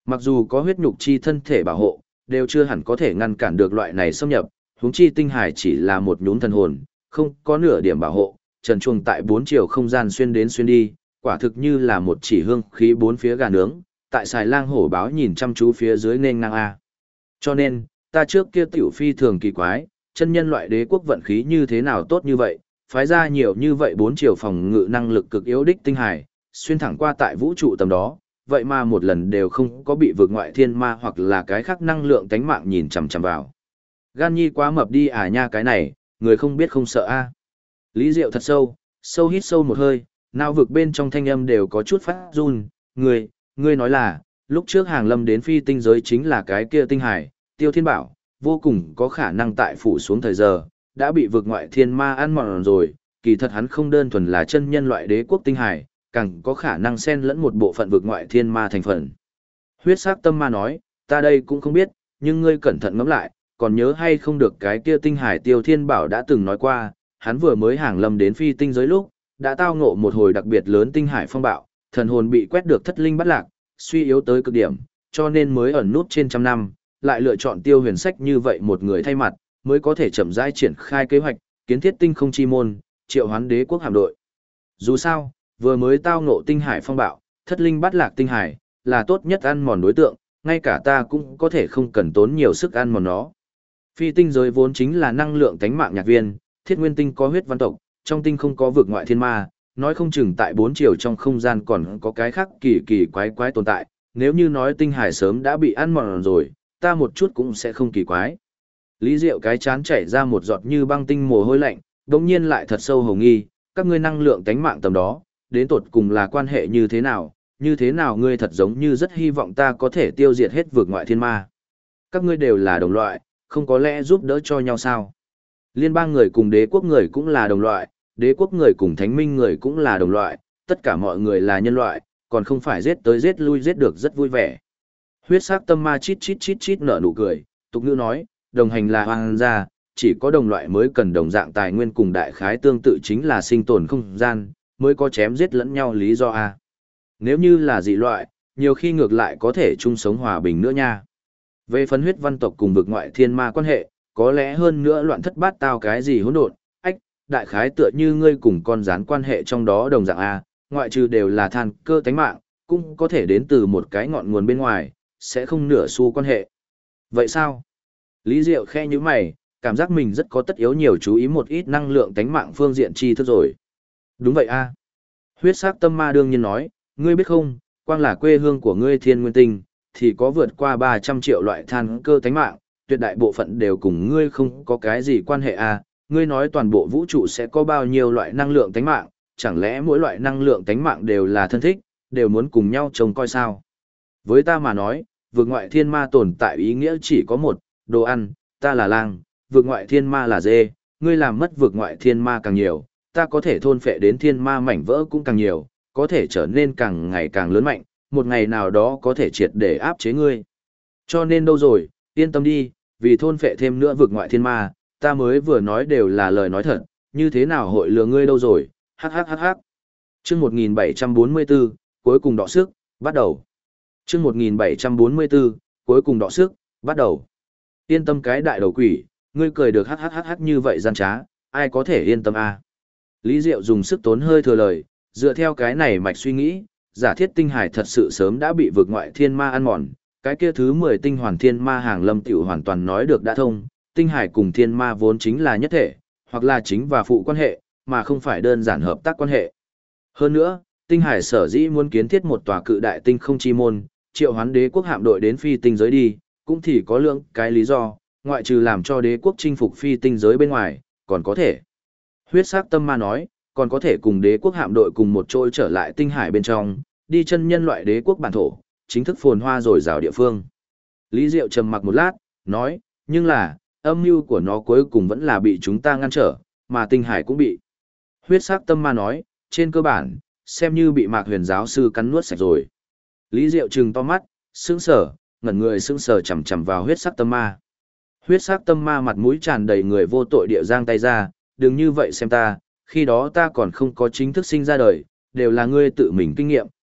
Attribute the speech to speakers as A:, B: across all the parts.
A: Mặc dù có huyết nhục chi thân thể bảo hộ, đều chưa hẳn có thể ngăn cản được loại này xâm nhập, huống chi tinh hải chỉ là một nhún thần hồn, không có nửa điểm bảo hộ, trần truồng tại bốn chiều không gian xuyên đến xuyên đi, quả thực như là một chỉ hương khí bốn phía gà nướng, tại xài lang hổ báo nhìn chăm chú phía dưới nên ngang a. Cho nên, ta trước kia tiểu phi thường kỳ quái, chân nhân loại đế quốc vận khí như thế nào tốt như vậy, phái ra nhiều như vậy bốn chiều phòng ngự năng lực cực yếu đích tinh hải, xuyên thẳng qua tại vũ trụ tầm đó, vậy mà một lần đều không có bị vượt ngoại thiên ma hoặc là cái khác năng lượng tánh mạng nhìn chằm chằm vào. Gan nhi quá mập đi à nha, cái này, người không biết không sợ a. Lý Diệu thật sâu, sâu hít sâu một hơi, não vực bên trong thanh âm đều có chút phát run, ngươi nói là, lúc trước Hàng Lâm đến phi tinh giới chính là cái kia tinh hải, Tiêu Thiên Bảo, vô cùng có khả năng tại phủ xuống thời giờ, đã bị vượt ngoại thiên ma ăn mòn rồi, kỳ thật hắn không đơn thuần là chân nhân loại đế quốc tinh hải, càng có khả năng xen lẫn một bộ phận vượt ngoại thiên ma thành phần. Huyết sắc tâm ma nói, ta đây cũng không biết, nhưng ngươi cẩn thận ngẫm lại, còn nhớ hay không được cái kia tinh hải Tiêu Thiên Bảo đã từng nói qua, hắn vừa mới Hàng Lâm đến phi tinh giới lúc, đã tao ngộ một hồi đặc biệt lớn tinh hải phong bạo, thần hồn bị quét được thất linh bắt lạc, suy yếu tới cực điểm, cho nên mới ẩn nút trên trăm năm, lại lựa chọn Tiêu Huyền Sách như vậy một người thay mặt, mới có thể chậm rãi triển khai kế hoạch, kiến thiết tinh không chi môn, triệu hoán đế quốc hạm đội. Dù sao, vừa mới tao ngộ tinh hải phong bạo, thất linh bắt lạc tinh hải, là tốt nhất ăn mòn đối tượng, ngay cả ta cũng có thể không cần tốn nhiều sức ăn mòn nó. Phi tinh giới vốn chính là năng lượng tánh mạng nhạc viên, thiết nguyên tinh có huyết văn tộc, trong tinh không có vực ngoại thiên ma, nói không chừng tại bốn chiều trong không gian còn có cái khác kỳ kỳ quái quái tồn tại, nếu như nói tinh hải sớm đã bị ăn mòn rồi, ta một chút cũng sẽ không kỳ quái. Lý Diệu cái chán chảy ra một giọt như băng tinh mồ hôi lạnh, đống nhiên lại thật sâu hồng nghi, các ngươi năng lượng tánh mạng tầm đó, đến tột cùng là quan hệ như thế nào ngươi thật giống như rất hy vọng ta có thể tiêu diệt hết vực ngoại thiên ma. Các ngươi đều là đồng loại, không có lẽ giúp đỡ cho nhau sao? Liên bang người cùng đế quốc người cũng là đồng loại, đế quốc người cùng thánh minh người cũng là đồng loại, tất cả mọi người là nhân loại, còn không phải giết tới giết lui giết được rất vui vẻ. Huyết sắc tâm ma chít chít chít chít nở nụ cười, tục ngữ nói, đồng hành là hoang gia, chỉ có đồng loại mới cần đồng dạng tài nguyên cùng đại khái tương tự chính là sinh tồn không gian, mới có chém giết lẫn nhau lý do a. Nếu như là dị loại, nhiều khi ngược lại có thể chung sống hòa bình nữa nha. Về phấn huyết văn tộc cùng vực ngoại thiên ma quan hệ, có lẽ hơn nữa loạn thất bát tao cái gì hỗn độn, ách, đại khái tựa như ngươi cùng con rán quan hệ trong đó đồng dạng a, ngoại trừ đều là than cơ tánh mạng, cũng có thể đến từ một cái ngọn nguồn bên ngoài, sẽ không nửa xu quan hệ. Vậy sao? Lý Diệu khe như mày, cảm giác mình rất có tất yếu nhiều chú ý một ít năng lượng tánh mạng phương diện tri thức rồi. Đúng vậy a. Huyết sắc tâm ma đương nhiên nói, ngươi biết không, quang là quê hương của ngươi thiên nguyên tinh, thì có vượt qua 300 triệu loại than cơ tánh mạng, tuyệt đại bộ phận đều cùng ngươi không có cái gì quan hệ a. Ngươi nói toàn bộ vũ trụ sẽ có bao nhiêu loại năng lượng tánh mạng, chẳng lẽ mỗi loại năng lượng tánh mạng đều là thân thích, đều muốn cùng nhau trông coi sao? Với ta mà nói, vượt ngoại thiên ma tồn tại ý nghĩa chỉ có một, đồ ăn, ta là lang, vượt ngoại thiên ma là dê, ngươi làm mất vượt ngoại thiên ma càng nhiều, ta có thể thôn phệ đến thiên ma mảnh vỡ cũng càng nhiều, có thể trở nên càng ngày càng lớn mạnh, một ngày nào đó có thể triệt để áp chế ngươi. Cho nên đâu rồi, yên tâm đi, vì thôn phệ thêm nữa vượt ngoại thiên ma, ta mới vừa nói đều là lời nói thật, như thế nào hội lừa ngươi đâu rồi, hắc. Chương 1744, cuối cùng đọ sức, bắt đầu. Chương 1744, cuối cùng đọ sức, bắt đầu. Yên tâm cái đại đầu quỷ, ngươi cười được hắc như vậy gian trá, ai có thể yên tâm a? Lý Diệu dùng sức tốn hơi thừa lời, dựa theo cái này mạch suy nghĩ, giả thiết tinh hải thật sự sớm đã bị vượt ngoại thiên ma ăn mòn, cái kia thứ 10 tinh hoàn thiên ma Hàng Lâm tiểu hoàn toàn nói được đã thông, tinh hải cùng thiên ma vốn chính là nhất thể, hoặc là chính và phụ quan hệ, mà không phải đơn giản hợp tác quan hệ. Hơn nữa, tinh hải sở dĩ muốn kiến thiết một tòa cự đại tinh không chi môn, triệu hoán đế quốc hạm đội đến phi tinh giới đi, cũng thì có lượng cái lý do, ngoại trừ làm cho đế quốc chinh phục phi tinh giới bên ngoài, còn có thể. Huyết sắc tâm ma nói, còn có thể cùng đế quốc hạm đội cùng một chỗ trở lại tinh hải bên trong, đi chân nhân loại đế quốc bản thổ, chính thức phồn hoa rồi rào địa phương. Lý Diệu trầm mặc một lát, nói, nhưng là, âm mưu của nó cuối cùng vẫn là bị chúng ta ngăn trở, mà tinh hải cũng bị. Huyết sắc tâm ma nói, trên cơ bản, xem như bị Mạc Huyền giáo sư cắn nuốt sạch rồi. Lý Diệu trừng to mắt, sững sờ, ngẩn người sững sờ chằm chằm vào huyết sắc tâm ma. Huyết sắc tâm ma mặt mũi tràn đầy người vô tội địa giang tay ra, đừng như vậy xem ta, khi đó ta còn không có chính thức sinh ra đời, đều là ngươi tự mình kinh nghiệm,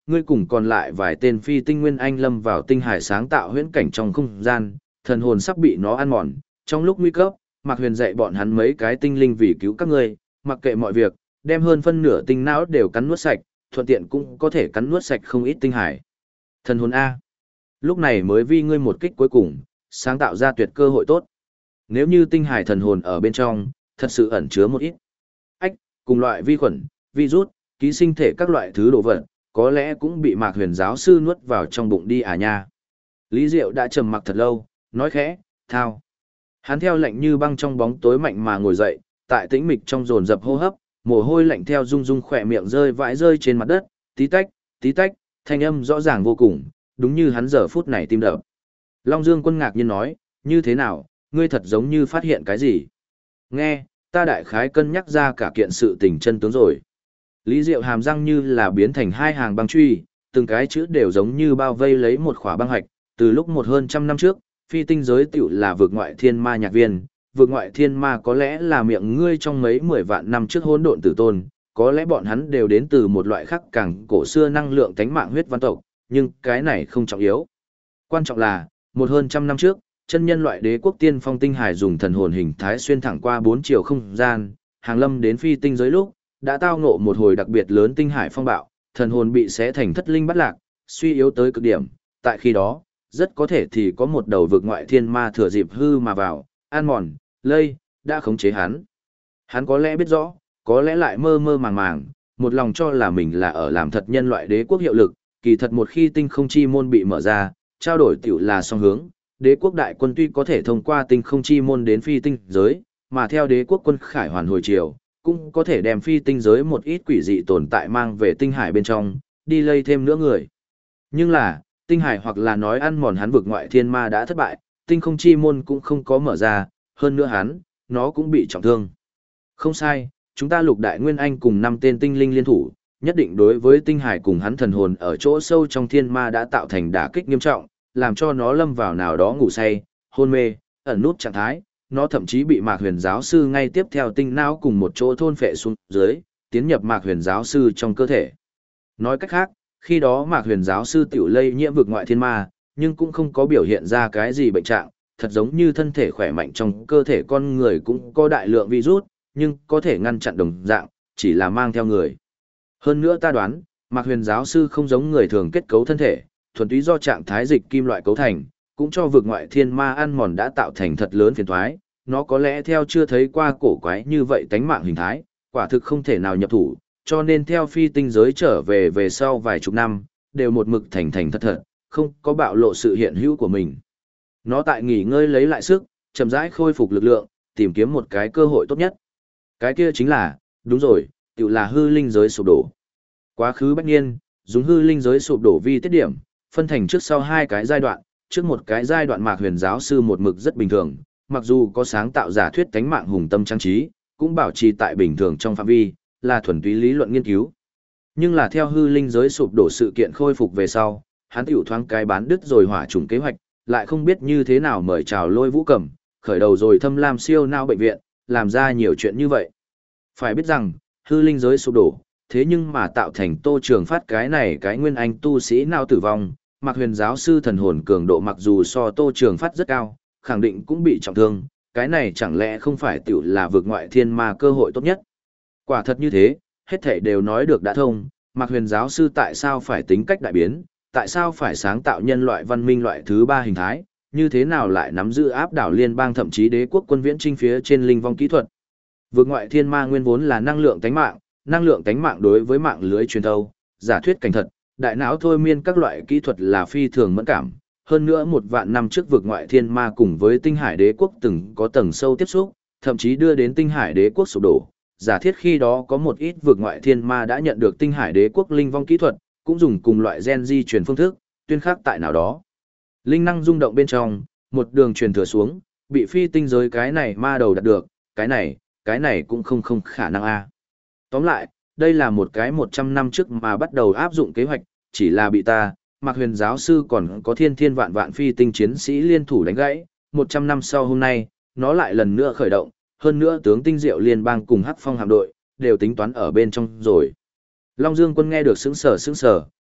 A: ngươi cùng còn lại vài tên phi tinh nguyên anh lâm vào tinh hải sáng tạo huyễn cảnh trong không gian, thần hồn sắp bị nó ăn mòn. Trong lúc nguy cấp, Mạc Huyền dạy bọn hắn mấy cái tinh linh vì cứu các ngươi, mặc kệ mọi việc, đem hơn phân nửa tinh não đều cắn nuốt sạch, thuận tiện cũng có thể cắn nuốt sạch không ít tinh hải. Thần hồn A. Lúc này mới vi ngươi một kích cuối cùng, sáng tạo ra tuyệt cơ hội tốt. Nếu như tinh hải thần hồn ở bên trong, thật sự ẩn chứa một ít ách, cùng loại vi khuẩn, virus, ký sinh thể các loại thứ đồ vật, có lẽ cũng bị Mạc Huyền giáo sư nuốt vào trong bụng đi à nha. Lý Diệu đã trầm mặc thật lâu, nói khẽ, thao. Hắn theo lệnh như băng trong bóng tối mạnh mà ngồi dậy, tại tĩnh mịch trong dồn dập hô hấp, mồ hôi lạnh theo rung rung khỏe miệng rơi vãi rơi trên mặt đất, tí tách, thanh âm rõ ràng vô cùng, đúng như hắn giờ phút này tim đập. Long Dương Quân ngạc nhiên nói, như thế nào, ngươi thật giống như phát hiện cái gì? Nghe, ta đại khái cân nhắc ra cả kiện sự tình chân tướng rồi. Lý Diệu hàm răng như là biến thành hai hàng băng truy, từng cái chữ đều giống như bao vây lấy một khỏa băng hạch, từ lúc một hơn trăm năm trước, phi tinh giới tiểu là vực ngoại thiên ma nhạc viên, vực ngoại thiên ma có lẽ là miệng ngươi trong mấy 10 vạn năm trước hỗn độn tử tôn, có lẽ bọn hắn đều đến từ một loại khác càng cổ xưa năng lượng tánh mạng huyết văn tộc, nhưng cái này không trọng yếu. Quan trọng là, một hơn trăm năm trước, chân nhân loại đế quốc tiên phong tinh hải dùng thần hồn hình thái xuyên thẳng qua 4 chiều không gian, hàng lâm đến phi tinh giới lúc, đã tao ngộ một hồi đặc biệt lớn tinh hải phong bạo, thần hồn bị xé thành thất linh bắt lạc, suy yếu tới cực điểm, tại khi đó, rất có thể thì có một đầu vực ngoại thiên ma thừa dịp hư mà vào, an mòn, lây, đã khống chế hắn. Hắn có lẽ biết rõ, có lẽ lại mơ mơ màng màng, một lòng cho là mình là ở làm thật nhân loại đế quốc hiệu lực, kỳ thật một khi tinh không chi môn bị mở ra, trao đổi tiểu là song hướng, đế quốc đại quân tuy có thể thông qua tinh không chi môn đến phi tinh giới, mà theo đế quốc quân khải hoàn hồi chiều, cũng có thể đem phi tinh giới một ít quỷ dị tồn tại mang về tinh hải bên trong, đi lây thêm nữa người. Nhưng là, tinh hải hoặc là nói ăn mòn hắn vực ngoại thiên ma đã thất bại, tinh không chi môn cũng không có mở ra, hơn nữa nó cũng bị trọng thương. Không sai, chúng ta lục đại nguyên anh cùng 5 tên tinh linh liên thủ, nhất định đối với tinh hải cùng hắn thần hồn ở chỗ sâu trong thiên ma đã tạo thành đả kích nghiêm trọng, làm cho nó lâm vào nào đó ngủ say, hôn mê, ẩn nút trạng thái, nó thậm chí bị Mạc Huyền giáo sư ngay tiếp theo tinh não cùng một chỗ thôn phệ xuống dưới, tiến nhập Mạc Huyền giáo sư trong cơ thể. Nói cách khác, khi đó Mạc Huyền giáo sư tiểu lây nhiễm vực ngoại thiên ma, nhưng cũng không có biểu hiện ra cái gì bệnh trạng, thật giống như thân thể khỏe mạnh trong cơ thể con người cũng có đại lượng virus, nhưng có thể ngăn chặn đồng dạng, chỉ là mang theo người. Hơn nữa ta đoán, Mạc Huyền giáo sư không giống người thường kết cấu thân thể, thuần túy do trạng thái dịch kim loại cấu thành, cũng cho vực ngoại thiên ma ăn mòn đã tạo thành thật lớn phiền toái, nó có lẽ theo chưa thấy qua cổ quái như vậy tánh mạng hình thái, quả thực không thể nào nhập thủ, cho nên theo phi tinh giới trở về sau vài chục năm, đều một mực thành thật, không có bạo lộ sự hiện hữu của mình. Nó tại nghỉ ngơi lấy lại sức, chậm rãi khôi phục lực lượng, tìm kiếm một cái cơ hội tốt nhất. Cái kia chính là, đúng rồi, tự là hư linh giới sụp đổ. Quá khứ bách niên, dùng hư linh giới sụp đổ vi tiết điểm, phân thành trước sau hai cái giai đoạn, trước một cái giai đoạn Mạc Huyền giáo sư một mực rất bình thường, mặc dù có sáng tạo giả thuyết tánh mạng hùng tâm trang trí, cũng bảo trì tại bình thường trong phạm vi, là thuần túy lý luận nghiên cứu. Nhưng là theo hư linh giới sụp đổ sự kiện khôi phục về sau, hắn tiểu thoáng cái bán đứt rồi hỏa trùng kế hoạch, lại không biết như thế nào mời chào Lôi Vũ Cẩm, khởi đầu rồi thâm lam siêu não bệnh viện, làm ra nhiều chuyện như vậy. Phải biết rằng, hư linh giới sụp đổ, thế nhưng mà tạo thành Tô Trường Phát cái này cái nguyên anh tu sĩ não tử vong, Mạc Huyền giáo sư thần hồn cường độ mặc dù so Tô Trường Phát rất cao, khẳng định cũng bị trọng thương, cái này chẳng lẽ không phải tiểu là vượt ngoại thiên ma cơ hội tốt nhất. Quả thật như thế, hết thảy đều nói được đã thông, Mạc Huyền giáo sư tại sao phải tính cách đại biến, tại sao phải sáng tạo nhân loại văn minh loại thứ 3 hình thái, như thế nào lại nắm giữ áp đảo liên bang thậm chí đế quốc quân viễn chinh phía trên linh vong kỹ thuật. Vượt ngoại thiên ma nguyên vốn là năng lượng tánh mạng đối với mạng lưới truyền thâu, giả thuyết cảnh thật, đại não thôi miên các loại kỹ thuật là phi thường mẫn cảm. Hơn nữa 1 vạn năm trước vượt ngoại thiên ma cùng với tinh hải đế quốc từng có tầng sâu tiếp xúc, thậm chí đưa đến tinh hải đế quốc sụp đổ. Giả thiết khi đó có một ít vượt ngoại thiên ma đã nhận được tinh hải đế quốc linh vong kỹ thuật, cũng dùng cùng loại gen di truyền phương thức, tuyên khắc tại nào đó. Linh năng rung động bên trong, một đường truyền thừa xuống, bị phi tinh giới cái này ma đầu đạt được, cái này cũng không khả năng a. Tóm lại, đây là một cái 100 năm trước mà bắt đầu áp dụng kế hoạch, chỉ là bị ta, Mạc Huyền giáo sư còn có thiên vạn vạn phi tinh chiến sĩ liên thủ đánh gãy, 100 năm sau hôm nay, nó lại lần nữa khởi động, hơn nữa tướng tinh diệu liên bang cùng Hắc Phong hạm đội, đều tính toán ở bên trong rồi. Long Dương Quân nghe được sững sờ,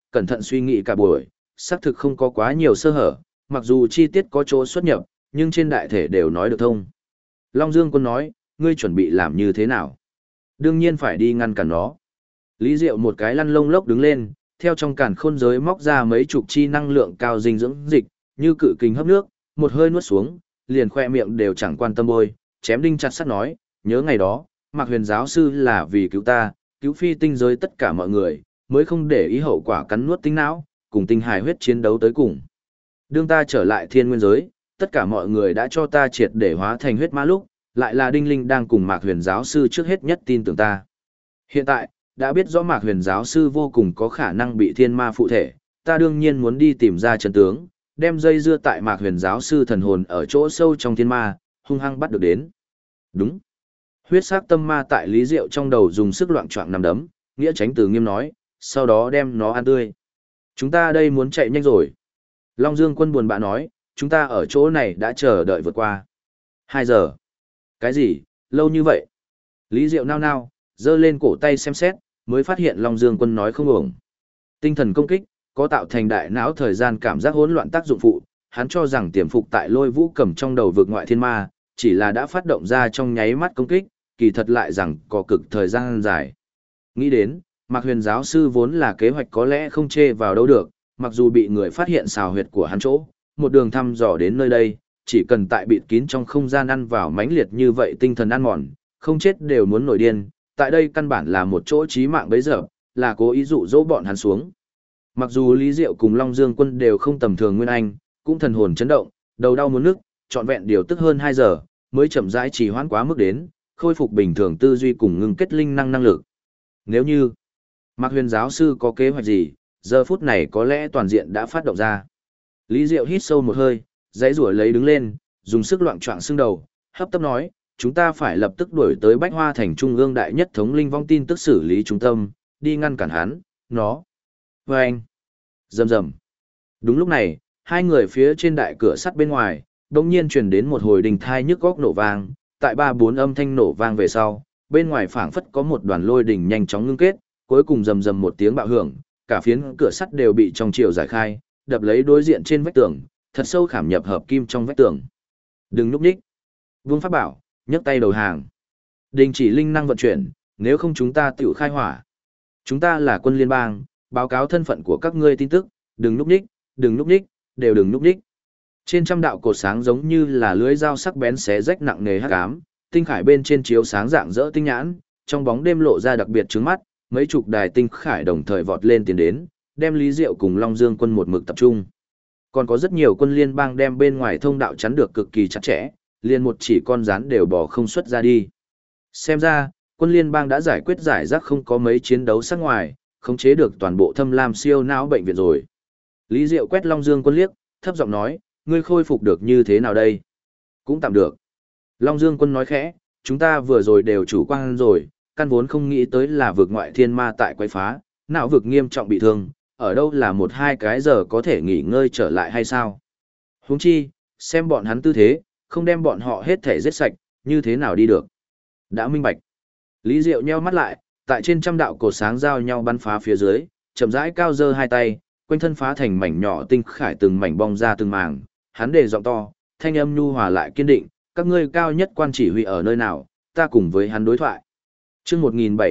A: cẩn thận suy nghĩ cả buổi, xác thực không có quá nhiều sơ hở, mặc dù chi tiết có chỗ xuất nhập, nhưng trên đại thể đều nói được thông. Long Dương Quân nói, ngươi chuẩn bị làm như thế nào? Đương nhiên phải đi ngăn cản nó. Lý Diệu một cái lăn lông lốc đứng lên, theo trong càn khôn giới móc ra mấy chục chi năng lượng cao dinh dưỡng dịch, như cự kình hấp nước, một hơi nuốt xuống, liền khoe miệng đều chẳng quan tâm bôi, chém đinh chặt sắt nói, nhớ ngày đó, Mạc Huyền giáo sư là vì cứu ta, cứu phi tinh giới tất cả mọi người, mới không để ý hậu quả cắn nuốt tinh não, cùng tinh hài huyết chiến đấu tới cùng. Đương ta trở lại thiên nguyên giới, tất cả mọi người đã cho ta triệt để hóa thành huyết ma lúc, lại là Đinh Linh đang cùng Mạc Huyền giáo sư trước hết nhất tin tưởng ta. Hiện tại, đã biết rõ Mạc Huyền giáo sư vô cùng có khả năng bị thiên ma phụ thể, ta đương nhiên muốn đi tìm ra chân tướng, đem dây dưa tại Mạc Huyền giáo sư thần hồn ở chỗ sâu trong thiên ma, hung hăng bắt được đến. Đúng. Huyết sắc tâm ma tại Lý Diệu trong đầu dùng sức loạn choạng nằm đấm, nghĩa tránh từ nghiêm nói, sau đó đem nó ăn tươi. Chúng ta đây muốn chạy nhanh rồi. Long Dương Quân buồn bã nói, chúng ta ở chỗ này đã chờ đợi vượt qua 2 giờ. Cái gì, lâu như vậy? Lý Diệu nao nao, giơ lên cổ tay xem xét, mới phát hiện Long Dương Quân nói không ổng. Tinh thần công kích, có tạo thành đại não thời gian cảm giác hỗn loạn tác dụng phụ, hắn cho rằng tiềm phục tại Lôi Vũ Cầm trong đầu vực ngoại thiên ma, chỉ là đã phát động ra trong nháy mắt công kích, kỳ thật lại rằng có cực thời gian dài. Nghĩ đến, Mạc Huyền giáo sư vốn là kế hoạch có lẽ không chê vào đâu được, mặc dù bị người phát hiện xào huyệt của hắn chỗ, một đường thăm dò đến nơi đây, chỉ cần tại bịt kín trong không gian ăn vào mãnh liệt như vậy tinh thần ăn mòn, không chết đều muốn nổi điên, tại đây căn bản là một chỗ chí mạng bấy giờ, là cố ý dụ dỗ bọn hắn xuống. Mặc dù Lý Diệu cùng Long Dương Quân đều không tầm thường nguyên anh, cũng thần hồn chấn động, đầu đau muốn nức, trọn vẹn điều tức hơn 2 giờ, mới chậm rãi trì hoãn quá mức đến, khôi phục bình thường tư duy cùng ngưng kết linh năng năng lực. Nếu như Mạc Huyền giáo sư có kế hoạch gì, giờ phút này có lẽ toàn diện đã phát động ra. Lý Diệu hít sâu một hơi, dãy rủa lấy đứng lên, dùng sức loạn choạng xương đầu, hấp tấp nói, chúng ta phải lập tức đuổi tới Bách Hoa thành trung ương đại nhất thống linh vong tin tức xử lý trung tâm, đi ngăn cản hắn, nó. Và anh, rầm rầm. Đúng lúc này, hai người phía trên đại cửa sắt bên ngoài, đột nhiên truyền đến một hồi đình thai nhức góc nổ vang, tại 3-4 âm thanh nổ vang về sau, bên ngoài phảng phất có một đoàn lôi đình nhanh chóng ngưng kết, cuối cùng rầm rầm một tiếng bạo hưởng, cả phiến cửa sắt đều bị trong chiều giải khai, đập lấy đối diện trên vách tường, thật sâu khảm nhập hợp kim trong vách tường. Đừng núp nhích. Vương pháp bảo, nhấc tay đầu hàng. Đình chỉ linh năng vận chuyển, nếu không chúng ta tiểu khai hỏa. Chúng ta là quân liên bang, báo cáo thân phận của các ngươi tin tức, đừng núp nhích, đừng núp nhích, đều đừng núp nhích. Trên trăm đạo cột sáng giống như là lưới dao sắc bén xé rách nặng nề hắc ám, tinh khải bên trên chiếu sáng rạng rỡ tinh nhãn, trong bóng đêm lộ ra đặc biệt chướng mắt, mấy chục đài tinh khải đồng thời vọt lên tiến đến, đem Lý Diệu cùng Long Dương Quân một mực tập trung. Còn có rất nhiều quân liên bang đem bên ngoài thông đạo chắn được cực kỳ chặt chẽ, liền một chỉ con rắn đều bỏ không xuất ra đi. Xem ra, quân liên bang đã giải quyết giải rác không có mấy chiến đấu sát ngoài, khống chế được toàn bộ Thâm Lam siêu não bệnh viện rồi. Lý Diệu quét Long Dương Quân liếc, thấp giọng nói, ngươi khôi phục được như thế nào đây? Cũng tạm được. Long Dương Quân nói khẽ, chúng ta vừa rồi đều chủ quan rồi, căn vốn không nghĩ tới là vực ngoại thiên ma tại quấy phá, não vực nghiêm trọng bị thương, ở đâu là 1-2 cái giờ có thể nghỉ ngơi trở lại hay sao? Huống chi, xem bọn hắn tư thế, không đem bọn họ hết thể giết sạch, như thế nào đi được? Đã minh bạch. Lý Diệu nheo mắt lại, tại trên trăm đạo cột sáng giao nhau bắn phá phía dưới, chậm rãi cao giơ hai tay, quanh thân phá thành mảnh nhỏ tinh khải từng mảnh bong ra từng màng, hắn đề giọng to, thanh âm nhu hòa lại kiên định, các ngươi cao nhất quan chỉ huy ở nơi nào, ta cùng với hắn đối thoại. Chương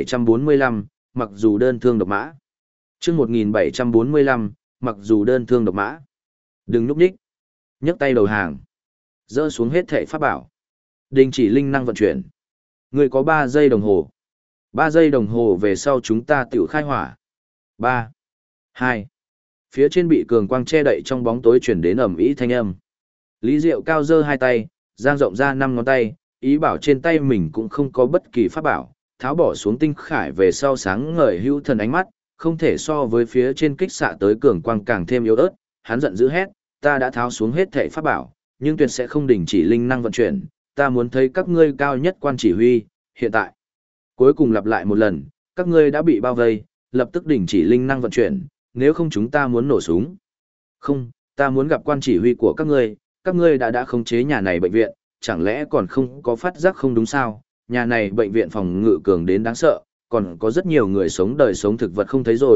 A: 1745, mặc dù đơn thương độc mã. Chương 1745, mặc dù đơn thương độc mã. Đừng núp nhích. Nhấc tay đầu hàng. Dỡ xuống hết thảy pháp bảo. Đình chỉ linh năng vận chuyển. Người có 3 giây đồng hồ. 3 giây đồng hồ về sau chúng ta tiểu khai hỏa. 3, 2. Phía trên bị cường quang che đậy trong bóng tối chuyển đến ầm ĩ thanh âm. Lý Diệu cao giơ hai tay, dang rộng ra 5 ngón tay, ý bảo trên tay mình cũng không có bất kỳ pháp bảo, tháo bỏ xuống tinh khải về sau sáng ngời hữu thần ánh mắt, không thể so với phía trên kích xạ tới cường quang càng thêm yếu ớt, hắn giận dữ hét, ta đã tháo xuống hết thảy pháp bảo, nhưng tuyệt sẽ không đình chỉ linh năng vận chuyển, ta muốn thấy các ngươi cao nhất quan chỉ huy, hiện tại. Cuối cùng lặp lại một lần, các ngươi đã bị bao vây, lập tức đình chỉ linh năng vận chuyển, nếu không chúng ta muốn nổ súng. Không, ta muốn gặp quan chỉ huy của các ngươi đã khống chế nhà này bệnh viện, chẳng lẽ còn không có phát giác không đúng sao, nhà này bệnh viện phòng ngự cường đến đáng sợ, còn có rất nhiều người sống đời sống thực vật không thấy rồi,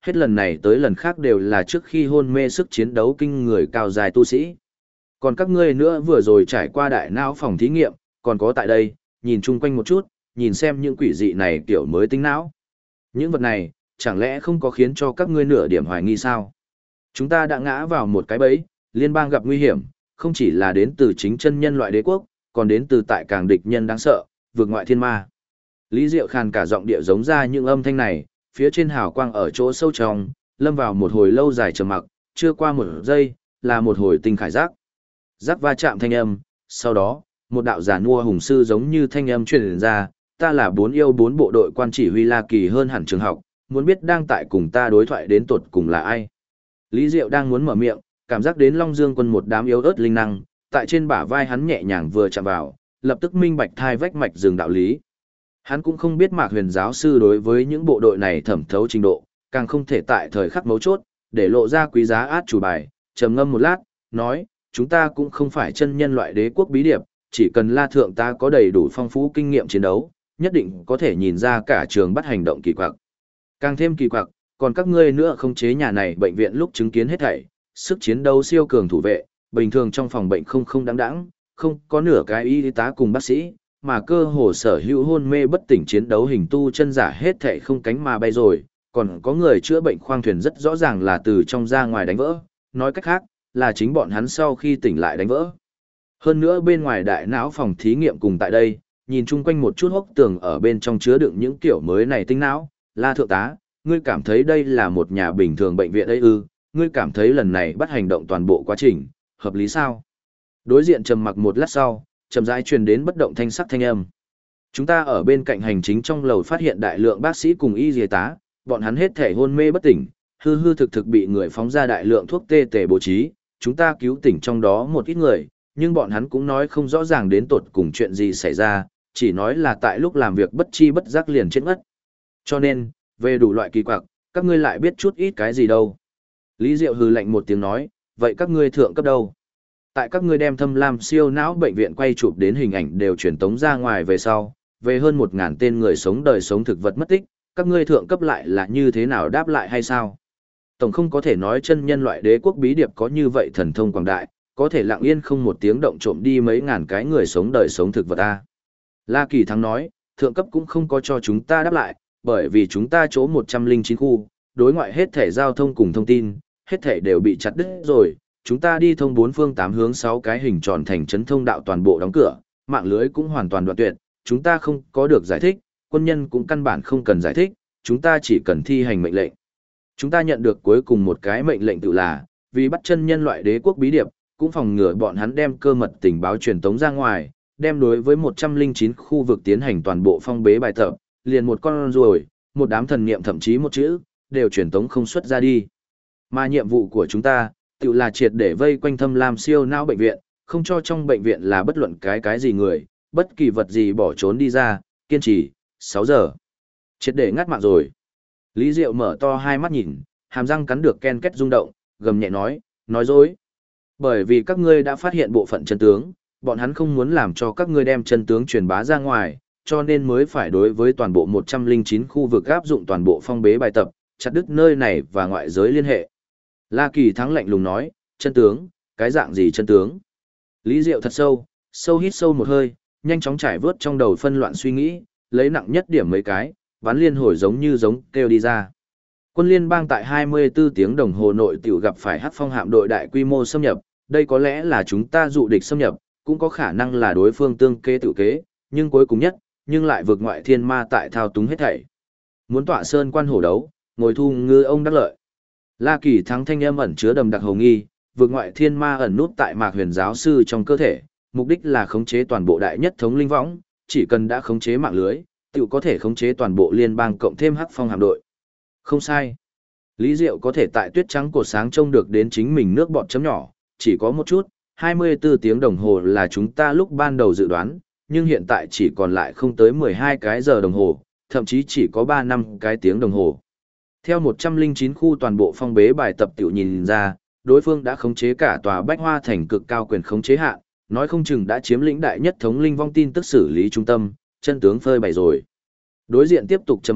A: hết lần này tới lần khác đều là trước khi hôn mê sức chiến đấu kinh người cao dài tu sĩ. Còn các ngươi nữa vừa rồi trải qua đại não phòng thí nghiệm, còn có tại đây, nhìn chung quanh một chút, nhìn xem những quỷ dị này kiểu mới tính não. Những vật này, chẳng lẽ không có khiến cho các ngươi nửa điểm hoài nghi sao? Chúng ta đã ngã vào một cái bẫy, liên bang gặp nguy hiểm, không chỉ là đến từ chính chân nhân loại đế quốc, còn đến từ tại càng địch nhân đáng sợ, vượt ngoại thiên ma. Lý Diệu khàn cả giọng địa giống ra những âm thanh này, phía trên hào quang ở chỗ sâu trong, lâm vào một hồi lâu dài trầm mặc, chưa qua một giây, là một hồi tinh khải giác. Giác va chạm thanh âm, sau đó, một đạo giả nua hùng sư giống như thanh âm truyền ra, ta là bốn yêu bốn bộ đội quan chỉ huy La Kỳ hơn hẳn trường học, muốn biết đang tại cùng ta đối thoại đến tột cùng là ai. Lý Diệu đang muốn mở miệng, cảm giác đến Long Dương quân một đám yếu ớt linh năng, tại trên bả vai hắn nhẹ nhàng vừa chạm vào, lập tức minh bạch thai vách mạch dừng đạo lý. Hắn cũng không biết Mạc Huyền giáo sư đối với những bộ đội này thẩm thấu trình độ, càng không thể tại thời khắc mấu chốt, để lộ ra quý giá át chủ bài, trầm ngâm một lát, nói, chúng ta cũng không phải chân nhân loại đế quốc bí điệp, chỉ cần La Thượng ta có đầy đủ phong phú kinh nghiệm chiến đấu, nhất định có thể nhìn ra cả trường bắt hành động kỳ quặc. Càng thêm kỳ quặc, còn các ngươi nữa không chế nhà này bệnh viện lúc chứng kiến hết thảy, sức chiến đấu siêu cường thủ vệ, bình thường trong phòng bệnh không đáng đáng, không có nửa cái y tá cùng bác sĩ, mà cơ hồ sở hữu hôn mê bất tỉnh chiến đấu hình tu chân giả hết thảy không cánh mà bay rồi, còn có người chữa bệnh khoang thuyền rất rõ ràng là từ trong ra ngoài đánh vỡ, nói cách khác, là chính bọn hắn sau khi tỉnh lại đánh vỡ. Hơn nữa bên ngoài đại não phòng thí nghiệm cùng tại đây, nhìn chung quanh một chút hốc tường ở bên trong chứa đựng những kiểu mới này tinh não, La Thượng tá, ngươi cảm thấy đây là một nhà bình thường bệnh viện ấy ư, ngươi cảm thấy lần này bắt hành động toàn bộ quá trình, hợp lý sao? Đối diện trầm mặc một lát sau, chậm rãi truyền đến bất động thanh sắc thanh âm. Chúng ta ở bên cạnh hành chính trong lầu phát hiện đại lượng bác sĩ cùng y y tá, bọn hắn hết thể hôn mê bất tỉnh, hư hư thực thực bị người phóng ra đại lượng thuốc tê tề bố trí, chúng ta cứu tỉnh trong đó một ít người, nhưng bọn hắn cũng nói không rõ ràng đến tột cùng chuyện gì xảy ra, chỉ nói là tại lúc làm việc bất chi bất giác liền chết ngất. Cho nên, về đủ loại kỳ quặc, các ngươi lại biết chút ít cái gì đâu. Lý Diệu hừ lạnh một tiếng nói, vậy các ngươi thượng cấp đâu? Tại các ngươi đem Thâm Lam siêu não bệnh viện quay chụp đến hình ảnh đều truyền tống ra ngoài về sau, về hơn 1.000 tên người sống đời sống thực vật mất tích, các ngươi thượng cấp lại là như thế nào đáp lại hay sao? Tổng không có thể nói chân nhân loại đế quốc bí điệp có như vậy thần thông quảng đại, có thể lặng yên không một tiếng động trộm đi mấy ngàn cái người sống đời sống thực vật ta. La Kỳ Thắng nói, thượng cấp cũng không có cho chúng ta đáp lại, bởi vì chúng ta chỗ 109 khu, đối ngoại hết thể giao thông cùng thông tin, hết thể đều bị chặt đứt rồi, chúng ta đi thông 4 phương 8 hướng 6 cái hình tròn thành trấn thông đạo toàn bộ đóng cửa, mạng lưới cũng hoàn toàn đoạn tuyệt, chúng ta không có được giải thích, quân nhân cũng căn bản không cần giải thích, chúng ta chỉ cần thi hành mệnh lệnh. Chúng ta nhận được cuối cùng một cái mệnh lệnh tự là, vì bắt chân nhân loại đế quốc bí điệp, cũng phòng ngừa bọn hắn đem cơ mật tình báo truyền tống ra ngoài, đem đối với 109 khu vực tiến hành toàn bộ phong bế bài tập, liền một con ruồi, một đám thần niệm thậm chí một chữ, đều truyền tống không xuất ra đi. Mà nhiệm vụ của chúng ta, tự là triệt để vây quanh Thâm Lam siêu não bệnh viện, không cho trong bệnh viện là bất luận cái gì người, bất kỳ vật gì bỏ trốn đi ra, kiên trì, 6 giờ. Triệt để ngắt mạng rồi. Lý Diệu mở to hai mắt nhìn, hàm răng cắn được ken két rung động, gầm nhẹ nói dối. Bởi vì các ngươi đã phát hiện bộ phận chân tướng, bọn hắn không muốn làm cho các ngươi đem chân tướng truyền bá ra ngoài, cho nên mới phải đối với toàn bộ 109 khu vực áp dụng toàn bộ phong bế bài tập, chặt đứt nơi này và ngoại giới liên hệ. La Kỳ Thắng lạnh lùng nói, chân tướng, cái dạng gì chân tướng? Lý Diệu thật sâu hít sâu một hơi, nhanh chóng trải vớt trong đầu phân loạn suy nghĩ, lấy nặng nhất điểm mấy cái, bắn liên hồi giống kêu đi ra. Quân liên bang tại 24 tiếng đồng hồ nội tiểu gặp phải Hắc Phong hạm đội đại quy mô xâm nhập, đây có lẽ là chúng ta dụ địch xâm nhập, cũng có khả năng là đối phương tương kế tự kế, nhưng cuối cùng nhất, nhưng lại vượt ngoại thiên ma tại thao túng hết thảy. Muốn tọa sơn quan hổ đấu, ngồi thu ngư ông đắc lợi. La Kỳ Thắng thanh âm ẩn chứa đầm đặc hồng nghi, vượt ngoại thiên ma ẩn nút tại Mạc Huyền giáo sư trong cơ thể, mục đích là khống chế toàn bộ đại nhất thống linh võng, chỉ cần đã khống chế mạng lưới, tiểu có thể khống chế toàn bộ liên bang cộng thêm Hắc Phong hạm đội. Không sai. Lý Diệu có thể tại tuyết trắng cột sáng trông được đến chính mình nước bọt chấm nhỏ, chỉ có một chút, 24 tiếng đồng hồ là chúng ta lúc ban đầu dự đoán, nhưng hiện tại chỉ còn lại không tới 12 cái giờ đồng hồ, thậm chí chỉ có 3 năm cái tiếng đồng hồ. Theo 109 khu toàn bộ phong bế bài tập tiểu nhìn ra, đối phương đã khống chế cả tòa Bách Hoa thành cực cao quyền khống chế hạn, nói không chừng đã chiếm lĩnh đại nhất thống linh vong tin tức xử lý trung tâm, chân tướng phơi bày rồi. Đối diện tiếp tục trầm mặc,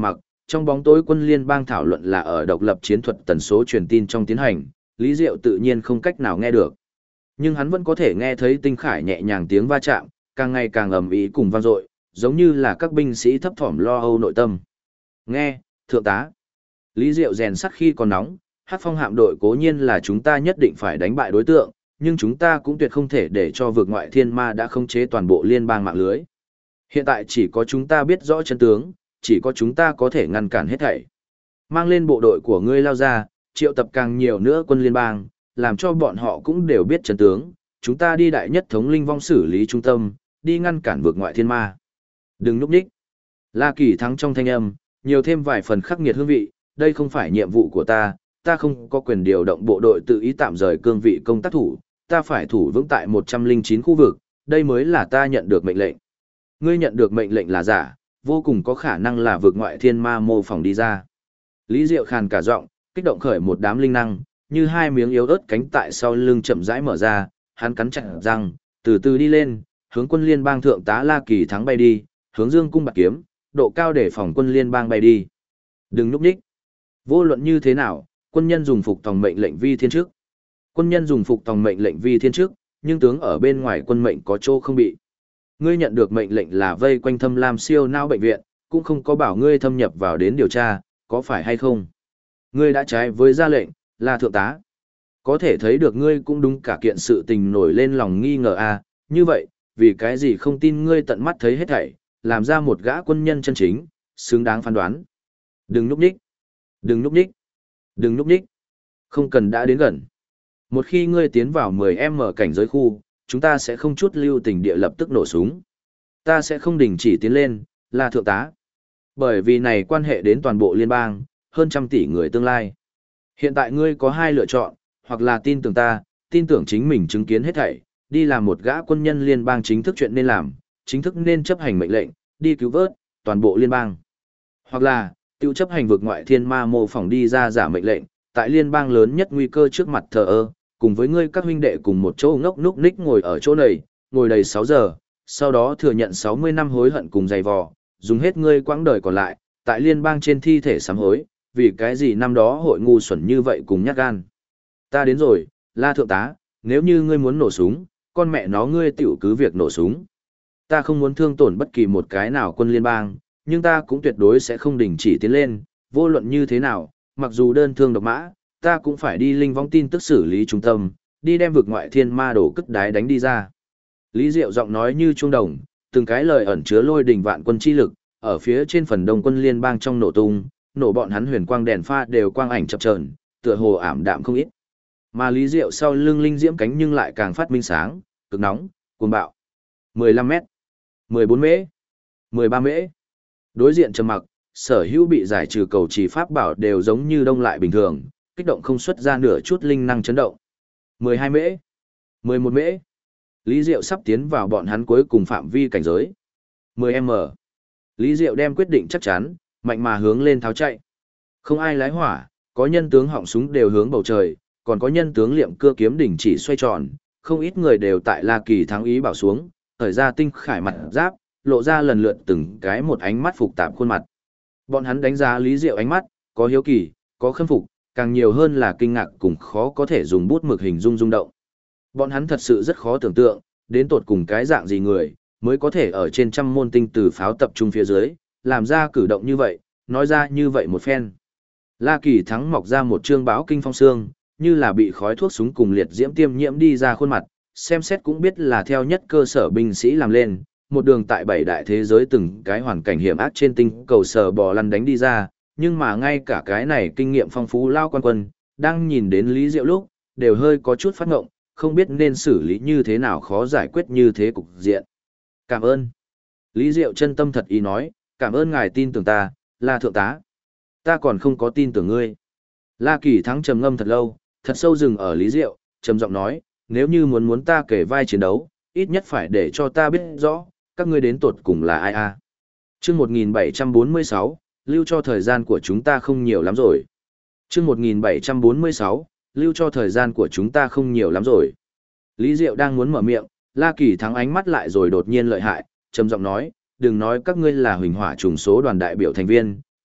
A: trong bóng tối quân liên bang thảo luận là ở độc lập chiến thuật tần số truyền tin trong tiến hành, Lý Diệu tự nhiên không cách nào nghe được. Nhưng hắn vẫn có thể nghe thấy tinh khải nhẹ nhàng tiếng va chạm, càng ngày càng ầm ĩ cùng vang dội, giống như là các binh sĩ thấp thỏm lo âu nội tâm. Nghe, thượng tá. Lý Diệu rèn sắt khi còn nóng, Hắc Phong hạm đội cố nhiên là chúng ta nhất định phải đánh bại đối tượng, nhưng chúng ta cũng tuyệt không thể để cho vực ngoại thiên ma đã khống chế toàn bộ liên bang mạng lưới. Hiện tại chỉ có chúng ta biết rõ chân tướng, chỉ có chúng ta có thể ngăn cản hết thảy. Mang lên bộ đội của ngươi lao ra, triệu tập càng nhiều nữa quân liên bang, làm cho bọn họ cũng đều biết chân tướng, chúng ta đi đại nhất thống linh vong xử lý trung tâm, đi ngăn cản vực ngoại thiên ma. Đừng núp đích. La Kỳ Thắng trong thanh âm, nhiều thêm vài phần khắc nghiệt hương vị, đây không phải nhiệm vụ của ta không có quyền điều động bộ đội tự ý tạm rời cương vị công tác thủ, ta phải thủ vững tại 109 khu vực, đây mới là ta nhận được mệnh lệnh. Ngươi nhận được mệnh lệnh là giả, vô cùng có khả năng là vực ngoại thiên ma mô phỏng đi ra. Lý Diệu khàn cả giọng, kích động khởi một đám linh năng, như hai miếng yếu ớt cánh tại sau lưng chậm rãi mở ra, hắn cắn chặt răng, từ từ đi lên, hướng quân liên bang thượng tá La Kỳ Thắng bay đi, hướng Dương cung bạc kiếm, độ cao để phòng quân liên bang bay đi. Đừng núp đích. Vô luận như thế nào, quân nhân dùng phục tòng mệnh lệnh vi thiên trước. Quân nhân dùng phục tòng mệnh lệnh vi thiên trước, nhưng tướng ở bên ngoài quân mệnh có chỗ không bị. Ngươi nhận được mệnh lệnh là vây quanh Thâm Lam siêu não bệnh viện, cũng không có bảo ngươi thâm nhập vào đến điều tra, có phải hay không? Ngươi đã trái với ra lệnh, là thượng tá. Có thể thấy được ngươi cũng đúng cả kiện sự tình nổi lên lòng nghi ngờ à, như vậy, vì cái gì không tin ngươi tận mắt thấy hết thảy, làm ra một gã quân nhân chân chính, xứng đáng phán đoán. Đừng núp nhích, đừng núp nhích, đừng núp nhích. Không cần đã đến gần. Một khi ngươi tiến vào 10m cảnh giới khu, chúng ta sẽ không chút lưu tình địa lập tức nổ súng. Ta sẽ không đình chỉ tiến lên, là thượng tá. Bởi vì này quan hệ đến toàn bộ liên bang, hơn 100 tỷ người tương lai. Hiện tại ngươi có hai lựa chọn, hoặc là tin tưởng ta, tin tưởng chính mình chứng kiến hết thảy, đi làm một gã quân nhân liên bang chính thức chuyện nên làm, chính thức nên chấp hành mệnh lệnh, đi cứu vớt toàn bộ liên bang. Hoặc là, tiêu chấp hành vực ngoại thiên ma mô phỏng đi ra giả mệnh lệnh, tại liên bang lớn nhất nguy cơ trước mặt thờ ơ, cùng với ngươi các huynh đệ cùng một chỗ ngốc núc ních ngồi ở chỗ này, ngồi đầy 6 giờ, sau đó thừa nhận 60 năm hối hận cùng dày vò, dùng hết ngươi quãng đời còn lại, tại liên bang trên thi thể sám hối, vì cái gì năm đó hội ngu xuẩn như vậy cùng nhát gan. Ta đến rồi, La thượng tá, nếu như ngươi muốn nổ súng, con mẹ nó ngươi tiểu cứ việc nổ súng. Ta không muốn thương tổn bất kỳ một cái nào quân liên bang, nhưng ta cũng tuyệt đối sẽ không đình chỉ tiến lên, vô luận như thế nào, mặc dù đơn thương độc mã, ta cũng phải đi linh vong tin tức xử lý trung tâm, đi đem vực ngoại thiên ma đổ cất đái đánh đi ra. Lý Diệu giọng nói như chuông đồng, từng cái lời ẩn chứa lôi đình vạn quân chi lực, ở phía trên phần đông quân liên bang trong nổ tung, nổ bọn hắn huyền quang đèn pha đều quang ảnh chập chờn, tựa hồ ảm đạm không ít. Mà Lý Diệu sau lưng linh diễm cánh nhưng lại càng phát minh sáng, cực nóng, cuồng bạo. 15 mét, 14 mễ, 13 mễ. Đối diện trầm mặc, sở hữu bị giải trừ cầu trì pháp bảo đều giống như đông lại bình thường, kích động không xuất ra nửa chút linh năng chấn động. 12 mễ, 11 mễ. Lý Diệu sắp tiến vào bọn hắn cuối cùng phạm vi cảnh giới. 10m. Lý Diệu đem quyết định chắc chắn, mạnh mà hướng lên tháo chạy. Không ai lái hỏa, có nhân tướng họng súng đều hướng bầu trời, còn có nhân tướng liệm cưa kiếm đỉnh chỉ xoay tròn, không ít người đều tại La Kỳ Thắng ý bảo xuống, thời ra tinh khải mặt giáp, lộ ra lần lượt từng cái một ánh mắt phục tạp khuôn mặt. Bọn hắn đánh giá Lý Diệu ánh mắt, có hiếu kỳ, có khâm phục, càng nhiều hơn là kinh ngạc cùng khó có thể dùng bút mực hình dung rung động. Bọn hắn thật sự rất khó tưởng tượng, đến tột cùng cái dạng gì người, mới có thể ở trên trăm môn tinh từ pháo tập trung phía dưới, làm ra cử động như vậy, nói ra như vậy một phen. La Kỳ Thắng mọc ra một trương báo kinh phong xương, như là bị khói thuốc súng cùng liệt diễm tiêm nhiễm đi ra khuôn mặt, xem xét cũng biết là theo nhất cơ sở binh sĩ làm lên, một đường tại bảy đại thế giới từng cái hoàn cảnh hiểm ác trên tinh cầu sở bò lăn đánh đi ra, nhưng mà ngay cả cái này kinh nghiệm phong phú lao quan quân, đang nhìn đến Lý Diệu lúc, đều hơi có chút phát ngộng, không biết nên xử lý như thế nào khó giải quyết như thế cục diện. Cảm ơn. Lý Diệu chân tâm thật ý nói, cảm ơn ngài tin tưởng ta, La thượng tá. Ta còn không có tin tưởng ngươi. La Kỳ Thắng trầm ngâm thật lâu, thật sâu dừng ở Lý Diệu, trầm giọng nói, nếu như muốn ta kể vai chiến đấu, ít nhất phải để cho ta biết rõ, các ngươi đến tột cùng là ai a. Chương 1746, lưu cho thời gian của chúng ta không nhiều lắm rồi. Chương 1746, lưu cho thời gian của chúng ta không nhiều lắm rồi. Lý Diệu đang muốn mở miệng, La Kỳ Thắng ánh mắt lại rồi đột nhiên lợi hại, trầm giọng nói, đừng nói các ngươi là huỳnh hỏa trùng số đoàn đại biểu thành viên,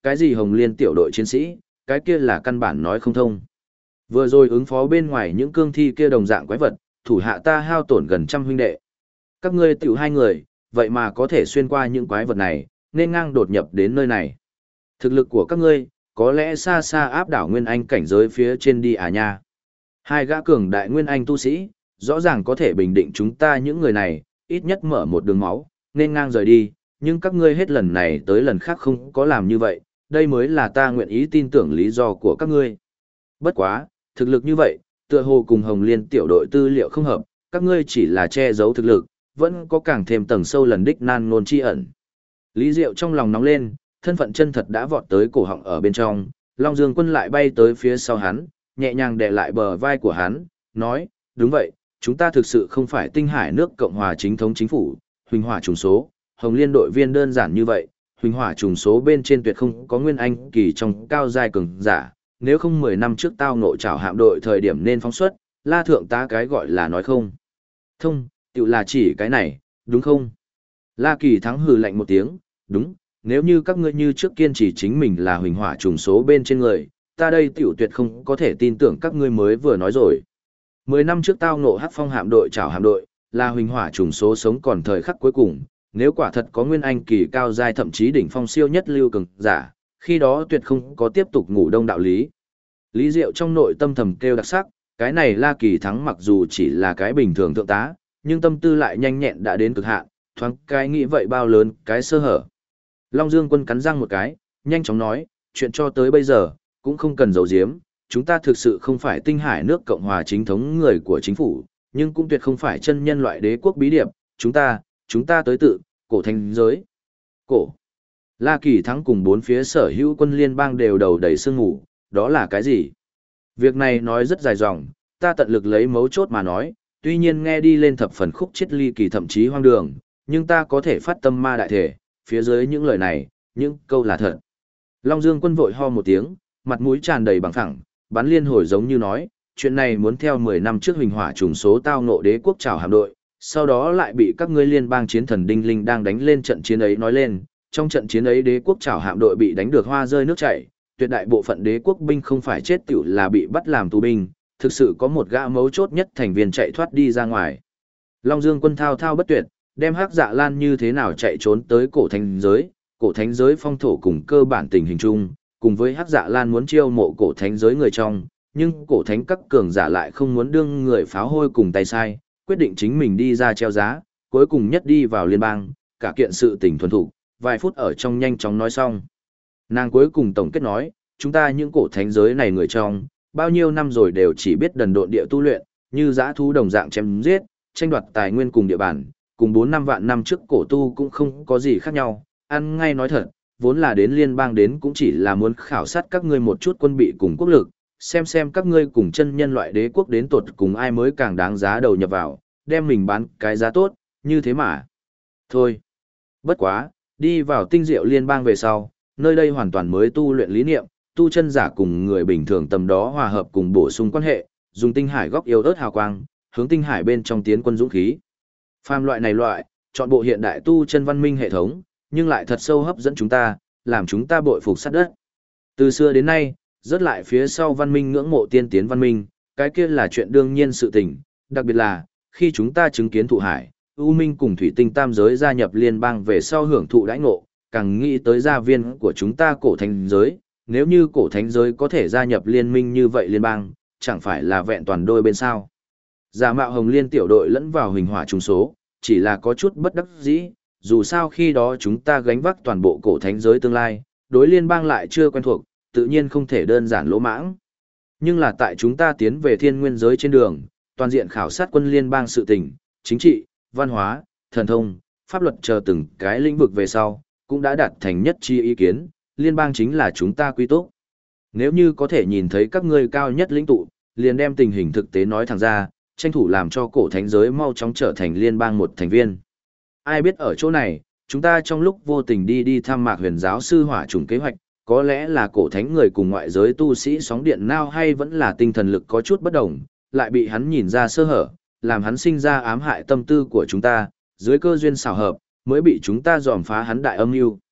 A: cái gì Hồng Liên tiểu đội chiến sĩ, cái kia là căn bản nói không thông. Vừa rồi ứng phó bên ngoài những cương thi kia đồng dạng quái vật, thủ hạ ta hao tổn gần trăm huynh đệ. Các ngươi tiểu hai người, vậy mà có thể xuyên qua những quái vật này, nên ngang đột nhập đến nơi này. Thực lực của các ngươi, có lẽ xa xa áp đảo Nguyên Anh cảnh giới phía trên đi à nha. Hai gã cường đại Nguyên Anh tu sĩ, rõ ràng có thể bình định chúng ta những người này, ít nhất mở một đường máu, nên ngang rời đi, nhưng các ngươi hết lần này tới lần khác không có làm như vậy, đây mới là ta nguyện ý tin tưởng lý do của các ngươi. Bất quá, thực lực như vậy, tựa hồ cùng Hồng Liên tiểu đội tư liệu không hợp, các ngươi chỉ là che giấu thực lực, vẫn có càng thêm tầng sâu lần đích nan ngôn chi ẩn. Lý Diệu trong lòng nóng lên, thân phận chân thật đã vọt tới cổ họng ở bên trong, Long Dương Quân lại bay tới phía sau hắn, nhẹ nhàng đè lại bờ vai của hắn, nói, đúng vậy, chúng ta thực sự không phải Tinh Hải nước Cộng hòa chính thống chính phủ, huỳnh hỏa trùng số, Hồng Liên đội viên đơn giản như vậy, huỳnh hỏa trùng số bên trên tuyệt không có Nguyên Anh kỳ trong cao giai cường giả, nếu không 10 năm trước tao ngộ trảo hạm đội thời điểm nên phóng xuất, La thượng tá cái gọi là nói không. Thông, tự là chỉ cái này, đúng không? La Kỳ Thắng hừ lạnh một tiếng, đúng, nếu như các ngươi như trước kiên trì chính mình là huỳnh hỏa trùng số bên trên người, ta đây tiểu tuyệt không có thể tin tưởng các ngươi mới vừa nói rồi. 10 năm trước tao ngộ hắc phong hạm đội trảo hạm đội, là huỳnh hỏa trùng số sống còn thời khắc cuối cùng, nếu quả thật có Nguyên Anh kỳ cao giai thậm chí đỉnh phong siêu nhất lưu cường giả, khi đó tuyệt không có tiếp tục ngủ đông đạo lý. Lý Diệu trong nội tâm thầm kêu đặc sắc, cái này La Kỳ Thắng mặc dù chỉ là cái bình thường thượng tá, nhưng tâm tư lại nhanh nhẹn đã đến cực hạn, thoáng cái nghĩ vậy bao lớn cái sơ hở. Long Dương Quân cắn răng một cái, nhanh chóng nói, chuyện cho tới bây giờ, cũng không cần giấu giếm, chúng ta thực sự không phải Tinh Hải nước Cộng hòa chính thống người của chính phủ, nhưng cũng tuyệt không phải chân nhân loại đế quốc bí điệp, chúng ta tới tự, cổ thành giới. Cổ. La Kỳ Thắng cùng bốn phía sở hữu quân liên bang đều đầu đầy sương ngủ, đó là cái gì? Việc này nói rất dài dòng, ta tận lực lấy mấu chốt mà nói, tuy nhiên nghe đi lên thập phần khúc chết ly kỳ thậm chí hoang đường, nhưng ta có thể phát tâm ma đại thể, phía dưới những lời này, những câu là thật. Long Dương Quân vội ho một tiếng, mặt mũi tràn đầy bằng phẳng, bắn liên hồi giống như nói, chuyện này muốn theo 10 năm trước huỳnh hỏa trùng số tao ngộ đế quốc trảo hạm đội, sau đó lại bị các ngươi liên bang chiến thần Đinh Linh đang đánh lên trận chiến ấy nói lên, trong trận chiến ấy đế quốc trảo hạm đội bị đánh được hoa rơi nước chảy, tuyệt đại bộ phận đế quốc binh không phải chết tiểu là bị bắt làm tù binh, thực sự có một gã mấu chốt nhất thành viên chạy thoát đi ra ngoài. Long Dương Quân thao thao bất tuyệt, đem Hắc Dạ Lan như thế nào chạy trốn tới cổ thánh giới phong thổ cùng cơ bản tình hình chung, cùng với Hắc Dạ Lan muốn chiêu mộ cổ thánh giới người trong, nhưng cổ thánh các cường giả lại không muốn đương người pháo hôi cùng tay sai, quyết định chính mình đi ra treo giá, cuối cùng nhất đi vào liên bang, cả kiện sự tình thuần thủ, vài phút ở trong nhanh chóng nói xong. Nàng cuối cùng tổng kết nói, chúng ta những cổ thánh giới này người trong, bao nhiêu năm rồi đều chỉ biết đần độn địa tu luyện, như dã thú đồng dạng chém giết, tranh đoạt tài nguyên cùng địa bàn, cùng 4-5 vạn năm trước cổ tu cũng không có gì khác nhau, ăn ngay nói thật, vốn là đến liên bang đến cũng chỉ là muốn khảo sát các ngươi một chút quân bị cùng quốc lực, xem các ngươi cùng chân nhân loại đế quốc đến tột cùng ai mới càng đáng giá đầu nhập vào, đem mình bán cái giá tốt, như thế mà. Thôi, bất quá, đi vào tinh diệu liên bang về sau, nơi đây hoàn toàn mới tu luyện lý niệm, tu chân giả cùng người bình thường tầm đó hòa hợp cùng bổ sung quan hệ, dùng tinh hải góc yếu ớt hào quang, hướng tinh hải bên trong tiến quân dũng khí. Phàm loại, chọn bộ hiện đại tu chân văn minh hệ thống, nhưng lại thật sâu hấp dẫn chúng ta, làm chúng ta bội phục sát đất. Từ xưa đến nay, rớt lại phía sau văn minh ngưỡng mộ tiên tiến văn minh, cái kia là chuyện đương nhiên sự tình, đặc biệt là, khi chúng ta chứng kiến thụ hải, U Minh cùng Thủy Tinh Tam giới gia nhập liên bang về sau hưởng thụ đãi ngộ, càng nghĩ tới gia viên của chúng ta cổ thánh giới, nếu như cổ thánh giới có thể gia nhập liên minh như vậy liên bang, chẳng phải là vẹn toàn đôi bên sao. Giả mạo Hồng Liên tiểu đội lẫn vào huỳnh hỏa trùng số, chỉ là có chút bất đắc dĩ, dù sao khi đó chúng ta gánh vác toàn bộ cổ thánh giới tương lai, đối liên bang lại chưa quen thuộc, tự nhiên không thể đơn giản lỗ mãng. Nhưng là tại chúng ta tiến về thiên nguyên giới trên đường, toàn diện khảo sát quân liên bang sự tình, chính trị, văn hóa, thần thông, pháp luật chờ từng cái lĩnh vực về sau, cũng đã đạt thành nhất chi ý kiến, liên bang chính là chúng ta quy tốt. Nếu như có thể nhìn thấy các ngươi cao nhất lĩnh tụ, liền đem tình hình thực tế nói thẳng ra, tranh thủ làm cho cổ thánh giới mau chóng trở thành liên bang một thành viên. Ai biết ở chỗ này, chúng ta trong lúc vô tình đi thăm Mạc Huyền giáo sư hỏa trùng kế hoạch, có lẽ là cổ thánh người cùng ngoại giới tu sĩ sóng điện nao hay vẫn là tinh thần lực có chút bất đồng, lại bị hắn nhìn ra sơ hở, làm hắn sinh ra ám hại tâm tư của chúng ta, dưới cơ duyên xảo hợp, mới bị chúng ta dòm phá hắn đại âm mưu.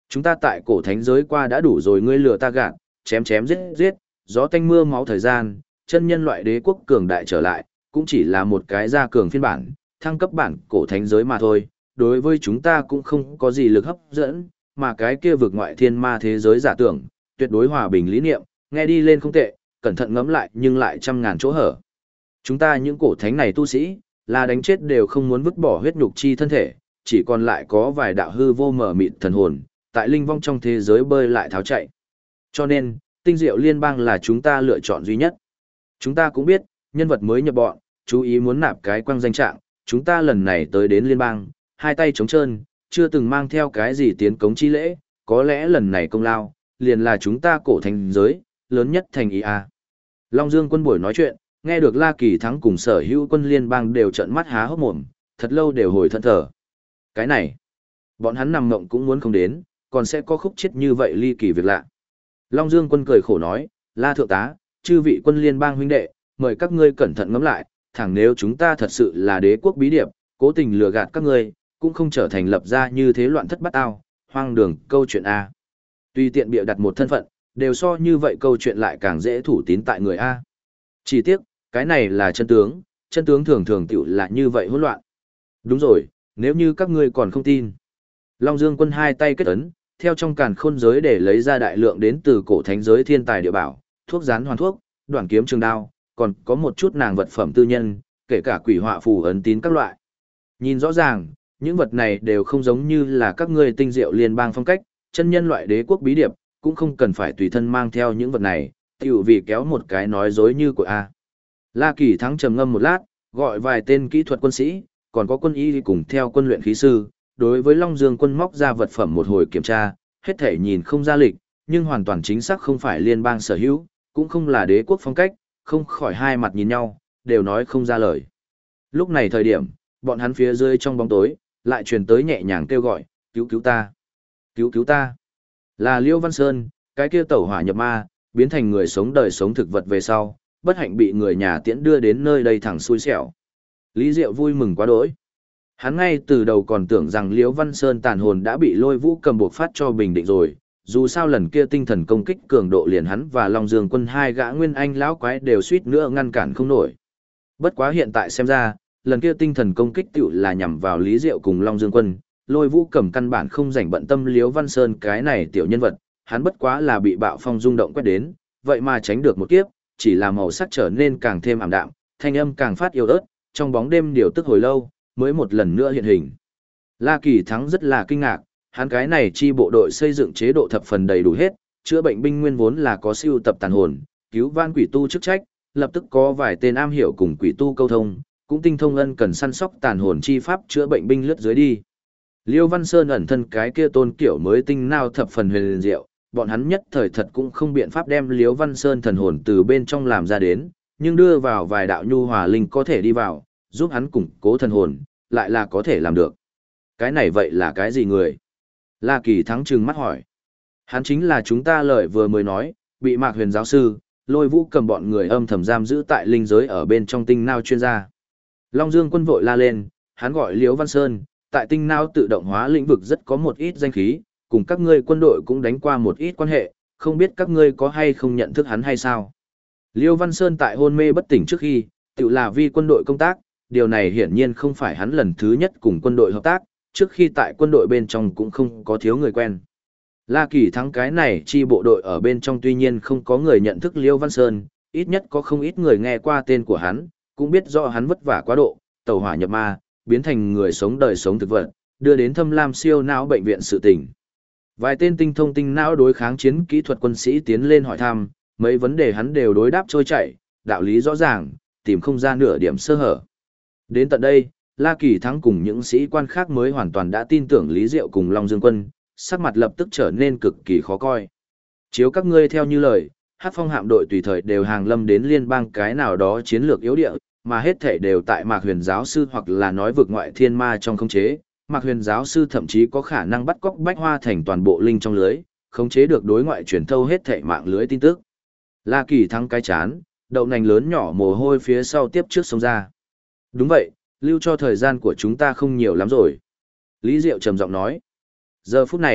A: Chúng ta tại cổ thánh giới qua đã đủ rồi, ngươi lừa ta gạt, chém chém giết giết, gió tanh mưa máu thời gian, chân nhân loại đế quốc cường đại trở lại, cũng chỉ là một cái gia cường phiên bản, thăng cấp bản cổ thánh giới mà thôi, đối với chúng ta cũng không có gì lực hấp dẫn, mà cái kia vực ngoại thiên ma thế giới giả tưởng, tuyệt đối hòa bình lý niệm, nghe đi lên không tệ, cẩn thận ngẫm lại nhưng lại trăm ngàn chỗ hở. Chúng ta những cổ thánh này tu sĩ, là đánh chết đều không muốn vứt bỏ huyết nhục chi thân thể, chỉ còn lại có vài đạo hư vô mở mịt thần hồn, tại linh vong trong thế giới bơi lại tháo chạy. Cho nên, tinh diệu liên bang là chúng ta lựa chọn duy nhất. Chúng ta cũng biết, nhân vật mới nhập bọn, chú ý muốn nạp cái quang danh trạng, chúng ta lần này tới đến liên bang, hai tay trống trơn, chưa từng mang theo cái gì tiến cống chi lễ, có lẽ lần này công lao, liền là chúng ta cổ thành giới, lớn nhất thành ý a. Long Dương quân buổi nói chuyện, nghe được La Kỳ Thắng cùng sở hữu quân liên bang đều trợn mắt há hốc mồm, thật lâu đều hồi thẫn thờ. Cái này, bọn hắn nằm mộng cũng muốn không đến, còn sẽ có khúc chết như vậy ly kỳ việc lạ. Long Dương quân cười khổ nói, La thượng tá, chư vị quân liên bang huynh đệ, mời các ngươi cẩn thận ngẫm lại, thẳng nếu chúng ta thật sự là đế quốc bí điệp, cố tình lừa gạt các ngươi, cũng không trở thành lập ra như thế loạn thất bát ao, hoang đường câu chuyện A. Tuy tiện bịa đặt một thân phận, đều so như vậy câu chuyện lại càng dễ thủ tín tại người A. Chỉ tiếc, cái này là chân tướng thường thường tiểu là như vậy hỗn loạn. Đúng rồi, nếu như các ngươi còn không tin. Long Dương quân hai tay kết ấn, theo trong càn khôn giới để lấy ra đại lượng đến từ cổ thánh giới thiên tài địa bảo, thuốc rán hoàn thuốc, đoạn kiếm trường đao, còn có một chút nàng vật phẩm tư nhân, kể cả quỷ họa phù ấn tín các loại. Nhìn rõ ràng, những vật này đều không giống như là các ngươi tinh diệu liên bang phong cách, chân nhân loại đế quốc bí điệp, cũng không cần phải tùy thân mang theo những vật này, tiểu vì kéo một cái nói dối như của A. La Kỳ Thắng trầm ngâm một lát, gọi vài tên kỹ thuật quân sĩ, còn có quân y cùng theo quân luyện khí sư, đối với Long Dương quân móc ra vật phẩm một hồi kiểm tra, hết thể nhìn không ra lịch, nhưng hoàn toàn chính xác không phải liên bang sở hữu, cũng không là đế quốc phong cách, không khỏi hai mặt nhìn nhau, đều nói không ra lời. Lúc này thời điểm, bọn hắn phía dưới trong bóng tối, lại truyền tới nhẹ nhàng kêu gọi, cứu cứu ta, cứu cứu ta. Là Liêu Văn Sơn, cái kia tẩu hỏa nhập ma, biến thành người sống đời sống thực vật về sau, bất hạnh bị người nhà tiễn đưa đến nơi đây thẳng xui xẻo. Lý Diệu vui mừng quá đỗi. Hắn ngay từ đầu còn tưởng rằng Liễu Văn Sơn tàn hồn đã bị Lôi Vũ Cầm buộc phát cho bình định rồi, dù sao lần kia tinh thần công kích cường độ liền hắn và Long Dương quân hai gã nguyên anh lão quái đều suýt nữa ngăn cản không nổi. Bất quá hiện tại xem ra, lần kia tinh thần công kích tựu là nhằm vào Lý Diệu cùng Long Dương quân, Lôi Vũ Cầm căn bản không rảnh bận tâm Liễu Văn Sơn cái này tiểu nhân vật, hắn bất quá là bị bạo phong rung động quét đến, vậy mà tránh được một kiếp, chỉ là màu sắc trở nên càng thêm ảm đạm, thanh âm càng phát yếu ớt, trong bóng đêm điều tức hồi lâu, mới một lần nữa hiện hình. La Kỳ Thắng rất là kinh ngạc, hắn cái này chi bộ đội xây dựng chế độ thập phần đầy đủ hết, chữa bệnh binh nguyên vốn là có siêu tập tàn hồn, cứu van quỷ tu chức trách, lập tức có vài tên am hiểu cùng quỷ tu câu thông, cũng tinh thông ân cần săn sóc tàn hồn chi pháp chữa bệnh binh lướt dưới đi. Liêu Văn Sơn ẩn thân cái kia tôn kiểu mới tinh nào thập phần huyền diệu, bọn hắn nhất thời thật cũng không biện pháp đem Liêu Văn Sơn thần hồn từ bên trong làm ra đến, nhưng đưa vào vài đạo nhu hòa linh có thể đi vào, giúp hắn củng cố thần hồn, lại là có thể làm được. Cái này vậy là cái gì người? La Kỳ Thắng trừng mắt hỏi. Hắn chính là chúng ta lời vừa mới nói, bị Mạc Huyền giáo sư, Lôi Vũ Cầm bọn người âm thầm giam giữ tại linh giới ở bên trong tinh nao chuyên gia. Long Dương quân vội la lên, hắn gọi Liễu Văn Sơn, tại tinh nao tự động hóa lĩnh vực rất có một ít danh khí, cùng các ngươi quân đội cũng đánh qua một ít quan hệ, không biết các ngươi có hay không nhận thức hắn hay sao? Liễu Văn Sơn tại hôn mê bất tỉnh trước khi, tự là vi quân đội công tác, điều này hiển nhiên không phải hắn lần thứ nhất cùng quân đội hợp tác, trước khi tại quân đội bên trong cũng không có thiếu người quen. La Kỳ Thắng cái này chi bộ đội ở bên trong tuy nhiên không có người nhận thức Liêu Văn Sơn, ít nhất có không ít người nghe qua tên của hắn, cũng biết rõ hắn vất vả quá độ, tẩu hỏa nhập ma, biến thành người sống đời sống thực vật, đưa đến Thâm Lam siêu não bệnh viện sự tình. Vài tên tinh thông tinh não đối kháng chiến kỹ thuật quân sĩ tiến lên hỏi thăm, mấy vấn đề hắn đều đối đáp trôi chảy, đạo lý rõ ràng, tìm không ra nửa điểm sơ hở. Đến tận đây, La Kỳ Thắng cùng những sĩ quan khác mới hoàn toàn đã tin tưởng Lý Diệu cùng Long Dương quân, sắc mặt lập tức trở nên cực kỳ khó coi. Chiếu các ngươi theo như lời, Hắc Phong hạm đội tùy thời đều hàng lâm đến liên bang cái nào đó chiến lược yếu địa, mà hết thể đều tại Mạc Huyền giáo sư hoặc là nói vực ngoại thiên ma trong khống chế. Mạc Huyền giáo sư thậm chí có khả năng bắt cóc Bách Hoa thành toàn bộ linh trong lưới, khống chế được đối ngoại truyền thâu hết thể mạng lưới tin tức. La Kỳ Thắng cái chán, đậu nành lớn nhỏ mồ hôi phía sau tiếp trước xông ra. Đúng vậy, lưu cho thời gian của chúng ta không nhiều lắm rồi. Lý Diệu trầm giọng nói. Giờ phút này,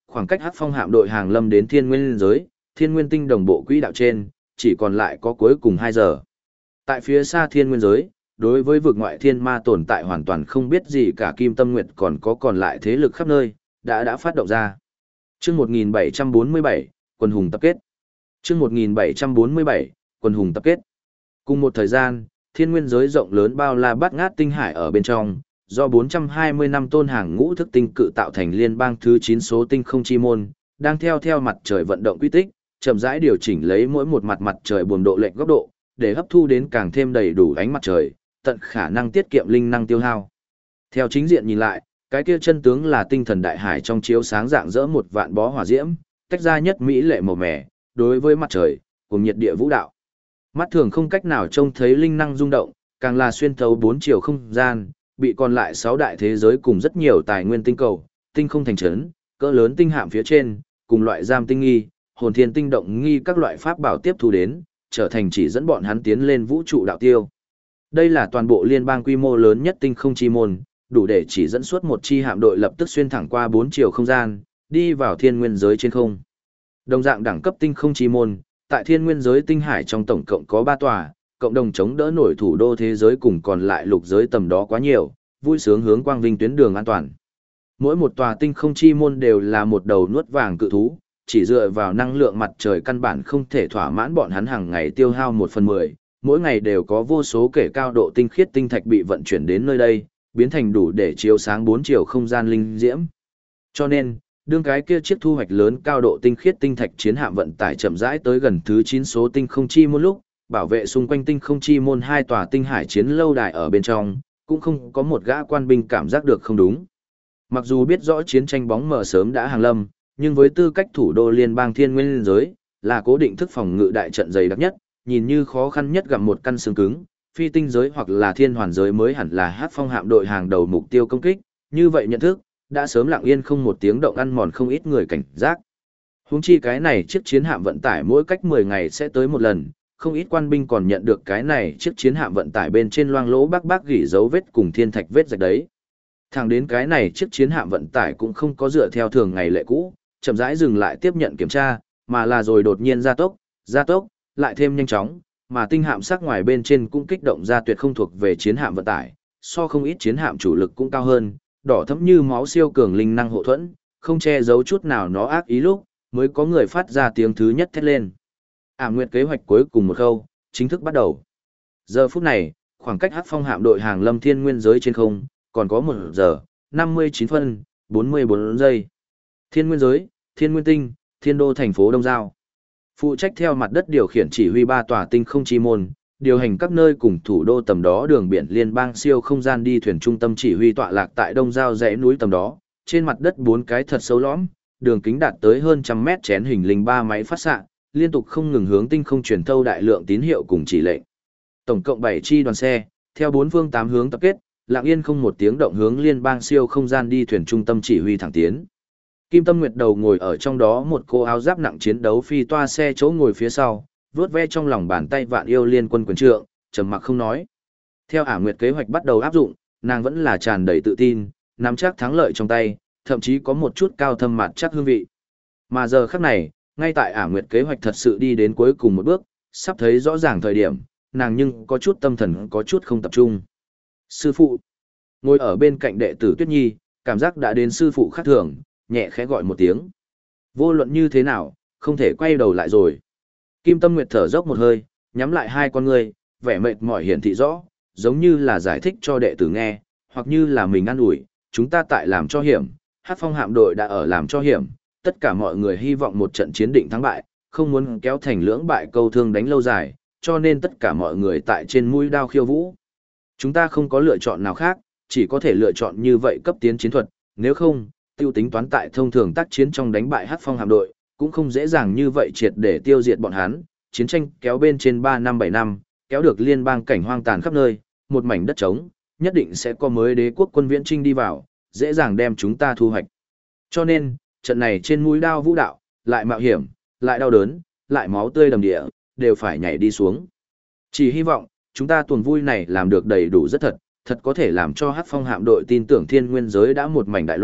A: khoảng cách Hắc Phong hạm đội hàng lâm đến Thiên Nguyên giới, Thiên Nguyên tinh đồng bộ quỹ đạo trên, chỉ còn lại có cuối cùng 2 giờ. Tại phía xa Thiên Nguyên giới, đối với vực ngoại thiên ma tồn tại hoàn toàn không biết gì cả Kim Tâm Nguyệt còn lại thế lực khắp nơi, đã phát động ra. Chương 1747, quần hùng tập kết. Chương 1747, quần hùng tập kết. Cùng một thời gian, Thiên Nguyên giới rộng lớn bao la bát ngát tinh hải ở bên trong, do 420 năm tôn hàng ngũ thức tinh cự tạo thành liên bang thứ 9 số tinh không chi môn, đang theo mặt trời vận động quy tích, chậm rãi điều chỉnh lấy mỗi một mặt trời buồm độ lệch góc độ, để hấp thu đến càng thêm đầy đủ ánh mặt trời, tận khả năng tiết kiệm linh năng tiêu hao. Theo chính diện nhìn lại, cái kia chân tướng là tinh thần đại hải trong chiếu sáng dạng dỡ một vạn bó hỏa diễm, tách ra nhất mỹ lệ màu mè, đối với mặt trời, cùng nhiệt địa vũ đạo. Mắt thường không cách nào trông thấy linh năng rung động, càng là xuyên thấu 4 chiều không gian, bị còn lại 6 đại thế giới cùng rất nhiều tài nguyên tinh cầu, tinh không thành trấn, cỡ lớn tinh hạm phía trên, cùng loại giam tinh nghi, hồn thiên tinh động nghi các loại pháp bảo tiếp thu đến, trở thành chỉ dẫn bọn hắn tiến lên vũ trụ đạo tiêu. Đây là toàn bộ liên bang quy mô lớn nhất tinh không chi môn, đủ để chỉ dẫn suốt một chi hạm đội lập tức xuyên thẳng qua 4 chiều không gian, đi vào thiên nguyên giới trên không. Đồng dạng đẳng cấp tinh không chi môn, tại thiên nguyên giới tinh hải trong tổng cộng có 3 tòa, cộng đồng chống đỡ nổi thủ đô thế giới cùng còn lại lục giới tầm đó quá nhiều, vui sướng hướng quang vinh tuyến đường an toàn. Mỗi một tòa tinh không chi môn đều là một đầu nuốt vàng cự thú, chỉ dựa vào năng lượng mặt trời căn bản không thể thỏa mãn bọn hắn hàng ngày tiêu hao 1/10, mỗi ngày đều có vô số kể cao độ tinh khiết tinh thạch bị vận chuyển đến nơi đây, biến thành đủ để chiếu sáng 4 chiều không gian linh diễm. Cho nên, đương cái kia chiếc thu hoạch lớn cao độ tinh khiết tinh thạch chiến hạm vận tải chậm rãi tới gần thứ 9 số tinh không chi môn lúc, bảo vệ xung quanh tinh không chi môn 2 tòa tinh hải chiến lâu đài ở bên trong, cũng không có một gã quan binh cảm giác được không đúng. Mặc dù biết rõ chiến tranh bóng mờ sớm đã hàng lâm, nhưng với tư cách thủ đô liên bang thiên nguyên giới, là cố định thức phòng ngự đại trận dày đặc nhất, nhìn như khó khăn nhất gặp một căn xương cứng, phi tinh giới hoặc là thiên hoàn giới mới hẳn là Hắc Phong hạm đội hàng đầu mục tiêu công kích, như vậy nhận thức, đã sớm lặng yên không một tiếng động ăn mòn không ít người cảnh giác. Huống chi cái này chiếc chiến hạm vận tải mỗi cách 10 ngày sẽ tới một lần, không ít quan binh còn nhận được cái này chiếc chiến hạm vận tải bên trên loang lỗ bác gỉ dấu vết cùng thiên thạch vết rạch đấy. Thẳng đến cái này chiếc chiến hạm vận tải cũng không có dựa theo thường ngày lệ cũ, chậm rãi dừng lại tiếp nhận kiểm tra, mà là rồi đột nhiên gia tốc, lại thêm nhanh chóng, mà tinh hạm sắc ngoài bên trên cũng kích động ra tuyệt không thuộc về chiến hạm vận tải, so không ít chiến hạm chủ lực cũng cao hơn, đỏ thẫm như máu siêu cường linh năng hộ thuẫn, không che giấu chút nào nó ác ý lúc, mới có người phát ra tiếng thứ nhất thét lên. Ảm Nguyệt kế hoạch cuối cùng một khâu, chính thức bắt đầu. Giờ phút này, khoảng cách Hắc Phong hạm đội hàng lâm thiên nguyên giới trên không, còn có 1 giờ, 59 phân, 44 giây. Thiên nguyên giới, thiên nguyên tinh, thiên đô thành phố Đông Giao. Phụ trách theo mặt đất điều khiển chỉ huy 3 tòa tinh không chi môn, điều hành các nơi cùng thủ đô tầm đó đường biển liên bang siêu không gian đi thuyền trung tâm chỉ huy tọa lạc tại Đông Giao dãy núi tầm đó, trên mặt đất 4 cái thật sâu lõm, đường kính đạt tới hơn 100 mét chén hình linh 3 máy phát xạ, liên tục không ngừng hướng tinh không truyền thâu đại lượng tín hiệu cùng chỉ lệnh. Tổng cộng 7 chi đoàn xe, theo 4 phương 8 hướng tập kết, lặng yên không một tiếng động hướng liên bang siêu không gian đi thuyền trung tâm chỉ huy thẳng tiến. Kim Tâm Nguyệt đầu ngồi ở trong đó một cô áo giáp nặng chiến đấu phi toa xe chỗ ngồi phía sau, vuốt ve trong lòng bàn tay vạn yêu liên quân quyền trượng, trầm mặc không nói. Theo Ả Nguyệt kế hoạch bắt đầu áp dụng, nàng vẫn là tràn đầy tự tin, nắm chắc thắng lợi trong tay, thậm chí có một chút cao thâm mặt chắc hương vị. Mà giờ khắc này, ngay tại Ả Nguyệt kế hoạch thật sự đi đến cuối cùng một bước, sắp thấy rõ ràng thời điểm, nàng nhưng có chút tâm thần có chút không tập trung. Sư phụ, ngồi ở bên cạnh đệ tử Tuyết Nhi, cảm giác đã đến sư phụ khác thường, nhẹ khẽ gọi một tiếng. Vô luận như thế nào, không thể quay đầu lại rồi. Kim Tâm Nguyệt thở dốc một hơi, nhắm lại hai con ngươi, vẻ mệt mỏi hiển thị rõ, giống như là giải thích cho đệ tử nghe, hoặc như là mình ăn ủi, chúng ta tại làm cho hiểm, Hắc Phong hạm đội đã ở làm cho hiểm, tất cả mọi người hy vọng một trận chiến định thắng bại, không muốn kéo thành lưỡng bại câu thương đánh lâu dài, cho nên tất cả mọi người tại trên mũi đao khiêu vũ. Chúng ta không có lựa chọn nào khác, chỉ có thể lựa chọn như vậy cấp tiến chiến thuật, nếu không, tiêu tính toán tại thông thường tác chiến trong đánh bại Hắc Phong hạm đội, cũng không dễ dàng như vậy triệt để tiêu diệt bọn hắn, chiến tranh kéo bên trên 3 năm 7 năm, kéo được liên bang cảnh hoang tàn khắp nơi, một mảnh đất trống, nhất định sẽ có mới đế quốc quân viễn trinh đi vào, dễ dàng đem chúng ta thu hoạch. Cho nên, trận này trên mũi đao vũ đạo, lại mạo hiểm, lại đau đớn, lại máu tươi đầm địa, đều phải nhảy đi xuống. Chỉ hy vọng, chúng ta tuần vui này làm được đầy đủ rất thật, thật có thể làm cho Hắc Phong hạm đội tin tưởng thiên nguyên giới đã một mảnh đại loạn,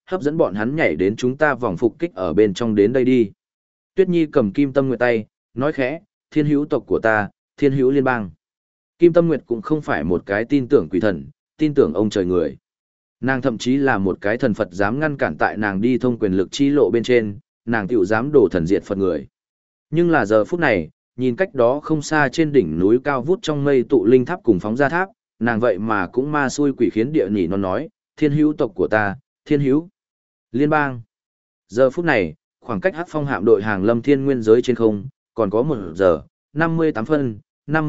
A: hấp dẫn bọn hắn nhảy đến chúng ta vòng phục kích ở bên trong đến đây đi. Tuyết Nhi cầm Kim Tâm Nguyệt tay, nói khẽ, thiên hữu tộc của ta, thiên hữu liên bang. Kim Tâm Nguyệt cũng không phải một cái tin tưởng quỷ thần, tin tưởng ông trời người. Nàng thậm chí là một cái thần Phật dám ngăn cản tại nàng đi thông quyền lực chi lộ bên trên, nàng tiểu dám đổ thần diệt Phật người. Nhưng là giờ phút này, nhìn cách đó không xa trên đỉnh núi cao vút trong mây tụ linh tháp cùng phóng ra tháp, nàng vậy mà cũng ma xui quỷ khiến địa nỉ nó nói, thiên hữu tộc của ta, thiên hữu liên bang. Giờ phút này, khoảng cách Hắc Phong hạm đội hàng lâm thiên nguyên giới trên không, còn có 1 giờ, 58 phân,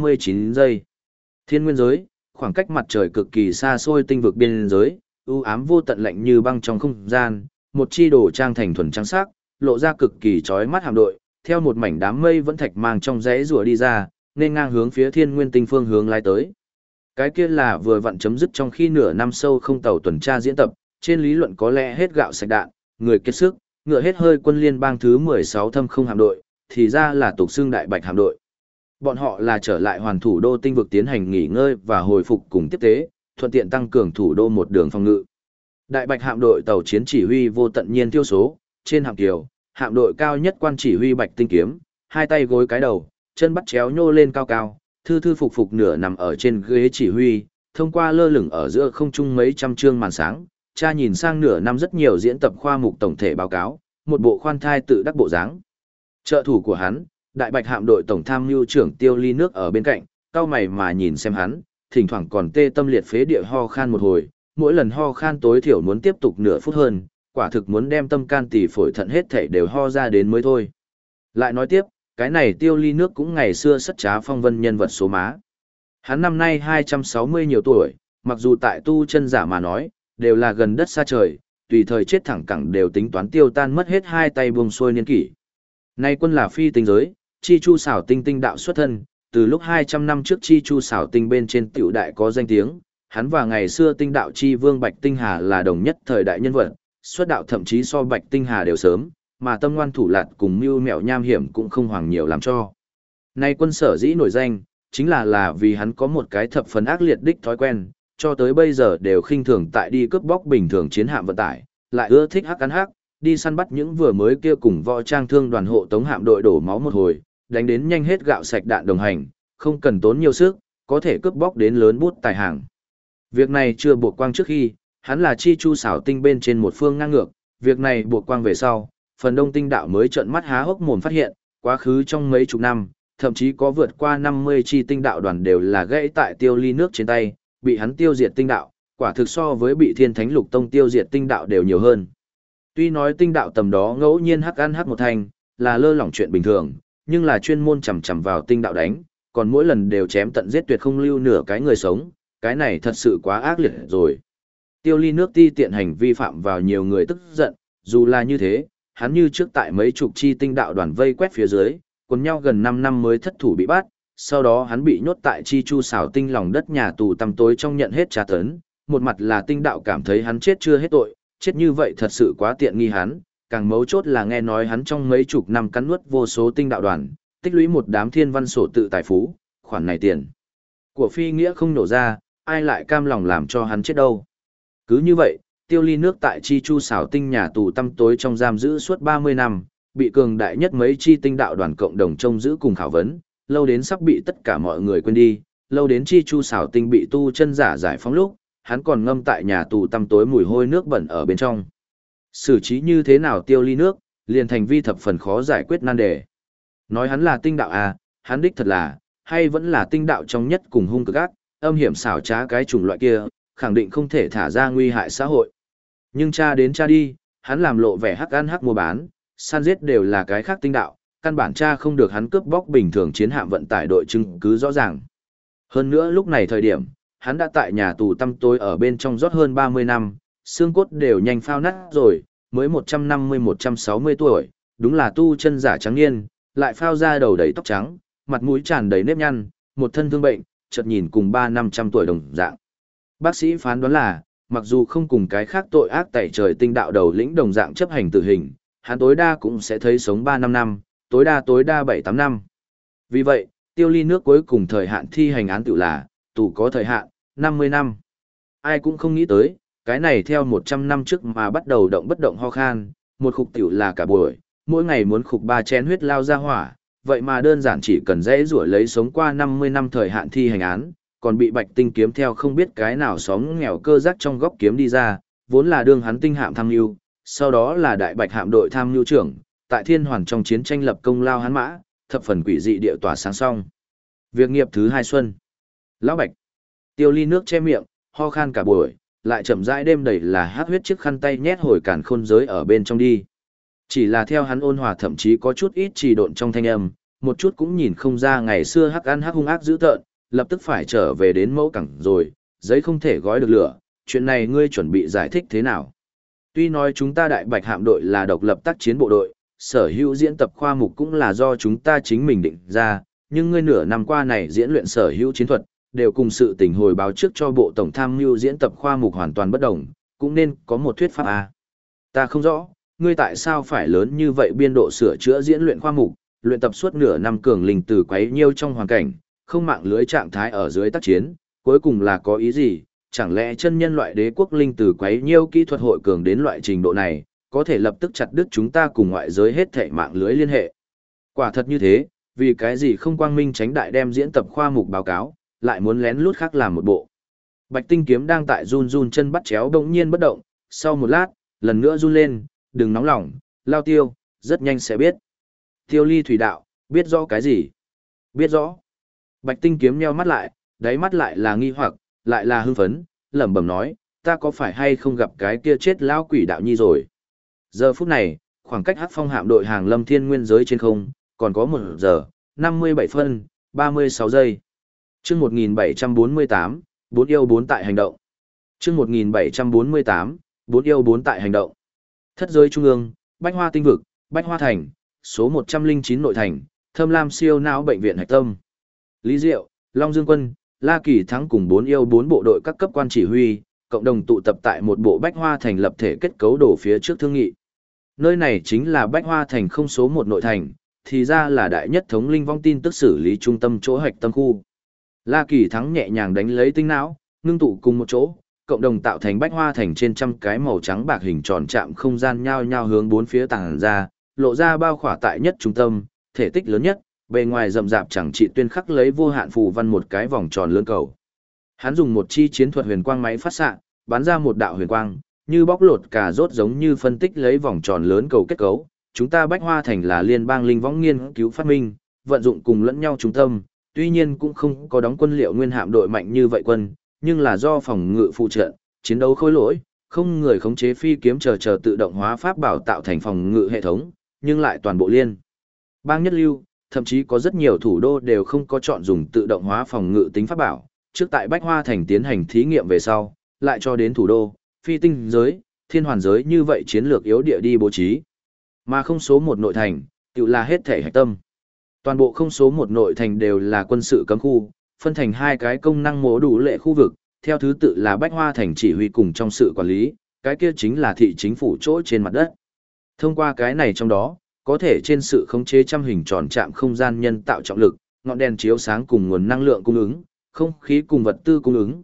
A: 59 giây. Thiên nguyên giới, khoảng cách mặt trời cực kỳ xa xôi tinh vực biên giới, u ám vô tận lạnh như băng trong không gian, một chi đồ trang thành thuần trắng sắc, lộ ra cực kỳ chói mắt hạm đội, theo một mảnh đám mây vẫn thạch mang trong rẽ rùa đi ra, nên ngang hướng phía thiên nguyên tinh phương hướng lái tới. Cái kia là vừa vặn chấm dứt trong khi nửa năm sâu không tàu tuần tra diễn tập, trên lý luận có lẽ hết gạo sạch đạn, người kiệt sức, ngựa hết hơi quân liên bang thứ 16 thâm không hạm đội, thì ra là tục xương đại bạch hạm đội. Bọn họ là trở lại hoàn thủ đô tinh vực tiến hành nghỉ ngơi và hồi phục cùng tiếp tế, thuận tiện tăng cường thủ đô một đường phòng ngự. Đại bạch hạm đội tàu chiến chỉ huy vô tận nhiên tiêu số, trên hạm kiều, hạm đội cao nhất quan chỉ huy bạch tinh kiếm, hai tay gối cái đầu, chân bắt chéo nhô lên cao cao, thư thư phục phục nửa nằm ở trên ghế chỉ huy, thông qua lơ lửng ở giữa không trung mấy trăm chương màn sáng, cha nhìn sang nửa năm rất nhiều diễn tập khoa mục tổng thể báo cáo, một bộ khoan thai tự đắc bộ dáng. Trợ thủ của hắn, đại bạch hạm đội tổng tham mưu trưởng Tiêu Ly Nước ở bên cạnh, cau mày mà nhìn xem hắn, thỉnh thoảng còn tê tâm liệt phế địa ho khan một hồi, mỗi lần ho khan tối thiểu muốn tiếp tục nửa phút hơn, quả thực muốn đem tâm can tỳ phổi thận hết thảy đều ho ra đến mới thôi. Lại nói tiếp, cái này Tiêu Ly Nước cũng ngày xưa sất trá phong vân nhân vật số má. Hắn năm nay 260 nhiều tuổi, mặc dù tại tu chân giả mà nói, đều là gần đất xa trời, tùy thời chết thẳng cẳng đều tính toán tiêu tan mất hết hai tay buông xuôi niên kỷ. Nay quân là phi tinh giới, chi chu xảo tinh tinh đạo xuất thân, từ lúc 200 năm trước chi chu xảo tinh bên trên tiểu đại có danh tiếng, hắn và ngày xưa tinh đạo chi vương Bạch Tinh Hà là đồng nhất thời đại nhân vật, xuất đạo thậm chí so Bạch Tinh Hà đều sớm, mà tâm ngoan thủ lạt cùng mưu mẹo nham hiểm cũng không hoàng nhiều làm cho. Nay quân sở dĩ nổi danh, chính là vì hắn có một cái thập phần ác liệt đích thói quen, cho tới bây giờ đều khinh thường tại đi cướp bóc bình thường chiến hạm vận tải, lại ưa thích hắc ăn hắc, đi săn bắt những vừa mới kia cùng võ trang thương đoàn hộ tống hạm đội đổ máu một hồi, đánh đến nhanh hết gạo sạch đạn đồng hành, không cần tốn nhiều sức, có thể cướp bóc đến lớn bút tài hàng. Việc này chưa buộc quang trước khi, hắn là chi chu xảo tinh bên trên một phương ngang ngược, việc này buộc quang về sau, phần đông tinh đạo mới trợn mắt há hốc mồm phát hiện, quá khứ trong mấy chục năm, thậm chí có vượt qua 50 chi tinh đạo đoàn đều là gãy tại Tiêu Ly Nước trên tay, bị hắn tiêu diệt tinh đạo, quả thực so với bị Thiên Thánh Lục Tông tiêu diệt tinh đạo đều nhiều hơn. Tuy nói tinh đạo tầm đó ngẫu nhiên hắc ăn hắc một thành, là lơ lỏng chuyện bình thường, nhưng là chuyên môn chằm chằm vào tinh đạo đánh, còn mỗi lần đều chém tận giết tuyệt không lưu nửa cái người sống, cái này thật sự quá ác liệt rồi. Tiêu Ly Nước ti tiện hành vi phạm vào nhiều người tức giận, dù là như thế, hắn như trước tại mấy chục chi tinh đạo đoàn vây quét phía dưới, quần nhau gần 5 năm mới thất thủ bị bắt, sau đó hắn bị nhốt tại chi chu xảo tinh lòng đất nhà tù tăm tối trong nhận hết tra tấn, một mặt là tinh đạo cảm thấy hắn chết chưa hết tội, chết như vậy thật sự quá tiện nghi hắn, càng mấu chốt là nghe nói hắn trong mấy chục năm cắn nuốt vô số tinh đạo đoàn, tích lũy một đám thiên văn sổ tự tài phú, khoản này tiền của phi nghĩa không nổ ra, ai lại cam lòng làm cho hắn chết đâu. Cứ như vậy, Tiêu Ly Nước tại chi chu xảo tinh nhà tù tăm tối trong giam giữ suốt 30 năm, bị cường đại nhất mấy chi tinh đạo đoàn cộng đồng trông giữ cùng khảo vấn, lâu đến sắp bị tất cả mọi người quên đi, lâu đến chi chu xảo tinh bị tu chân giả giải phóng lúc, hắn còn ngâm tại nhà tù tăm tối mùi hôi nước bẩn ở bên trong. Xử trí như thế nào Tiêu Ly Nước, liền thành vi thập phần khó giải quyết nan đề. Nói hắn là tinh đạo à, hắn đích thật là, hay vẫn là tinh đạo trong nhất cùng hung cực ác, âm hiểm xảo trá cái chủng loại kia, khẳng định không thể thả ra nguy hại xã hội. Nhưng cha đến cha đi, hắn làm lộ vẻ hắc ăn hắc mua bán, săn giết đều là cái khác tinh đạo, căn bản cha không được hắn cướp bóc bình thường chiến hạm vận tải đội chứng cứ rõ ràng. Hơn nữa lúc này thời điểm, hắn đã tại nhà tù tăm tối ở bên trong rót hơn 30 năm, xương cốt đều nhanh phao nát rồi, mới 150-160 tuổi, đúng là tu chân giả trắng niên, lại phao ra đầu đầy tóc trắng, mặt mũi tràn đầy nếp nhăn, một thân thương bệnh, chợt nhìn cùng 300-500 tuổi đồng dạng. Bác sĩ phán đoán là, mặc dù không cùng cái khác tội ác tẩy trời tinh đạo đầu lĩnh đồng dạng chấp hành tử hình, hắn tối đa cũng sẽ thấy sống 3-5 năm, tối đa 7-8 năm. Vì vậy, Tiêu Ly Nước cuối cùng thời hạn thi hành án tự là, tù có thời hạn, 50 năm. Ai cũng không nghĩ tới, Cái này theo 100 năm trước mà bắt đầu động bất động ho khan, một khục tiểu là cả buổi, mỗi ngày muốn khục 3 chén huyết lao ra hỏa, vậy mà đơn giản chỉ cần dễ rủa lấy sống qua 50 năm thời hạn thi hành án, còn bị Bạch Tinh kiếm theo không biết cái nào xóm nghèo cơ giác trong góc kiếm đi ra, vốn là đương hắn tinh hạm tham mưu, sau đó là đại bạch hạm đội tham mưu trưởng, tại Thiên Hoàn trong chiến tranh lập công lao hắn mã, thập phần quỷ dị địa tỏa sáng song. Việc nghiệp thứ hai xuân. Lão Bạch. Tiêu Ly nước che miệng, ho khan cả buổi, lại chậm rãi đêm đầy là hát huyết chiếc khăn tay nhét hồi càn khôn giới ở bên trong đi. Chỉ là theo hắn ôn hòa thậm chí có chút ít trì độn trong thanh âm, một chút cũng nhìn không ra ngày xưa hắc ăn hắc hung ác dữ tợn, lập tức phải trở về đến mẫu cẳng rồi, giấy không thể gói được lửa, chuyện này ngươi chuẩn bị giải thích thế nào? Tuy nói chúng ta đại bạch hạm đội là độc lập tác chiến bộ đội, sở hữu diễn tập khoa mục cũng là do chúng ta chính mình định ra, nhưng ngươi nửa năm qua này diễn luyện sở hữu chiến thuật, đều cùng sự tình hồi báo trước cho bộ tổng tham mưu diễn tập khoa mục hoàn toàn bất đồng, cũng nên có một thuyết pháp a. Ta không rõ, ngươi tại sao phải lớn như vậy biên độ sửa chữa diễn luyện khoa mục, luyện tập suốt nửa năm cường linh từ quấy nhiêu trong hoàn cảnh, không mạng lưới trạng thái ở dưới tác chiến, cuối cùng là có ý gì? Chẳng lẽ chân nhân loại đế quốc linh từ quấy nhiêu kỹ thuật hội cường đến loại trình độ này, có thể lập tức chặt đứt chúng ta cùng ngoại giới hết thảy mạng lưới liên hệ? Quả thật như thế, vì cái gì không quang minh tránh đại đem diễn tập khoa mục báo cáo, lại muốn lén lút khác làm một bộ? Bạch Tinh kiếm đang tại run run chân bắt chéo bỗng nhiên bất động, sau một lát, lần nữa run lên, đừng nóng lòng, Lao Tiêu, rất nhanh sẽ biết. Tiêu Ly thủy đạo, biết rõ cái gì? Biết rõ. Bạch Tinh kiếm nheo mắt lại, đáy mắt lại là nghi hoặc, lại là hưng phấn, lẩm bẩm nói, ta có phải hay không gặp cái kia chết lão quỷ đạo nhi rồi? Giờ phút này, khoảng cách Hắc Phong hạm đội hàng lâm thiên nguyên giới trên không, còn có 1 giờ, 57 phân, 36 giây. Chương 1748, 4 yêu 4 tại hành động. Chương 1748, 4 yêu 4 tại hành động. Thất giới trung ương, Bách Hoa tinh vực, Bách Hoa thành, số 109 nội thành, Thâm Lam siêu não bệnh viện hạch tâm. Lý Diệu, Long Dương Quân, La Kỳ Thắng cùng 4 yêu 4 bộ đội các cấp quan chỉ huy, cộng đồng tụ tập tại một bộ Bách Hoa thành lập thể kết cấu đổ phía trước thương nghị. Nơi này chính là Bách Hoa thành không số 1 nội thành, thì ra là đại nhất thống linh vong tin tức xử lý trung tâm chỗ hạch tâm khu. La Kỳ Thắng nhẹ nhàng đánh lấy tinh não, ngưng tụ cùng một chỗ, cộng đồng tạo thành Bách Hoa thành trên trăm cái màu trắng bạc hình tròn chạm không gian nhao nhao hướng bốn phía tàng ra, lộ ra bao khỏa tại nhất trung tâm, thể tích lớn nhất, bề ngoài rậm rạp chẳng trị tuyên khắc lấy vô hạn phù văn một cái vòng tròn lớn cầu. Hắn dùng một chi chiến thuật huyền quang máy phát xạ, bắn ra một đạo huyền quang, như bóc lột cà rốt giống như phân tích lấy vòng tròn lớn cầu kết cấu. Chúng ta Bách Hoa thành là liên bang linh võng nghiên cứu phát minh, vận dụng cùng lẫn nhau trung tâm, tuy nhiên cũng không có đóng quân liệu nguyên hạm đội mạnh như vậy quân, nhưng là do phòng ngự phụ trợ, chiến đấu khối lỗi, không người khống chế phi kiếm chờ tự động hóa pháp bảo tạo thành phòng ngự hệ thống, nhưng lại toàn bộ liên bang nhất lưu, thậm chí có rất nhiều thủ đô đều không có chọn dùng tự động hóa phòng ngự tính pháp bảo, trước tại Bách Hoa thành tiến hành thí nghiệm về sau, lại cho đến thủ đô, phi tinh giới, thiên hoàn giới như vậy chiến lược yếu địa đi bố trí. Mà không số 1 nội thành, tự là hết thể hạch tâm. Toàn bộ không số 1 nội thành đều là quân sự cấm khu, phân thành 2 cái công năng mố đủ lệ khu vực, theo thứ tự là Bách Hoa thành chỉ huy cùng trong sự quản lý, cái kia chính là thị chính phủ chỗ trên mặt đất. Thông qua cái này trong đó, có thể trên sự khống chế trăm hình tròn chạm không gian nhân tạo trọng lực, ngọn đèn chiếu sáng cùng nguồn năng lượng cung ứng, không khí cùng vật tư cung ứng,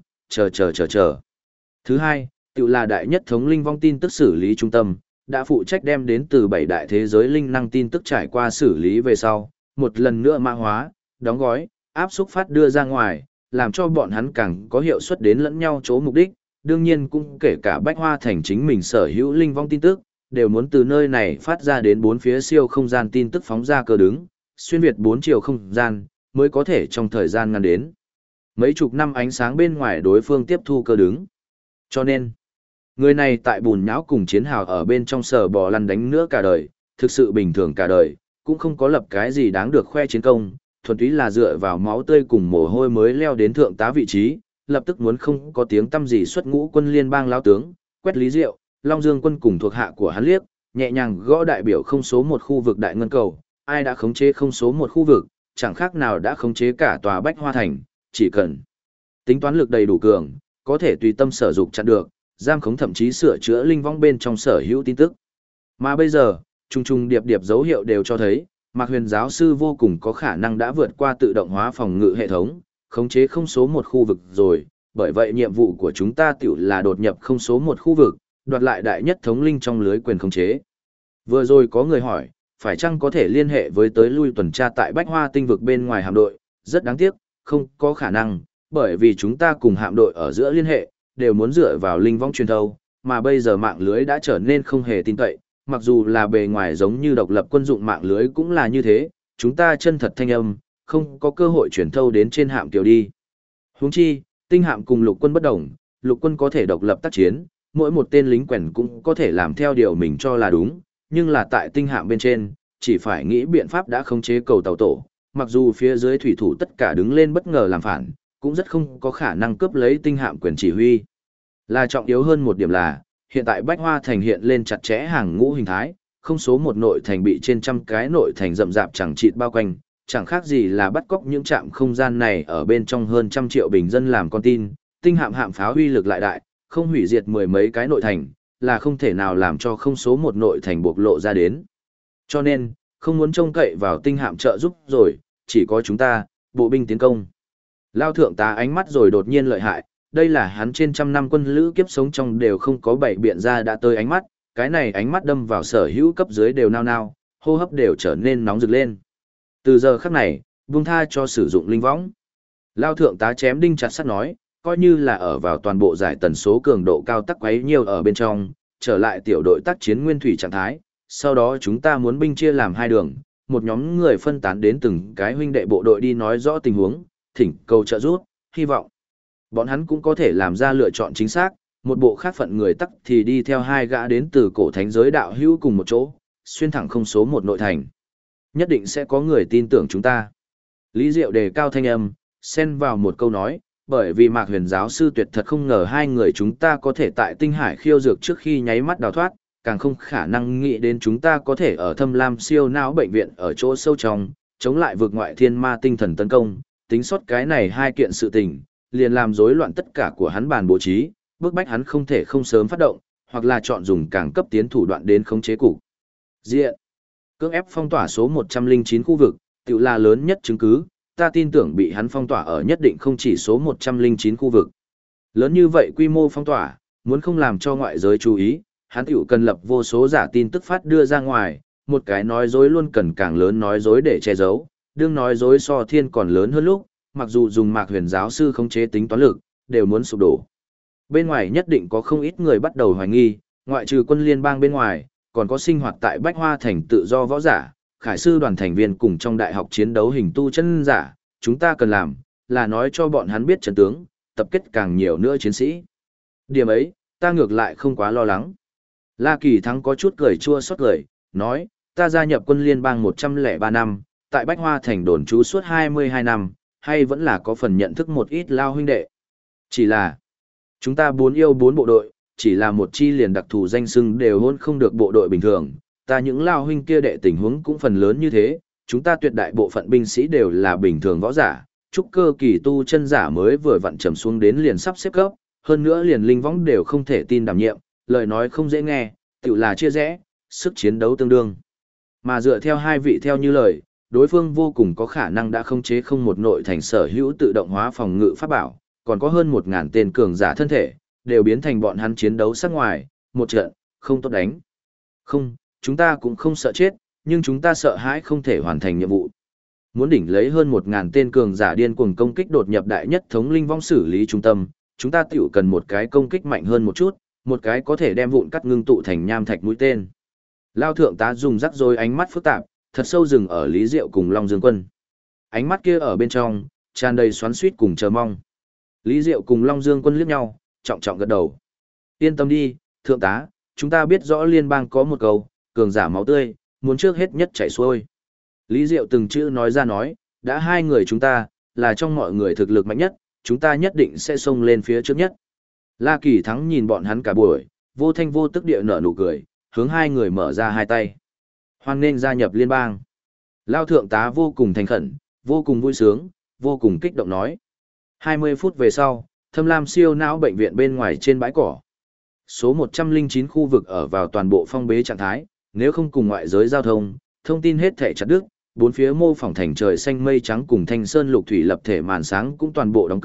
A: chờ. Thứ hai, tự là đại nhất thống linh vong tin tức xử lý trung tâm, đã phụ trách đem đến từ 7 đại thế giới linh năng tin tức trải qua xử lý về sau, một lần nữa mã hóa, đóng gói, áp xúc phát đưa ra ngoài, làm cho bọn hắn càng có hiệu suất đến lẫn nhau chỗ mục đích, đương nhiên cũng kể cả Bách Hoa thành chính mình sở hữu linh vong tin tức, đều muốn từ nơi này phát ra đến 4 phía siêu không gian tin tức phóng ra cơ đứng, xuyên việt 4 chiều không gian, mới có thể trong thời gian ngắn đến mấy chục năm ánh sáng bên ngoài đối phương tiếp thu cơ đứng. Cho nên, người này tại bùn nhão cùng chiến hào ở bên trong sở bò lăn đánh nữa cả đời, thực sự bình thường cả đời, cũng không có lập cái gì đáng được khoe chiến công, thuần túy là dựa vào máu tươi cùng mồ hôi mới leo đến thượng tá vị trí, lập tức muốn không có tiếng tăm gì xuất ngũ quân liên bang lão tướng, quét Lý Diệu, Long Dương quân cùng thuộc hạ của hắn liếc, nhẹ nhàng gõ đại biểu không số 1 khu vực đại ngân cầu, ai đã khống chế không số 1 khu vực, chẳng khác nào đã khống chế cả tòa Bách Hoa thành, chỉ cần tính toán lực đầy đủ cường, có thể tùy tâm sở dục chặn được, giam khống thậm chí sửa chữa linh vong bên trong sở hữu tin tức. Mà bây giờ, trùng điệp dấu hiệu đều cho thấy, Mạc Huyền giáo sư vô cùng có khả năng đã vượt qua tự động hóa phòng ngự hệ thống, khống chế không số 1 khu vực rồi, bởi vậy nhiệm vụ của chúng ta tiểu là đột nhập không số một khu vực, đoạt lại đại nhất thống linh trong lưới quyền khống chế. Vừa rồi có người hỏi, phải chăng có thể liên hệ với tới lui tuần tra tại Bách Hoa tinh vực bên ngoài hạm đội, rất đáng tiếc, không có khả năng, bởi vì chúng ta cùng hạm đội ở giữa liên hệ, đều muốn dựa vào linh võng truyền thâu, mà bây giờ mạng lưới đã trở nên không hề tin cậy, mặc dù là bề ngoài giống như độc lập quân dụng mạng lưới cũng là như thế, chúng ta chân thật thanh âm, không có cơ hội truyền thâu đến trên hạm tiểu đi. Huống chi, tinh hạm cùng lục quân bất đồng, lục quân có thể độc lập tác chiến, mỗi một tên lính quèn cũng có thể làm theo điều mình cho là đúng, nhưng là tại tinh hạm bên trên, chỉ phải nghĩ biện pháp đã khống chế cầu tàu tổ, mặc dù phía dưới thủy thủ tất cả đứng lên bất ngờ làm phản, cũng rất không có khả năng cướp lấy tinh hạm quyền chỉ huy. Là trọng yếu hơn một điểm là, hiện tại Bách Hoa thành hiện lên chặt chẽ hàng ngũ hình thái, không số một nội thành bị trên trăm cái nội thành rậm rạp chẳng chịt bao quanh, chẳng khác gì là bắt cóc những trạm không gian này ở bên trong hơn 100 triệu bình dân làm con tin, tinh hạm hạm pháo uy lực lại đại, không hủy diệt mười mấy cái nội thành, là không thể nào làm cho không số một nội thành bộc lộ ra đến. Cho nên, không muốn trông cậy vào tinh hạm trợ giúp rồi, chỉ có chúng ta, bộ binh tiến công. Lao thượng tá ánh mắt rồi đột nhiên lợi hại, đây là hắn trên trăm năm quân lữ kiếp sống trong đều không có bảy biện ra đã tới ánh mắt, cái này ánh mắt đâm vào sở hữu cấp dưới đều nao nao, hô hấp đều trở nên nóng rực lên. Từ giờ khắc này, buông tha cho sử dụng linh võng. Lao thượng tá chém đinh chặt sắt nói, coi như là ở vào toàn bộ giải tần số cường độ cao tắc quấy nhiều ở bên trong, trở lại tiểu đội tác chiến nguyên thủy trạng thái, sau đó chúng ta muốn binh chia làm hai đường, một nhóm người phân tán đến từng cái huynh đệ bộ đội đi nói rõ tình huống, thỉnh cầu trợ giúp, hy vọng bọn hắn cũng có thể làm ra lựa chọn chính xác, một bộ khác phận người tắc thì đi theo hai gã đến từ cổ thánh giới đạo hữu cùng một chỗ, xuyên thẳng không số một nội thành. Nhất định sẽ có người tin tưởng chúng ta. Lý Diệu đề cao thanh âm, xen vào một câu nói, bởi vì Mạc Huyền giáo sư tuyệt thật không ngờ hai người chúng ta có thể tại tinh hải khiêu dược trước khi nháy mắt đào thoát, càng không khả năng nghĩ đến chúng ta có thể ở Thâm Lam siêu não bệnh viện ở chỗ sâu trong, chống lại vực ngoại thiên ma tinh thần tấn công, tính sót cái này hai kiện sự tình, liền làm rối loạn tất cả của hắn bàn bố trí, bức bách hắn không thể không sớm phát động, hoặc là chọn dùng càng cấp tiến thủ đoạn đến khống chế cục diện. Cưỡng ép phong tỏa số 109 khu vực, tự là lớn nhất chứng cứ, ta tin tưởng bị hắn phong tỏa ở nhất định không chỉ số 109 khu vực. Lớn như vậy quy mô phong tỏa, muốn không làm cho ngoại giới chú ý, hắn tiểu cần lập vô số giả tin tức phát đưa ra ngoài, một cái nói dối luôn cần càng lớn nói dối để che giấu, đương nói dối so thiên còn lớn hơn lúc, mặc dù dùng Mạc Huyền giáo sư khống chế tính toán lực, đều muốn sụp đổ. Bên ngoài nhất định có không ít người bắt đầu hoài nghi, ngoại trừ quân liên bang bên ngoài, còn có sinh hoạt tại Bách Hoa thành tự do võ giả, khải sư đoàn thành viên cùng trong đại học chiến đấu hình tu chân giả, chúng ta cần làm, là nói cho bọn hắn biết trận tướng, tập kết càng nhiều nữa chiến sĩ. Điểm ấy, ta ngược lại không quá lo lắng. La Kỳ Thắng có chút cười chua xót cười, nói, ta gia nhập quân liên bang 103 năm, tại Bách Hoa thành đồn trú suốt 22 năm, hay vẫn là có phần nhận thức một ít lao huynh đệ. Chỉ là, chúng ta bốn yêu bốn bộ đội, chỉ là một chi liền đặc thù danh xưng đều hôn không được bộ đội bình thường, ta những lao huynh kia đệ tình huống cũng phần lớn như thế, chúng ta tuyệt đại bộ phận binh sĩ đều là bình thường võ giả, trúc cơ kỳ tu chân giả mới vừa vặn trầm xuống đến liền sắp xếp cấp, hơn nữa liền linh võng đều không thể tin đảm nhiệm, lời nói không dễ nghe, tự là chia rẽ, sức chiến đấu tương đương. Mà dựa theo hai vị theo như lời, đối phương vô cùng có khả năng đã khống chế không một nội thành sở hữu tự động hóa phòng ngự pháp bảo, còn có hơn 1.000 tên cường giả thân thể, đều biến thành bọn hắn chiến đấu sát ngoài, một trận, không tốt đánh. Không, chúng ta cũng không sợ chết, nhưng chúng ta sợ hãi không thể hoàn thành nhiệm vụ. Muốn đỉnh lấy hơn 1.000 tên cường giả điên cuồng công kích đột nhập đại nhất thống linh vong xử lý trung tâm, chúng ta tiểu cần một cái công kích mạnh hơn một chút, một cái có thể đem vụn cắt ngưng tụ thành nham thạch mũi tên. Lao thượng tá dùng rắc rối ánh mắt phức tạp, thật sâu rừng ở Lý Diệu cùng Long Dương Quân. Ánh mắt kia ở bên trong, tràn đầy xoắn xuýt cùng chờ mong. Lý Diệu cùng Long Dương Quân liếc nhau, trọng trọng gật đầu. Yên tâm đi, thượng tá, chúng ta biết rõ liên bang có một câu, cường giả máu tươi, muốn trước hết nhất chảy xuôi. Lý Diệu từng chữ nói ra nói, đã hai người chúng ta, là trong mọi người thực lực mạnh nhất, chúng ta nhất định sẽ xông lên phía trước nhất. La Kỳ Thắng nhìn bọn hắn cả buổi, vô thanh vô tức địa nở nụ cười, hướng hai người mở ra hai tay. Hoan nên gia nhập liên bang. Lao thượng tá vô cùng thành khẩn, vô cùng vui sướng, vô cùng kích động nói. 20 phút về sau, Thâm Lam siêu não bệnh viện bên ngoài trên bãi cỏ. Số 109 khu vực ở vào toàn bộ phong bế trạng thái, nếu không cùng ngoại giới giao thông, thông tin hết thể chặt đứt, bốn phía mô phỏng thành trời xanh mây trắng cùng thanh sơn lục thủy lập thể màn sáng cũng toàn bộ đóng cửa,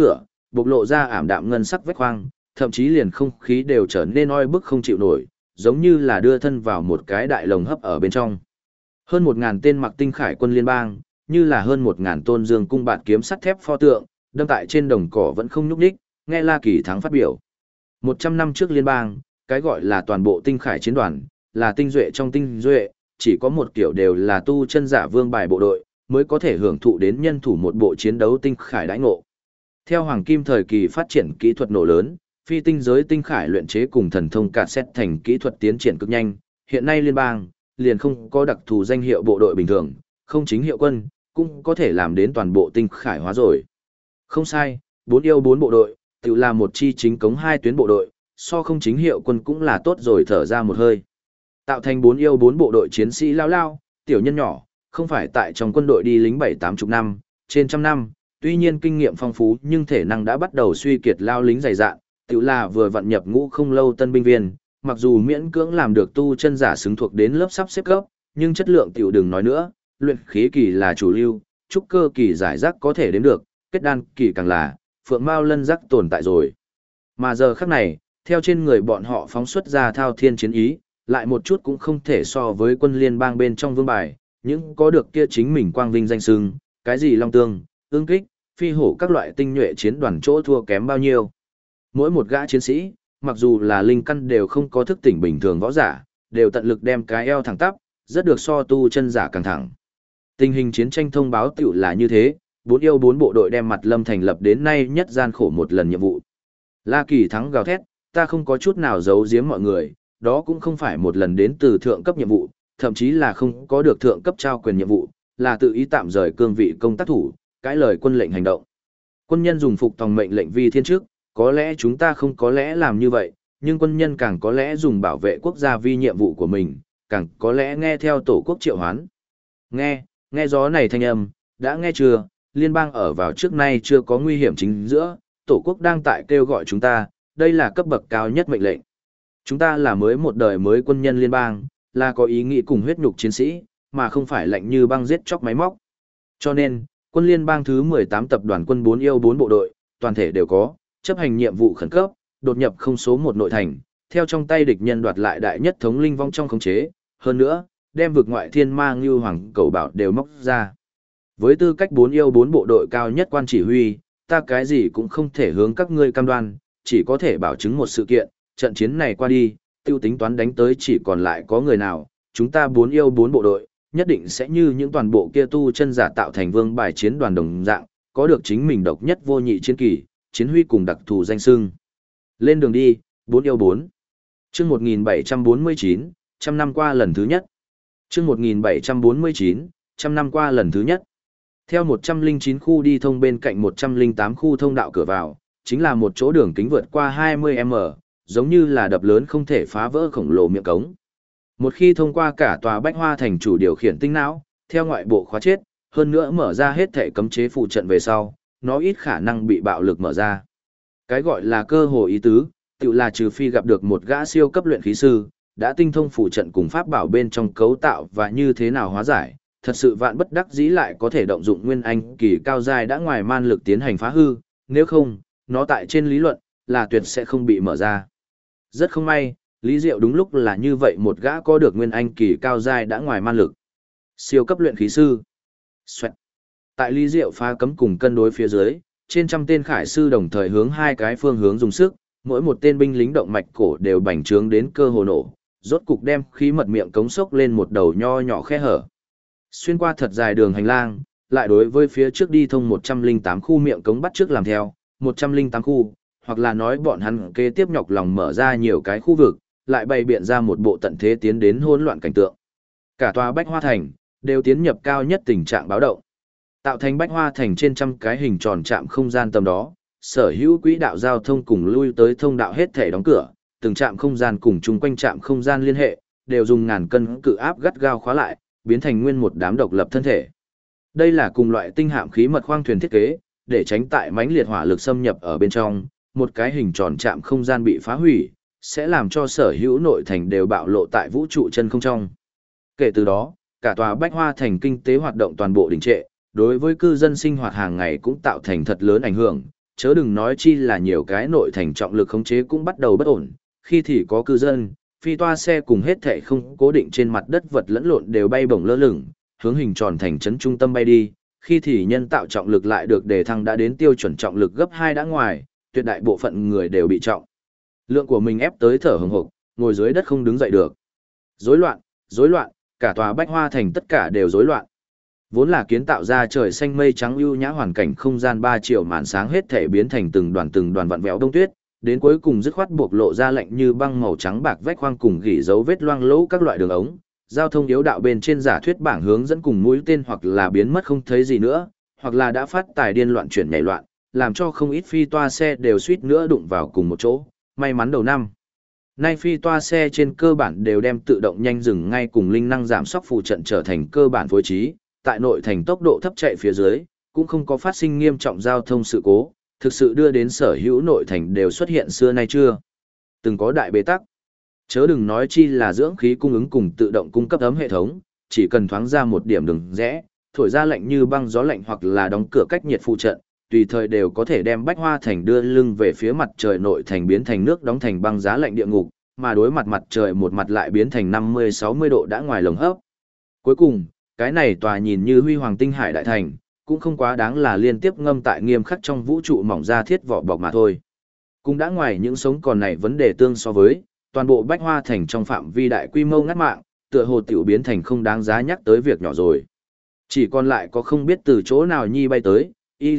A: bộc lộ ra ảm đạm ngân sắc vách khoang, thậm chí liền không khí đều trở nên oi bức không chịu nổi, giống như là đưa thân vào một cái đại lồng hấp ở bên trong. Hơn 1.000 tên mặc tinh khải quân liên bang, như là hơn 1.000 tôn dương cung bạt kiếm sắt thép pho tượng, đâm tại trên đồng cỏ vẫn không nhúc nhích, nghe La Kỳ Thắng phát biểu. 100 năm trước liên bang, cái gọi là toàn bộ tinh khải chiến đoàn, là tinh duệ trong tinh duệ, chỉ có một kiểu đều là tu chân giả vương bài bộ đội, mới có thể hưởng thụ đến nhân thủ một bộ chiến đấu tinh khải đãi ngộ. Theo hoàng kim thời kỳ phát triển kỹ thuật nổ lớn, phi tinh giới tinh khải luyện chế cùng thần thông cạt xét thành kỹ thuật tiến triển cực nhanh, hiện nay liên bang liền không có đặc thù danh hiệu bộ đội bình thường, không chính hiệu quân, cũng có thể làm đến toàn bộ tinh khải hóa rồi. Không sai, 4 yêu 4 bộ đội, tự là một chi chính cống 2 tuyến bộ đội, so không chính hiệu quân cũng là tốt rồi, thở ra một hơi. Tạo thành 4 yêu 4 bộ đội chiến sĩ lao lao, tiểu nhân nhỏ, không phải tại trong quân đội đi lính 7-80 năm, trên trăm năm, tuy nhiên kinh nghiệm phong phú nhưng thể năng đã bắt đầu suy kiệt lao lính dày dạn, tự là vừa vận nhập ngũ không lâu tân binh viên, mặc dù miễn cưỡng làm được tu chân giả xứng thuộc đến lớp sắp xếp cấp, nhưng chất lượng tiểu đừng nói nữa, luyện khí kỳ là chủ lưu, trúc cơ kỳ giải rác có thể đến được, kết đan kỳ càng là, phượng mao lân rắc tồn tại rồi. Mà giờ khắc này, theo trên người bọn họ phóng xuất ra thao thiên chiến ý, lại một chút cũng không thể so với quân liên bang bên trong vương bài, những có được kia chính mình quang vinh danh sưng, cái gì long tương, ương kích, phi hổ các loại tinh nhuệ chiến đoàn chỗ thua kém bao nhiêu. Mỗi một gã chiến sĩ, mặc dù là linh căn đều không có thức tỉnh bình thường võ giả, đều tận lực đem cái eo thẳng tắp, rất được so tu chân giả càng thẳng. Tình hình chiến tranh thông báo tiểu là như thế, 4 yêu 4 bộ đội đem mặt Lâm thành lập đến nay nhất gian khổ một lần nhiệm vụ. La Kỳ Thắng gào thét, ta không có chút nào giấu giếm mọi người, đó cũng không phải một lần đến từ thượng cấp nhiệm vụ, thậm chí là không có được thượng cấp trao quyền nhiệm vụ, là tự ý tạm rời cương vị công tác thủ, cãi lời quân lệnh hành động. Quân nhân dùng phục tòng mệnh lệnh vi thiên trước, có lẽ chúng ta không có lẽ làm như vậy, nhưng quân nhân càng có lẽ dùng bảo vệ quốc gia vi nhiệm vụ của mình, càng có lẽ nghe theo tổ quốc triệu hoán. Nghe gió này thanh âm, đã nghe chưa, liên bang ở vào trước nay chưa có nguy hiểm chính giữa, tổ quốc đang tại kêu gọi chúng ta, đây là cấp bậc cao nhất mệnh lệnh. Chúng ta là mới một đời mới quân nhân liên bang, là có ý nghĩ cùng huyết nhục chiến sĩ, mà không phải lạnh như băng giết chóc máy móc. Cho nên, quân liên bang thứ 18 tập đoàn quân 4 yêu 4 bộ đội, toàn thể đều có, chấp hành nhiệm vụ khẩn cấp, đột nhập không số 1 nội thành, theo trong tay địch nhân đoạt lại đại nhất thống linh vong trong khống chế, hơn nữa, đem vực ngoại thiên ma ngưu hoàng cầu bảo đều móc ra. Với tư cách 4 yêu 4 bộ đội cao nhất quan chỉ huy, ta cái gì cũng không thể hướng các ngươi cam đoan, chỉ có thể bảo chứng một sự kiện, trận chiến này qua đi, tiêu tính toán đánh tới chỉ còn lại có người nào, chúng ta 4 yêu 4 bộ đội, nhất định sẽ như những toàn bộ kia tu chân giả tạo thành vương bài chiến đoàn đồng dạng, có được chính mình độc nhất vô nhị chiến kỳ, chiến huy cùng đặc thù danh xưng. Lên đường đi, 4 yêu 4. Chương 1749, trăm năm qua lần thứ nhất. Chương 1749, trăm năm qua lần thứ nhất. Theo 109 khu đi thông bên cạnh 108 khu thông đạo cửa vào, chính là một chỗ đường kính vượt qua 20m, giống như là đập lớn không thể phá vỡ khổng lồ miệng cống. Một khi thông qua cả tòa Bách Hoa thành chủ điều khiển tinh não, theo ngoại bộ khóa chết, hơn nữa mở ra hết thể cấm chế phụ trận về sau, nó ít khả năng bị bạo lực mở ra. Cái gọi là cơ hội ý tứ, tự là trừ phi gặp được một gã siêu cấp luyện khí sư, đã tinh thông phụ trận cùng pháp bảo bên trong cấu tạo và như thế nào hóa giải, thật sự vạn bất đắc dĩ lại có thể động dụng nguyên anh kỳ cao giai đã ngoài man lực tiến hành phá hư, nếu không, nó tại trên lý luận là tuyệt sẽ không bị mở ra. Rất không may, Lý Diệu đúng lúc là như vậy một gã có được nguyên anh kỳ cao giai đã ngoài man lực. Siêu cấp luyện khí sư. Xoẹt. Tại Lý Diệu phá cấm cùng cân đối phía dưới, trên trăm tên khải sư đồng thời hướng hai cái phương hướng dùng sức, mỗi một tên binh lính động mạch cổ đều bành trướng đến cơ hồ nổ, rốt cục đem khí mật miệng cống sốc lên một đầu nho nhỏ khe hở. Xuyên qua thật dài đường hành lang, lại đối với phía trước đi thông 108 khu miệng cống bắt trước làm theo, 108 khu, hoặc là nói bọn hắn kế tiếp nhọc lòng mở ra nhiều cái khu vực, lại bày biện ra một bộ tận thế tiến đến hỗn loạn cảnh tượng. Cả tòa Bách Hoa Thành đều tiến nhập cao nhất tình trạng báo động. Tạo thành Bách Hoa Thành trên trăm cái hình tròn trạm không gian tầm đó, sở hữu quỹ đạo giao thông cùng lui tới thông đạo hết thể đóng cửa, từng trạm không gian cùng chung quanh trạm không gian liên hệ, đều dùng ngàn cân cự áp gắt gao khóa lại, biến thành nguyên một đám độc lập thân thể. Đây là cùng loại tinh hạm khí mật khoang thuyền thiết kế, để tránh tại mãnh liệt hỏa lực xâm nhập ở bên trong, một cái hình tròn trạm không gian bị phá hủy, sẽ làm cho sở hữu nội thành đều bạo lộ tại vũ trụ chân không trong. Kể từ đó, cả tòa Bách Hoa Thành kinh tế hoạt động toàn bộ đình trệ, đối với cư dân sinh hoạt hàng ngày cũng tạo thành thật lớn ảnh hưởng, chớ đừng nói chi là nhiều cái nội thành trọng lực khống chế cũng bắt đầu bất ổn, khi thì có cư dân, phi toa xe cùng hết thảy không cố định trên mặt đất vật lẫn lộn đều bay bổng lơ lửng, hướng hình tròn thành trấn trung tâm bay đi, khi thì nhân tạo trọng lực lại được đề thăng đã đến tiêu chuẩn trọng lực gấp 2 đã ngoài, tuyệt đại bộ phận người đều bị trọng lượng của mình ép tới thở hổn hộc, ngồi dưới đất không đứng dậy được. Rối loạn, cả tòa Bách Hoa thành tất cả đều rối loạn. Vốn là kiến tạo ra trời xanh mây trắng ưu nhã hoàn cảnh không gian 3 triệu màn sáng hết thể biến thành từng đoàn vặn vẹo đông tuyết, đến cuối cùng dứt khoát buộc lộ ra lạnh như băng màu trắng bạc vách khoang cùng gỉ dấu vết loang lỗ các loại đường ống, giao thông yếu đạo bên trên giả thuyết bảng hướng dẫn cùng mũi tên hoặc là biến mất không thấy gì nữa, hoặc là đã phát tài điên loạn chuyển nhảy loạn, làm cho không ít phi toa xe đều suýt nữa đụng vào cùng một chỗ, may mắn đầu năm. Nay phi toa xe trên cơ bản đều đem tự động nhanh dừng ngay cùng linh năng giảm sóc phụ trận trở thành cơ bản phối trí, tại nội thành tốc độ thấp chạy phía dưới, cũng không có phát sinh nghiêm trọng giao thông sự cố, thực sự đưa đến sở hữu nội thành đều xuất hiện xưa nay chưa từng có đại bế tắc. Chớ đừng nói chi là dưỡng khí cung ứng cùng tự động cung cấp ấm hệ thống, chỉ cần thoáng ra một điểm đường rẽ, thổi ra lạnh như băng gió lạnh hoặc là đóng cửa cách nhiệt phụ trận, tùy thời đều có thể đem Bách Hoa thành đưa lưng về phía mặt trời nội thành biến thành nước đóng thành băng giá lạnh địa ngục, mà đối mặt mặt trời một mặt lại biến thành 50-60 độ đã ngoài lồng hấp. Cuối cùng, cái này tòa nhìn như huy hoàng tinh hải đại thành, cũng không quá đáng là liên tiếp ngâm tại nghiêm khắc trong vũ trụ mỏng ra thiết vỏ bọc mà thôi. Cũng đã ngoài những sống còn này vấn đề tương so với, toàn bộ Bách Hoa thành trong phạm vi đại quy mô ngắt mạng, tựa hồ tiểu biến thành không đáng giá nhắc tới việc nhỏ rồi. Chỉ còn lại có không biết từ chỗ nào nhi bay tới,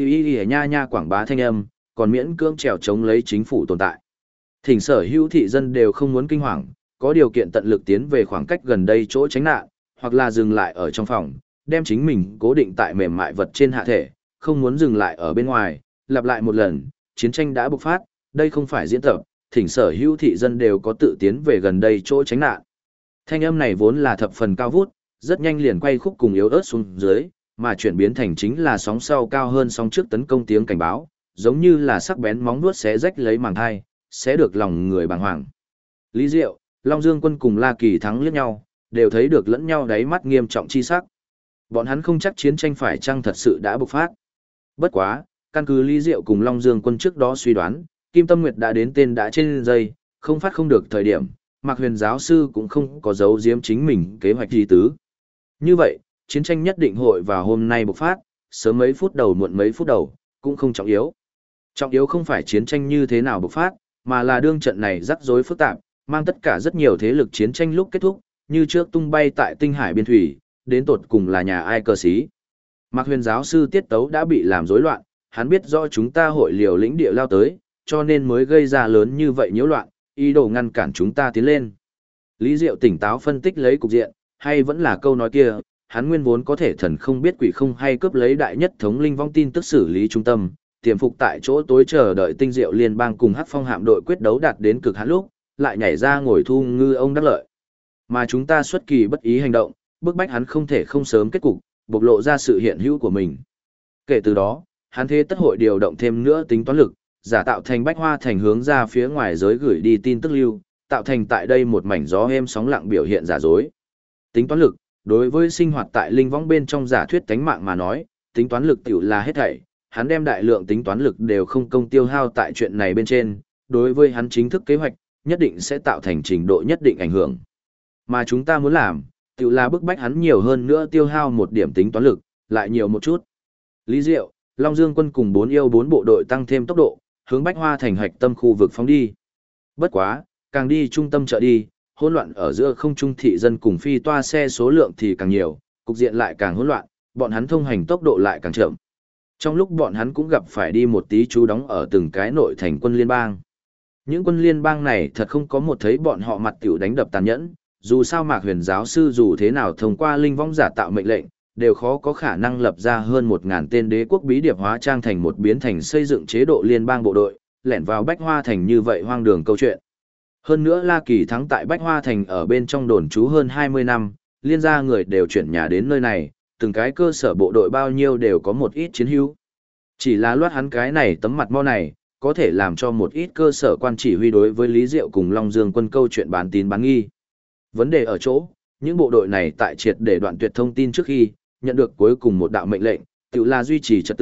A: y nha nha quảng bá thanh âm, còn miễn cưỡng trèo chống lấy chính phủ tồn tại. Thỉnh sở hữu thị dân đều không muốn kinh hoàng, có điều kiện tận lực tiến về khoảng cách gần đây chỗ tránh nạn, hoặc là dừng lại ở trong phòng, đem chính mình cố định tại mềm mại vật trên hạ thể, không muốn dừng lại ở bên ngoài, lặp lại một lần, chiến tranh đã bộc phát, đây không phải diễn tập, thỉnh sở hữu thị dân đều có tự tiến về gần đây chỗ tránh nạn. Thanh âm này vốn là thập phần cao vút, rất nhanh liền quay khúc cùng yếu ớt xuống dưới, mà chuyển biến thành chính là sóng sau cao hơn sóng trước tấn công tiếng cảnh báo, giống như là sắc bén móng vuốt xé rách lấy màng thai, sẽ được lòng người bàng hoàng. Lý Diệu, Long Dương Quân cùng La Kỳ Thắng liếc nhau, đều thấy được lẫn nhau đáy mắt nghiêm trọng chi sắc. Bọn hắn không chắc chiến tranh phải chăng thật sự đã bộc phát. Bất quá, căn cứ Lý Diệu cùng Long Dương Quân trước đó suy đoán, Kim Tâm Nguyệt đã đến tên đã trên dây, không phát không được thời điểm, Mạc Huyền giáo sư cũng không có giấu giếm chính mình kế hoạch gì tứ. Như vậy, chiến tranh nhất định hội vào hôm nay bộc phát, sớm mấy phút đầu muộn mấy phút đầu, cũng không trọng yếu. Trọng yếu không phải chiến tranh như thế nào bộc phát, mà là đương trận này rắc rối phức tạp, mang tất cả rất nhiều thế lực chiến tranh lúc kết thúc, như trước tung bay tại tinh hải biên thủy, đến tột cùng là nhà ai cơ sĩ. Mạc Huyền giáo sư tiết tấu đã bị làm rối loạn, hắn biết rõ chúng ta hội liều lĩnh địa lao tới, cho nên mới gây ra lớn như vậy nhiễu loạn, ý đồ ngăn cản chúng ta tiến lên. Lý Diệu tỉnh táo phân tích lấy cục diện, hay vẫn là câu nói kia, hắn nguyên vốn có thể thần không biết quỷ không hay cướp lấy đại nhất thống linh vong tin tức xử lý trung tâm, tiềm phục tại chỗ tối chờ đợi tinh diệu liên bang cùng Hắc Phong hạm đội quyết đấu đạt đến cực hạn lúc, lại nhảy ra ngồi thu ngư ông đắc lợi. Mà chúng ta xuất kỳ bất ý hành động, bức bách hắn không thể không sớm kết cục, bộc lộ ra sự hiện hữu của mình. Kể từ đó, hắn thế tất hội điều động thêm nữa tính toán lực, giả tạo thành Bách Hoa thành hướng ra phía ngoài giới gửi đi tin tức lưu, tạo thành tại đây một mảnh gió êm sóng lặng biểu hiện giả dối. Tính toán lực, đối với sinh hoạt tại linh võng bên trong giả thuyết tánh mạng mà nói, tính toán lực tiểu là hết thảy, hắn đem đại lượng tính toán lực đều không công tiêu hao tại chuyện này bên trên, đối với hắn chính thức kế hoạch, nhất định sẽ tạo thành trình độ nhất định ảnh hưởng. Mà chúng ta muốn làm, tiểu là bức bách hắn nhiều hơn nữa tiêu hao một điểm tính toán lực, lại nhiều một chút. Lý Diệu, Long Dương Quân cùng 4 bộ đội tăng thêm tốc độ, hướng Bách Hoa thành hạch tâm khu vực phóng đi. Bất quá, càng đi trung tâm chợ đi, hỗn loạn ở giữa không trung thị dân cùng phi toa xe số lượng thì càng nhiều, cục diện lại càng hỗn loạn, bọn hắn thông hành tốc độ lại càng chậm. Trong lúc bọn hắn cũng gặp phải đi một tí chú đóng ở từng cái nội thành quân liên bang. Những quân liên bang này thật không có một thấy bọn họ mặt tiểu đánh đập tàn nhẫn, dù sao Mạc Huyền giáo sư dù thế nào thông qua linh vong giả tạo mệnh lệnh, đều khó có khả năng lập ra hơn 1000 tên đế quốc bí điệp hóa trang thành một biến thành xây dựng chế độ liên bang bộ đội, lẻn vào Bách Hoa thành như vậy hoang đường câu chuyện. Hơn nữa La Kỳ Thắng tại Bách Hoa thành ở bên trong đồn trú hơn 20 năm, liên gia người đều chuyển nhà đến nơi này, từng cái cơ sở bộ đội bao nhiêu đều có một ít chiến hữu. Chỉ là loát hắn cái này tấm mặt mo này, có thể làm cho một ít cơ sở quan chỉ huy đối với Lý Diệu cùng Long Dương Quân câu chuyện bán tín bán nghi. Vấn đề ở chỗ, những bộ đội này tại triệt để đoạn tuyệt thông tin trước khi, nhận được cuối cùng một đạo mệnh lệnh, tự là duy trì trật tự,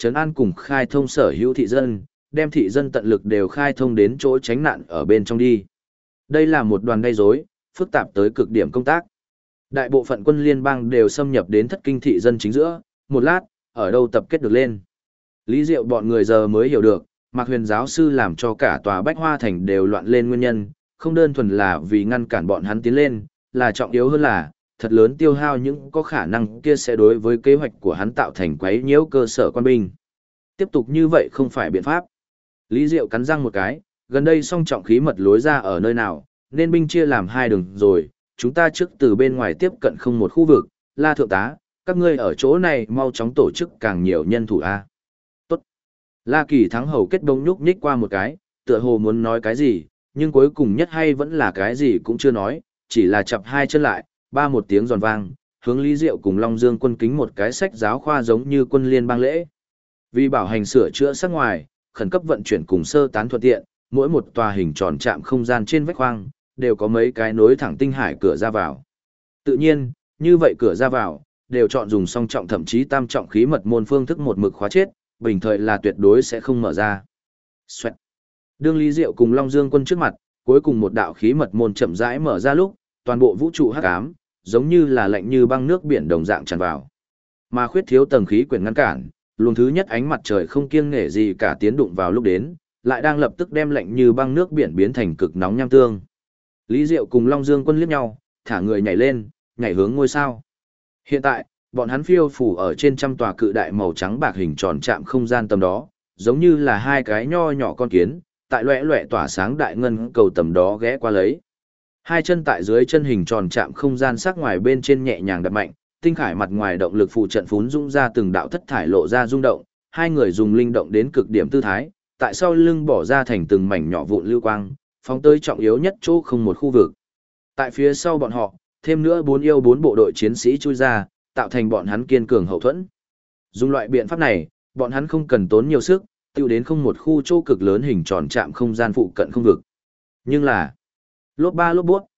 A: trấn an cùng khai thông sở hữu thị dân, đem thị dân tận lực đều khai thông đến chỗ tránh nạn ở bên trong đi. Đây là một đoàn gây rối, phức tạp tới cực điểm công tác. Đại bộ phận quân liên bang đều xâm nhập đến thất kinh thị dân chính giữa, một lát, ở đâu tập kết được lên. Lý Diệu bọn người giờ mới hiểu được, Mạc Huyền giáo sư làm cho cả tòa Bách Hoa Thành đều loạn lên nguyên nhân, không đơn thuần là vì ngăn cản bọn hắn tiến lên, là trọng yếu hơn là, thật lớn tiêu hao những có khả năng kia sẽ đối với kế hoạch của hắn tạo thành quấy nhiễu cơ sở quan binh. Tiếp tục như vậy không phải biện pháp. Lý Diệu cắn răng một cái, gần đây song trọng khí mật lối ra ở nơi nào, nên binh chia làm hai đường rồi, chúng ta trước từ bên ngoài tiếp cận không một khu vực, La Thượng tá, các ngươi ở chỗ này mau chóng tổ chức càng nhiều nhân thủ a. Tốt. La Kỳ Thắng hầu kết bông nhúc nhích qua một cái, tựa hồ muốn nói cái gì, nhưng cuối cùng nhất hay vẫn là cái gì cũng chưa nói, chỉ là chập hai chân lại, ba một tiếng giòn vang, hướng Lý Diệu cùng Long Dương quân kính một cái sách giáo khoa giống như quân liên bang lễ. Vì bảo hành sửa chữa sắc ngoài, khẩn cấp vận chuyển cùng sơ tán thuận tiện, mỗi một tòa hình tròn chạm không gian trên vách khoang, đều có mấy cái nối thẳng tinh hải cửa ra vào. Tự nhiên, như vậy cửa ra vào, đều chọn dùng song trọng thậm chí tam trọng khí mật môn phương thức một mực khóa chết, bình thời là tuyệt đối sẽ không mở ra. Xoẹt. Đương Lý Diệu cùng Long Dương quân trước mặt, cuối cùng một đạo khí mật môn chậm rãi mở ra lúc, toàn bộ vũ trụ hắc ám, giống như là lạnh như băng nước biển đồng dạng tràn vào. Mà khuyết thiếu tầng khí quyển ngăn cản, luồng thứ nhất ánh mặt trời không kiêng nể gì cả tiến đụng vào lúc đến, lại đang lập tức đem lạnh như băng nước biển biến thành cực nóng nham tương. Lý Diệu cùng Long Dương quân liếc nhau, thả người nhảy lên, nhảy hướng ngôi sao. Hiện tại, bọn hắn phiêu phủ ở trên trăm tòa cự đại màu trắng bạc hình tròn chạm không gian tầm đó, giống như là hai cái nho nhỏ con kiến, tại loẻ loẻ tỏa sáng đại ngân cầu tầm đó ghé qua lấy. Hai chân tại dưới chân hình tròn chạm không gian sắc ngoài bên trên nhẹ nhàng đập mạnh, tinh khải mặt ngoài động lực phụ trận phún dũng ra từng đạo thất thải lộ ra rung động, hai người dùng linh động đến cực điểm tư thái, tại sau lưng bỏ ra thành từng mảnh nhỏ vụn lưu quang, phóng tới trọng yếu nhất chỗ không một khu vực. Tại phía sau bọn họ, thêm nữa bốn bộ đội chiến sĩ chui ra, tạo thành bọn hắn kiên cường hậu thuẫn. Dùng loại biện pháp này, bọn hắn không cần tốn nhiều sức, tiêu đến không một khu chỗ cực lớn hình tròn chạm không gian phụ cận không vực. Nhưng là, lốp ba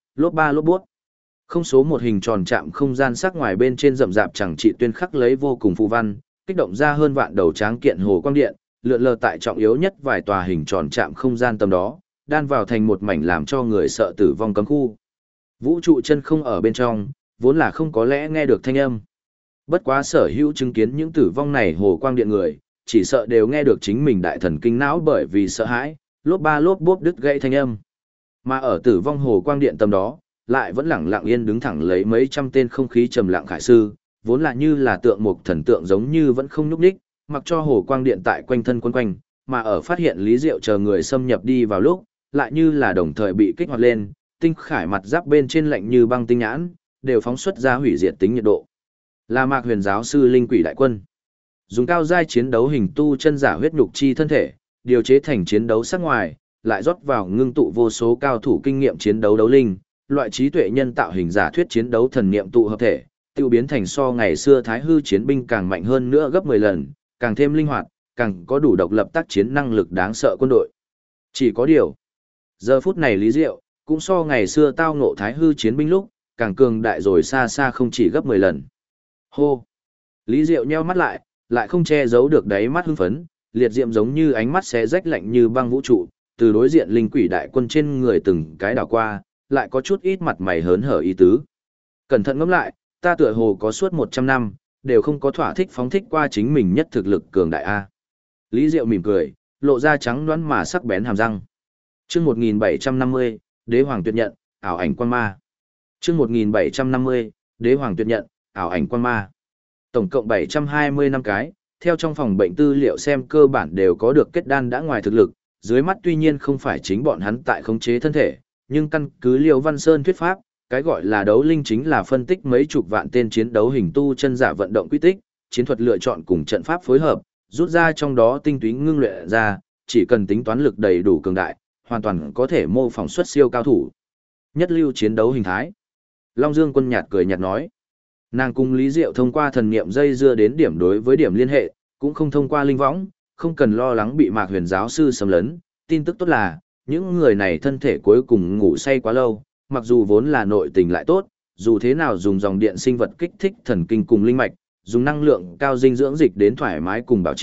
A: lốp buốt. Không số một hình tròn chạm không gian sắc ngoài bên trên rậm rạp chẳng trị tuyên khắc lấy vô cùng phù văn, kích động ra hơn vạn đầu tráng kiện hồ quang điện, lượn lờ tại trọng yếu nhất vài tòa hình tròn chạm không gian tầm đó, đan vào thành một mảnh làm cho người sợ tử vong cấm khu. Vũ trụ chân không ở bên trong, vốn là không có lẽ nghe được thanh âm. Bất quá sở hữu chứng kiến những tử vong này hồ quang điện người, chỉ sợ đều nghe được chính mình đại thần kinh não bởi vì sợ hãi, lốp ba lốp bốp đứt gãy thanh âm. Mà ở tử vong hồ quang điện tầm đó, lại vẫn lẳng lặng yên đứng thẳng lấy mấy trăm tên không khí trầm lặng khải sư, vốn là như là tượng một thần tượng giống như vẫn không nhúc nhích, mặc cho hồ quang điện tại quanh thân quấn quanh, mà ở phát hiện Lý Diệu chờ người xâm nhập đi vào lúc, lại như là đồng thời bị kích hoạt lên, tinh khải mặt giáp bên trên lạnh như băng tinh nhãn, đều phóng xuất ra hủy diệt tính nhiệt độ. Là Mạc Huyền giáo sư linh quỷ đại quân. Dùng cao giai chiến đấu hình tu chân giả huyết nhục chi thân thể, điều chế thành chiến đấu sắc ngoài, lại rót vào ngưng tụ vô số cao thủ kinh nghiệm chiến đấu đấu linh, loại trí tuệ nhân tạo hình giả thuyết chiến đấu thần niệm tụ hợp thể, tiêu biến thành so ngày xưa thái hư chiến binh càng mạnh hơn nữa gấp 10 lần, càng thêm linh hoạt, càng có đủ độc lập tác chiến năng lực đáng sợ quân đội. Chỉ có điều, giờ phút này Lý Diệu, cũng so ngày xưa tao ngộ thái hư chiến binh lúc, càng cường đại rồi xa xa không chỉ gấp 10 lần. Hô! Lý Diệu nheo mắt lại không che giấu được đáy mắt hưng phấn, liệt diệm giống như ánh mắt xé rách lạnh như băng vũ trụ, từ đối diện linh quỷ đại quân trên người từng cái đảo qua, lại có chút ít mặt mày hớn hở ý tứ. Cẩn thận ngẫm lại, ta tựa hồ có suốt 100 năm, đều không có thỏa thích phóng thích qua chính mình nhất thực lực cường đại A. Lý Diệu mỉm cười, lộ ra trắng đoán mà sắc bén hàm răng. Chương 1750, Đế Hoàng tuyệt nhận, ảo ảnh quan ma. Chương 1750, Đế Hoàng tuyệt nhận, ảo ảnh quan ma. Tổng cộng 720 năm cái, theo trong phòng bệnh tư liệu xem cơ bản đều có được kết đan đã ngoài thực lực, dưới mắt tuy nhiên không phải chính bọn hắn tại khống chế thân thể, nhưng căn cứ Liêu Văn Sơn thuyết pháp, cái gọi là đấu linh chính là phân tích mấy chục vạn tên chiến đấu hình tu chân giả vận động quy tích, chiến thuật lựa chọn cùng trận pháp phối hợp, rút ra trong đó tinh túy ngưng luyện ra, chỉ cần tính toán lực đầy đủ cường đại, hoàn toàn có thể mô phỏng xuất siêu cao thủ. Nhất lưu chiến đấu hình thái. Long Dương Quân nhạt cười nhạt nói. Nàng cùng Lý Diệu thông qua thần niệm dây dưa đến điểm đối với điểm liên hệ, cũng không thông qua linh võng, không cần lo lắng bị Mạc Huyền giáo sư xâm lấn. Tin tức tốt là, những người này thân thể cuối cùng ngủ say quá lâu, mặc dù vốn là nội tình lại tốt, dù thế nào dùng dòng điện sinh vật kích thích thần kinh cùng linh mạch, dùng năng lượng cao dinh dưỡng dịch đến thoải mái cùng bảo trì,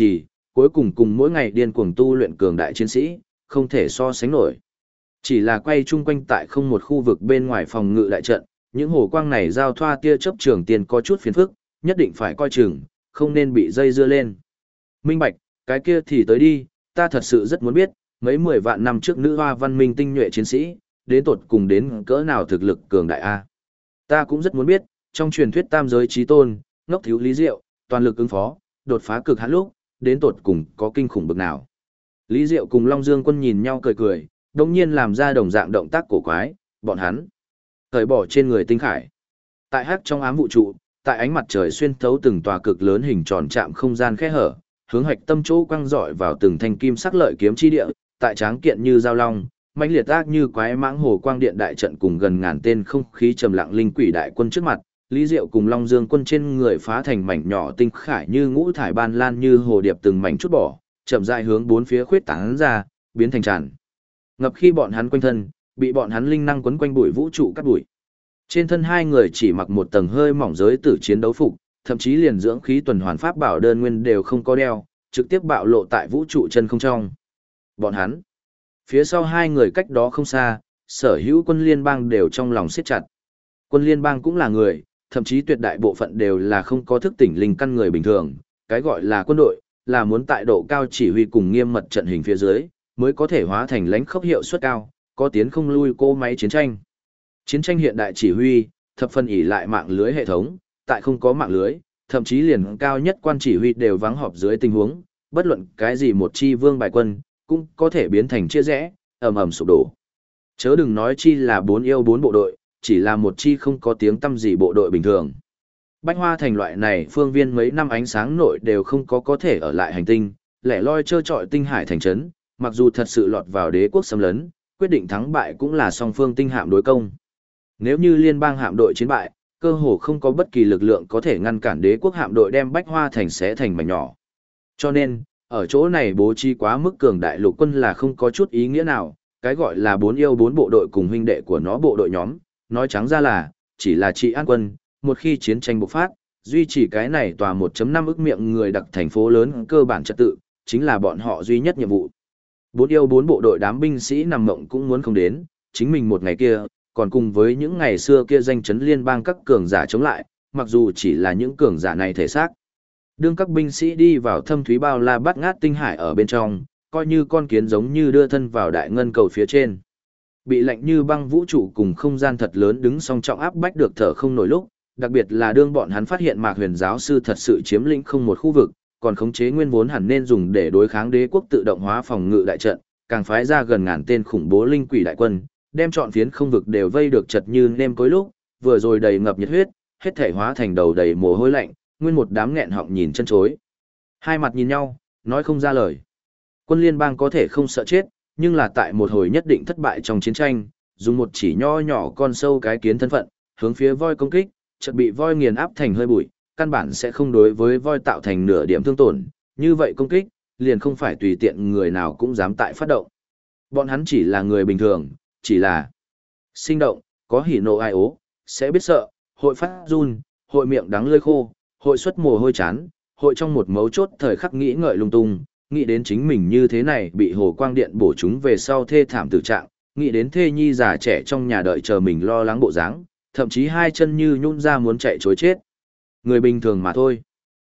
A: cuối cùng cùng mỗi ngày điên cuồng tu luyện cường đại chiến sĩ, không thể so sánh nổi. Chỉ là quay chung quanh tại không một khu vực bên ngoài phòng ngự đại trận, những hồ quang này giao thoa tia chớp trường tiền có chút phiền phức, nhất định phải coi chừng, không nên bị dây dưa lên. Minh bạch, cái kia thì tới đi, ta thật sự rất muốn biết, mấy 10 vạn năm trước nữ hoa văn minh tinh nhuệ chiến sĩ, đến tột cùng đến cỡ nào thực lực cường đại a. Ta cũng rất muốn biết, trong truyền thuyết tam giới chí tôn, ngốc thiếu Lý Diệu, toàn lực ứng phó, đột phá cực hạn lúc, đến tột cùng có kinh khủng bực nào. Lý Diệu cùng Long Dương Quân nhìn nhau cười cười, đồng nhiên làm ra đồng dạng động tác cổ quái, bọn hắn cởi bỏ trên người tinh khải. Tại hắc trong ám vũ trụ, tại ánh mặt trời xuyên thấu từng tòa cực lớn hình tròn chạm không gian khe hở, hướng hạch tâm chỗ quang rọi vào từng thanh kim sắc lợi kiếm chi địa, tại tráng kiện như dao long, mãnh liệt ác như quái mãng hồ quang điện đại trận cùng gần ngàn tên không khí trầm lặng linh quỷ đại quân trước mặt, Lý Diệu cùng Long Dương Quân trên người phá thành mảnh nhỏ tinh khải như ngũ thải ban lan như hồ điệp từng mảnh chút bỏ, chậm rãi hướng bốn phía khuyết tán ra, biến thành tràn ngập khi bọn hắn quanh thân, bị bọn hắn linh năng quấn quanh bụi vũ trụ cắt bụi. Trên thân hai người chỉ mặc một tầng hơi mỏng giới tử chiến đấu phục, thậm chí liền dưỡng khí tuần hoàn pháp bảo đơn nguyên đều không có đeo, trực tiếp bạo lộ tại vũ trụ chân không trong. Bọn hắn, phía sau hai người cách đó không xa, sở hữu quân liên bang đều trong lòng siết chặt. Quân liên bang cũng là người, thậm chí tuyệt đại bộ phận đều là không có thức tỉnh linh căn người bình thường, cái gọi là quân đội, là muốn tại độ cao chỉ huy cùng nghiêm mật trận hình phía dưới, mới có thể hóa thành lãnh khốc hiệu suất cao, có tiến không lui cỗ máy chiến tranh. Chiến tranh hiện đại chỉ huy, thập phần ỷ lại mạng lưới hệ thống, tại không có mạng lưới, thậm chí liền cao nhất quan chỉ huy đều vắng họp dưới tình huống, bất luận cái gì một chi vương bài quân, cũng có thể biến thành chia rẽ, ầm ầm sụp đổ. Chớ đừng nói chi là bốn yêu bốn bộ đội, chỉ là một chi không có tiếng tăm gì bộ đội bình thường. Bách Hoa Thành loại này phương viên mấy năm ánh sáng nội đều không có thể ở lại hành tinh, lẻ loi trơ trọi tinh hải thành trấn, mặc dù thật sự lọt vào đế quốc xâm lấn, quyết định thắng bại cũng là song phương tinh hạm đối công. Nếu như liên bang hạm đội chiến bại, cơ hồ không có bất kỳ lực lượng có thể ngăn cản đế quốc hạm đội đem Bách Hoa Thành xé thành mảnh nhỏ. Cho nên, ở chỗ này bố trí quá mức cường đại lục quân là không có chút ý nghĩa nào, cái gọi là bốn yêu bốn bộ đội cùng huynh đệ của nó bộ đội nhóm, nói trắng ra là, chỉ là trị an quân, một khi chiến tranh bộc phát, duy trì cái này tòa 1.5 ức miệng người đặc thành phố lớn cơ bản trật tự, chính là bọn họ duy nhất nhiệm vụ. Bốn yêu bốn bộ đội đám binh sĩ nằm mộng cũng muốn không đến, chính mình một ngày kia, còn cùng với những ngày xưa kia danh chấn liên bang các cường giả chống lại, mặc dù chỉ là những cường giả này thể xác. Đương các binh sĩ đi vào thâm thúy bao la bát ngát tinh hải ở bên trong, coi như con kiến giống như đưa thân vào đại ngân cầu phía trên. Bị lạnh như băng vũ trụ cùng không gian thật lớn đứng song trọng áp bách được thở không nổi lúc, đặc biệt là đương bọn hắn phát hiện Mạc Huyền giáo sư thật sự chiếm lĩnh không một khu vực, còn khống chế nguyên vốn hẳn nên dùng để đối kháng đế quốc tự động hóa phòng ngự đại trận, càng phái ra gần ngàn tên khủng bố linh quỷ đại quân, đem trọn phiến không vực đều vây được chật như nêm cối lúc, vừa rồi đầy ngập nhiệt huyết, hết thể hóa thành đầu đầy mồ hôi lạnh, nguyên một đám nghẹn họng nhìn chân chối. Hai mặt nhìn nhau, nói không ra lời. Quân liên bang có thể không sợ chết, nhưng là tại một hồi nhất định thất bại trong chiến tranh, dùng một chỉ nho nhỏ con sâu cái kiến thân phận, hướng phía voi công kích, chợt bị voi nghiền áp thành hơi bụi, căn bản sẽ không đối với voi tạo thành nửa điểm thương tổn, như vậy công kích, liền không phải tùy tiện người nào cũng dám tại phát động. Bọn hắn chỉ là người bình thường, chỉ là sinh động, có hỉ nộ ai ố, sẽ biết sợ, hội phát run, hội miệng đắng lưỡi khô, hội xuất mồ hôi chán, hội trong một mấu chốt thời khắc nghĩ ngợi lung tung, nghĩ đến chính mình như thế này bị hồ quang điện bổ chúng về sau thê thảm tử trạng, nghĩ đến thê nhi già trẻ trong nhà đợi chờ mình lo lắng bộ dáng, thậm chí hai chân như nhũn ra muốn chạy trối chết. Người bình thường mà thôi.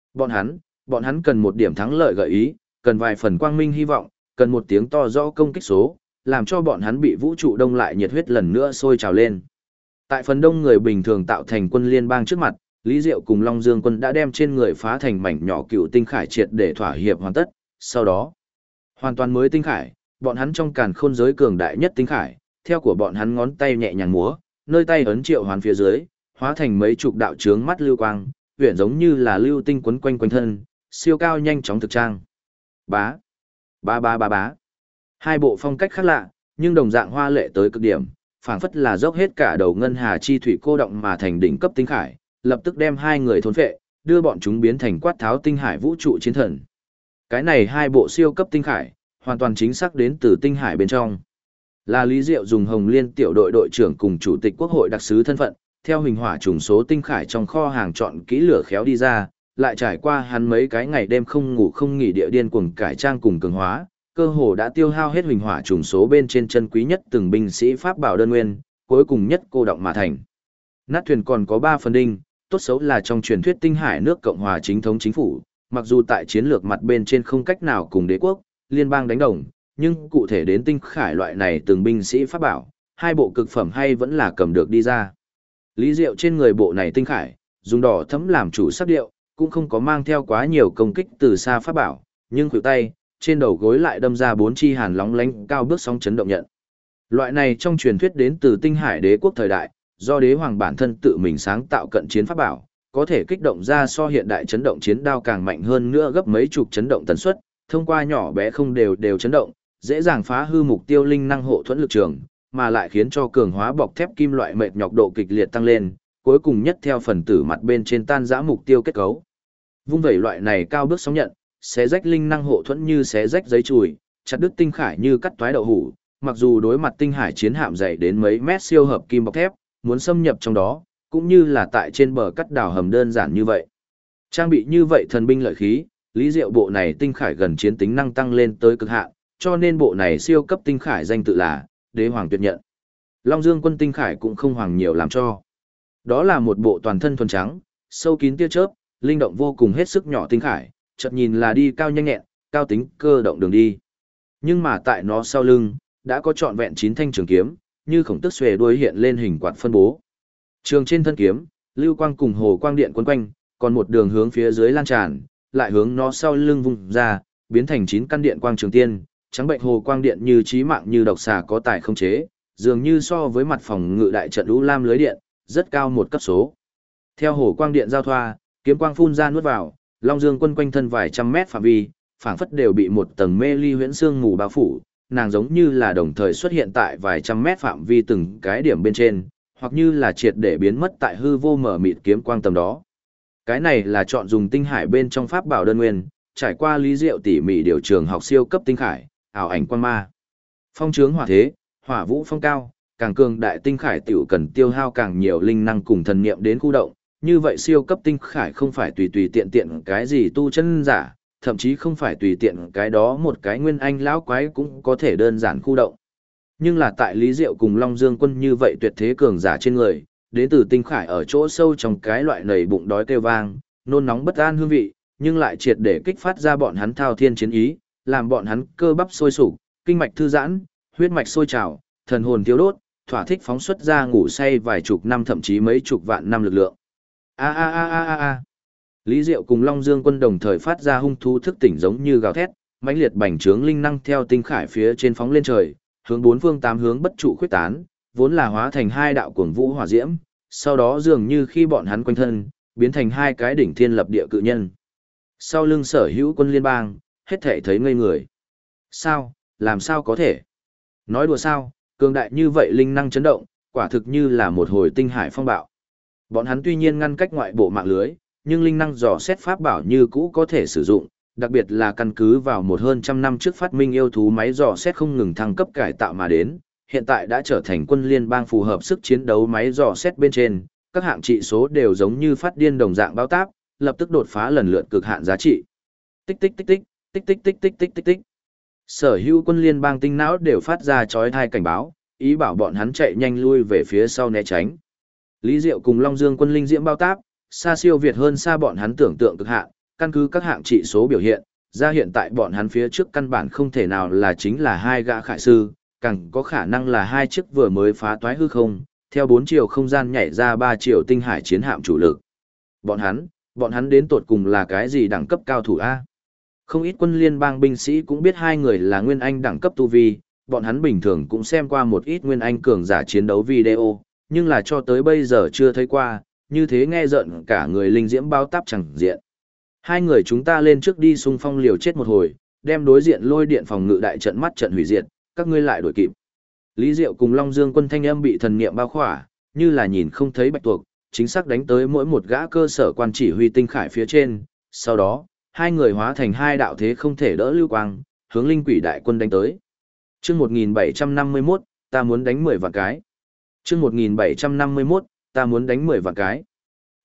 A: Bọn hắn cần một điểm thắng lợi gợi ý, cần vài phần quang minh hy vọng, cần một tiếng to rõ công kích số, làm cho bọn hắn bị vũ trụ đông lại nhiệt huyết lần nữa sôi trào lên. Tại phần đông người bình thường tạo thành quân liên bang trước mặt, Lý Diệu cùng Long Dương quân đã đem trên người phá thành mảnh nhỏ cựu tinh khải triệt để thỏa hiệp hoàn tất, sau đó, hoàn toàn mới tinh khải, bọn hắn trong càn khôn giới cường đại nhất tinh khải, theo của bọn hắn ngón tay nhẹ nhàng múa, nơi tay ấn triệu hoán phía dưới, hóa thành mấy chục đạo chướng mắt lưu quang, huyền giống như là lưu tinh quấn quanh quanh thân, siêu cao nhanh chóng thực trang. Bá, bá bá bá bá. Hai bộ phong cách khác lạ, nhưng đồng dạng hoa lệ tới cực điểm, phảng phất là dốc hết cả đầu ngân hà chi thủy cô động mà thành đỉnh cấp tinh khải, lập tức đem hai người thôn phệ, đưa bọn chúng biến thành quát tháo tinh hải vũ trụ chiến thần. Cái này hai bộ siêu cấp tinh khải, hoàn toàn chính xác đến từ tinh hải bên trong. Là Lý Diệu dùng Hồng Liên tiểu đội đội trưởng cùng chủ tịch quốc hội đặc sứ thân phận, theo hình hỏa trùng số tinh khải trong kho hàng chọn kỹ lửa khéo đi ra, lại trải qua hắn mấy cái ngày đêm không ngủ không nghỉ địa điên cuồng cải trang cùng cường hóa, cơ hồ đã tiêu hao hết huỳnh hỏa trùng số bên trên chân quý nhất từng binh sĩ pháp bảo đơn nguyên, cuối cùng nhất cô động mà thành. Nát thuyền còn có 3 phần đinh, tốt xấu là trong truyền thuyết Tinh Hải nước Cộng hòa chính thống chính phủ, mặc dù tại chiến lược mặt bên trên không cách nào cùng đế quốc, liên bang đánh đồng, nhưng cụ thể đến Tinh Khải loại này từng binh sĩ pháp bảo, hai bộ cực phẩm hay vẫn là cầm được đi ra. Lý Diệu trên người bộ này Tinh Khải, dùng đỏ thẫm làm chủ sắc điệu, cũng không có mang theo quá nhiều công kích từ xa pháp bảo, nhưng khuỷu tay, trên đầu gối lại đâm ra 4 chi hàn lóng lánh cao bước sóng chấn động nhận. Loại này trong truyền thuyết đến từ Tinh Hải đế quốc thời đại, do đế hoàng bản thân tự mình sáng tạo cận chiến pháp bảo, có thể kích động ra so hiện đại chấn động chiến đao càng mạnh hơn nữa gấp mấy chục chấn động tần suất, thông qua nhỏ bé không đều chấn động, dễ dàng phá hư mục tiêu linh năng hộ thuẫn lực trường, mà lại khiến cho cường hóa bọc thép kim loại mệt nhọc độ kịch liệt tăng lên, cuối cùng nhất theo phần tử mặt bên trên tan rã mục tiêu kết cấu. Vung vẩy loại này cao bước sóng nhận, xé rách linh năng hộ thuẫn như xé rách giấy chùi, chặt đứt tinh khải như cắt toái đậu hủ, mặc dù đối mặt tinh hải chiến hạm dày đến mấy mét siêu hợp kim bọc thép, muốn xâm nhập trong đó, cũng như là tại trên bờ cắt đào hầm đơn giản như vậy. Trang bị như vậy thần binh lợi khí, Lý Diệu bộ này tinh khải gần chiến tính năng tăng lên tới cực hạn, cho nên bộ này siêu cấp tinh khải danh tự là Đế Hoàng Tuyệt Nhận. Long Dương quân tinh khải cũng không hoàng nhiều làm cho. Đó là một bộ toàn thân thuần trắng, sâu kín tia chớp, linh động vô cùng hết sức nhỏ tinh khải, chợt nhìn là đi cao nhanh nhẹn, cao tính cơ động đường đi. Nhưng mà tại nó sau lưng, đã có trọn vẹn 9 thanh trường kiếm, như khổng tức xuề đuôi hiện lên hình quạt phân bố. Trường trên thân kiếm, lưu quang cùng hồ quang điện quấn quanh, còn một đường hướng phía dưới lan tràn, lại hướng nó sau lưng vung ra, biến thành 9 căn điện quang trường tiên, trắng bệnh hồ quang điện như chí mạng như độc xà có tài không chế, dường như so với mặt phòng ngự đại trận u lam lưới điện, rất cao một cấp số. Theo hồ quang điện giao thoa, kiếm quang phun ra nuốt vào, Long Dương quân quanh thân vài trăm mét phạm vi, phảng phất đều bị một tầng mê ly huyễn sương mù bao phủ, nàng giống như là đồng thời xuất hiện tại vài trăm mét phạm vi từng cái điểm bên trên, hoặc như là triệt để biến mất tại hư vô mở mịt kiếm quang tầm đó. Cái này là chọn dùng tinh hải bên trong pháp bảo đơn nguyên, trải qua Lý Diệu tỉ mỉ điều trường học siêu cấp tinh khải, ảo ảnh quang ma. Phong trướng hỏa thế, hỏa vũ phong cao, càng cường đại tinh khải tiểu cần tiêu hao càng nhiều linh năng cùng thần niệm đến khu động, như vậy siêu cấp tinh khải không phải tùy tùy tiện tiện cái gì tu chân giả, thậm chí không phải tùy tiện cái đó một cái nguyên anh lão quái cũng có thể đơn giản khu động. Nhưng là tại Lý Diệu cùng Long Dương quân như vậy tuyệt thế cường giả trên người, đến từ tinh khải ở chỗ sâu trong cái loại nầy bụng đói kêu vang, nôn nóng bất an hương vị, nhưng lại triệt để kích phát ra bọn hắn thao thiên chiến ý, làm bọn hắn cơ bắp sôi sục, kinh mạch thư giãn, huyết mạch sôi trào, thần hồn thiêu đốt, thỏa thích phóng xuất ra ngủ say vài chục năm thậm chí mấy chục vạn năm lực lượng. A a a a a a. Lý Diệu cùng Long Dương quân đồng thời phát ra hung thú thức tỉnh giống như gào thét, mãnh liệt bành trướng linh năng theo tinh khải phía trên phóng lên trời, hướng bốn phương tám hướng bất trụ khuyết tán, vốn là hóa thành hai đạo cuồng vũ hỏa diễm, sau đó dường như khi bọn hắn quanh thân, biến thành hai cái đỉnh thiên lập địa cự nhân. Sau lưng sở hữu quân liên bang, hết thảy thấy ngây người. Sao, làm sao có thể? Nói đùa sao, cường đại như vậy linh năng chấn động, quả thực như là một hồi tinh hải phong bạo. Bọn hắn tuy nhiên ngăn cách ngoại bộ mạng lưới, nhưng linh năng dò xét pháp bảo như cũ có thể sử dụng, đặc biệt là căn cứ vào một hơn trăm năm trước phát minh yêu thú máy dò xét không ngừng thăng cấp cải tạo mà đến, hiện tại đã trở thành quân liên bang phù hợp sức chiến đấu máy dò xét bên trên, các hạng trị số đều giống như phát điên đồng dạng báo táp, lập tức đột phá lần lượt cực hạn giá trị. Tích tích tích tích, tích tích tích tích tích tích tích. Sở hữu quân liên bang tinh não đều phát ra chói tai cảnh báo, ý bảo bọn hắn chạy nhanh lui về phía sau né tránh. Lý Diệu cùng Long Dương quân linh diễm bao táp, xa siêu việt hơn xa bọn hắn tưởng tượng cực hạn, căn cứ các hạng trị số biểu hiện, ra hiện tại bọn hắn phía trước căn bản không thể nào là chính là hai gã khải sư, càng có khả năng là hai chiếc vừa mới phá toái hư không, theo 4 chiều không gian nhảy ra 3 chiều tinh hải chiến hạm chủ lực. Bọn hắn đến tột cùng là cái gì đẳng cấp cao thủ A? Không ít quân liên bang binh sĩ cũng biết hai người là nguyên anh đẳng cấp tu vi, bọn hắn bình thường cũng xem qua một ít nguyên anh cường giả chiến đấu video, nhưng là cho tới bây giờ chưa thấy qua, như thế nghe rợn cả người linh diễm bao táp chẳng diện. Hai người chúng ta lên trước đi xung phong liều chết một hồi, đem đối diện lôi điện phòng ngự đại trận mắt trận hủy diệt, các ngươi lại đuổi kịp. Lý Diệu cùng Long Dương quân thanh âm bị thần niệm bao khỏa, như là nhìn không thấy bạch tuộc, chính xác đánh tới mỗi một gã cơ sở quan chỉ huy tinh khải phía trên, sau đó, hai người hóa thành hai đạo thế không thể đỡ lưu quang, hướng linh quỷ đại quân đánh tới. Chương 1751, ta muốn đánh 10 vạn cái. Chương 1751, ta muốn đánh 10 vạn cái.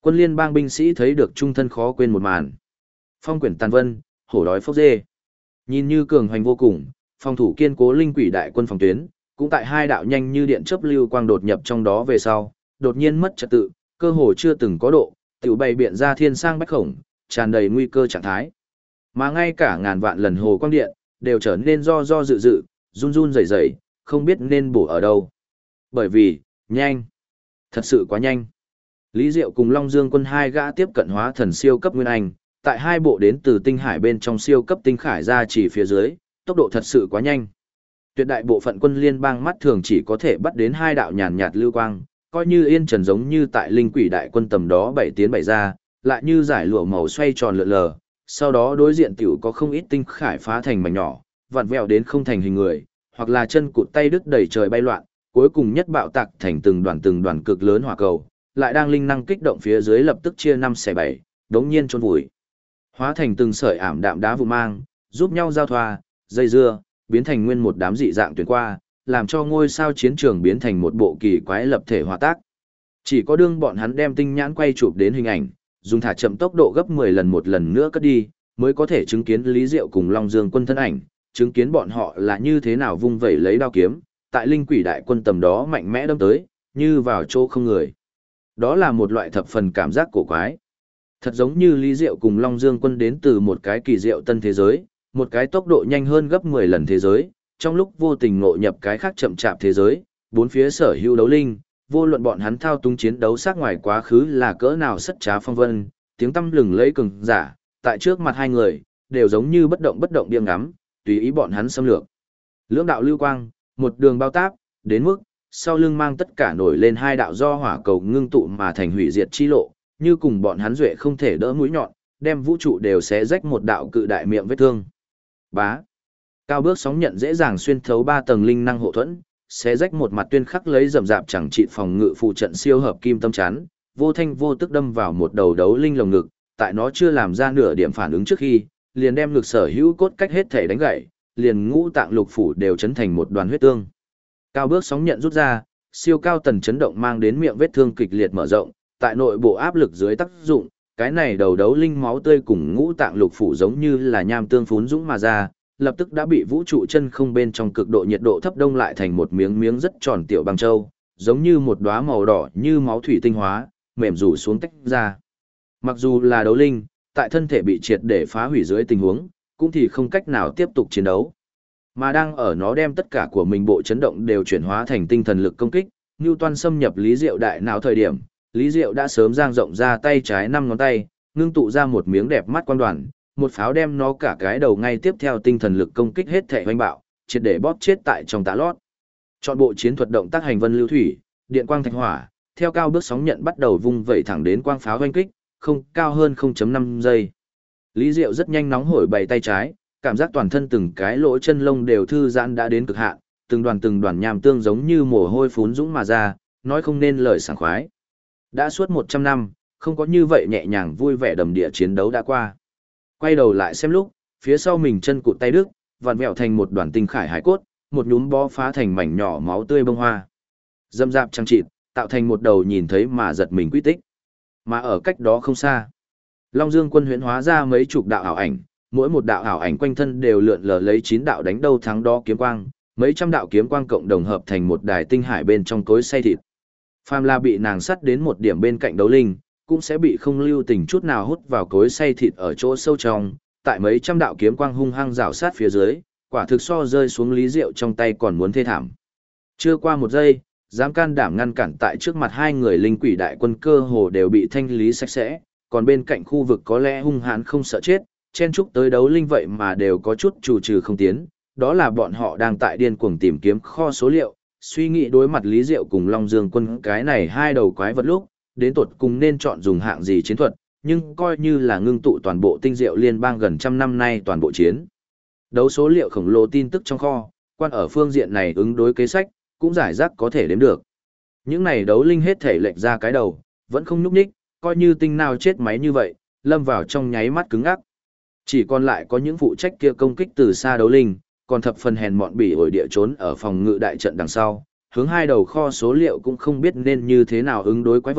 A: Quân liên bang binh sĩ thấy được trung thân khó quên một màn. Phong quyển tàn vân, hổ đói phốc dê. Nhìn như cường hoành vô cùng, phòng thủ kiên cố linh quỷ đại quân phòng tuyến, cũng tại hai đạo nhanh như điện chớp lưu quang đột nhập trong đó về sau, đột nhiên mất trật tự, cơ hồ chưa từng có độ, tiểu bày biện ra thiên sang bách khổng, tràn đầy nguy cơ trạng thái. Mà ngay cả ngàn vạn lần hồ quang điện, đều trở nên do dự dự, run run rẩy rẩy, không biết nên bổ ở đâu. Bởi vì, nhanh. Thật sự quá nhanh. Lý Diệu cùng Long Dương quân hai gã tiếp cận hóa thần siêu cấp nguyên anh, tại hai bộ đến từ tinh hải bên trong siêu cấp tinh khải ra chỉ phía dưới, tốc độ thật sự quá nhanh. Tuyệt đại bộ phận quân liên bang mắt thường chỉ có thể bắt đến hai đạo nhàn nhạt lưu quang, coi như yên trần giống như tại linh quỷ đại quân tầm đó bảy tiến bảy ra, lại như giải lụa màu xoay tròn lượn lờ, sau đó đối diện tiểu có không ít tinh khải phá thành mảnh nhỏ, vặn vẹo đến không thành hình người, hoặc là chân cụt tay đứt đầy trời bay loạn, cuối cùng nhất bạo tạc thành từng đoàn cực lớn hỏa cầu, lại đang linh năng kích động phía dưới lập tức chia 5 xẻ 7, đống nhiên chôn vùi. Hóa thành từng sợi ảm đạm đá vụ mang, giúp nhau giao thoa, dây dưa, biến thành nguyên một đám dị dạng tuyển qua, làm cho ngôi sao chiến trường biến thành một bộ kỳ quái lập thể hòa tác. Chỉ có đương bọn hắn đem tinh nhãn quay chụp đến hình ảnh, dùng thả chậm tốc độ gấp 10 lần một lần nữa cất đi, mới có thể chứng kiến Lý Diệu cùng Long Dương quân thân ảnh, chứng kiến bọn họ là như thế nào vung vẩy lấy đao kiếm, tại linh quỷ đại quân tầm đó mạnh mẽ đâm tới, như vào chỗ không người. Đó là một loại thập phần cảm giác cổ quái. Thật giống như Lý Diệu cùng Long Dương quân đến từ một cái kỳ diệu tân thế giới, một cái tốc độ nhanh hơn gấp 10 lần thế giới, trong lúc vô tình ngộ nhập cái khác chậm chạp thế giới, bốn phía sở hữu đấu linh, vô luận bọn hắn thao túng chiến đấu sát ngoài quá khứ là cỡ nào sất trá phong vân, tiếng tăm lừng lẫy cường giả, tại trước mặt hai người, đều giống như bất động điềm ngắm, tùy ý bọn hắn xâm lược. Lưỡng đạo lưu quang, một đường bao táp, đến mức sau lưng mang tất cả nổi lên hai đạo do hỏa cầu ngưng tụ mà thành hủy diệt chi lộ, như cùng bọn hắn duệ không thể đỡ mũi nhọn, đem vũ trụ đều xé rách một đạo cự đại miệng vết thương. Bá. Cao bước sóng nhận dễ dàng xuyên thấu 3 tầng linh năng hộ thuẫn, xé rách một mặt tuyên khắc lấy rầm rạp chẳng trị phòng ngự phụ trận siêu hợp kim tâm chắn, vô thanh vô tức đâm vào một đầu đấu linh lồng ngực, tại nó chưa làm ra nửa điểm phản ứng trước khi, liền đem ngực sở hữu cốt cách hết thể đánh gãy, liền ngũ tạng lục phủ đều chấn thành một đoàn huyết tương. Cao bước sóng nhận rút ra, siêu cao tần chấn động mang đến miệng vết thương kịch liệt mở rộng, tại nội bộ áp lực dưới tác dụng, cái này đầu đấu linh máu tươi cùng ngũ tạng lục phủ giống như là nham tương phún dũng mà ra, lập tức đã bị vũ trụ chân không bên trong cực độ nhiệt độ thấp đông lại thành một miếng miếng rất tròn tiểu băng châu, giống như một đóa màu đỏ như máu thủy tinh hóa, mềm rủ xuống tách ra. Mặc dù là đấu linh, tại thân thể bị triệt để phá hủy dưới tình huống, cũng thì không cách nào tiếp tục chiến đấu. Mà đang ở nó đem tất cả của mình bộ chấn động đều chuyển hóa thành tinh thần lực công kích, Newton xâm nhập Lý Diệu đại não thời điểm, Lý Diệu đã sớm dang rộng ra tay trái 5 ngón tay, ngưng tụ ra một miếng đẹp mắt quang đoàn, một pháo đem nó cả cái đầu ngay tiếp theo tinh thần lực công kích hết thể hoành bạo, triệt để bóp chết tại trong tá lót. Chọn bộ chiến thuật động tác hành vân lưu thủy, điện quang thạch hỏa, theo cao bước sóng nhận bắt đầu vung vẩy thẳng đến quang pháo hoành kích, không cao hơn 0.5 giây. Lý Diệu rất nhanh nóng hổi bày tay trái, cảm giác toàn thân từng cái lỗ chân lông đều thư giãn đã đến cực hạn, từng đoàn nham tương giống như mồ hôi phún dũng mà ra, nói không nên lời sảng khoái. Đã suốt 100 năm, không có như vậy nhẹ nhàng vui vẻ đầm địa chiến đấu đã qua. Quay đầu lại xem lúc, phía sau mình chân cụt tay đứt, vặn vẹo thành một đoàn tinh khải hải cốt, một nhúm bó phá thành mảnh nhỏ máu tươi bông hoa. Dâm dạp trăng trịt, tạo thành một đầu nhìn thấy mà giật mình quy tích. Mà ở cách đó không xa, Long Dương quân huyễn hóa ra mấy chục đạo ảo ảnh, mỗi một đạo ảo ảnh quanh thân đều lượn lờ lấy 9 đạo đánh đâu thắng đó kiếm quang, mấy trăm đạo kiếm quang cộng đồng hợp thành một đài tinh hải bên trong cối xay thịt. Phàm là bị nàng sắt đến một điểm bên cạnh đấu linh, cũng sẽ bị không lưu tình chút nào hút vào cối xay thịt ở chỗ sâu trong, tại mấy trăm đạo kiếm quang hung hăng rảo sát phía dưới, quả thực so rơi xuống Lý Diệu trong tay còn muốn thê thảm. Chưa qua một giây, dám can đảm ngăn cản tại trước mặt hai người linh quỷ đại quân cơ hồ đều bị thanh lý sạch sẽ, còn bên cạnh khu vực có lẽ hung hãn không sợ chết, chen chúc tới đấu linh vậy mà đều có chút trù trừ không tiến, đó là bọn họ đang tại điên cuồng tìm kiếm kho số liệu, suy nghĩ đối mặt Lý Diệu cùng Long Dương quân cái này hai đầu quái vật lúc, đến tột cùng nên chọn dùng hạng gì chiến thuật, nhưng coi như là ngưng tụ toàn bộ tinh diệu liên bang gần trăm năm nay toàn bộ chiến. Đấu số liệu khổng lồ tin tức trong kho, quan ở phương diện này ứng đối kế sách, cũng giải rác có thể đếm được. Những này đấu linh hết thể lệch ra cái đầu, vẫn không nhúc nhích, coi như tinh nào chết máy như vậy, lâm vào trong nháy mắt cứng ngắc. Chỉ còn lại có những phụ trách kia công kích từ xa đấu linh, còn thập phần hèn mọn bỉ ổi địa trốn ở phòng ngự đại trận đằng sau, hướng hai đầu kho số liệu cũng không biết nên như thế nào ứng đối quái vật,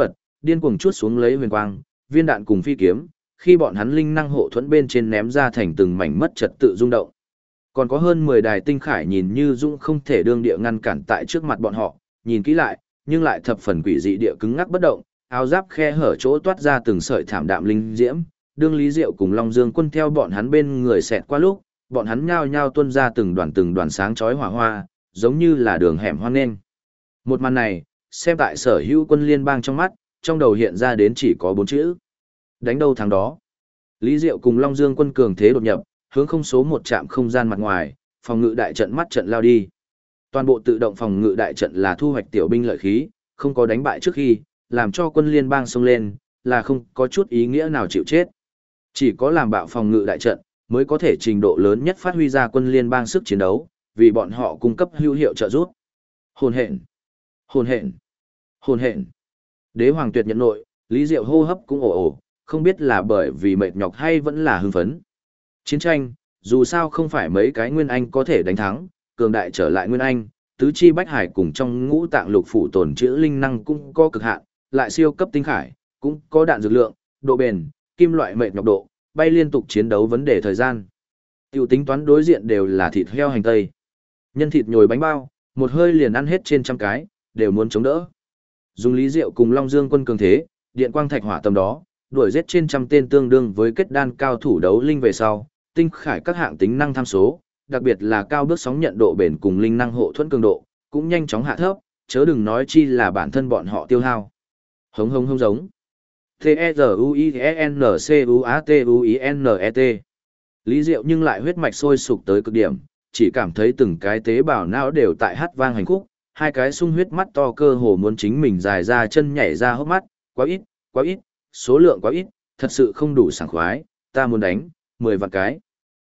A: điên cuồng chuốt xuống lấy huyền quang, viên đạn cùng phi kiếm, khi bọn hắn linh năng hộ thuẫn bên trên ném ra thành từng mảnh mất trật tự rung động. Còn có hơn 10 đài tinh khải nhìn như dũng không thể đương địa ngăn cản tại trước mặt bọn họ, nhìn kỹ lại, nhưng lại thập phần quỷ dị địa cứng ngắc bất động, áo giáp khe hở chỗ toát ra từng sợi thảm đạm linh diễm, đương Lý Diệu cùng Long Dương Quân theo bọn hắn bên người xẹt qua lúc, bọn hắn nhao nhao tuôn ra từng đoàn sáng chói hỏa hoa, giống như là đường hẻm hoang nên. Một màn này, xem tại sở hữu quân liên bang trong mắt, trong đầu hiện ra đến chỉ có 4 chữ. Đánh đâu thắng đó. Lý Diệu cùng Long Dương Quân cường thế đột nhập, hướng không số 1 trạm không gian mặt ngoài, phòng ngự đại trận mắt trận lao đi. Toàn bộ tự động phòng ngự đại trận là thu hoạch tiểu binh lợi khí, không có đánh bại trước khi, làm cho quân liên bang xông lên, là không có chút ý nghĩa nào chịu chết. Chỉ có làm bạo phòng ngự đại trận, mới có thể trình độ lớn nhất phát huy ra quân liên bang sức chiến đấu, vì bọn họ cung cấp hữu hiệu trợ giúp. Hồn hện, hồn hện, hồn hện. Đế hoàng tuyệt nhận nội, Lý Diệu hô hấp cũng ồ ồ, không biết là bởi vì mệt nhọc hay vẫn là hưng phấn. Chiến tranh, dù sao không phải mấy cái Nguyên Anh có thể đánh thắng, cường đại trở lại Nguyên Anh, tứ chi bách hải cùng trong ngũ tạng lục phủ tồn trữ linh năng cũng có cực hạn, lại siêu cấp tinh khải, cũng có đạn dược lượng, độ bền, kim loại mệt nhọc độ, bay liên tục chiến đấu vấn đề thời gian. Tiểu tính toán đối diện đều là thịt heo hành tây. Nhân thịt nhồi bánh bao, một hơi liền ăn hết trên trăm cái, đều muốn chống đỡ. Dùng Lý Diệu cùng Long Dương Quân cường thế, điện quang thạch hỏa tầm đó, đuổi giết trên trăm tên tương đương với kết đan cao thủ đấu linh về sau, tinh khải các hạng tính năng tham số, đặc biệt là cao bước sóng nhận độ bền cùng linh năng hộ thuẫn cường độ, cũng nhanh chóng hạ thấp, chớ đừng nói chi là bản thân bọn họ tiêu hao. Hống hống hống giống. T-E-Z-U-I-N-C-U-A-T-U-I-N-E-T. Lý Diệu nhưng lại huyết mạch sôi sục tới cực điểm, chỉ cảm thấy từng cái tế bào não đều tại hát vang hành khúc, hai cái sung huyết mắt to cơ hồ muốn chính mình dài ra chân nhảy ra hốc mắt, quá ít, số lượng quá ít, thật sự không đủ sảng khoái, ta muốn đánh, 10 vạn cái.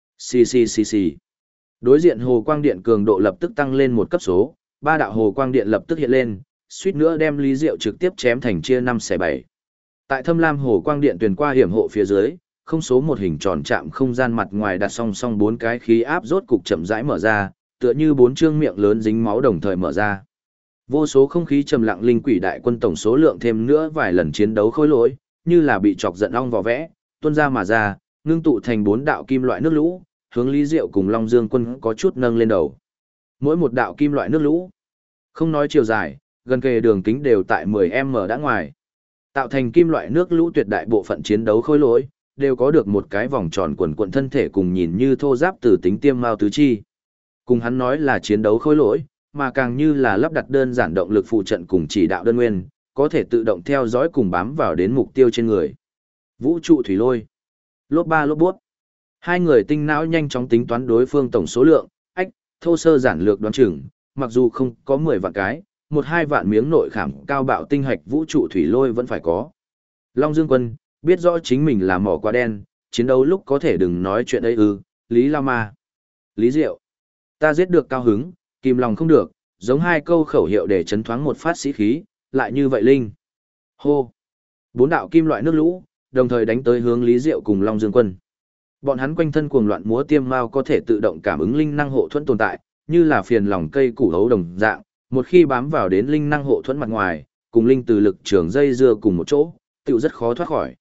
A: Xì. Đối diện hồ quang điện cường độ lập tức tăng lên một cấp số, 3 đạo hồ quang điện lập tức hiện lên, suýt nữa đem Lý Diệu trực tiếp chém thành chia 5 xẻ 7. Tại Thâm Lam hồ quang điện truyền qua hiểm hộ phía dưới, không số một hình tròn chạm không gian mặt ngoài đặt song song 4 cái khí áp rốt cục chậm rãi mở ra, tựa như 4 trương miệng lớn dính máu đồng thời mở ra. Vô số không khí trầm lặng linh quỷ đại quân tổng số lượng thêm nữa vài lần chiến đấu khôi lỗi, như là bị chọc giận ong vò vẽ, tuôn ra mà ra, ngưng tụ thành 4 đạo kim loại nước lũ, hướng Lý Diệu cùng Long Dương Quân có chút nâng lên đầu. Mỗi một đạo kim loại nước lũ, không nói chiều dài, gần kề đường kính đều tại 10m đã ngoài. Tạo thành kim loại nước lũ tuyệt đại bộ phận chiến đấu khôi lỗi, đều có được một cái vòng tròn quần quận thân thể cùng nhìn như thô giáp từ tính tiêm mao tứ chi. Cùng hắn nói là chiến đấu khôi lỗi, mà càng như là lắp đặt đơn giản động lực phụ trận cùng chỉ đạo đơn nguyên, có thể tự động theo dõi cùng bám vào đến mục tiêu trên người. Vũ trụ thủy lôi. Lốp ba lốp bút. Hai người tinh não nhanh chóng tính toán đối phương tổng số lượng, thô sơ giản lược đoán chừng, mặc dù không có 10 vạn cái, 1-2 vạn miếng nội khảm cao bạo tinh hạch vũ trụ thủy lôi vẫn phải có. Long Dương Quân, biết rõ chính mình là mỏ quá đen, chiến đấu lúc có thể đừng nói chuyện ấy Lý Lao Ma. Lý Diệu. Ta giết được cao hứng, kìm lòng không được, giống 2 câu khẩu hiệu để chấn thoáng một phát sĩ khí, lại như vậy linh. Hô. 4 đạo kim loại nước lũ, đồng thời đánh tới hướng Lý Diệu cùng Long Dương Quân. Bọn hắn quanh thân cuồng loạn múa tiêm mao có thể tự động cảm ứng linh năng hộ thuẫn tồn tại, như là phiền lòng cây củ hấu đồng dạng, một khi bám vào đến linh năng hộ thuẫn mặt ngoài, cùng linh từ lực trường dây dưa cùng một chỗ, tựu rất khó thoát khỏi.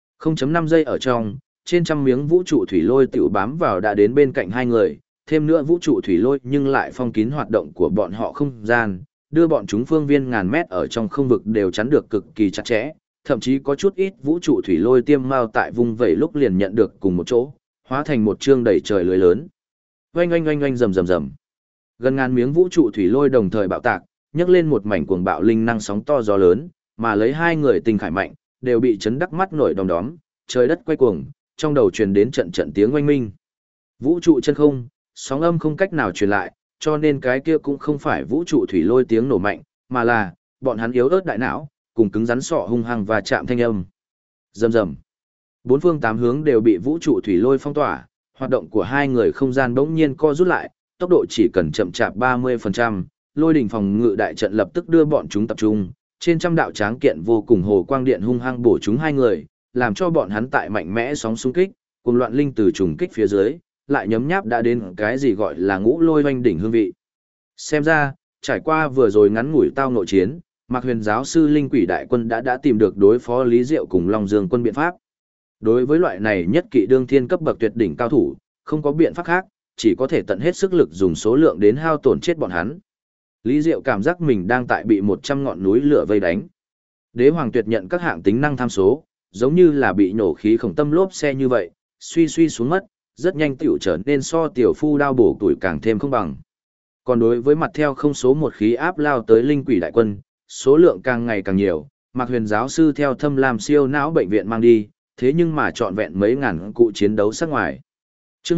A: 0.5 giây ở trong, trên trăm miếng vũ trụ thủy lôi tựu bám vào đã đến bên cạnh hai người, thêm nữa vũ trụ thủy lôi nhưng lại phong kín hoạt động của bọn họ không gian, đưa bọn chúng phương viên ngàn mét ở trong không vực đều chắn được cực kỳ chặt chẽ, thậm chí có chút ít vũ trụ thủy lôi tiêm mao tại vùng vẩy lúc liền nhận được cùng một chỗ, hóa thành một chương đầy trời lưới lớn. Oanh oanh oanh oanh rầm rầm rầm. Gần ngàn miếng vũ trụ thủy lôi đồng thời bạo tạc, nhấc lên một mảnh cuồng bạo linh năng sóng to gió lớn, mà lấy hai người tinh khải mạnh, đều bị chấn đắc mắt nổi đom đóm, trời đất quay cuồng, trong đầu truyền đến trận trận tiếng oanh minh. Vũ trụ chân không, sóng âm không cách nào truyền lại, cho nên cái kia cũng không phải vũ trụ thủy lôi tiếng nổ mạnh, mà là bọn hắn yếu ớt đại não, cùng cứng rắn sọ hung hăng và chạm thanh âm. Rầm rầm. Bốn phương tám hướng đều bị vũ trụ thủy lôi phong tỏa, hoạt động của hai người không gian bỗng nhiên co rút lại, tốc độ chỉ cần chậm chạp 30%, lôi đỉnh phòng ngự đại trận lập tức đưa bọn chúng tập trung, trên trăm đạo tráng kiện vô cùng hồ quang điện hung hăng bổ chúng hai người, làm cho bọn hắn tại mạnh mẽ sóng xung kích, cùng loạn linh từ trùng kích phía dưới, lại nhấm nháp đã đến cái gì gọi là ngũ lôi hoanh đỉnh hương vị. Xem ra, trải qua vừa rồi ngắn ngủi tao nội chiến, Mạc Huyền giáo sư Linh Quỷ đại quân đã tìm được đối phó Lý Diệu cùng Long Dương quân biện pháp. Đối với loại này nhất kỵ đương thiên cấp bậc tuyệt đỉnh cao thủ, không có biện pháp khác, chỉ có thể tận hết sức lực dùng số lượng đến hao tổn chết bọn hắn. Lý Diệu cảm giác mình đang tại bị 100 ngọn núi lửa vây đánh. Đế Hoàng Tuyệt nhận các hạng tính năng tham số, giống như là bị nổ khí khổng tâm lốp xe như vậy, suy suy xuống mất, rất nhanh tiểu trở nên so tiểu phu đao bổ tuổi càng thêm không bằng. Còn đối với mặt theo không số một khí áp lao tới Linh Quỷ đại quân, số lượng càng ngày càng nhiều, Mạc Huyền giáo sư theo Thâm Lam siêu não bệnh viện mang đi, thế nhưng mà trọn vẹn mấy ngàn cụ chiến đấu sát ngoài. Chương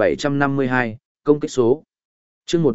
A: 1752, công kích số. Chương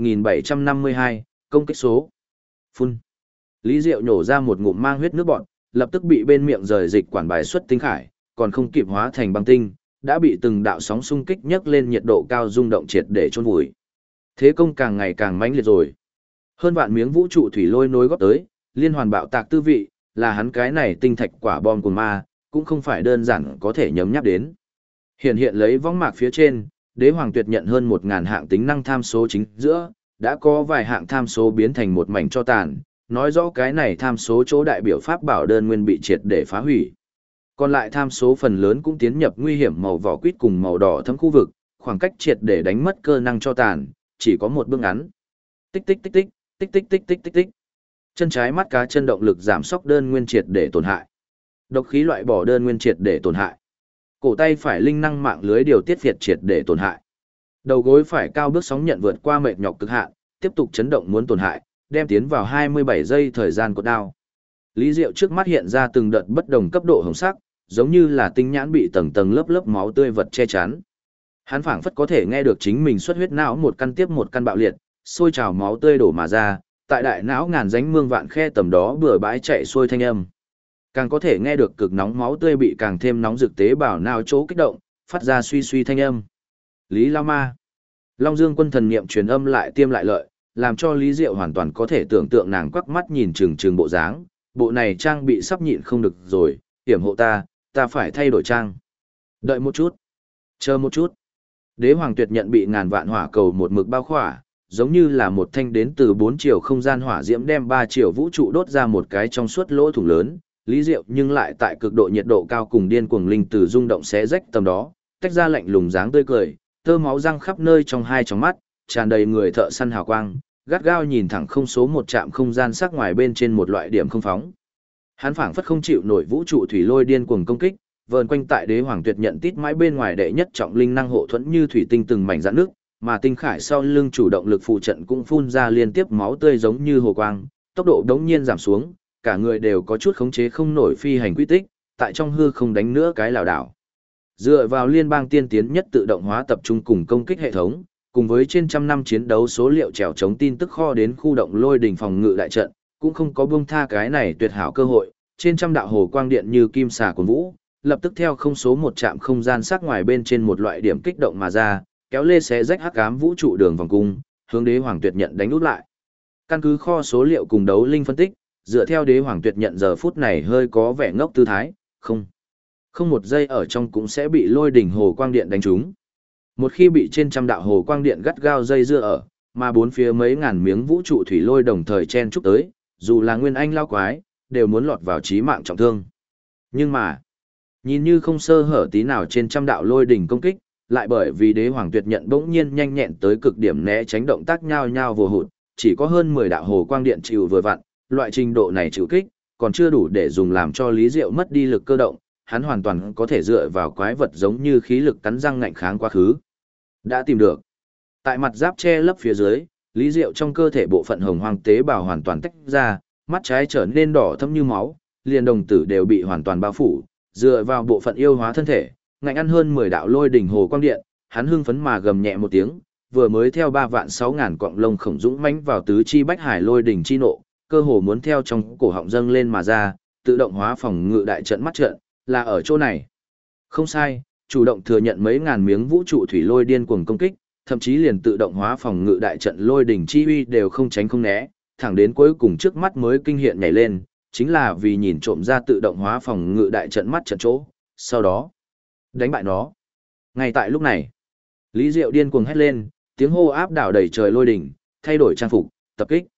A: 1752, công kích số. Phun. Lý Diệu nhổ ra một ngụm mang huyết nước bọt, lập tức bị bên miệng rời dịch quản bài xuất tinh khải, còn không kịp hóa thành băng tinh, đã bị từng đạo sóng xung kích nhấc lên nhiệt độ cao rung động triệt để chôn vùi. Thế công càng ngày càng mãnh liệt rồi. Hơn vạn miếng vũ trụ thủy lôi nối góp tới, liên hoàn bạo tạc tư vị, là hắn cái này tinh thạch quả bom của ma, cũng không phải đơn giản có thể nhấm nháp đến. Hiện lấy võng mạc phía trên, Đế Hoàng Tuyệt nhận hơn 1000 hạng tính năng tham số chính giữa, đã có vài hạng tham số biến thành một mảnh cho tàn, nói rõ cái này tham số chỗ đại biểu pháp bảo đơn nguyên bị triệt để phá hủy. Còn lại tham số phần lớn cũng tiến nhập nguy hiểm màu vỏ quýt cùng màu đỏ thấm khu vực, khoảng cách triệt để đánh mất cơ năng cho tàn, chỉ có một bước ngắn. Tích tích tích tích, tích tích tích tích tích tích. Chân trái mắt cá chân động lực giảm sóc đơn nguyên triệt để tổn hại. Độc khí loại bỏ đơn nguyên triệt để tổn hại. Cổ tay phải linh năng mạng lưới điều tiết việt triệt để tổn hại. Đầu gối phải cao bước sóng nhận vượt qua mệt nhọc cực hạn, tiếp tục chấn động muốn tổn hại, đem tiến vào 27 giây thời gian cột đao. Lý Diệu trước mắt hiện ra từng đợt bất đồng cấp độ hồng sắc, giống như là tinh nhãn bị tầng tầng lớp lớp máu tươi vật che chắn. Hắn phảng phất có thể nghe được chính mình xuất huyết não một căn tiếp một căn bạo liệt, sôi trào máu tươi đổ mà ra, tại đại não ngàn rãnh mương vạn khe tầm đó bừa bãi chạy xuôi thanh âm. Càng có thể nghe được cực nóng máu tươi bị càng thêm nóng rực tế bào não chỗ kích động, phát ra suy suy thanh âm. Lý Lao Ma. Long Dương quân thần niệm truyền âm lại tiêm lại lợi, làm cho Lý Diệu hoàn toàn có thể tưởng tượng nàng quắc mắt nhìn trừng trừng bộ dáng, bộ này trang bị sắp nhịn không được rồi, hiểm hộ ta phải thay đổi trang. Đợi một chút, chờ một chút. Đế Hoàng Tuyệt nhận bị ngàn vạn hỏa cầu một mực bao khỏa, giống như là một thanh đến từ 4 chiều không gian hỏa diễm đem 3 chiều vũ trụ đốt ra một cái trong suốt lỗ thủng lớn, Lý Diệu nhưng lại tại cực độ nhiệt độ cao cùng điên cuồng linh từ rung động xé rách tầm đó, tách ra lạnh lùng dáng tươi cười, tơ máu răng khắp nơi trong hai tròng mắt, tràn đầy người thợ săn hào quang, gắt gao nhìn thẳng không số một trạm không gian sắc ngoài bên trên một loại điểm không phóng. Hắn phảng phất không chịu nổi vũ trụ thủy lôi điên cuồng công kích, vờn quanh tại Đế Hoàng Tuyệt nhận tít mãi bên ngoài đệ nhất trọng linh năng hộ thuẫn như thủy tinh từng mảnh rạn nước, mà tinh khải sau lưng chủ động lực phụ trận cũng phun ra liên tiếp máu tươi giống như hồ quang, tốc độ đống nhiên giảm xuống, cả người đều có chút khống chế không nổi phi hành quy tích, tại trong hư không đánh nữa cái lảo đảo. Dựa vào liên bang tiên tiến nhất tự động hóa tập trung cùng công kích hệ thống, cùng với trên trăm năm chiến đấu số liệu trèo chống tin tức kho đến khu động lôi đỉnh phòng ngự đại trận, cũng không có buông tha cái này tuyệt hảo cơ hội, trên trăm đạo hồ quang điện như kim xà cuồn vũ, lập tức theo không số một trạm không gian sắc ngoài bên trên một loại điểm kích động mà ra, kéo lê xé rách hắc ám vũ trụ đường vòng cung, hướng Đế Hoàng Tuyệt nhận đánh úp lại. Căn cứ kho số liệu cùng đấu linh phân tích, dựa theo Đế Hoàng Tuyệt nhận giờ phút này hơi có vẻ ngốc tư thái, không một giây ở trong cũng sẽ bị lôi đỉnh hồ quang điện đánh trúng. Một khi bị trên trăm đạo hồ quang điện gắt gao dây dưa ở, mà bốn phía mấy ngàn miếng vũ trụ thủy lôi đồng thời chen chúc tới, dù là nguyên anh lao quái, đều muốn lọt vào chí mạng trọng thương. Nhưng mà, nhìn như không sơ hở tí nào trên trăm đạo lôi đỉnh công kích, lại bởi vì Đế Hoàng Tuyệt nhận bỗng nhiên nhanh nhẹn tới cực điểm né tránh động tác nhao nhao vô hụt, chỉ có hơn 10 đạo hồ quang điện chịu vừa vặn, loại trình độ này chịu kích, còn chưa đủ để dùng làm cho Lý Diệu mất đi lực cơ động, hắn hoàn toàn có thể dựa vào quái vật giống như khí lực cắn răng ngạnh kháng quá khứ. Đã tìm được. Tại mặt giáp che lấp phía dưới, Lý Diệu trong cơ thể bộ phận hồng hoang tế bào hoàn toàn tách ra, mắt trái trở nên đỏ thẫm như máu, liền đồng tử đều bị hoàn toàn bao phủ, dựa vào bộ phận yêu hóa thân thể, ngạnh ăn hơn 10 đạo lôi đỉnh hồ quang điện, hắn hưng phấn mà gầm nhẹ một tiếng, vừa mới theo 3.600.000 quặng lông khổng dũng mãnh vào tứ chi bách hải lôi đỉnh chi nộ, cơ hồ muốn theo trong cổ họng dâng lên mà ra, tự động hóa phòng ngự đại trận mắt trận, là ở chỗ này. Không sai, chủ động thừa nhận mấy ngàn miếng vũ trụ thủy lôi điên cuồng công kích, thậm chí liền tự động hóa phòng ngự đại trận lôi đỉnh chi uy đều không tránh không né, thẳng đến cuối cùng trước mắt mới kinh hiện nhảy lên, chính là vì nhìn trộm ra tự động hóa phòng ngự đại trận mắt trận chỗ, sau đó đánh bại nó. Ngay tại lúc này, Lý Diệu điên cuồng hét lên, tiếng hô áp đảo đầy trời lôi đỉnh, thay đổi trang phục, tập kích.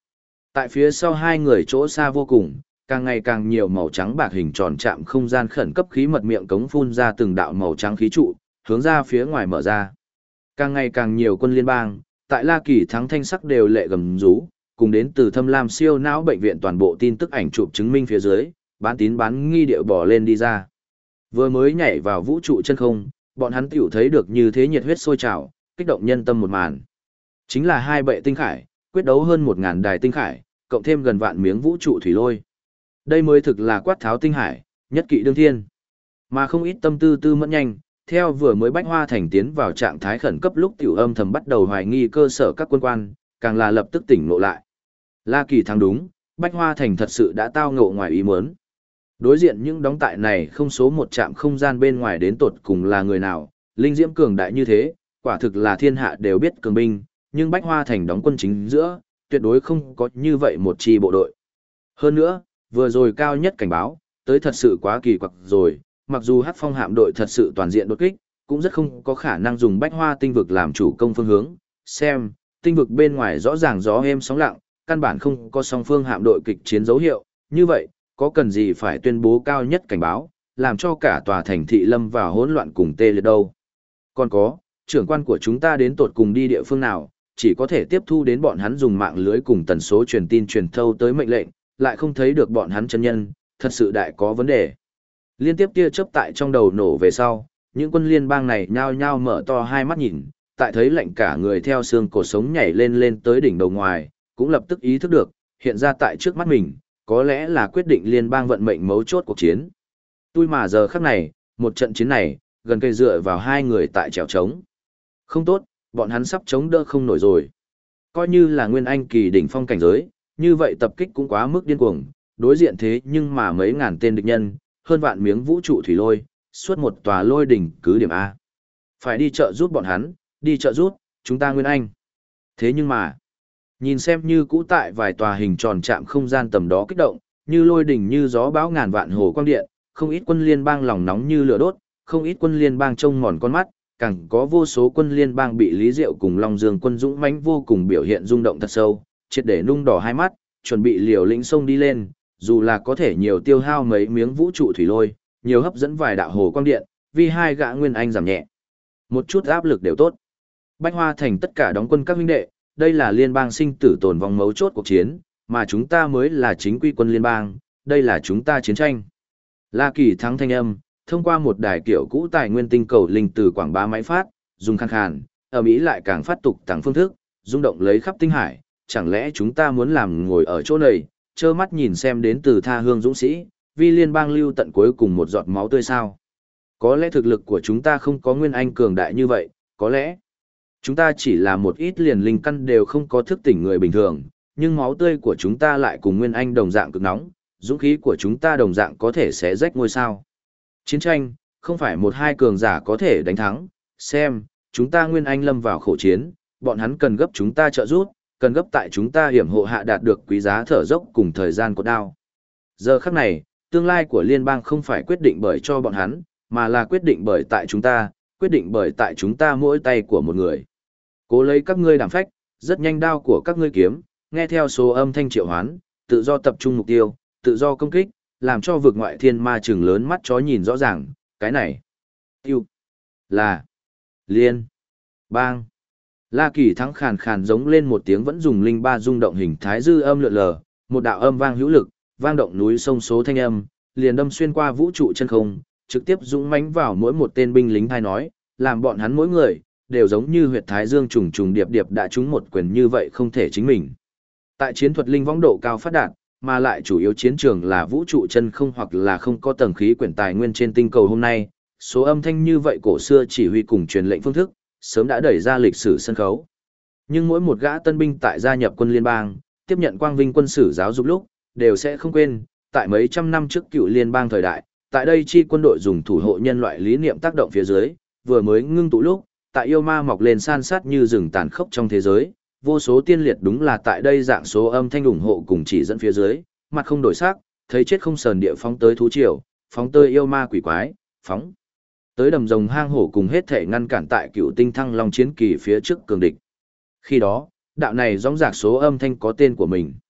A: Tại phía sau hai người chỗ xa vô cùng, càng ngày càng nhiều màu trắng bạc hình tròn chạm không gian khẩn cấp khí mật miệng cống phun ra từng đạo màu trắng khí trụ, hướng ra phía ngoài mở ra. Càng ngày càng nhiều quân liên bang, tại La Kỳ thắng thanh sắc đều lệ gầm rú, cùng đến từ Thâm Lam siêu não bệnh viện toàn bộ tin tức ảnh chụp chứng minh phía dưới, bán tín bán nghi điệu bỏ lên đi ra. Vừa mới nhảy vào vũ trụ chân không, bọn hắn tiểu thấy được như thế nhiệt huyết sôi trào, kích động nhân tâm một màn. Chính là hai bệ tinh khải, quyết đấu hơn 1000 đài tinh khải, cộng thêm gần vạn miếng vũ trụ thủy lôi. Đây mới thực là quát tháo tinh hải, nhất kỵ đương thiên. Mà không ít tâm tư tư mẫn nhanh, theo vừa mới Bách Hoa Thành tiến vào trạng thái khẩn cấp lúc tiểu âm thầm bắt đầu hoài nghi cơ sở các quân quan, càng là lập tức tỉnh ngộ lại. La Kỳ thắng đúng, Bách Hoa Thành thật sự đã tao ngộ ngoài ý muốn. Đối diện những đóng tại này không số một trạm không gian bên ngoài đến tột cùng là người nào, linh diễm cường đại như thế, quả thực là thiên hạ đều biết cường binh, nhưng Bách Hoa Thành đóng quân chính giữa, tuyệt đối không có như vậy một chi bộ đội. Hơn nữa, vừa rồi cao nhất cảnh báo, tới thật sự quá kỳ quặc rồi, mặc dù Hắc Phong hạm đội thật sự toàn diện đột kích, cũng rất không có khả năng dùng Bách Hoa tinh vực làm chủ công phương hướng. Xem, tinh vực bên ngoài rõ ràng gió êm sóng lặng, căn bản không có song phương hạm đội kịch chiến dấu hiệu, như vậy, có cần gì phải tuyên bố cao nhất cảnh báo, làm cho cả tòa thành thị lâm vào hỗn loạn cùng tê liệt đâu. Còn có, trưởng quan của chúng ta đến tột cùng đi địa phương nào, chỉ có thể tiếp thu đến bọn hắn dùng mạng lưới cùng tần số truyền tin truyền thâu tới mệnh lệnh, lại không thấy được bọn hắn chân nhân, thật sự đại có vấn đề. Liên tiếp tia chớp tại trong đầu nổ về sau, những quân liên bang này nhao nhao mở to hai mắt nhìn, tại thấy lạnh cả người theo xương cổ sống nhảy lên lên tới đỉnh đầu ngoài, cũng lập tức ý thức được, hiện ra tại trước mắt mình, có lẽ là quyết định liên bang vận mệnh mấu chốt cuộc chiến. Tôi mà giờ khắc này, một trận chiến này, gần cây dựa vào hai người tại trèo trống. Không tốt, bọn hắn sắp chống đỡ không nổi rồi. Coi như là nguyên anh kỳ đỉnh phong cảnh giới, như vậy tập kích cũng quá mức điên cuồng, đối diện thế nhưng mà mấy ngàn tên địch nhân, hơn vạn miếng vũ trụ thủy lôi, suốt một tòa lôi đỉnh cứ điểm A. Phải đi chợ giúp bọn hắn, đi chợ giúp, chúng ta nguyên anh. Thế nhưng mà, nhìn xem như cũ tại vài tòa hình tròn chạm không gian tầm đó kích động, như lôi đỉnh như gió bão ngàn vạn hồ quang điện, không ít quân liên bang lòng nóng như lửa đốt, không ít quân liên bang trông mòn con mắt, càng có vô số quân liên bang bị Lý Diệu cùng Long Dương quân dũng mãnh vô cùng biểu hiện rung động thật sâu, triệt để nung đỏ hai mắt, chuẩn bị liều lĩnh sông đi lên, dù là có thể nhiều tiêu hao mấy miếng vũ trụ thủy lôi, nhiều hấp dẫn vài đạo hồ quang điện, vì hai gã nguyên anh giảm nhẹ. Một chút áp lực đều tốt. Bách Hoa Thành tất cả đóng quân các huynh đệ, đây là liên bang sinh tử tồn vong mấu chốt cuộc chiến, mà chúng ta mới là chính quy quân liên bang, đây là chúng ta chiến tranh. La Kỳ thắng thanh âm, thông qua một đài kiểu cũ tài nguyên tinh cầu linh từ quảng bá máy phát, dùng khàn khàn, ở Mỹ lại càng phát tục tăng phương thức, rung động lấy khắp tinh hải, chẳng lẽ chúng ta muốn làm ngồi ở chỗ này, trơ mắt nhìn xem đến từ tha hương dũng sĩ, vì liên bang lưu tận cuối cùng một giọt máu tươi sao? Có lẽ thực lực của chúng ta không có nguyên anh cường đại như vậy, có lẽ chúng ta chỉ là một ít liền linh căn đều không có thức tỉnh người bình thường, nhưng máu tươi của chúng ta lại cùng nguyên anh đồng dạng cực nóng, dũng khí của chúng ta đồng dạng có thể xé rách ngôi sao. Chiến tranh, không phải một hai cường giả có thể đánh thắng, xem, chúng ta nguyên anh lâm vào khổ chiến, bọn hắn cần gấp chúng ta trợ giúp, cần gấp tại chúng ta hiểm hộ hạ đạt được quý giá thở dốc cùng thời gian cốt đao. Giờ khắc này, tương lai của liên bang không phải quyết định bởi cho bọn hắn, mà là quyết định bởi tại chúng ta, quyết định bởi tại chúng ta mỗi tay của một người. Cố lấy các ngươi đảm phách, rất nhanh đao của các ngươi kiếm, nghe theo số âm thanh triệu hoán, tự do tập trung mục tiêu, tự do công kích, làm cho vực ngoại thiên ma trừng lớn mắt chó nhìn rõ ràng, cái này. Tiêu. Là. Liên. Bang. La Kỳ thắng khàn khàn giống lên một tiếng vẫn dùng linh ba rung động hình thái dư âm lượn lờ, một đạo âm vang hữu lực, vang động núi sông số thanh âm, liền đâm xuyên qua vũ trụ chân không, trực tiếp dũng mãnh vào mỗi một tên binh lính thai nói, làm bọn hắn mỗi người đều giống như huyệt thái dương trùng trùng điệp điệp đã trúng một quyền như vậy không thể chính mình. Tại chiến thuật linh võng độ cao phát đạt, mà lại chủ yếu chiến trường là vũ trụ chân không hoặc là không có tầng khí quyển tài nguyên trên tinh cầu hôm nay, số âm thanh như vậy cổ xưa chỉ huy cùng truyền lệnh phương thức, sớm đã đẩy ra lịch sử sân khấu. Nhưng mỗi một gã tân binh tại gia nhập quân liên bang, tiếp nhận quang vinh quân sử giáo dục lúc, đều sẽ không quên, tại mấy trăm năm trước cựu liên bang thời đại, tại đây chi quân đội dùng thủ hộ nhân loại lý niệm tác động phía dưới, vừa mới ngưng tụ lúc, tại yêu ma mọc lên san sát như rừng tàn khốc trong thế giới, vô số tiên liệt đúng là tại đây dạng số âm thanh ủng hộ cùng chỉ dẫn phía dưới, mặt không đổi sắc, thấy chết không sờn địa phóng tới thú triều, phóng tới yêu ma quỷ quái, phóng tới đầm rồng hang hổ cùng hết thể ngăn cản tại cựu tinh thăng long chiến kỳ phía trước cường địch. Khi đó, đạo này rõng rạc số âm thanh có tên của mình.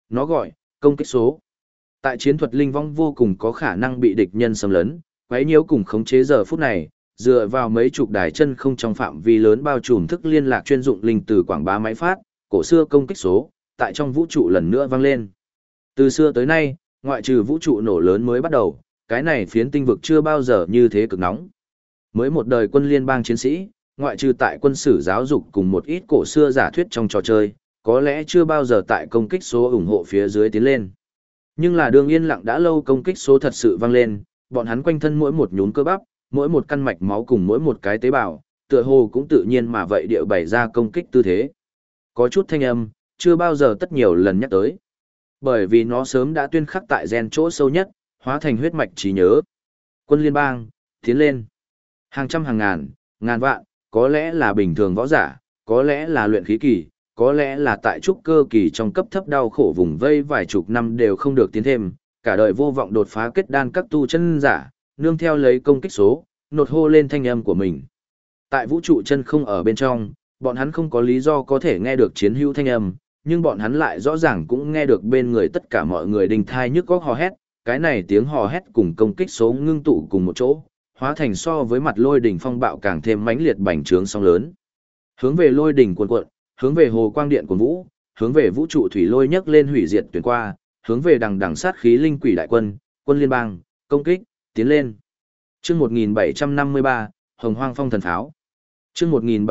A: nó gọi công kích số. Tại chiến thuật linh vong vô cùng có khả năng bị địch nhân xâm lấn, quấy nhiễu cùng khống chế giờ phút này, dựa vào mấy chục đài chân không trong phạm vi lớn bao trùm thức liên lạc chuyên dụng linh từ quảng bá máy phát, cổ xưa công kích số, tại trong vũ trụ lần nữa vang lên. Từ xưa tới nay, ngoại trừ vũ trụ nổ lớn mới bắt đầu, cái này phiến tinh vực chưa bao giờ như thế cực nóng. Mới một đời quân liên bang chiến sĩ, ngoại trừ tại quân sử giáo dục cùng một ít cổ xưa giả thuyết trong trò chơi, có lẽ chưa bao giờ tại công kích số ủng hộ phía dưới tiến lên. Nhưng là đường yên lặng đã lâu công kích số thật sự vang lên, bọn hắn quanh thân mỗi một nhún cơ bắp, mỗi một căn mạch máu cùng mỗi một cái tế bào, tựa hồ cũng tự nhiên mà vậy điệu bày ra công kích tư thế. Có chút thanh âm, chưa bao giờ tất nhiều lần nhắc tới. Bởi vì nó sớm đã tuyên khắc tại gen chỗ sâu nhất, hóa thành huyết mạch trí nhớ. Quân liên bang, tiến lên. Hàng trăm hàng ngàn, ngàn vạn, có lẽ là bình thường võ giả, có lẽ là luyện khí kỳ, có lẽ là tại trúc cơ kỳ trong cấp thấp đau khổ vùng vây vài chục năm đều không được tiến thêm, cả đời vô vọng đột phá kết đan các tu chân giả, nương theo lấy công kích số, nột hô lên thanh âm của mình. Tại vũ trụ chân không ở bên trong, bọn hắn không có lý do có thể nghe được chiến hữu thanh âm, nhưng bọn hắn lại rõ ràng cũng nghe được bên người tất cả mọi người đình thai nhức góc hò hét, cái này tiếng hò hét cùng công kích số ngưng tụ cùng một chỗ, hóa thành so với mặt lôi đỉnh phong bạo càng thêm mãnh liệt bành trướng sóng lớn. Hướng về lôi đỉnh cuồn cuộn, hướng về hồ quang điện cuồn vũ, hướng về vũ trụ thủy lôi nhấc lên hủy diệt tuyển qua, hướng về đằng đằng sát khí linh quỷ đại quân, quân liên bang, công kích, tiến lên. Chương 1753, Hồng Hoang Phong Thần Pháo. Chương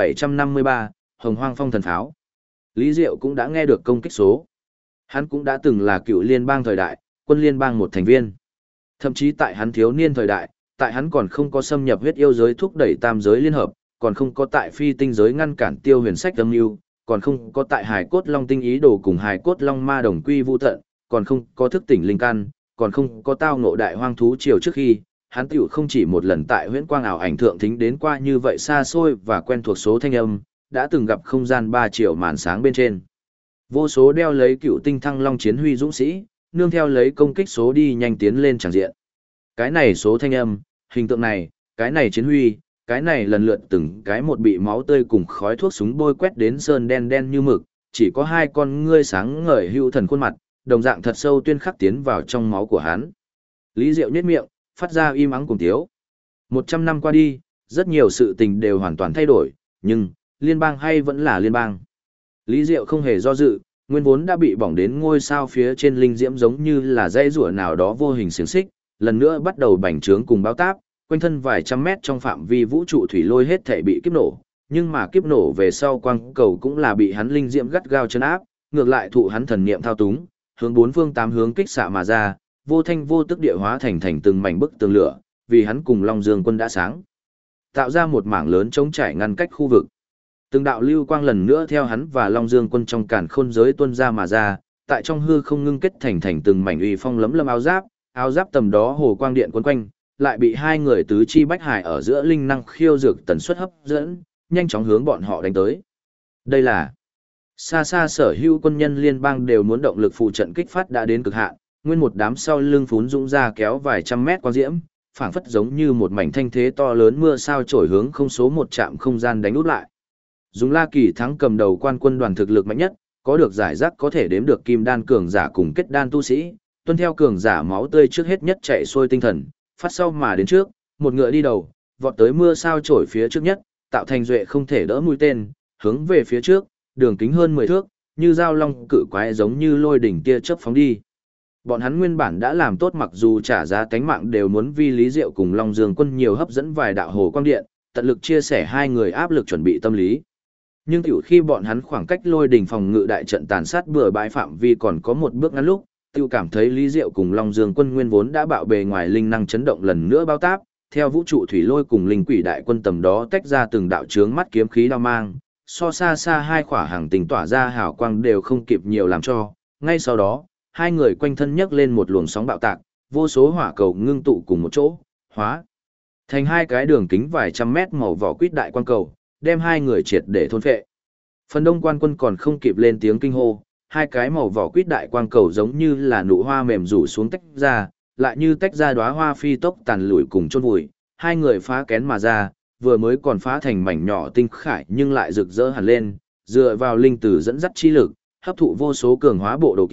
A: 1753, Hồng Hoang Phong Thần Pháo. Lý Diệu cũng đã nghe được công kích số. Hắn cũng đã từng là cựu liên bang thời đại, quân liên bang một thành viên. Thậm chí tại hắn thiếu niên thời đại, tại hắn còn không có xâm nhập huyết yêu giới thúc đẩy tam giới liên hợp, còn không có tại phi tinh giới ngăn cản tiêu huyền sách âm mưu, còn không có tại hải cốt long tinh ý đồ cùng hải cốt long ma đồng quy vu tận, còn không có thức tỉnh linh căn, còn không có tao ngộ đại hoang thú triều trước khi, hắn tiểu không chỉ một lần tại huyễn quang ảo ảnh thượng thính đến qua như vậy xa xôi và quen thuộc số thanh âm, đã từng gặp không gian 3 triệu màn sáng bên trên. Vô số đeo lấy cựu tinh thăng long chiến huy dũng sĩ, nương theo lấy công kích số đi nhanh tiến lên chẳng diện. Cái này số thanh âm, hình tượng này, cái này chiến huy, cái này lần lượt từng cái một bị máu tươi cùng khói thuốc súng bôi quét đến sơn đen đen như mực, chỉ có hai con ngươi sáng ngời hữu thần khuôn mặt, đồng dạng thật sâu tuyên khắc tiến vào trong máu của hắn. Lý Diệu nhếch miệng, phát ra im ắng cùng tiếu. 100 năm qua đi, rất nhiều sự tình đều hoàn toàn thay đổi, nhưng, liên bang hay vẫn là liên bang. Lý Diệu không hề do dự, nguyên vốn đã bị bỏng đến ngôi sao phía trên linh diễm giống như là dây rủa nào đó vô hình xiềng xích, lần nữa bắt đầu bành trướng cùng báo táp, quanh thân vài trăm mét trong phạm vi vũ trụ thủy lôi hết thể bị kiếp nổ, nhưng mà kiếp nổ về sau quang cầu cũng là bị hắn linh diễm gắt gao chấn áp, ngược lại thụ hắn thần niệm thao túng, hướng bốn phương tám hướng kích xạ mà ra, vô thanh vô tức địa hóa thành từng mảnh bức tường lửa, vì hắn cùng Long Dương Quân đã sáng, tạo ra một mảng lớn trống trải ngăn cách khu vực. Từng đạo lưu quang lần nữa theo hắn và Long Dương Quân trong càn khôn giới tuôn ra mà ra, tại trong hư không ngưng kết thành từng mảnh uy phong lấm lâm áo giáp tầm đó hồ quang điện quấn quanh, lại bị hai người tứ chi bách hải ở giữa linh năng khiêu dược tần suất hấp dẫn, nhanh chóng hướng bọn họ đánh tới. Đây là xa xa sở hữu quân nhân liên bang đều muốn động lực phụ trận kích phát đã đến cực hạn, nguyên một đám sau lưng phún dũng ra kéo vài trăm mét quang diễm, phảng phất giống như một mảnh thanh thế to lớn mưa sao trổi hướng không số một trạm không gian đánh út lại. Dùng La Kỳ thắng cầm đầu quan quân đoàn thực lực mạnh nhất, có được giải rác có thể đếm được kim đan cường giả cùng kết đan tu sĩ, tuân theo cường giả máu tươi trước hết nhất chạy xuôi tinh thần, phát sau mà đến trước, một ngựa đi đầu, vọt tới mưa sao trổi phía trước nhất, tạo thành duệ không thể đỡ mũi tên, hướng về phía trước, đường kính hơn 10 thước, như dao long cự quái giống như lôi đỉnh tia chớp phóng đi. Bọn hắn nguyên bản đã làm tốt mặc dù trả giá tánh mạng đều muốn vi Lý Diệu cùng Long Dương Quân nhiều hấp dẫn vài đạo hồ quang điện, tận lực chia sẻ hai người áp lực chuẩn bị tâm lý. Nhưng tiểu khi bọn hắn khoảng cách lôi đỉnh phòng ngự đại trận tàn sát bừa bãi phạm vi còn có một bước ngắn lúc, tiêu cảm thấy Lý Diệu cùng Long Dương Quân nguyên vốn đã bạo bề ngoài linh năng chấn động lần nữa bao táp, theo vũ trụ thủy lôi cùng linh quỷ đại quân tầm đó tách ra từng đạo chướng mắt kiếm khí đao mang, so xa xa hai khỏa hàng tình tỏa ra hào quang đều không kịp nhiều làm cho, ngay sau đó, hai người quanh thân nhấc lên một luồng sóng bạo tạc, vô số hỏa cầu ngưng tụ cùng một chỗ, hóa thành hai cái đường kính vài trăm mét màu vỏ quýt đại quang cầu, đem hai người triệt để thôn phệ. Phần đông quan quân còn không kịp lên tiếng kinh hô, hai cái màu vỏ quýt đại quang cầu giống như là nụ hoa mềm rủ xuống tách ra, lại như tách ra đóa hoa phi tốc tàn lủi cùng chôn vùi, hai người phá kén mà ra, vừa mới còn phá thành mảnh nhỏ tinh khải nhưng lại rực rỡ hẳn lên, dựa vào linh tử dẫn dắt chi lực, hấp thụ vô số cường hóa bộ đồ kiện,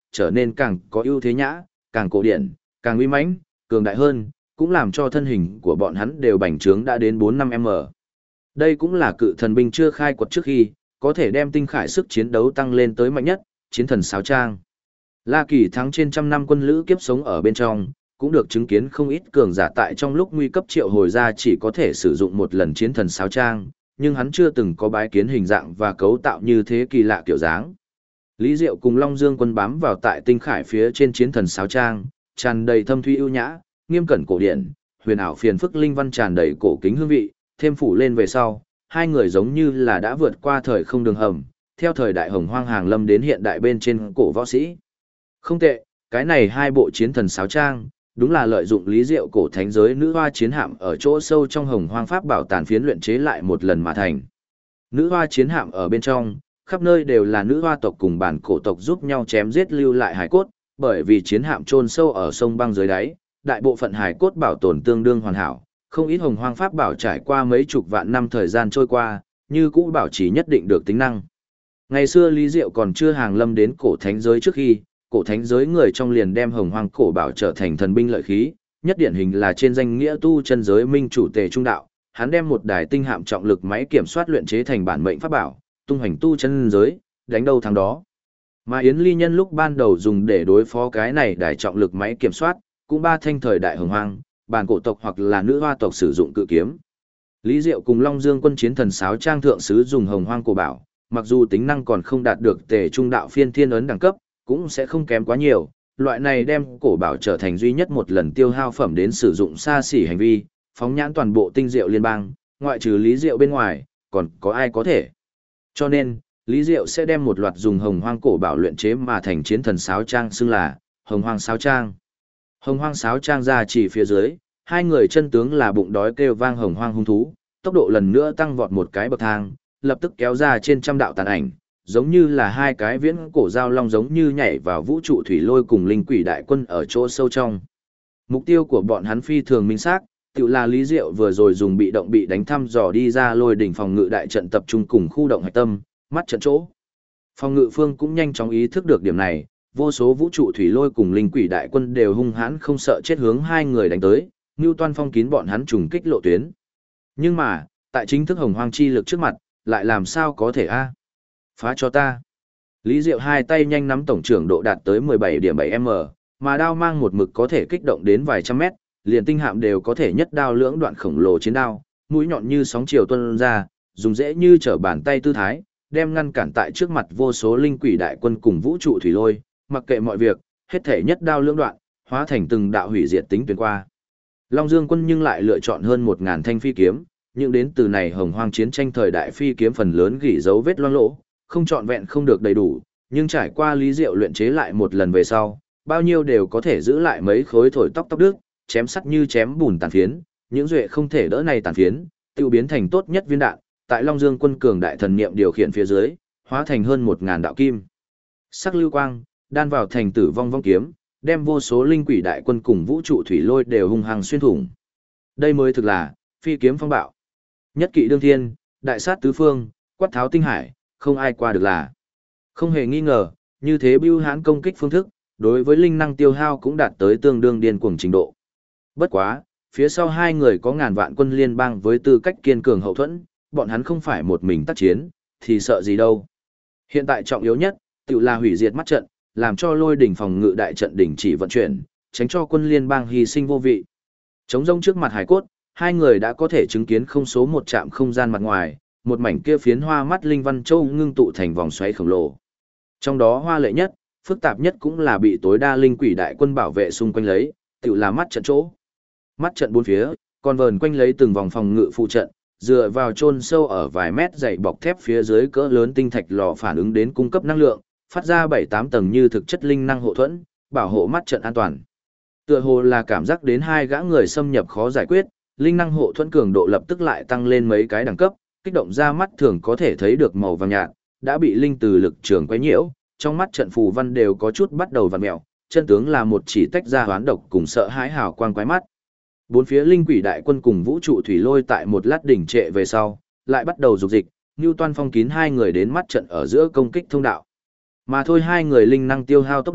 A: trở nên càng có ưu thế nhã, càng cổ điển, càng uy mãnh, cường đại hơn, cũng làm cho thân hình của bọn hắn đều bành trướng đã đến 4-5m. Đây cũng là cự thần binh chưa khai quật trước khi, có thể đem tinh khải sức chiến đấu tăng lên tới mạnh nhất, chiến thần sáo trang. La Kỳ thắng trên trăm năm quân lữ kiếp sống ở bên trong, cũng được chứng kiến không ít cường giả tại trong lúc nguy cấp triệu hồi ra chỉ có thể sử dụng một lần chiến thần sáo trang, nhưng hắn chưa từng có bái kiến hình dạng và cấu tạo như thế kỳ lạ kiểu dáng. Lý Diệu cùng Long Dương quân bám vào tại tinh khải phía trên chiến thần sáo trang, tràn đầy thâm thuy ưu nhã, nghiêm cẩn cổ điển, huyền ảo phiền phức linh văn tràn đầy cổ kính hương vị, thêm phủ lên về sau, hai người giống như là đã vượt qua thời không đường hầm, theo thời đại hồng hoang hàng lâm đến hiện đại bên trên cổ võ sĩ. Không tệ, cái này hai bộ chiến thần sáo trang, đúng là lợi dụng lý diệu cổ thánh giới nữ hoa chiến hạm ở chỗ sâu trong hồng hoang pháp bảo tàn phiến luyện chế lại một lần mà thành. Nữ hoa chiến hạm ở bên trong, khắp nơi đều là nữ hoa tộc cùng bản cổ tộc giúp nhau chém giết lưu lại hải cốt, bởi vì chiến hạm chôn sâu ở sông băng dưới đáy, đại bộ phận hải cốt bảo tồn tương đương hoàn hảo, không ít hồng hoang pháp bảo trải qua mấy chục vạn năm thời gian trôi qua, như cũ bảo trì nhất định được tính năng. Ngày xưa Lý Diệu còn chưa hàng lâm đến cổ thánh giới trước khi, cổ thánh giới người trong liền đem hồng hoang cổ bảo trở thành thần binh lợi khí, nhất điển hình là trên danh nghĩa tu chân giới minh chủ Tề Trung Đạo, hắn đem một đài tinh hạm trọng lực máy kiểm soát luyện chế thành bản mệnh pháp bảo, tung hoành tu chân giới, đánh đâu thắng đó. Mà Yến Ly Nhân lúc ban đầu dùng để đối phó cái này đài trọng lực máy kiểm soát, cũng ba thanh thời đại hồng hoang, bản cổ tộc hoặc là nữ hoa tộc sử dụng cự kiếm. Lý Diệu cùng Long Dương quân chiến thần sáo trang thượng sứ dùng hồng hoang cổ bảo, mặc dù tính năng còn không đạt được Tề Trung Đạo phiên thiên ấn đẳng cấp, cũng sẽ không kém quá nhiều. Loại này đem cổ bảo trở thành duy nhất một lần tiêu hao phẩm đến sử dụng xa xỉ hành vi, phóng nhãn toàn bộ tinh diệu liên bang, ngoại trừ Lý Diệu bên ngoài, còn có ai có thể. Cho nên, Lý Diệu sẽ đem một loạt dùng hồng hoang cổ bảo luyện chế mà thành chiến thần sáo trang xưng là hồng hoang sáo trang. Hồng hoang sáo trang ra chỉ phía dưới, hai người chân tướng là bụng đói kêu vang hồng hoang hung thú, tốc độ lần nữa tăng vọt một cái bậc thang, lập tức kéo ra trên trăm đạo tàn ảnh, giống như là hai cái viễn cổ giao long giống như nhảy vào vũ trụ thủy lôi cùng linh quỷ đại quân ở chỗ sâu trong. Mục tiêu của bọn hắn phi thường minh xác, tự là Lý Diệu vừa rồi dùng bị động bị đánh thăm dò đi ra lôi đỉnh phòng ngự đại trận tập trung cùng khu động hạch tâm, mắt trận chỗ. Phòng ngự phương cũng nhanh chóng ý thức được điểm này, vô số vũ trụ thủy lôi cùng linh quỷ đại quân đều hung hãn không sợ chết hướng hai người đánh tới, Ngưu Toan phong kín bọn hắn trùng kích lộ tuyến. Nhưng mà, tại chính thức hồng hoang chi lực trước mặt, lại làm sao có thể a? Phá cho ta. Lý Diệu hai tay nhanh nắm tổng trưởng độ đạt tới 17.7m, mà đao mang một mực có thể kích động đến vài trăm mét, liền tinh hạm đều có thể nhất đao lưỡng đoạn khổng lồ chiến đao, mũi nhọn như sóng chiều tuôn ra, dùng dễ như trở bàn tay tư thái, đem ngăn cản tại trước mặt vô số linh quỷ đại quân cùng vũ trụ thủy lôi, mặc kệ mọi việc, hết thể nhất đao lưỡng đoạn, hóa thành từng đạo hủy diệt tính tuyến qua. Long Dương quân nhưng lại lựa chọn hơn 1000 thanh phi kiếm, nhưng đến từ này hồng hoang chiến tranh thời đại phi kiếm phần lớn gỉ dấu vết loang lỗ, không trọn vẹn không được đầy đủ, nhưng trải qua Lý Diệu luyện chế lại một lần về sau, bao nhiêu đều có thể giữ lại mấy khối thổi tóc đức, chém sắt như chém bùn tàn phiến, những duệ không thể đỡ này tàn phiến, tiêu biến thành tốt nhất viên đạn, tại Long Dương quân cường đại thần niệm điều khiển phía dưới, hóa thành hơn 1000 đạo kim. Sắc lưu quang, đan vào thành tử vong vong kiếm, đem vô số linh quỷ đại quân cùng vũ trụ thủy lôi đều hung hăng xuyên thủng. Đây mới thực là phi kiếm phong bạo. Nhất kỵ đương thiên, đại sát tứ phương, quát tháo tinh hải, không ai qua được là. Không hề nghi ngờ, như thế bưu hãn công kích phương thức, đối với linh năng tiêu hao cũng đạt tới tương đương điên cuồng trình độ. Bất quá, phía sau hai người có ngàn vạn quân liên bang với tư cách kiên cường hậu thuẫn, bọn hắn không phải một mình tác chiến, thì sợ gì đâu. Hiện tại trọng yếu nhất, tự là hủy diệt mắt trận, làm cho lôi đỉnh phòng ngự đại trận đỉnh chỉ vận chuyển, tránh cho quân liên bang hy sinh vô vị. Chống rông trước mặt hải cốt, hai người đã có thể chứng kiến không số một trạm không gian mặt ngoài, một mảnh kia phiến hoa mắt linh văn châu ngưng tụ thành vòng xoáy khổng lồ. Trong đó hoa lệ nhất, phức tạp nhất cũng là bị tối đa linh quỷ đại quân bảo vệ xung quanh lấy, tự là mắt trận chỗ. Mắt trận bốn phía, còn vờn quanh lấy từng vòng phòng ngự phụ trận, dựa vào chôn sâu ở vài mét dày bọc thép phía dưới cỡ lớn tinh thạch lò phản ứng đến cung cấp năng lượng, phát ra 7-8 tầng như thực chất linh năng hộ thuẫn, bảo hộ mắt trận an toàn. Tựa hồ là cảm giác đến hai gã người xâm nhập khó giải quyết, linh năng hộ thuẫn cường độ lập tức lại tăng lên mấy cái đẳng cấp, kích động ra mắt thường có thể thấy được màu vàng nhạt, đã bị linh từ lực trường quấy nhiễu, trong mắt trận phù văn đều có chút bắt đầu vặn mèo, chân tướng là một chỉ tách ra hoán độc cùng sợ hãi hào quang quái mắt. Bốn phía linh quỷ đại quân cùng vũ trụ thủy lôi tại một lát đỉnh trệ về sau, lại bắt đầu dục dịch, Nưu Toan phong kín hai người đến mắt trận ở giữa công kích thông đạo. Mà thôi hai người linh năng tiêu hao tốc độ,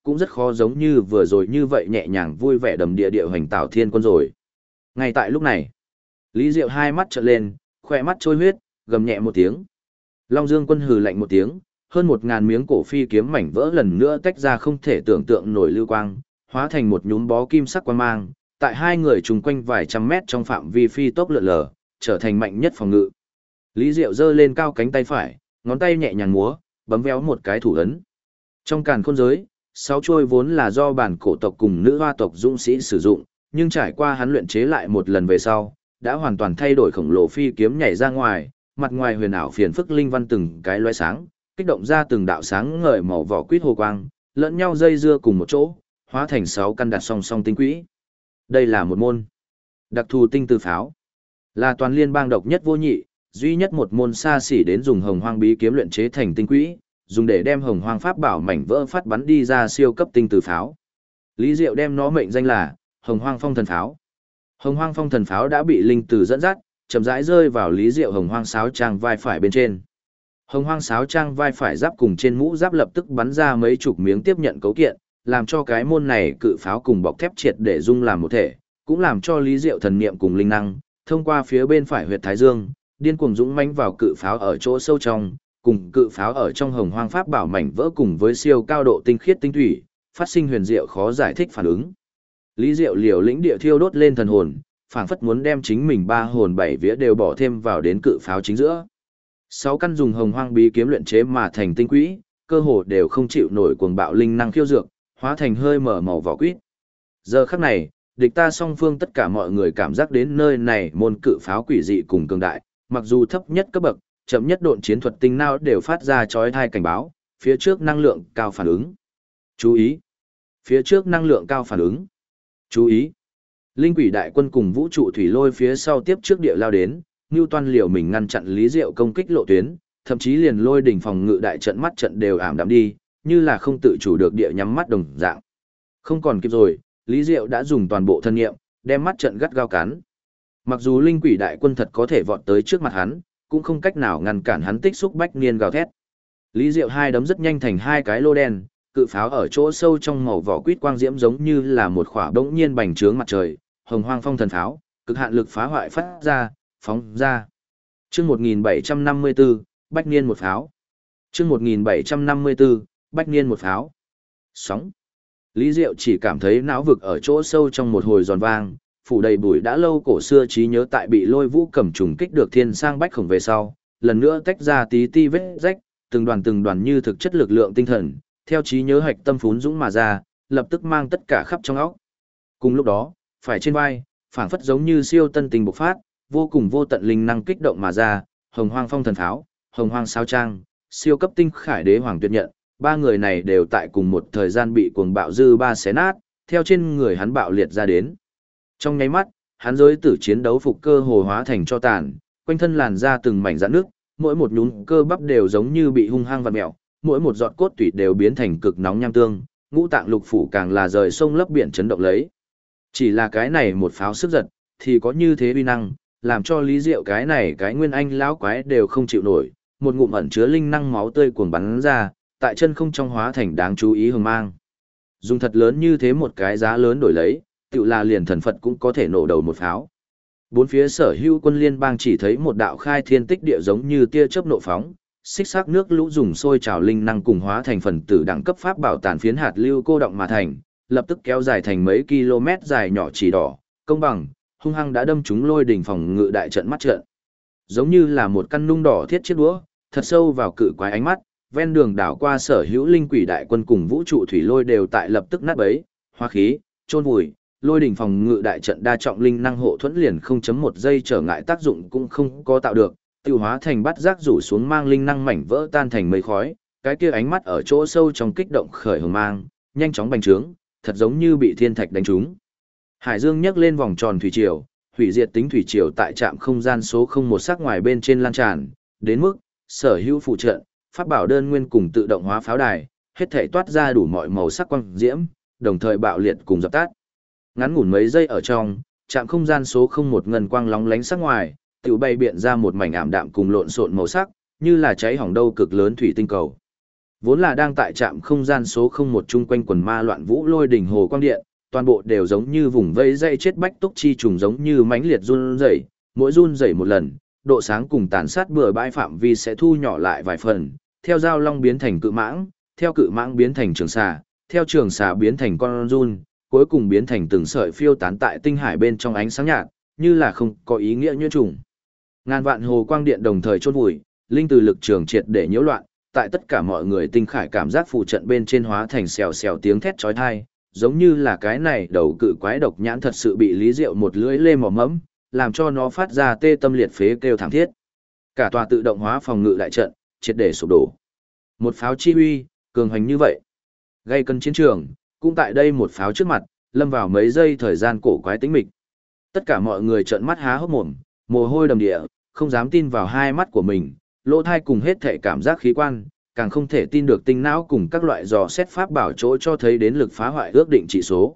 A: cũng rất khó giống như vừa rồi như vậy nhẹ nhàng vui vẻ đầm địa địa hoành tạo thiên quân rồi. Ngay tại lúc này, Lý Diệu hai mắt trợn lên, khỏe mắt trôi huyết, gầm nhẹ một tiếng. Long Dương quân hừ lạnh một tiếng, hơn 1000 miếng cổ phi kiếm mảnh vỡ lần nữa tách ra không thể tưởng tượng nổi lưu quang, hóa thành một nhúm bó kim sắc quang mang, tại hai người chung quanh vài trăm mét trong phạm vi phi tốc lượn lờ, trở thành mạnh nhất phòng ngự. Lý Diệu giơ lên cao cánh tay phải, ngón tay nhẹ nhàng múa, bấm véo một cái thủ ấn. Trong càn khôn giới, 6 chuôi vốn là do bản cổ tộc cùng nữ hoa tộc dũng sĩ sử dụng, nhưng trải qua hắn luyện chế lại một lần về sau, đã hoàn toàn thay đổi khổng lồ phi kiếm nhảy ra ngoài, mặt ngoài huyền ảo phiền phức linh văn từng cái lóe sáng, kích động ra từng đạo sáng ngời màu vỏ quýt hồ quang, lẫn nhau dây dưa cùng một chỗ, hóa thành 6 căn đặt song song tinh quỹ. Đây là một môn đặc thù tinh từ pháo, là toàn liên bang độc nhất vô nhị, duy nhất một môn xa xỉ đến dùng hồng hoang bí kiếm luyện chế thành tinh quỹ, dùng để đem hồng hoang pháp bảo mảnh vỡ phát bắn đi ra siêu cấp tinh từ pháo. Lý Diệu đem nó mệnh danh là Hồng Hoang Phong Thần Pháo. Hồng Hoang Phong Thần Pháo đã bị linh từ dẫn dắt, chậm rãi rơi vào Lý Diệu Hồng Hoang sáo trang vai phải bên trên. Hồng Hoang sáo trang vai phải giáp cùng trên mũ giáp lập tức bắn ra mấy chục miếng tiếp nhận cấu kiện, làm cho cái môn này cự pháo cùng bọc thép triệt để dung làm một thể, cũng làm cho Lý Diệu thần niệm cùng linh năng thông qua phía bên phải huyệt thái dương, điên cuồng dũng mãnh vào cự pháo ở chỗ sâu trong, cùng cự pháo ở trong hồng hoang pháp bảo mảnh vỡ cùng với siêu cao độ tinh khiết tinh thủy, phát sinh huyền diệu khó giải thích phản ứng. Lý Diệu liều lĩnh địa thiêu đốt lên thần hồn, phảng phất muốn đem chính mình 3 hồn 7 vía đều bỏ thêm vào đến cự pháo chính giữa. 6 căn dùng hồng hoang bí kiếm luyện chế mà thành tinh quỹ, cơ hồ đều không chịu nổi cuồng bạo linh năng khiêu dược, hóa thành hơi mở màu vỏ quýt. Giờ khắc này, địch ta song phương tất cả mọi người cảm giác đến nơi này môn cự pháo quỷ dị cùng cường đại, mặc dù thấp nhất cấp bậc, chậm nhất độn chiến thuật tinh não đều phát ra chói tai cảnh báo, phía trước năng lượng cao phản ứng. Chú ý! Phía trước năng lượng cao phản ứng. Chú ý! Linh quỷ đại quân cùng vũ trụ thủy lôi phía sau tiếp trước địa lao đến, Newton liều mình ngăn chặn Lý Diệu công kích lộ tuyến, thậm chí liền lôi đỉnh phòng ngự đại trận mắt trận đều ảm đạm đi, như là không tự chủ được địa nhắm mắt đồng dạng. Không còn kịp rồi, Lý Diệu đã dùng toàn bộ thân nghiệm, đem mắt trận gắt gao cắn. Mặc dù linh quỷ đại quân thật có thể vọt tới trước mặt hắn, cũng không cách nào ngăn cản hắn tích xúc bách niên gào thét. Lý Diệu hai đấm rất nhanh thành hai cái lô đen, cự pháo ở chỗ sâu trong màu vỏ quýt quang diễm giống như là một khỏa bỗng nhiên bành trướng mặt trời, hồng hoang phong thần pháo, cực hạn lực phá hoại phát ra, phóng ra. Chương 1754, bách niên một pháo. Chương 1754, bách niên một pháo. Sóng. Lý Diệu chỉ cảm thấy não vực ở chỗ sâu trong một hồi giòn vang, phủ đầy bụi đã lâu cổ xưa trí nhớ tại bị lôi vũ cầm trùng kích được thiên sang bách khổng về sau, lần nữa tách ra tí ti vết rách, từng đoàn như thực chất lực lượng tinh thần, theo trí nhớ hạch tâm phún dũng mà ra, lập tức mang tất cả khắp trong óc. Cùng lúc đó, phải trên vai, phảng phất giống như siêu tân tình bộc phát, vô cùng vô tận linh năng kích động mà ra, hồng hoang phong thần pháo, hồng hoang sao trang, siêu cấp tinh khải đế hoàng tuyệt nhận, ba người này đều tại cùng một thời gian bị cuồng bạo dư ba xé nát, theo trên người hắn bạo liệt ra đến. Trong nháy mắt, hắn giới tử chiến đấu phục cơ hồ hóa thành cho tàn, quanh thân làn ra từng mảnh rạn nước, mỗi một nhún cơ bắp đều giống như bị hung hăng vặn mèo, mỗi một giọt cốt tủy đều biến thành cực nóng nham tương, ngũ tạng lục phủ càng là rời sông lấp biển chấn động lấy. Chỉ là cái này một pháo sức giật, thì có như thế uy năng, làm cho Lý Diệu cái này cái nguyên anh lão quái đều không chịu nổi, một ngụm ẩn chứa linh năng máu tươi cuồng bắn ra, tại chân không trong hóa thành đáng chú ý hừng mang. Dùng thật lớn như thế một cái giá lớn đổi lấy, tự là liền thần Phật cũng có thể nổ đầu một pháo. Bốn phía sở hữu quân liên bang chỉ thấy một đạo khai thiên tích địa giống như tia chớp nộ phóng, xích sắc nước lũ dùng sôi trào linh năng cùng hóa thành phần tử đẳng cấp pháp bảo tàn phiến hạt lưu cô động mà thành, lập tức kéo dài thành mấy km dài nhỏ chỉ đỏ, công bằng, hung hăng đã đâm trúng lôi đỉnh phòng ngự đại trận mắt trận. Giống như là một căn nung đỏ thiết chiếc đũa, thật sâu vào cự quái ánh mắt, ven đường đảo qua sở hữu linh quỷ đại quân cùng vũ trụ thủy lôi đều tại lập tức nát bấy, hóa khí, chôn vùi, lôi đỉnh phòng ngự đại trận đa trọng linh năng hộ thuẫn liền 0.1 giây trở ngại tác dụng cũng không có tạo được, tiêu hóa thành bắt rác rủ xuống mang linh năng mảnh vỡ tan thành mây khói, cái kia ánh mắt ở chỗ sâu trong kích động khởi hừng mang, nhanh chóng bành trướng, thật giống như bị thiên thạch đánh trúng. Hải dương nhấc lên vòng tròn thủy triều, hủy diệt tính thủy triều tại trạm không gian số 01 sắc ngoài bên trên lan tràn, đến mức sở hữu phụ trợ, pháp bảo đơn nguyên cùng tự động hóa pháo đài, hết thảy toát ra đủ mọi màu sắc quang diễm, đồng thời bạo liệt cùng dập tắt. Ngắn ngủn mấy giây ở trong, trạm không gian số 01 ngân quang lóng lánh sắc ngoài, tiểu bay biện ra một mảnh ảm đạm cùng lộn xộn màu sắc, như là cháy hỏng đâu cực lớn thủy tinh cầu. Vốn là đang tại trạm không gian số 01 chung quanh quần ma loạn vũ lôi đỉnh hồ quang điện, toàn bộ đều giống như vùng vây dây chết bách túc chi trùng giống như mãnh liệt run rẩy, mỗi run rẩy một lần, độ sáng cùng tàn sát bừa bãi phạm vi sẽ thu nhỏ lại vài phần, theo dao long biến thành cự mãng, theo cự mãng biến thành trường xà, theo trường xà biến thành con run, cuối cùng biến thành từng sợi phiêu tán tại tinh hải bên trong ánh sáng nhạt, như là không có ý nghĩa nhuyễn trùng. Ngàn vạn hồ quang điện đồng thời chôn vùi, linh từ lực trường triệt để nhiễu loạn, tại tất cả mọi người tinh khải cảm giác phù trận bên trên hóa thành xèo xèo tiếng thét chói tai, giống như là cái này đầu cự quái độc nhãn thật sự bị Lý Diệu một lưỡi lê mỏ mẫm, làm cho nó phát ra tê tâm liệt phế kêu thảm thiết. Cả tòa tự động hóa phòng ngự đại trận, triệt để sụp đổ. Một pháo chi uy, cường hành như vậy. Gây cân chiến trường, cũng tại đây một pháo trước mặt, lâm vào mấy giây thời gian cổ quái tĩnh mịch. Tất cả mọi người trợn mắt há hốc mồm, mồ hôi đầm địa, không dám tin vào hai mắt của mình, lỗ thai cùng hết thể cảm giác khí quan, càng không thể tin được tinh não cùng các loại dò xét pháp bảo chỗ cho thấy đến lực phá hoại ước định trị số.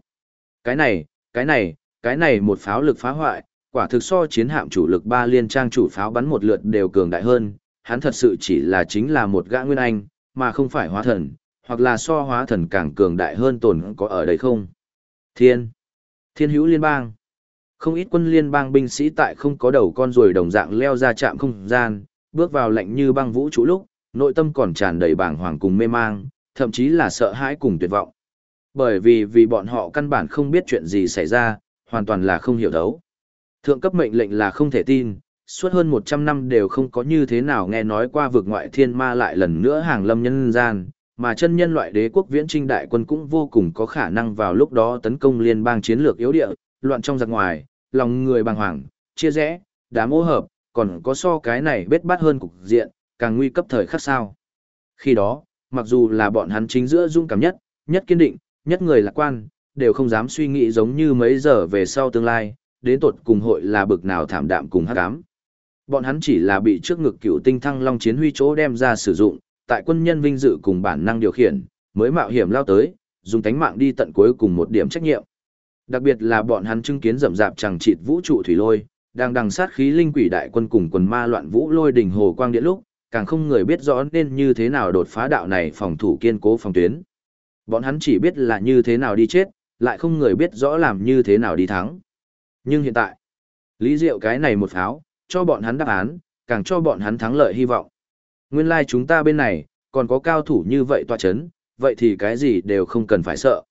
A: Cái này một pháo lực phá hoại, quả thực so chiến hạm chủ lực 3 liên trang chủ pháo bắn một lượt đều cường đại hơn, hắn thật sự chỉ là chính là một gã nguyên anh, mà không phải hóa thần, hoặc là so hóa thần càng cường đại hơn tồn có ở đây không? Thiên hữu liên bang. Không ít quân liên bang binh sĩ tại không có đầu con ruồi đồng dạng leo ra trạm không gian, bước vào lạnh như băng vũ trụ lúc, nội tâm còn tràn đầy bàng hoàng cùng mê mang, thậm chí là sợ hãi cùng tuyệt vọng. Bởi vì bọn họ căn bản không biết chuyện gì xảy ra, hoàn toàn là không hiểu đấu. Thượng cấp mệnh lệnh là không thể tin, suốt hơn 100 năm đều không có như thế nào nghe nói qua vực ngoại thiên ma lại lần nữa hàng lâm nhân gian, mà chân nhân loại đế quốc viễn trinh đại quân cũng vô cùng có khả năng vào lúc đó tấn công liên bang chiến lược yếu địa, loạn trong giặc ngoài, lòng người bàng hoàng, chia rẽ, đám ô hợp, còn có so cái này bết bát hơn cục diện, càng nguy cấp thời khắc sao. Khi đó, mặc dù là bọn hắn chính giữa dũng cảm nhất, nhất kiên định, nhất người lạc quan, đều không dám suy nghĩ giống như mấy giờ về sau tương lai, đến tột cùng hội là bực nào thảm đạm cùng hắc ám. Bọn hắn chỉ là bị trước ngực cựu tinh thăng long chiến huy chỗ đem ra sử dụng, tại quân nhân vinh dự cùng bản năng điều khiển, mới mạo hiểm lao tới, dùng tánh mạng đi tận cuối cùng một điểm trách nhiệm. Đặc biệt là bọn hắn chứng kiến rậm rạp chẳng chịt vũ trụ thủy lôi, đang đằng sát khí linh quỷ đại quân cùng quần ma loạn vũ lôi đỉnh hồ quang điện lúc, càng không người biết rõ nên như thế nào đột phá đạo này phòng thủ kiên cố phòng tuyến. Bọn hắn chỉ biết là như thế nào đi chết, lại không người biết rõ làm như thế nào đi thắng. Nhưng hiện tại, Lý Diệu cái này một pháo, cho bọn hắn đáp án, càng cho bọn hắn thắng lợi hy vọng. Nguyên lai chúng ta bên này, còn có cao thủ như vậy tọa chấn, vậy thì cái gì đều không cần phải sợ.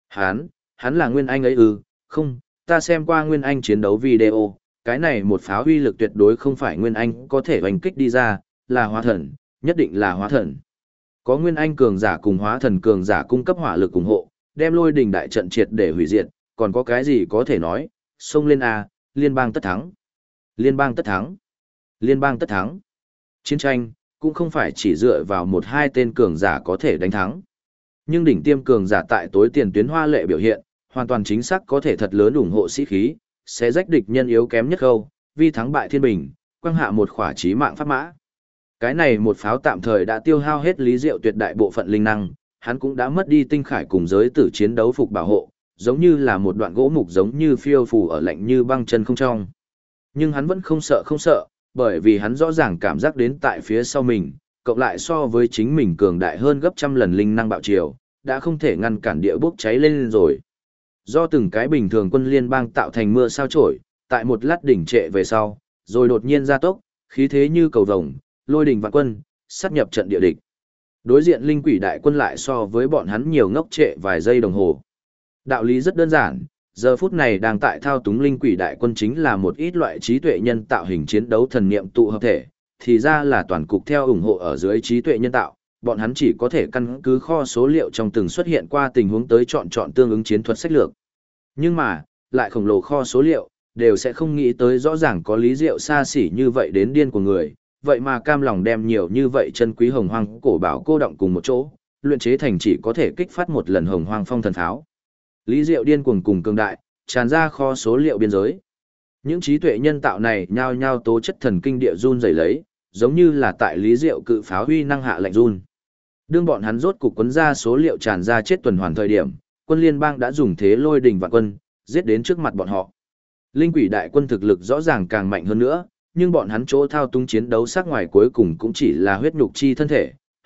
A: Hắn là Nguyên Anh ấy ư, không, ta xem qua Nguyên Anh chiến đấu video, cái này một pháo uy lực tuyệt đối không phải Nguyên Anh có thể hoành kích đi ra, là hóa thần, nhất định là hóa thần. Có Nguyên Anh cường giả cùng hóa thần cường giả cung cấp hỏa lực ủng hộ, đem lôi đình đại trận triệt để hủy diệt, còn có cái gì có thể nói, xông lên A, liên bang tất thắng. Liên bang tất thắng. Liên bang tất thắng. Chiến tranh, cũng không phải chỉ dựa vào một hai tên cường giả có thể đánh thắng. Nhưng đỉnh tiêm cường giả tại tối tiền tuyến hoa lệ biểu hiện, hoàn toàn chính xác có thể thật lớn ủng hộ sĩ khí, sẽ rách địch nhân yếu kém nhất khâu, vì thắng bại thiên bình, quăng hạ một khỏa chí mạng pháp mã. Cái này một pháo tạm thời đã tiêu hao hết Lý Diệu tuyệt đại bộ phận linh năng, hắn cũng đã mất đi tinh khải cùng giới tử chiến đấu phục bảo hộ, giống như là một đoạn gỗ mục giống như phiêu phù ở lạnh như băng chân không trong. Nhưng hắn vẫn không sợ, bởi vì hắn rõ ràng cảm giác đến tại phía sau mình, cộng lại so với chính mình cường đại hơn gấp trăm lần linh năng bạo chiều, đã không thể ngăn cản địa bốc cháy lên rồi. Do từng cái bình thường quân liên bang tạo thành mưa sao chổi, tại một lát đỉnh trệ về sau, rồi đột nhiên gia tốc, khí thế như cầu vồng, lôi đình vạn quân, sát nhập trận địa địch. Đối diện linh quỷ đại quân lại so với bọn hắn nhiều ngốc trệ vài giây đồng hồ. Đạo lý rất đơn giản, giờ phút này đang tại thao túng linh quỷ đại quân chính là một ít loại trí tuệ nhân tạo hình chiến đấu thần niệm tụ hợp thể, thì ra là toàn cục theo ủng hộ ở dưới trí tuệ nhân tạo, bọn hắn chỉ có thể căn cứ kho số liệu trong từng xuất hiện qua tình huống tới chọn tương ứng chiến thuật sách lược. Nhưng mà, lại khổng lồ kho số liệu, đều sẽ không nghĩ tới rõ ràng có Lý Diệu xa xỉ như vậy đến điên của người, vậy mà cam lòng đem nhiều như vậy chân quý hồng hoang cổ bảo cô động cùng một chỗ, luyện chế thành chỉ có thể kích phát một lần hồng hoang phong thần tháo. Lý Diệu điên cuồng cùng cường đại, tràn ra kho số liệu biên giới. Những trí tuệ nhân tạo này nhao nhao tố chất thần kinh địa run rẩy lấy, giống như là tại Lý Diệu cự pháo huy năng hạ lạnh run. Đương bọn hắn rốt cục quấn ra số liệu tràn ra chết tuần hoàn thời điểm, quân liên bang đã dùng thế lôi đình vạn quân, giết đến trước mặt bọn họ. Linh quỷ đại quân thực lực rõ ràng càng mạnh hơn nữa, nhưng bọn hắn chỗ thao túng chiến đấu sắc ngoài cuối cùng cũng chỉ là huyết nhục chi thân thể,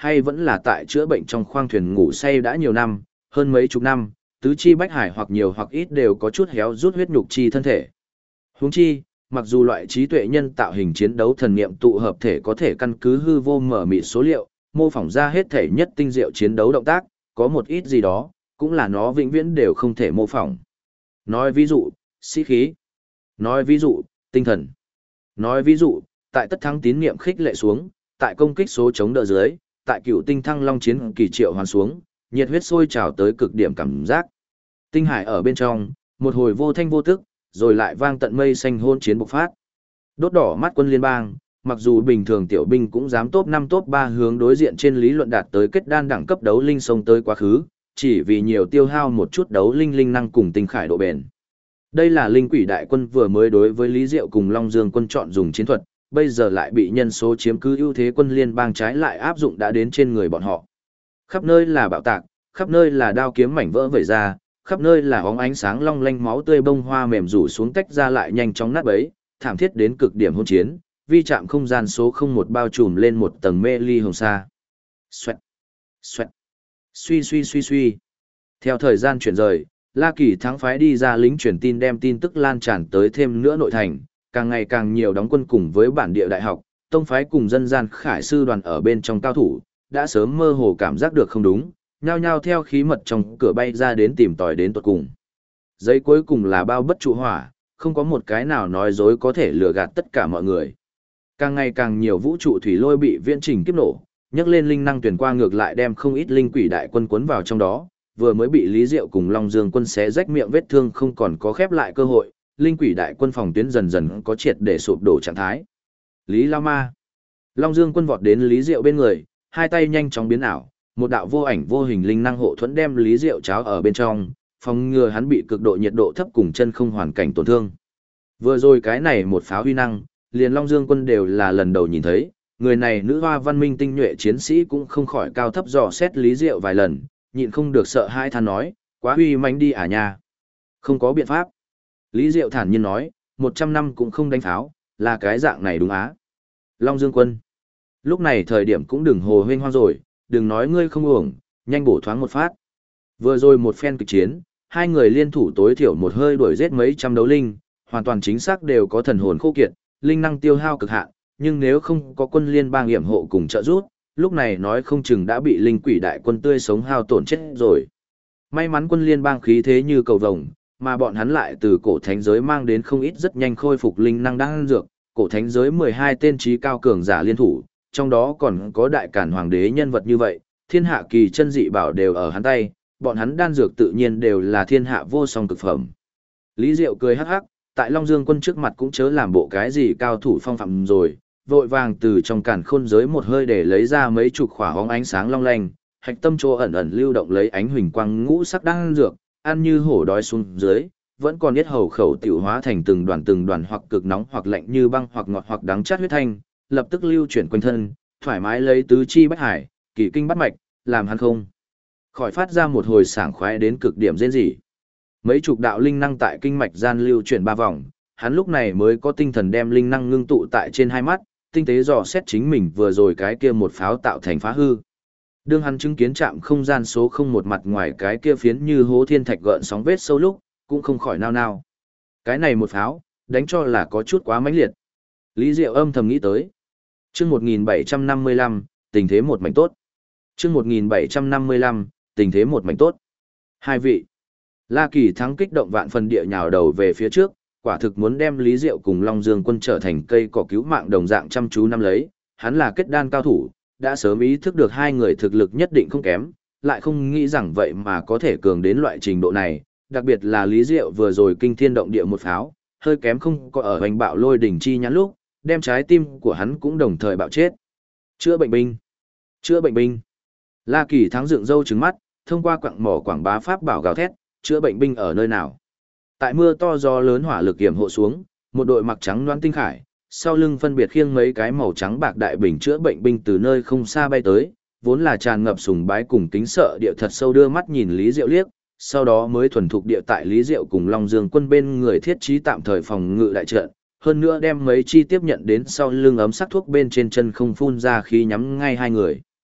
A: hay vẫn là tại chữa bệnh trong khoang thuyền ngủ say đã nhiều năm, hơn mấy chục năm, tứ chi bách hải hoặc nhiều hoặc ít đều có chút héo rút huyết nhục chi thân thể. Huống chi, mặc dù loại trí tuệ nhân tạo hình chiến đấu thần niệm tụ hợp thể có thể căn cứ hư vô mở mịt số liệu, mô phỏng ra hết thể nhất tinh diệu chiến đấu động tác, có một ít gì đó, cũng là nó vĩnh viễn đều không thể mô phỏng. Nói ví dụ, sĩ khí. Nói ví dụ, tinh thần. Nói ví dụ, tại tất thắng tín niệm khích lệ xuống, tại công kích số chống đỡ dưới, tại cựu tinh thăng long chiến kỳ triệu hoàn xuống, nhiệt huyết sôi trào tới cực điểm cảm giác. Tinh hải ở bên trong, một hồi vô thanh vô tức, rồi lại vang tận mây xanh hôn chiến bộc phát. Đốt đỏ mắt quân liên bang, mặc dù bình thường tiểu binh cũng dám top 5 top 3 hướng đối diện trên lý luận đạt tới kết đan đẳng cấp đấu linh sông tới quá khứ, chỉ vì nhiều tiêu hao một chút đấu linh linh năng cùng tinh khải độ bền. Đây là linh quỷ đại quân vừa mới đối với Lý Diệu cùng Long Dương quân chọn dùng chiến thuật, bây giờ lại bị nhân số chiếm cứ ưu thế quân liên bang trái lại áp dụng đã đến trên người bọn họ. Khắp nơi là bạo tạc, khắp nơi là đao kiếm mảnh vỡ vẩy ra, khắp nơi là óng ánh sáng long lanh máu tươi bông hoa mềm rủ xuống tách ra lại nhanh chóng nát bấy, thảm thiết đến cực điểm hỗn chiến, vi chạm không gian số 01 bao trùm lên một tầng mê ly hồng sa. Xoẹt, xoẹt, suy suy suy suy. Theo thời gian chuyển rời, La Kỳ thắng phái đi ra lính truyền tin đem tin tức lan tràn tới thêm nữa nội thành, càng ngày càng nhiều đóng quân cùng với bản địa đại học, tông phái cùng dân gian khải sư đoàn ở bên trong cao thủ, đã sớm mơ hồ cảm giác được không đúng, nhao nhao theo khí mật trong cửa bay ra đến tìm tòi đến tuột cùng. Giấy cuối cùng là bao bất trụ hỏa, không có một cái nào nói dối có thể lừa gạt tất cả mọi người. Càng ngày càng nhiều vũ trụ thủy lôi bị viễn trình kiếp nổ, nhấc lên linh năng tuyển qua ngược lại đem không ít linh quỷ đại quân cuốn vào trong đó, vừa mới bị Lý Diệu cùng Long Dương quân xé rách miệng vết thương không còn có khép lại cơ hội, linh quỷ đại quân phòng tuyến dần dần có triệt để sụp đổ trạng thái. Lý Lao Ma. Long Dương quân vọt đến Lý Diệu bên người, hai tay nhanh chóng biến ảo, một đạo vô ảnh vô hình linh năng hộ thuẫn đem Lý Diệu cháo ở bên trong, phòng ngừa hắn bị cực độ nhiệt độ thấp cùng chân không hoàn cảnh tổn thương. Vừa rồi cái này một pháo huy năng, liền Long Dương quân đều là lần đầu nhìn thấy, người này nữ hoa văn minh tinh nhuệ chiến sĩ cũng không khỏi cao thấp dò xét Lý Diệu vài lần, nhịn không được sợ hai than nói, quá huy mãnh đi à nha. Không có biện pháp. Lý Diệu thản nhiên nói, 100 năm cũng không đánh pháo, là cái dạng này đúng á. Long Dương quân. Lúc này thời điểm cũng đừng hồ huynh hoang rồi, đừng nói ngươi không uổng, nhanh bổ thoáng một phát. Vừa rồi một phen kịch chiến, hai người liên thủ tối thiểu một hơi đuổi giết mấy trăm đấu linh, hoàn toàn chính xác đều có thần hồn khô kiệt, linh năng tiêu hao cực hạn, nhưng nếu không có quân liên bang yểm hộ cùng trợ giúp, lúc này nói không chừng đã bị linh quỷ đại quân tươi sống hao tổn chết rồi. May mắn quân liên bang khí thế như cầu vồng, mà bọn hắn lại từ cổ thánh giới mang đến không ít rất nhanh khôi phục linh năng đan dược, cổ thánh giới 12 tên trí cao cường giả liên thủ, trong đó còn có đại cản hoàng đế nhân vật như vậy, thiên hạ kỳ chân dị bảo đều ở hắn tay, bọn hắn đan dược tự nhiên đều là thiên hạ vô song cực phẩm. Lý Diệu cười hắc hắc, tại Long Dương quân trước mặt cũng chớ làm bộ cái gì cao thủ phong phạm rồi, vội vàng từ trong cản khôn giới một hơi để lấy ra mấy chục khỏa hóng ánh sáng long lanh, hạch tâm chỗ ẩn ẩn lưu động lấy ánh huỳnh quang ngũ sắc đan dược, ăn như hổ đói xuống dưới, vẫn còn yết hầu khẩu tiểu hóa thành từng đoàn hoặc cực nóng hoặc lạnh như băng hoặc ngọt hoặc đắng chát huyết thanh, lập tức lưu chuyển quanh thân, thoải mái lấy tứ chi bách hải, kỳ kinh bắt mạch, làm hắn không khỏi phát ra một hồi sảng khoái đến cực điểm rên rỉ. Mấy chục đạo linh năng tại kinh mạch gian lưu chuyển 3 vòng, hắn lúc này mới có tinh thần đem linh năng ngưng tụ tại trên hai mắt, tinh tế dò xét chính mình vừa rồi cái kia một pháo tạo thành phá hư. Đương hắn chứng kiến chạm không gian số 01 mặt ngoài cái kia phiến như hố thiên thạch gợn sóng vết sâu lúc, cũng không khỏi nao nao. Cái này một pháo, đánh cho là có chút quá mãnh liệt. Lý Diệu âm thầm nghĩ tới. Chương 1755, tình thế một mảnh tốt. Chương 1755, tình thế một mảnh tốt. Hai vị. La Kỳ thắng kích động vạn phần địa nhào đầu về phía trước, quả thực muốn đem Lý Diệu cùng Long Dương quân trở thành cây cỏ cứu mạng đồng dạng chăm chú nắm lấy. Hắn là kết đan cao thủ, đã sớm ý thức được hai người thực lực nhất định không kém, lại không nghĩ rằng vậy mà có thể cường đến loại trình độ này, đặc biệt là Lý Diệu vừa rồi kinh thiên động địa một pháo, hơi kém không có ở hoành bạo lôi đỉnh chi nhãn lúc, đem trái tim của hắn cũng đồng thời bạo chết. Chữa bệnh binh! Chữa bệnh binh! La Kỳ thắng dựng râu trừng mắt, thông qua quặng mỏ quảng bá pháp bảo gào thét, chữa bệnh binh ở nơi nào? Tại mưa to gió lớn hỏa lực yểm hộ xuống, một đội mặc trắng đoán tinh khải, sau lưng phân biệt khiêng mấy cái màu trắng bạc đại bình chữa bệnh binh từ nơi không xa bay tới, vốn là tràn ngập sùng bái cùng kính sợ địa thật sâu đưa mắt nhìn Lý Diệu liếc, sau đó mới thuần thục địa tại Lý Diệu cùng Long Dương quân bên người thiết trí tạm thời phòng ngự đại trận, hơn nữa đem mấy chi tiếp nhận đến sau lưng ấm sắc thuốc bên trên chân không phun ra khí nhắm ngay hai người.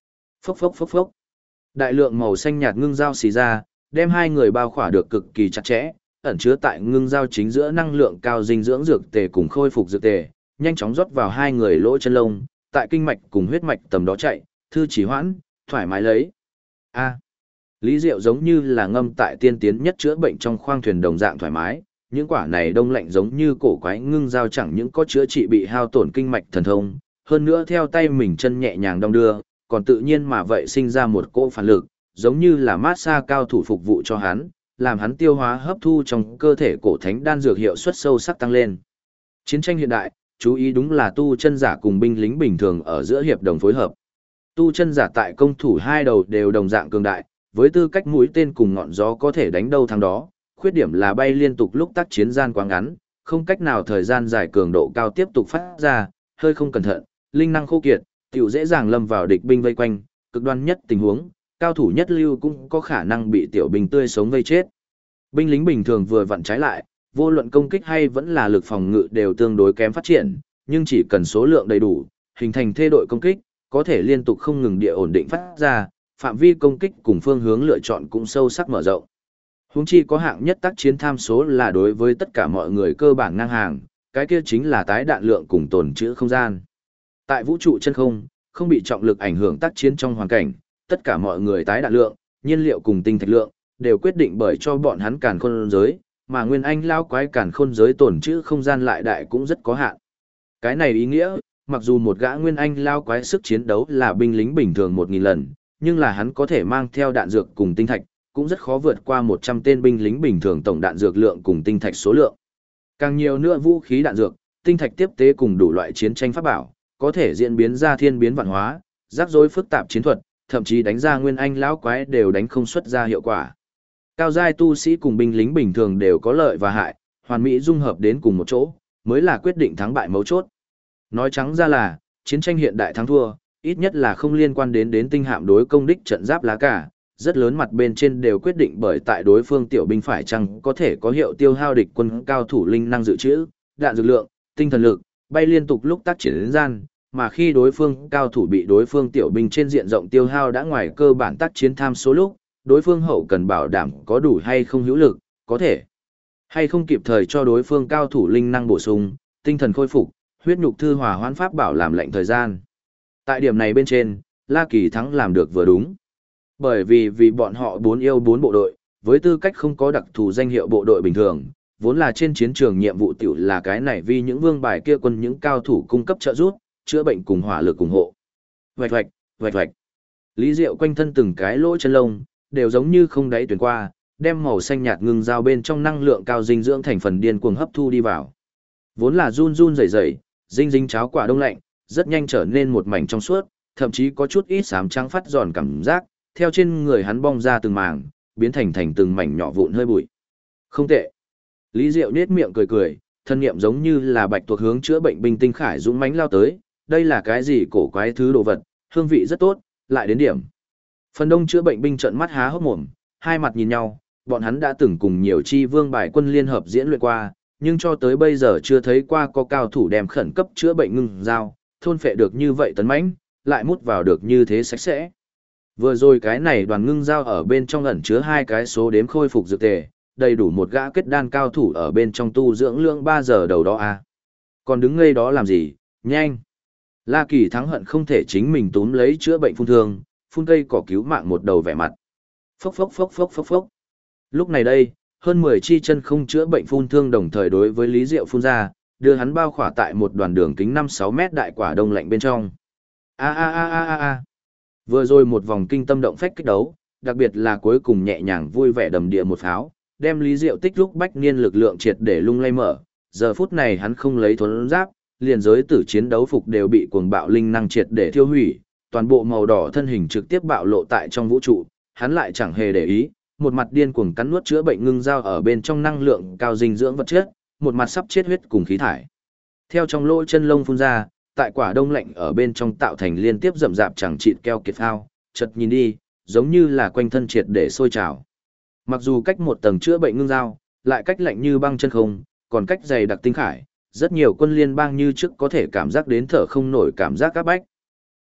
A: Phốc phốc phốc phốc. Đại lượng màu xanh nhạt ngưng dao xì ra, đem hai người bao khỏa được cực kỳ chặt chẽ, ẩn chứa tại ngưng dao chính giữa năng lượng cao dinh dưỡng dược tề cùng khôi phục dược tề, nhanh chóng rót vào hai người lỗ chân lông, tại kinh mạch cùng huyết mạch tầm đó chạy, thư chỉ hoãn, thoải mái lấy. A. Lý Diệu giống như là ngâm tại tiên tiến nhất chữa bệnh trong khoang thuyền đồng dạng thoải mái, những quả này đông lạnh giống như cổ quái ngưng dao chẳng những có chữa trị bị hao tổn kinh mạch thần thông, hơn nữa theo tay mình chân nhẹ nhàng đong đưa, còn tự nhiên mà vậy sinh ra một cỗ phản lực, giống như là mát xa cao thủ phục vụ cho hắn, làm hắn tiêu hóa hấp thu trong cơ thể cổ thánh đan dược hiệu suất sâu sắc tăng lên. Chiến tranh hiện đại, chú ý đúng là tu chân giả cùng binh lính bình thường ở giữa hiệp đồng phối hợp. Tu chân giả tại công thủ hai đầu đều đồng dạng cường đại, với tư cách mũi tên cùng ngọn gió có thể đánh đâu thắng đó, khuyết điểm là bay liên tục lúc tác chiến gian quá ngắn, không cách nào thời gian dài cường độ cao tiếp tục phát ra, hơi không cẩn thận, linh năng khô kiệt, tiểu dễ dàng lâm vào địch binh vây quanh, cực đoan nhất tình huống, cao thủ nhất lưu cũng có khả năng bị tiểu binh tươi sống vây chết. Binh lính bình thường vừa vặn trái lại, vô luận công kích hay vẫn là lực phòng ngự đều tương đối kém phát triển, nhưng chỉ cần số lượng đầy đủ, hình thành thê đội công kích, có thể liên tục không ngừng địa ổn định phát ra, phạm vi công kích cùng phương hướng lựa chọn cũng sâu sắc mở rộng. Huống chi có hạng nhất tác chiến tham số là đối với tất cả mọi người cơ bản ngang hàng, cái kia chính là tái đạn lượng cùng tồn trữ không gian. Tại vũ trụ chân không, không bị trọng lực ảnh hưởng tác chiến trong hoàn cảnh, tất cả mọi người tái đạn lượng, nhiên liệu cùng tinh thạch lượng, đều quyết định bởi cho bọn hắn càn khôn giới, mà nguyên anh lao quái càn khôn giới tồn trữ không gian lại đại cũng rất có hạn. Cái này ý nghĩa, mặc dù một gã nguyên anh lao quái sức chiến đấu là binh lính bình thường 1000 lần, nhưng là hắn có thể mang theo đạn dược cùng tinh thạch, cũng rất khó vượt qua 100 tên binh lính bình thường tổng đạn dược lượng cùng tinh thạch số lượng. Càng nhiều nữa vũ khí đạn dược, tinh thạch tiếp tế cùng đủ loại chiến tranh pháp bảo, có thể diễn biến ra thiên biến vạn hóa, rắc rối phức tạp chiến thuật, thậm chí đánh ra nguyên anh lão quái đều đánh không xuất ra hiệu quả. Cao giai tu sĩ cùng binh lính bình thường đều có lợi và hại, hoàn mỹ dung hợp đến cùng một chỗ, mới là quyết định thắng bại mấu chốt. Nói trắng ra là, chiến tranh hiện đại thắng thua, ít nhất là không liên quan đến tinh hạm đối công đích trận giáp lá cả, rất lớn mặt bên trên đều quyết định bởi tại đối phương tiểu binh phải chăng có thể có hiệu tiêu hao địch quân cao thủ linh năng dự trữ, đạn dược lượng, tinh thần lực, bay liên tục lúc tác triển đến gian, mà khi đối phương cao thủ bị đối phương tiểu binh trên diện rộng tiêu hao đã ngoài cơ bản tác chiến tham số lúc, đối phương hậu cần bảo đảm có đủ hay không hữu lực, có thể hay không kịp thời cho đối phương cao thủ linh năng bổ sung, tinh thần khôi phục, huyết nhục thư hòa hoãn pháp bảo làm lệnh thời gian. Tại điểm này bên trên, La Kỳ Thắng làm được vừa đúng. Bởi vì bọn họ bốn yêu bốn bộ đội, với tư cách không có đặc thù danh hiệu bộ đội bình thường, vốn là trên chiến trường nhiệm vụ tiểu là cái này vì những vương bài kia quân những cao thủ cung cấp trợ giúp, chữa bệnh cùng hỏa lực ủng hộ. Vạch vạch, vạch vạch. Lý Diệu quanh thân từng cái lỗ chân lông, đều giống như không đáy tuyển qua, đem màu xanh nhạt ngưng dao bên trong năng lượng cao dinh dưỡng thành phần điên cuồng hấp thu đi vào. Vốn là run run rẩy rẩy, dinh dính cháo quả đông lạnh, rất nhanh trở nên một mảnh trong suốt, thậm chí có chút ít xám trắng phát giòn cảm giác, theo trên người hắn bong ra từng mảng, biến thành từng mảnh nhỏ vụn hơi bụi. Không tệ. Lý Diệu nết miệng cười cười, thân niệm giống như là bạch tuộc hướng chữa bệnh binh tinh khải dũng mãnh lao tới, đây là cái gì cổ quái thứ đồ vật, hương vị rất tốt, lại đến điểm. Phần đông chữa bệnh binh trợn mắt há hốc mồm, hai mặt nhìn nhau, bọn hắn đã từng cùng nhiều chi vương bài quân liên hợp diễn luyện qua, nhưng cho tới bây giờ chưa thấy qua có cao thủ đem khẩn cấp chữa bệnh ngưng dao, thôn phệ được như vậy tấn mãnh, lại mút vào được như thế sạch sẽ. Vừa rồi cái này đoàn ngưng dao ở bên trong ẩn chứa hai cái số đếm khôi phục dược tề, đầy đủ một gã kết đan cao thủ ở bên trong tu dưỡng lượng 3 giờ đầu đó à. Còn đứng ngây đó làm gì, nhanh. La Kỳ Thắng hận không thể chính mình túm lấy chữa bệnh phun thương, phun cây cỏ cứu mạng một đầu vẻ mặt. Phốc phốc phốc phốc phốc phốc. Lúc này đây, hơn 10 chi chân không chữa bệnh phun thương đồng thời đối với Lý Diệu phun ra, đưa hắn bao khỏa tại một đoàn đường kính 5-6 mét đại quả đông lạnh bên trong. A a a a a a. Vừa rồi một vòng kinh tâm động phách kích đấu, đặc biệt là cuối cùng nhẹ nhàng vui vẻ đầm địa một pháo, đem Lý Diệu tích lúc bách niên lực lượng triệt để lung lay mở. Giờ phút này hắn không lấy thuần giáp, liền giới tử chiến đấu phục đều bị cuồng bạo linh năng triệt để thiêu hủy, toàn bộ màu đỏ thân hình trực tiếp bạo lộ tại trong vũ trụ, hắn lại chẳng hề để ý, một mặt điên cuồng cắn nuốt chữa bệnh ngưng dao ở bên trong năng lượng cao dinh dưỡng vật chất, một mặt sắp chết huyết cùng khí thải. Theo trong lỗ chân lông phun ra, tại quả đông lạnh ở bên trong tạo thành liên tiếp rậm rạp chẳng chịt keo kiệt phao, chợt nhìn đi, giống như là quanh thân triệt để sôi trào. Mặc dù cách một tầng chữa bệnh ngưng dao, lại cách lạnh như băng chân không, còn cách dày đặc tinh khải, rất nhiều quân liên bang như trước có thể cảm giác đến thở không nổi cảm giác áp bách.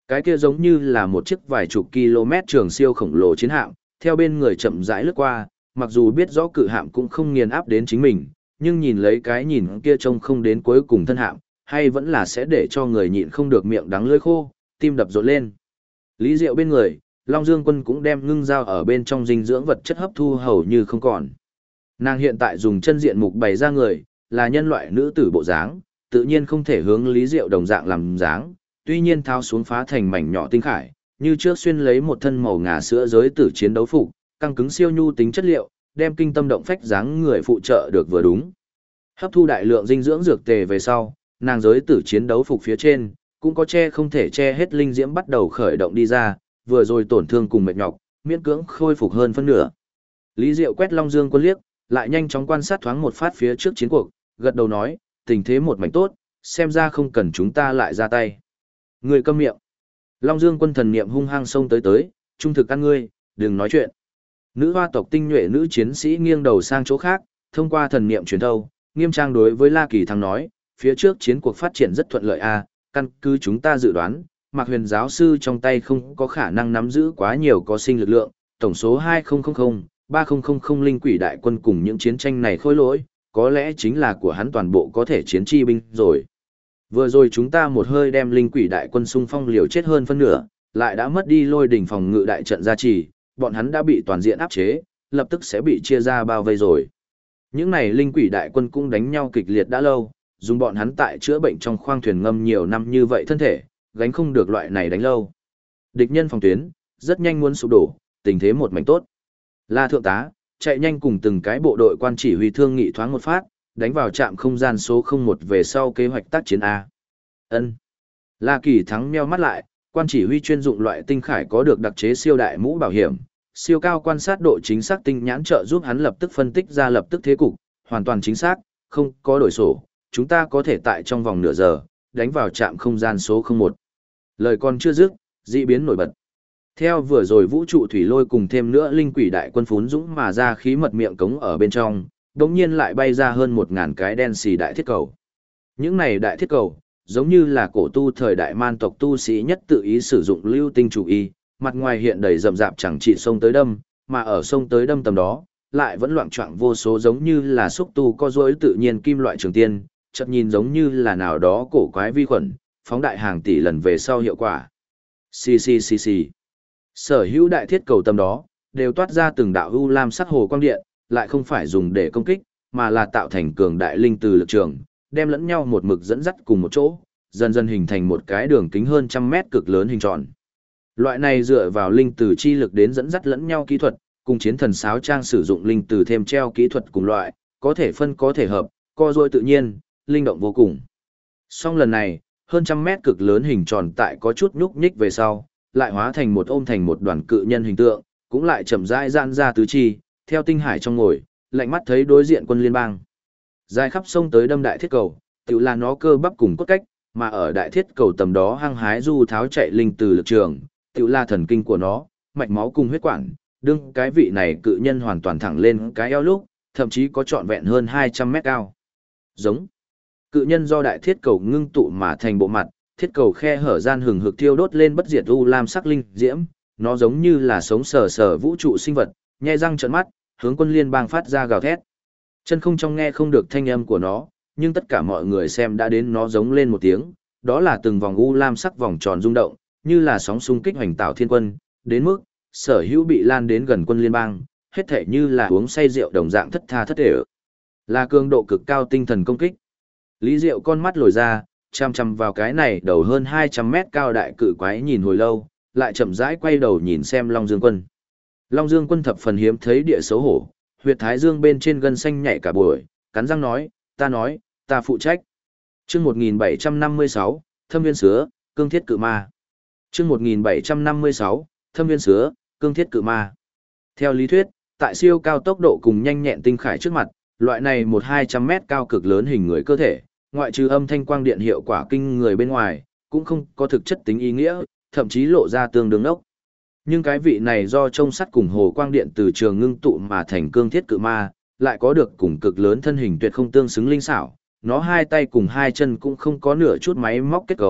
A: Cái kia giống như là một chiếc vài chục km trường siêu khổng lồ chiến hạm, theo bên người chậm rãi lướt qua, mặc dù biết rõ cự hạm cũng không nghiền áp đến chính mình, nhưng nhìn lấy cái nhìn kia trông không đến cuối cùng thân hạm, hay vẫn là sẽ để cho người nhịn không được miệng đắng lưỡi khô, tim đập rộn lên. Lý Diệu bên người, Long Dương Quân cũng đem ngưng dao ở bên trong dinh dưỡng vật chất hấp thu hầu như không còn. Nàng hiện tại dùng chân diện mục bày ra người, là nhân loại nữ tử bộ dáng, tự nhiên không thể hướng Lý Diệu đồng dạng làm dáng, tuy nhiên tháo xuống phá thành mảnh nhỏ tinh khải, như trước xuyên lấy một thân màu ngà sữa giới tử chiến đấu phục, căng cứng siêu nhu tính chất liệu, đem kinh tâm động phách dáng người phụ trợ được vừa đúng. Hấp thu đại lượng dinh dưỡng dược tề về sau, nàng giới tử chiến đấu phục phía trên, cũng có che không thể che hết linh diễm bắt đầu khởi động đi ra, vừa rồi tổn thương cùng mệt nhọc, miễn cưỡng khôi phục hơn phân nửa. Lý Diệu quét Long Dương Quân liếc, lại nhanh chóng quan sát thoáng một phát phía trước chiến cuộc, gật đầu nói, tình thế một mảnh tốt, xem ra không cần chúng ta lại ra tay. Người câm miệng. Long Dương Quân thần niệm hung hăng xông tới, trung thực ăn ngươi, đừng nói chuyện. Nữ hoa tộc tinh nhuệ nữ chiến sĩ nghiêng đầu sang chỗ khác, thông qua thần niệm truyền thâu, nghiêm trang đối với La Kỳ Thăng nói, phía trước chiến cuộc phát triển rất thuận lợi căn cứ chúng ta dự đoán, Mạc Huyền giáo sư trong tay không có khả năng nắm giữ quá nhiều có sinh lực lượng, tổng số 2000-3000 linh quỷ đại quân cùng những chiến tranh này khôi lỗi, có lẽ chính là của hắn toàn bộ có thể chiến chi binh rồi. Vừa rồi chúng ta một hơi đem linh quỷ đại quân xung phong liều chết hơn phân nửa, lại đã mất đi lôi đỉnh phòng ngự đại trận gia trì, bọn hắn đã bị toàn diện áp chế, lập tức sẽ bị chia ra bao vây rồi. Những này linh quỷ đại quân cũng đánh nhau kịch liệt đã lâu, dùng bọn hắn tại chữa bệnh trong khoang thuyền ngâm nhiều năm như vậy thân thể, gánh không được loại này đánh lâu. Địch nhân phòng tuyến, rất nhanh muốn sụp đổ, tình thế một mảnh tốt. La thượng tá, chạy nhanh cùng từng cái bộ đội quan chỉ huy thương nghị thoáng một phát, đánh vào trạm không gian số 01 về sau kế hoạch tác chiến A. Ân. La Kỳ Thắng meo mắt lại, quan chỉ huy chuyên dụng loại tinh khải có được đặc chế siêu đại mũ bảo hiểm, siêu cao quan sát độ chính xác tinh nhãn trợ giúp hắn lập tức phân tích ra lập tức thế cục, hoàn toàn chính xác, không có đổi sổ, chúng ta có thể tại trong vòng nửa giờ, đánh vào trạm không gian số 01. Lời còn chưa dứt, dị biến nổi bật. Theo vừa rồi vũ trụ thủy lôi cùng thêm nữa linh quỷ đại quân phún dũng mà ra khí mật miệng cống ở bên trong, đống nhiên lại bay ra hơn 1000 cái đen xì đại thiết cầu. Những này đại thiết cầu, giống như là cổ tu thời đại man tộc tu sĩ nhất tự ý sử dụng lưu tinh chủ y, mặt ngoài hiện đầy rậm rạp chẳng chỉ sông tới đâm, mà ở sông tới đâm tầm đó, lại vẫn loạn choạng vô số giống như là xúc tu co duỗi tự nhiên kim loại trường tiên, chợt nhìn giống như là nào đó cổ quái vi khuẩn, phóng đại hàng tỷ lần về sau hiệu quả. Xì xì xì xì. Sở hữu đại thiết cầu tầm đó, đều toát ra từng đạo u lam sắc hồ quang điện, lại không phải dùng để công kích, mà là tạo thành cường đại linh từ lực trường, đem lẫn nhau một mực dẫn dắt cùng một chỗ, dần dần hình thành một cái đường kính hơn 100 mét cực lớn hình tròn. Loại này dựa vào linh từ chi lực đến dẫn dắt lẫn nhau kỹ thuật, cùng chiến thần sáo trang sử dụng linh từ thêm treo kỹ thuật cùng loại, có thể phân có thể hợp, co duỗi tự nhiên, linh động vô cùng. Song lần này, hơn 100 mét cực lớn hình tròn tại có chút nhúc nhích về sau, lại hóa thành một ôm thành một đoàn cự nhân hình tượng, cũng lại chậm rãi giãn ra tứ chi, theo tinh hải trong ngồi, lạnh mắt thấy đối diện quân liên bang. Dài khắp sông tới đâm đại thiết cầu, tự là nó cơ bắp cùng cốt cách, mà ở đại thiết cầu tầm đó hăng hái du tháo chạy linh từ lực trường, tự là thần kinh của nó, mạch máu cùng huyết quản, đương cái vị này cự nhân hoàn toàn thẳng lên cái eo lúc, thậm chí có trọn vẹn hơn 200 mét cao. Giống. Cự nhân do đại thiết cầu ngưng tụ mà thành bộ mặt, thiết cầu khe hở gian hừng hực thiêu đốt lên bất diệt u lam sắc linh diễm, nó giống như là sống sờ sờ vũ trụ sinh vật, nhe răng trợn mắt, hướng quân liên bang phát ra gào thét. Chân không trong nghe không được thanh âm của nó, nhưng tất cả mọi người xem đã đến nó giống lên một tiếng, đó là từng vòng u lam sắc vòng tròn rung động, như là sóng xung kích hoành tạo thiên quân, đến mức sở hữu bị lan đến gần quân liên bang, hết thể như là uống say rượu đồng dạng thất tha thất để. Là cường độ cực cao tinh thần công kích. Lý Diệu con mắt lồi ra, chăm chăm vào cái này đầu hơn 200 mét cao đại cự quái nhìn hồi lâu, lại chậm rãi quay đầu nhìn xem Long Dương Quân. Long Dương Quân thập phần hiếm thấy địa xấu hổ, huyệt thái dương bên trên gân xanh nhảy cả buổi, cắn răng nói, ta phụ trách. Chương 1756, Thâm viên sứa, cương thiết cự ma. Chương 1756, Thâm viên sứa, cương thiết cự ma. Theo lý thuyết, tại siêu cao tốc độ cùng nhanh nhẹn tinh khải trước mặt, loại này 1-200 mét cao cực lớn hình người cơ thể, ngoại trừ âm thanh quang điện hiệu quả kinh người bên ngoài, cũng không có thực chất tính ý nghĩa, thậm chí lộ ra tương đương ốc. Nhưng cái vị này do trông sắt cùng hồ quang điện từ trường ngưng tụ mà thành cương thiết cự ma, lại có được cùng cực lớn thân hình tuyệt không tương xứng linh xảo, nó hai tay cùng hai chân cũng không có nửa chút máy móc kết cấu,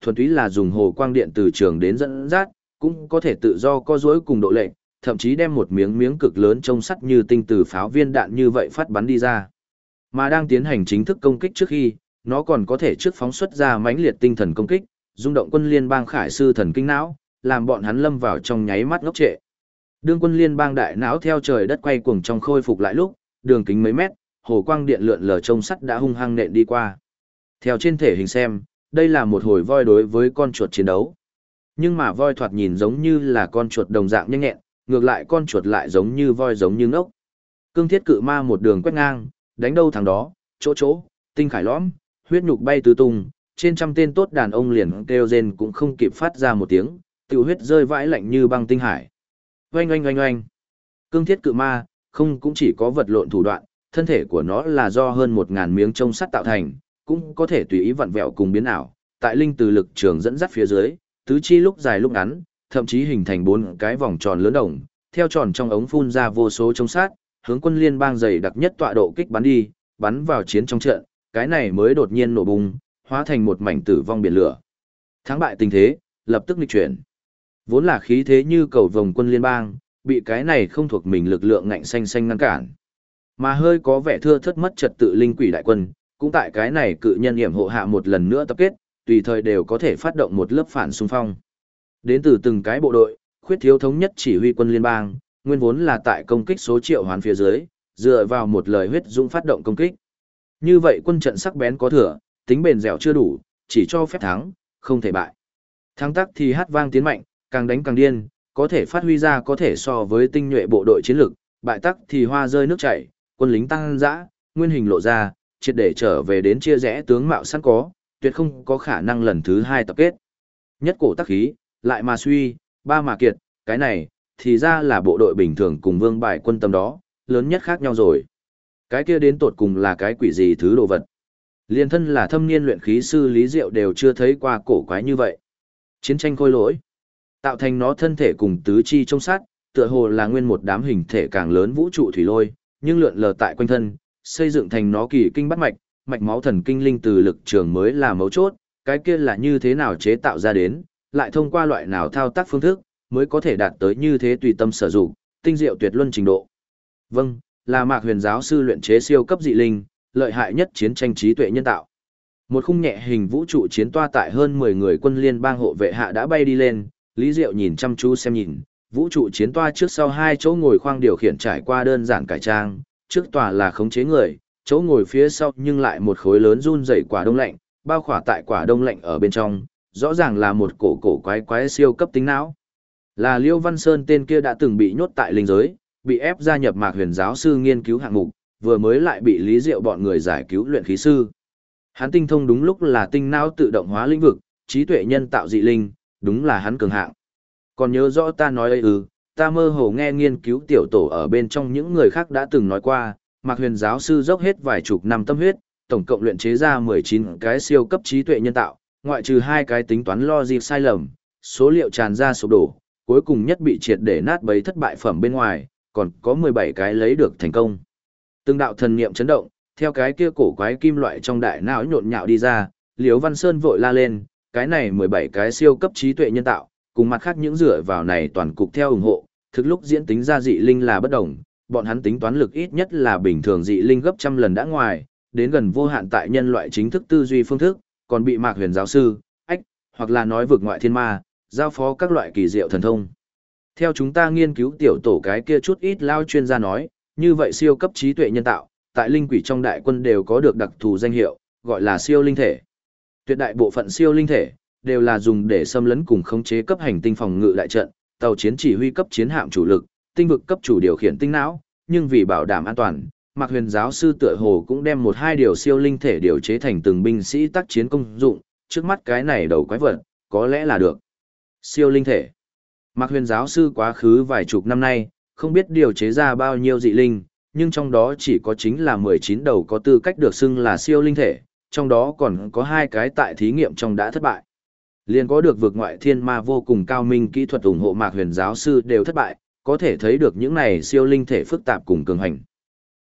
A: thuần túy là dùng hồ quang điện từ trường đến dẫn dắt, cũng có thể tự do co duỗi cùng độ lệch, thậm chí đem một miếng miếng cực lớn trông sắt như tinh từ pháo viên đạn như vậy phát bắn đi ra. Mà đang tiến hành chính thức công kích trước khi, nó còn có thể trước phóng xuất ra mãnh liệt tinh thần công kích, rung động quân liên bang khải sư thần kinh não, làm bọn hắn lâm vào trong nháy mắt ngốc trệ. Đương quân liên bang đại não theo trời đất quay cuồng trong khôi phục lại lúc, đường kính mấy mét, hồ quang điện lượn lờ trông sắt đã hung hăng nện đi qua. Theo trên thể hình xem, đây là một hồi voi đối với con chuột chiến đấu. Nhưng mà voi thoạt nhìn giống như là con chuột đồng dạng nhanh nhẹn, ngược lại con chuột lại giống như voi giống như ngốc. Cương thiết cự ma một đường quét ngang, đánh đâu thằng đó, chỗ chỗ, tinh khải lõm, huyết nhục bay tứ tung, trên trăm tên tốt đàn ông liền kêu rên cũng không kịp phát ra một tiếng, tiểu huyết rơi vãi lạnh như băng tinh hải. Oanh oanh oanh oanh. Cương thiết cự ma, không cũng chỉ có vật lộn thủ đoạn, thân thể của nó là do hơn 1000 miếng trông sắt tạo thành, cũng có thể tùy ý vặn vẹo cùng biến ảo, tại linh từ lực trường dẫn dắt phía dưới, tứ chi lúc dài lúc ngắn, thậm chí hình thành 4 cái vòng tròn lớn đồng, theo tròn trong ống phun ra vô số trông sắt, hướng quân liên bang dày đặc nhất tọa độ kích bắn đi, bắn vào chiến trong trận, cái này mới đột nhiên nổ bùng, hóa thành một mảnh tử vong biển lửa. Thắng bại tình thế, lập tức nghịch chuyển. Vốn là khí thế như cầu vồng quân liên bang, bị cái này không thuộc mình lực lượng ngạnh xanh xanh ngăn cản. Mà hơi có vẻ thưa thớt mất trật tự linh quỷ đại quân, cũng tại cái này cự nhân hiểm hộ hạ một lần nữa tập kết, tùy thời đều có thể phát động một lớp phản xung phong. Đến từ từng cái bộ đội, khuyết thiếu thống nhất chỉ huy quân liên bang, nguyên vốn là tại công kích số triệu hoán phía dưới, dựa vào một lời huyết dũng phát động công kích. Như vậy quân trận sắc bén có thừa, tính bền dẻo chưa đủ, chỉ cho phép thắng, không thể bại. Thắng tắc thì hát vang tiến mạnh, càng đánh càng điên, có thể phát huy ra có thể so với tinh nhuệ bộ đội chiến lược, bại tắc thì hoa rơi nước chảy, quân lính tăng dã, nguyên hình lộ ra, triệt để trở về đến chia rẽ tướng mạo sẵn có, tuyệt không có khả năng lần thứ 2 tập kết. Nhất cổ tắc khí, lại mà suy, ba mà kiệt, cái này, thì ra là bộ đội bình thường cùng vương bài quân tâm đó, lớn nhất khác nhau rồi. Cái kia đến tột cùng là cái quỷ gì thứ đồ vật. Liên thân là thâm niên luyện khí sư Lý Diệu đều chưa thấy qua cổ quái như vậy. Chiến tranh khôi lỗi, tạo thành nó thân thể cùng tứ chi trong sát, tựa hồ là nguyên một đám hình thể càng lớn vũ trụ thủy lôi, nhưng lượn lờ tại quanh thân, xây dựng thành nó kỳ kinh bắt mạch, mạch máu thần kinh linh từ lực trường mới là mấu chốt, cái kia là như thế nào chế tạo ra đến, lại thông qua loại nào thao tác phương thức, mới có thể đạt tới như thế tùy tâm sử dụng, tinh diệu tuyệt luân trình độ. Vâng, là Mạc Huyền giáo sư luyện chế siêu cấp dị linh, lợi hại nhất chiến tranh trí tuệ nhân tạo. Một khung nhẹ hình vũ trụ chiến toa tại hơn 10 người quân liên bang hộ vệ hạ đã bay đi lên, Lý Diệu nhìn chăm chú xem nhìn, vũ trụ chiến toa trước sau 2 chỗ ngồi khoang điều khiển trải qua đơn giản cải trang, trước tòa là khống chế người, chỗ ngồi phía sau nhưng lại một khối lớn run rẩy quả đông lạnh, bao khỏa tại quả đông lạnh ở bên trong, rõ ràng là một cổ quái quái siêu cấp tính não. Là Liêu Văn Sơn tên kia đã từng bị nhốt tại linh giới, bị ép gia nhập Mạc Huyền giáo sư nghiên cứu hạng mục, vừa mới lại bị Lý Diệu bọn người giải cứu luyện khí sư. Hắn tinh thông đúng lúc là tinh não tự động hóa lĩnh vực, trí tuệ nhân tạo dị linh, đúng là hắn cường hạng. Còn nhớ rõ ta nói ấy ta mơ hồ nghe nghiên cứu tiểu tổ ở bên trong những người khác đã từng nói qua, Mạc Huyền giáo sư dốc hết vài chục năm tâm huyết, tổng cộng luyện chế ra 19 cái siêu cấp trí tuệ nhân tạo, ngoại trừ 2 cái tính toán logic sai lầm, số liệu tràn ra sụp đổ, cuối cùng nhất bị triệt để nát bấy thất bại phẩm bên ngoài, còn có 17 cái lấy được thành công. Từng đạo thần niệm chấn động, theo cái kia cổ quái kim loại trong đại não nhộn nhạo đi ra, Liễu Văn Sơn vội la lên, cái này 17 cái siêu cấp trí tuệ nhân tạo, cùng mặt khác những dựa vào này toàn cục theo ủng hộ, thực lúc diễn tính ra dị linh là bất đồng, bọn hắn tính toán lực ít nhất là bình thường dị linh gấp trăm lần đã ngoài, đến gần vô hạn tại nhân loại chính thức tư duy phương thức, còn bị Mạc Huyền giáo sư, hoặc là nói vực ngoại thiên ma, giao phó các loại kỳ diệu thần thông. Theo chúng ta nghiên cứu tiểu tổ cái kia chút ít lao chuyên gia nói, như vậy siêu cấp trí tuệ nhân tạo, tại linh quỷ trong đại quân đều có được đặc thù danh hiệu, gọi là siêu linh thể. Tuyệt đại bộ phận siêu linh thể, đều là dùng để xâm lấn cùng khống chế cấp hành tinh phòng ngự đại trận, tàu chiến chỉ huy cấp chiến hạm chủ lực, tinh vực cấp chủ điều khiển tinh não, nhưng vì bảo đảm an toàn, Mạc Huyền giáo sư tựa hồ cũng đem 1-2 điều siêu linh thể điều chế thành từng binh sĩ tác chiến công dụng, trước mắt cái này đầu quái vật, có lẽ là được. Siêu linh thể. Mạc Huyền giáo sư quá khứ vài chục năm nay, không biết điều chế ra bao nhiêu dị linh, nhưng trong đó chỉ có chính là 19 đầu có tư cách được xưng là siêu linh thể, trong đó còn có 2 cái tại thí nghiệm trong đã thất bại. Liền có được vực ngoại thiên ma vô cùng cao minh kỹ thuật ủng hộ Mạc Huyền giáo sư đều thất bại, có thể thấy được những này siêu linh thể phức tạp cùng cường hành.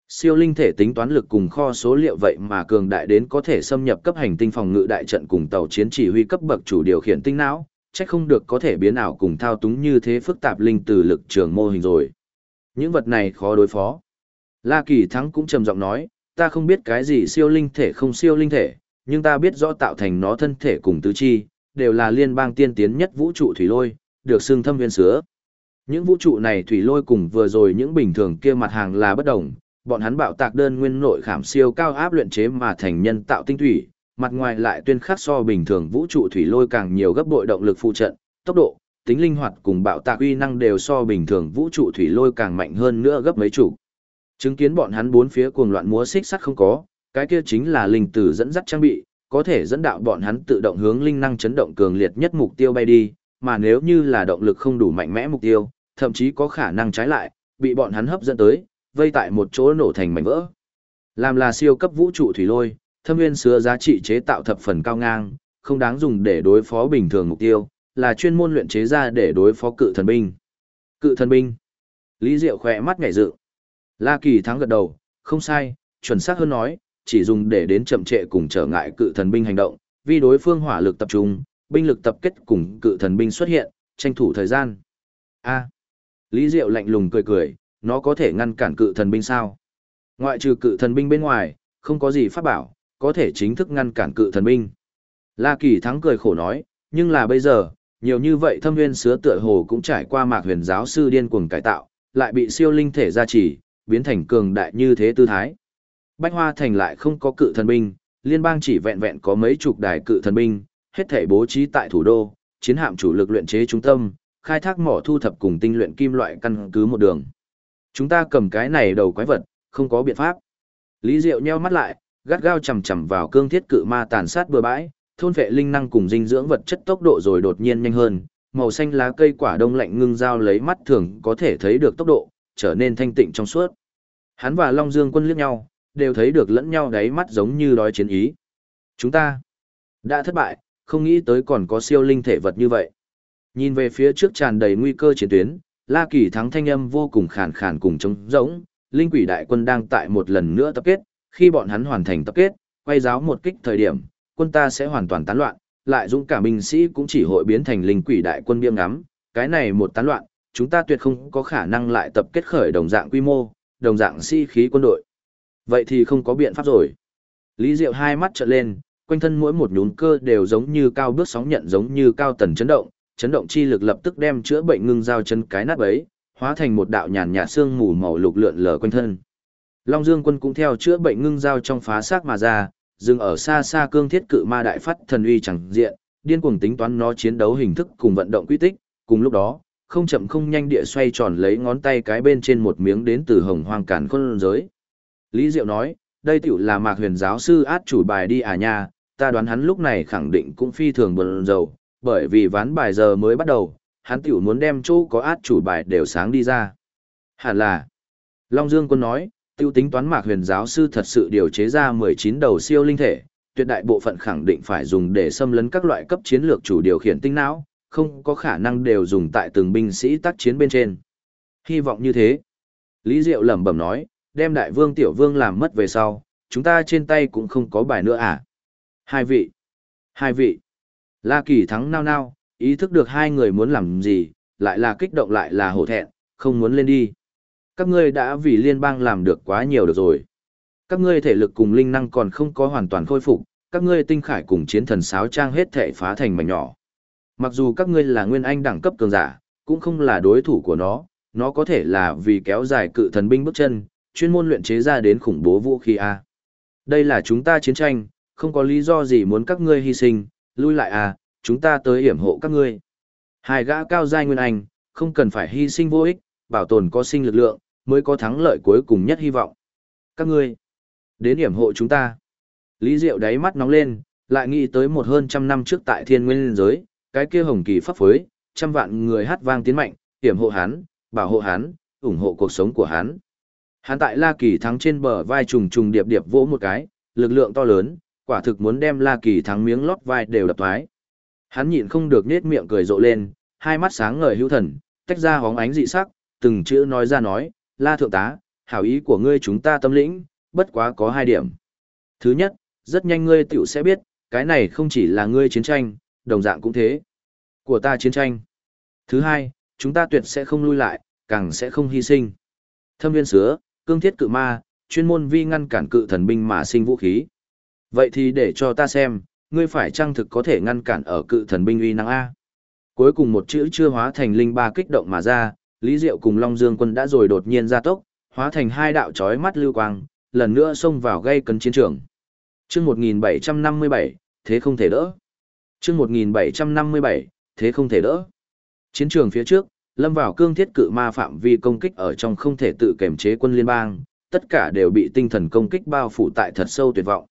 A: Siêu linh thể tính toán lực cùng kho số liệu vậy mà cường đại đến có thể xâm nhập cấp hành tinh phòng ngự đại trận cùng tàu chiến chỉ huy cấp bậc chủ điều khiển tinh não, chắc không được có thể biến ảo cùng thao túng như thế phức tạp linh từ lực trường mô hình rồi. Những vật này khó đối phó. La Kỳ Thắng cũng trầm giọng nói, ta không biết cái gì siêu linh thể không siêu linh thể, nhưng ta biết rõ tạo thành nó thân thể cùng tứ chi, đều là liên bang tiên tiến nhất vũ trụ thủy lôi, được xưng thâm viên sứa. Những vũ trụ này thủy lôi cùng vừa rồi những bình thường kia mặt hàng là bất đồng, bọn hắn bạo tạc đơn nguyên nội khảm siêu cao áp luyện chế mà thành nhân tạo tinh thủy, mặt ngoài lại tuyên khắc so bình thường vũ trụ thủy lôi càng nhiều gấp bội động lực phụ trận, tốc độ, tính linh hoạt cùng bạo tạc uy năng đều so bình thường vũ trụ thủy lôi càng mạnh hơn nữa gấp mấy chục. Chứng kiến bọn hắn bốn phía cuồng loạn múa xích sắt không có, cái kia chính là linh tử dẫn dắt trang bị, có thể dẫn đạo bọn hắn tự động hướng linh năng chấn động cường liệt nhất mục tiêu bay đi, mà nếu như là động lực không đủ mạnh mẽ mục tiêu, thậm chí có khả năng trái lại, bị bọn hắn hấp dẫn tới, vây tại một chỗ nổ thành mảnh vỡ. Làm là siêu cấp vũ trụ thủy lôi, thâm nguyên sứa giá trị chế tạo thập phần cao ngang, không đáng dùng để đối phó bình thường mục tiêu, là chuyên môn luyện chế ra để đối phó cự thần binh. Cự thần binh. Lý Diệu khỏe mắt nhảy dựng. La Kỳ Thắng gật đầu, không sai, chuẩn xác hơn nói, chỉ dùng để đến chậm trệ cùng trở ngại cự thần binh hành động, vì đối phương hỏa lực tập trung, binh lực tập kết cùng cự thần binh xuất hiện, tranh thủ thời gian. A. Lý Diệu lạnh lùng cười cười, nó có thể ngăn cản cự thần binh sao? Ngoại trừ cự thần binh bên ngoài, không có gì pháp bảo, có thể chính thức ngăn cản cự thần binh. La Kỳ Thắng cười khổ nói, nhưng là bây giờ, nhiều như vậy thâm nguyên sứa tựa hồ cũng trải qua Mạc Huyền giáo sư điên cuồng cải tạo, lại bị siêu linh thể gia trì, biến thành cường đại như thế tư thái. Bách Hoa Thành lại không có cự thần binh, liên bang chỉ vẹn vẹn có mấy chục đài cự thần binh, hết thảy bố trí tại thủ đô, chiến hạm chủ lực luyện chế trung tâm, khai thác mỏ thu thập cùng tinh luyện kim loại căn cứ một đường. Chúng ta cầm cái này đầu quái vật, không có biện pháp. Lý Diệu nheo mắt lại, gắt gao chầm chầm vào cương thiết cự ma tàn sát bừa bãi, thôn vệ linh năng cùng dinh dưỡng vật chất tốc độ rồi đột nhiên nhanh hơn, màu xanh lá cây quả đông lạnh ngưng dao lấy mắt thường có thể thấy được tốc độ, trở nên thanh tịnh trong suốt. Hắn và Long Dương Quân liếc nhau, đều thấy được lẫn nhau đáy mắt giống như đói chiến ý. Chúng ta đã thất bại, không nghĩ tới còn có siêu linh thể vật như vậy. Nhìn về phía trước tràn đầy nguy cơ chiến tuyến, La Kỳ Thắng thanh âm vô cùng khàn khàn cùng trống rỗng, linh quỷ đại quân đang tại một lần nữa tập kết, khi bọn hắn hoàn thành tập kết, quay giáo một kích thời điểm, quân ta sẽ hoàn toàn tán loạn, lại dũng cả binh sĩ cũng chỉ hội biến thành linh quỷ đại quân biêm ngắm, cái này một tán loạn, chúng ta tuyệt không có khả năng lại tập kết khởi đồng dạng quy mô, đồng dạng sĩ khí quân đội. Vậy thì không có biện pháp rồi. Lý Diệu hai mắt trợn lên, quanh thân mỗi một nhún cơ đều giống như cao bước sóng nhận giống như cao tần chấn động chi lực lập tức đem chữa bệnh ngưng giao chân cái nát ấy, hóa thành một đạo nhàn nhạt sương mù màu lục lượn lờ quanh thân. Long Dương Quân cũng theo chữa bệnh ngưng giao trong phá xác mà ra, dừng ở xa xa cương thiết cự ma đại phát thần uy chẳng diện, điên cuồng tính toán nó chiến đấu hình thức cùng vận động quy tích, cùng lúc đó, không chậm không nhanh địa xoay tròn lấy ngón tay cái bên trên một miếng đến từ hồng hoang càn khôn giới. Lý Diệu nói, đây tiểu là Mạc Huyền giáo sư át chủ bài đi à nha, ta đoán hắn lúc này khẳng định cũng phi thường buồn rầu, bởi vì ván bài giờ mới bắt đầu, hắn tiểu muốn đem chỗ có át chủ bài đều sáng đi ra. Hẳn là, Long Dương Quân nói, tiêu tính toán Mạc Huyền giáo sư thật sự điều chế ra 19 đầu siêu linh thể, tuyệt đại bộ phận khẳng định phải dùng để xâm lấn các loại cấp chiến lược chủ điều khiển tinh não, không có khả năng đều dùng tại từng binh sĩ tác chiến bên trên. Hy vọng như thế. Lý Diệu lẩm bẩm nói, đem đại vương tiểu vương làm mất về sau, chúng ta trên tay cũng không có bài nữa à. Hai vị. La Kỳ Thắng nao nao, ý thức được hai người muốn làm gì, lại là kích động lại là hổ thẹn, không muốn lên đi. Các ngươi đã vì liên bang làm được quá nhiều được rồi. Các ngươi thể lực cùng linh năng còn không có hoàn toàn khôi phục, các ngươi tinh khải cùng chiến thần sáo trang hết thể phá thành mảnh nhỏ. Mặc dù các ngươi là nguyên anh đẳng cấp cường giả, cũng không là đối thủ của nó có thể là vì kéo dài cự thần binh bước chân, chuyên môn luyện chế ra đến khủng bố vũ khí a. Đây là chúng ta chiến tranh, không có lý do gì muốn các ngươi hy sinh, lui lại à, chúng ta tới yểm hộ các ngươi. Hai gã cao giai nguyên anh, không cần phải hy sinh vô ích, bảo tồn có sinh lực lượng, mới có thắng lợi cuối cùng nhất hy vọng. Các ngươi, đến yểm hộ chúng ta. Lý Diệu đáy mắt nóng lên, lại nghĩ tới một hơn trăm năm trước tại thiên nguyên giới, cái kia hồng kỳ pháp phối, trăm vạn người hát vang tiến mạnh, yểm hộ hắn, bảo hộ hắn, ủng hộ cuộc sống của hắn. Hắn tại La Kỳ Thắng trên bờ vai trùng trùng điệp điệp vỗ một cái, lực lượng to lớn, quả thực muốn đem La Kỳ Thắng miếng lót vai đều đập thoái. Hắn nhịn không được nết miệng cười rộ lên, hai mắt sáng ngời hữu thần, tách ra hóng ánh dị sắc, từng chữ nói ra nói, La Thượng tá, hảo ý của ngươi chúng ta tâm lĩnh, bất quá có 2 điểm. Thứ nhất, rất nhanh ngươi tiểu sẽ biết, cái này không chỉ là ngươi chiến tranh, đồng dạng cũng thế. Của ta chiến tranh. Thứ hai, chúng ta tuyệt sẽ không lui lại, càng sẽ không hy sinh. Thâm viên sứa, cương thiết cự ma, chuyên môn vi ngăn cản cự thần binh mà sinh vũ khí. Vậy thì để cho ta xem, ngươi phải chăng thực có thể ngăn cản ở cự thần binh uy năng A. Cuối cùng một chữ chưa hóa thành linh ba kích động mà ra, Lý Diệu cùng Long Dương quân đã rồi đột nhiên ra tốc, hóa thành 2 đạo chói mắt lưu quang, lần nữa xông vào gây cấn chiến trường. Chương 1757, thế không thể đỡ. Chương 1757, thế không thể đỡ. Chiến trường phía trước, lâm vào cương thiết cự ma phạm vi công kích ở trong không thể tự kiểm chế quân liên bang, tất cả đều bị tinh thần công kích bao phủ tại thật sâu tuyệt vọng.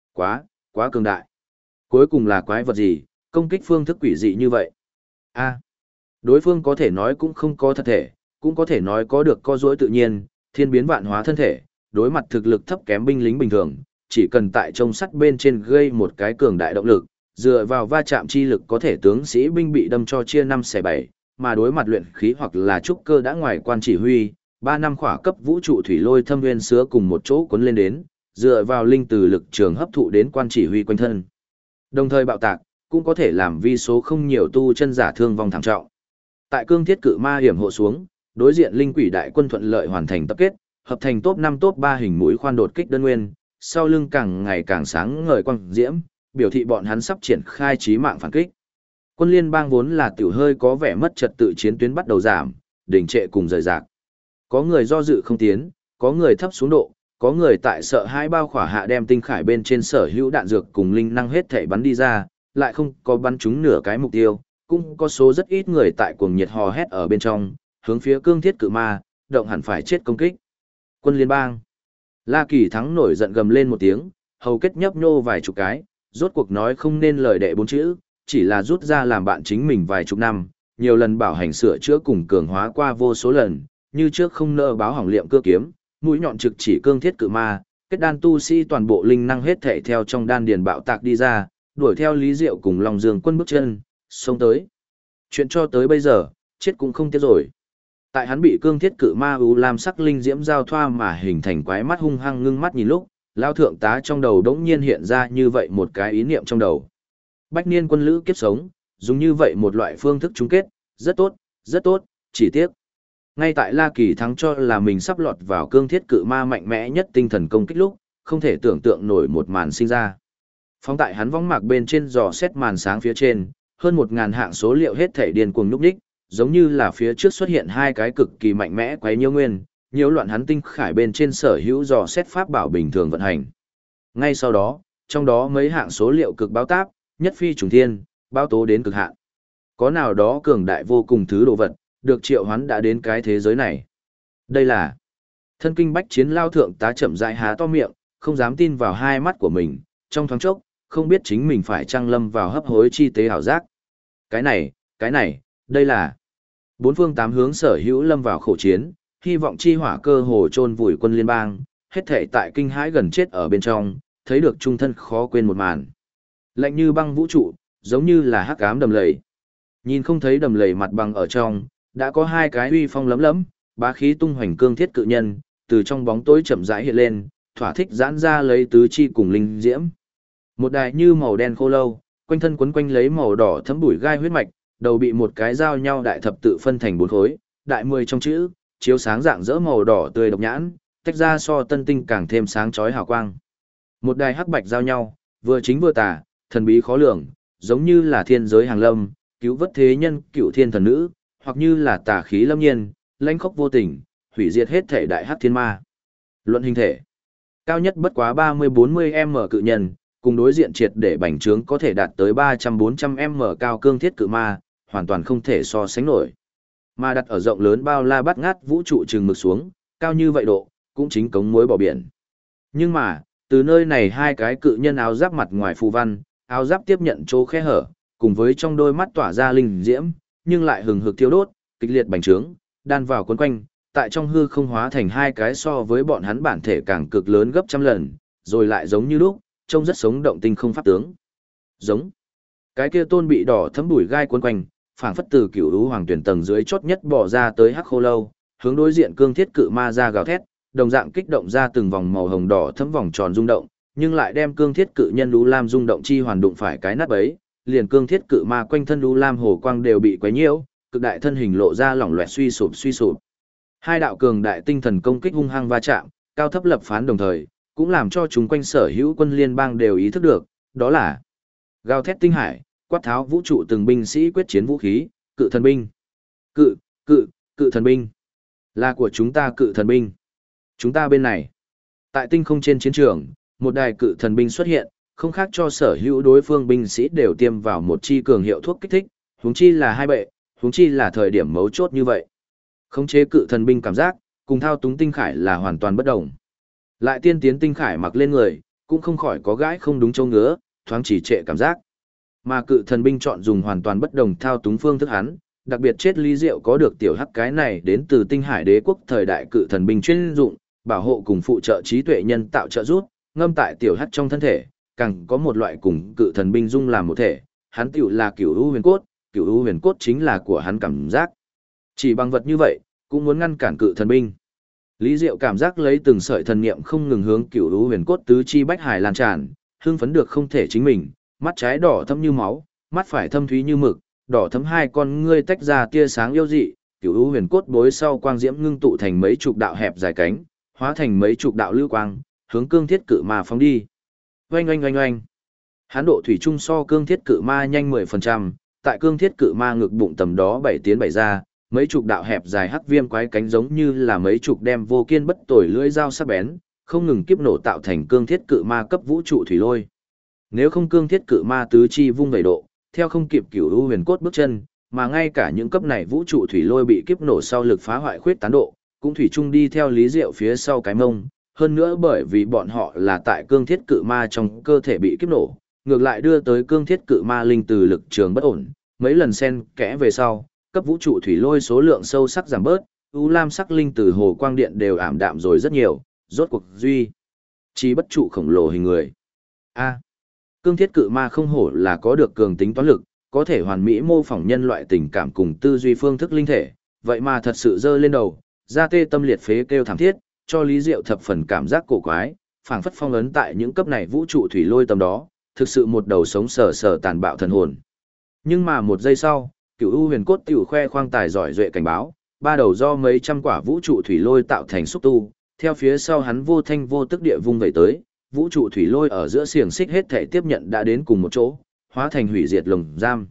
A: Quá cường đại. Cuối cùng là quái vật gì, công kích phương thức quỷ dị như vậy? A. Đối phương có thể nói cũng không có thật thể, cũng có thể nói có được co duỗi tự nhiên, thiên biến vạn hóa thân thể, đối mặt thực lực thấp kém binh lính bình thường, chỉ cần tại trông sắt bên trên gây một cái cường đại động lực, dựa vào va chạm chi lực có thể tướng sĩ binh bị đâm cho chia 5 xẻ 7, mà đối mặt luyện khí hoặc là trúc cơ đã ngoài quan chỉ huy, 3 năm khỏa cấp vũ trụ thủy lôi thâm nguyên sứa cùng một chỗ cuốn lên đến, dựa vào linh từ lực trường hấp thụ đến quan chỉ huy quanh thân. Đồng thời bạo tạc, cũng có thể làm vi số không nhiều tu chân giả thương vong thảm trọng. Tại cương thiết cự ma hiểm hộ xuống, đối diện linh quỷ đại quân thuận lợi hoàn thành tập kết, hợp thành top 5 top 3 hình mũi khoan đột kích đơn nguyên, sau lưng càng ngày càng sáng ngời quang diễm, biểu thị bọn hắn sắp triển khai chí mạng phản kích. Quân liên bang vốn là tiểu hơi có vẻ mất trật tự chiến tuyến bắt đầu giảm, đình trệ cùng rời rạc. Có người do dự không tiến, có người thấp xuống độ, có người tại sợ hai bao khỏa hạ đem tinh khải bên trên sở hữu đạn dược cùng linh năng hết thảy bắn đi ra, lại không có bắn trúng nửa cái mục tiêu, cũng có số rất ít người tại cuồng nhiệt hò hét ở bên trong, hướng phía cương thiết cự ma, động hẳn phải chết công kích. Quân liên bang. La Kỳ Thắng nổi giận gầm lên một tiếng, hầu kết nhấp nhô vài chục cái, rốt cuộc nói không nên lời đệ 4 chữ, chỉ là rút ra làm bạn chính mình vài chục năm, nhiều lần bảo hành sửa chữa cùng cường hóa qua vô số lần, như trước không nỡ báo hỏng liệm cưa kiếm, mũi nhọn trực chỉ cương thiết cự ma, kết đan tu sĩ toàn bộ linh năng hết thảy theo trong đan điền bạo tạc đi ra, đuổi theo Lý Diệu cùng Long Dương quân bước chân, xông tới. Chuyện cho tới bây giờ, chết cũng không tiếc rồi. Tại hắn bị cương thiết cự ma u lam sắc linh diễm giao thoa mà hình thành quái mắt hung hăng ngưng mắt nhìn lúc, lao thượng tá trong đầu đống nhiên hiện ra như vậy một cái ý niệm trong đầu. Bách niên quân lữ kiếp sống, dùng như vậy một loại phương thức chung kết, rất tốt, chỉ tiếc. Ngay tại La Kỳ Thắng cho là mình sắp lọt vào cương thiết cự ma mạnh mẽ nhất tinh thần công kích lúc, không thể tưởng tượng nổi một màn sinh ra. Phóng tại hắn võng mạc bên trên dò xét màn sáng phía trên, hơn 1000 hạng số liệu hết thể điên cuồng núp đích, giống như là phía trước xuất hiện 2 cái cực kỳ mạnh mẽ quấy nhiễu nguyên, nhiễu loạn hắn tinh khải bên trên sở hữu dò xét pháp bảo bình thường vận hành. Ngay sau đó, trong đó mấy hạng số liệu cực báo táp, nhất phi trùng thiên, báo tố đến cực hạn. Có nào đó cường đại vô cùng thứ đồ vật, được triệu hoán đã đến cái thế giới này. Đây là thân kinh bách chiến lao thượng tá chậm rãi há to miệng, không dám tin vào hai mắt của mình, trong thoáng chốc, không biết chính mình phải trăng lâm vào hấp hối chi tế hảo giác. Cái này, đây là 4 phương 8 hướng sở hữu lâm vào khổ chiến, hy vọng chi hỏa cơ hồ chôn vùi quân liên bang, hết thảy tại kinh hãi gần chết ở bên trong, thấy được trung thân khó quên một màn. Lạnh như băng vũ trụ, giống như là hắc ám đầm lầy. Nhìn không thấy đầm lầy mặt bằng ở trong, đã có 2 cái uy phong lấm lấm, bá khí tung hoành cương thiết cự nhân, từ trong bóng tối chậm rãi hiện lên, thỏa thích giãn ra lấy tứ chi cùng linh diễm. Một đài như màu đen khô lâu, quanh thân quấn quanh lấy màu đỏ thấm bụi gai huyết mạch, đầu bị một cái dao nhau đại thập tự phân thành 4 khối, đại 10 trong chữ, chiếu sáng dạng dỡ màu đỏ tươi độc nhãn, tách ra so tân tinh càng thêm sáng chói hào quang. Một đài hắc bạch giao nhau, vừa chính vừa tà, thần bí khó lường, giống như là thiên giới hàng lâm, cứu vớt thế nhân, cựu thiên thần nữ, hoặc như là tà khí lâm nhiên, lãnh khốc vô tình, hủy diệt hết thể đại hắc thiên ma. Luận hình thể, cao nhất bất quá 30-40m cự nhân, cùng đối diện triệt để bành trướng có thể đạt tới 300-400m cao cương thiết cự ma, hoàn toàn không thể so sánh nổi. Mà đặt ở rộng lớn bao la bát ngát vũ trụ trừng mực xuống, cao như vậy độ, cũng chính cống muối bỏ biển. Nhưng mà, từ nơi này 2 cái cự nhân áo giáp mặt ngoài phù văn, áo giáp tiếp nhận chỗ khe hở, cùng với trong đôi mắt tỏa ra linh diễm, nhưng lại hừng hực thiêu đốt, kịch liệt bành trướng, đan vào cuốn quanh, tại trong hư không hóa thành 2 cái so với bọn hắn bản thể càng cực lớn gấp trăm lần, rồi lại giống như lúc, trông rất sống động tinh không pháp tướng. Giống. Cái kia tôn bị đỏ thấm bụi gai cuốn quanh, phảng phất từ cửu u hoàng tuyển tầng dưới chót nhất bỏ ra tới hắc khô lâu, hướng đối diện cương thiết cự ma ra gào thét, đồng dạng kích động ra từng vòng màu hồng đỏ thấm vòng tròn rung động, nhưng lại đem cương thiết cự nhân U Lam rung động chi hoàn đụng phải cái nát bấy, liền cương thiết cự ma quanh thân U Lam hồ quang đều bị quấy nhiễu, cực đại thân hình lộ ra lỏng loẹt suy sụp. Hai đạo cường đại tinh thần công kích hung hăng va chạm, cao thấp lập phán đồng thời, cũng làm cho chúng quanh sở hữu quân liên bang đều ý thức được, đó là gào thét tinh hải, quát tháo vũ trụ từng binh sĩ quyết chiến vũ khí, cự thần binh. Cự thần binh. Là của chúng ta cự thần binh. Chúng ta bên này. Tại tinh không trên chiến trường, một đài cự thần binh xuất hiện, không khác cho sở hữu đối phương binh sĩ đều tiêm vào một chi cường hiệu thuốc kích thích, huống chi là hai bệ, huống chi là thời điểm mấu chốt như vậy. Khống chế cự thần binh cảm giác, cùng thao túng tinh khải là hoàn toàn bất đồng. Lại tiên tiến tinh khải mặc lên người, cũng không khỏi có gãi không đúng châu ngứa, thoáng chỉ trệ cảm giác. Mà cự thần binh chọn dùng hoàn toàn bất đồng thao túng phương thức hắn, đặc biệt chết Lý Diệu có được tiểu hắc cái này đến từ tinh hải đế quốc thời đại cự thần binh chuyên dụng, bảo hộ cùng phụ trợ trí tuệ nhân tạo trợ giúp, ngâm tại tiểu hắc trong thân thể, càng có một loại cùng cự thần binh dung làm một thể, hắn tiểu là cửu u huyền cốt chính là của hắn cảm giác. Chỉ bằng vật như vậy, cũng muốn ngăn cản cự thần binh. Lý Diệu cảm giác lấy từng sợi thần niệm không ngừng hướng cửu u huyền cốt tứ chi bách hải lan tràn, hưng phấn được không thể chính mình, mắt trái đỏ thâm như máu, mắt phải thâm thúy như mực, đỏ thấm hai con ngươi tách ra tia sáng yêu dị, cửu u huyền cốt bối sau quang diễm ngưng tụ thành mấy chục đạo hẹp dài cánh, hóa thành mấy chục đạo lưu quang, hướng cương thiết cự ma phóng đi. Oanh. Hán độ thủy trung so cương thiết cự ma nhanh 10%, tại cương thiết cự ma ngực bụng tầm đó 7 tiến 7 ra, mấy chục đạo hẹp dài hắc viêm quái cánh giống như là mấy chục đem vô kiên bất tồi lưỡi dao sắc bén, không ngừng kiếp nổ tạo thành cương thiết cự ma cấp vũ trụ thủy lôi. Nếu không cương thiết cự ma tứ chi vung vẩy độ, theo không kịp cửu u huyền cốt bước chân, mà ngay cả những cấp này vũ trụ thủy lôi bị kiếp nổ sau lực phá hoại khuyết tán độ, cũng thủy chung đi theo Lý Diệu phía sau cái mông, hơn nữa bởi vì bọn họ là tại cương thiết cự ma trong cơ thể bị kiếp nổ, ngược lại đưa tới cương thiết cự ma linh từ lực trường bất ổn, mấy lần xen kẽ về sau, cấp vũ trụ thủy lôi số lượng sâu sắc giảm bớt, u lam sắc linh từ hồ quang điện đều ảm đạm rồi rất nhiều, rốt cuộc duy chi bất trụ khổng lồ hình người. A. Cương thiết cự ma không hổ là có được cường tính toán lực, có thể hoàn mỹ mô phỏng nhân loại tình cảm cùng tư duy phương thức linh thể, vậy mà thật sự dơ lên đầu, ra tê tâm liệt phế kêu thảm thiết, cho Lý Diệu thập phần cảm giác cổ quái, phảng phất phong ấn tại những cấp này vũ trụ thủy lôi tầm đó, thực sự một đầu sống sờ sờ tàn bạo thần hồn. Nhưng mà một giây sau, Cửu U huyền cốt tiểu khoe khoang tài giỏi duệ cảnh báo, ba đầu do mấy trăm quả vũ trụ thủy lôi tạo thành xúc tu, theo phía sau hắn vô thanh vô tức địa vung về tới, vũ trụ thủy lôi ở giữa xiềng xích hết thể tiếp nhận đã đến cùng một chỗ, hóa thành hủy diệt lồng giam.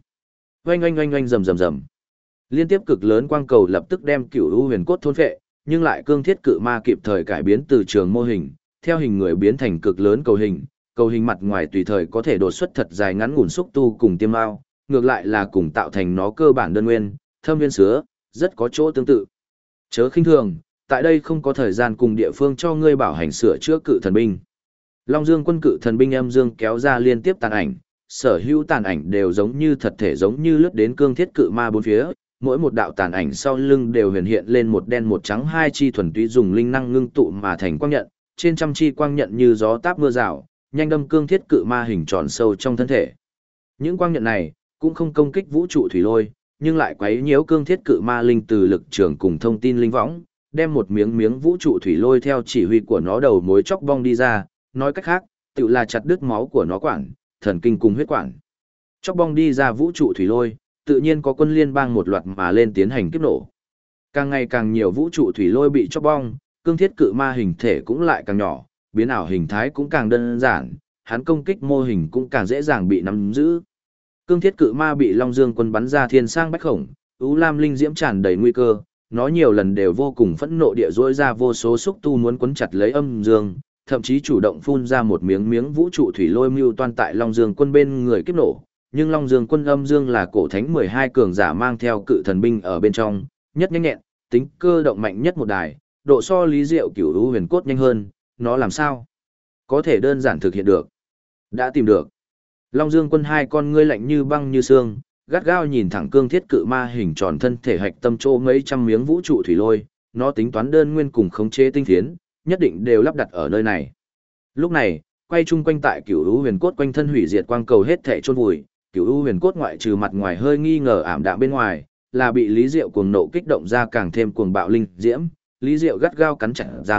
A: Oanh rầm. Liên tiếp cực lớn quang cầu lập tức đem Cửu U huyền cốt thôn phệ, nhưng lại cương thiết cự ma kịp thời cải biến từ trường mô hình, theo hình người biến thành cực lớn cầu hình mặt ngoài tùy thời có thể đột xuất thật dài ngắn ngủn xúc tu cùng tiêm mao, ngược lại là cùng tạo thành nó cơ bản đơn nguyên, thâm viên sứa, rất có chỗ tương tự. Chớ khinh thường, tại đây không có thời gian cùng địa phương cho ngươi bảo hành sửa chữa cự thần binh. Long Dương quân cự thần binh âm dương kéo ra liên tiếp tàn ảnh, sở hữu tàn ảnh đều giống như thật thể giống như lướt đến cương thiết cự ma bốn phía, mỗi một đạo tàn ảnh sau lưng đều huyền hiện lên một đen một trắng hai chi thuần túy dùng linh năng ngưng tụ mà thành quang nhận, trên trăm chi quang nhận như gió táp mưa rào, nhanh đâm cương thiết cự ma hình tròn sâu trong thân thể. Những quang nhận này cũng không công kích vũ trụ thủy lôi, nhưng lại quấy nhiễu cương thiết cự ma linh từ lực trường cùng thông tin linh võng, đem một miếng vũ trụ thủy lôi theo chỉ huy của nó đầu mối chóc bong đi ra, nói cách khác, tự là chặt đứt máu của nó quản, thần kinh cùng huyết quản. Chóc bong đi ra vũ trụ thủy lôi, tự nhiên có quân liên bang một loạt mà lên tiến hành kiếp nổ. Càng ngày càng nhiều vũ trụ thủy lôi bị chóc bong, cương thiết cự ma hình thể cũng lại càng nhỏ, biến ảo hình thái cũng càng đơn giản, hắn công kích mô hình cũng càng dễ dàng bị nắm giữ. Cương thiết cự ma bị Long Dương quân bắn ra thiên sang bách khổng, ưu lam linh diễm tràn đầy nguy cơ, nó nhiều lần đều vô cùng phẫn nộ địa rỗi ra vô số xúc tu muốn quấn chặt lấy âm dương, thậm chí chủ động phun ra một miếng vũ trụ thủy lôi mưu toan tại Long Dương quân bên người kiếp nổ. Nhưng Long Dương quân âm dương là cổ thánh 12 cường giả mang theo cự thần binh ở bên trong, nhất nhanh nhẹn, tính cơ động mạnh nhất một đài, độ so Lý Diệu Cửu U huyền cốt nhanh hơn, nó làm sao có thể đơn giản thực hiện được. Đã tìm được. Long Dương quân hai con ngươi lạnh như băng như xương, gắt gao nhìn thẳng cương thiết cự ma hình tròn thân thể hạch tâm chỗ mấy trăm miếng vũ trụ thủy lôi, nó tính toán đơn nguyên cùng khống chế tinh thiến, nhất định đều lắp đặt ở nơi này. Lúc này, quay chung quanh tại Cửu U huyền cốt quanh thân hủy diệt quang cầu hết thảy chôn vùi, Cửu U huyền cốt ngoại trừ mặt ngoài hơi nghi ngờ ảm đạm bên ngoài, là bị Lý Diệu cuồng nộ kích động ra càng thêm cuồng bạo linh diễm, Lý Diệu gắt gao cắn chặt răng,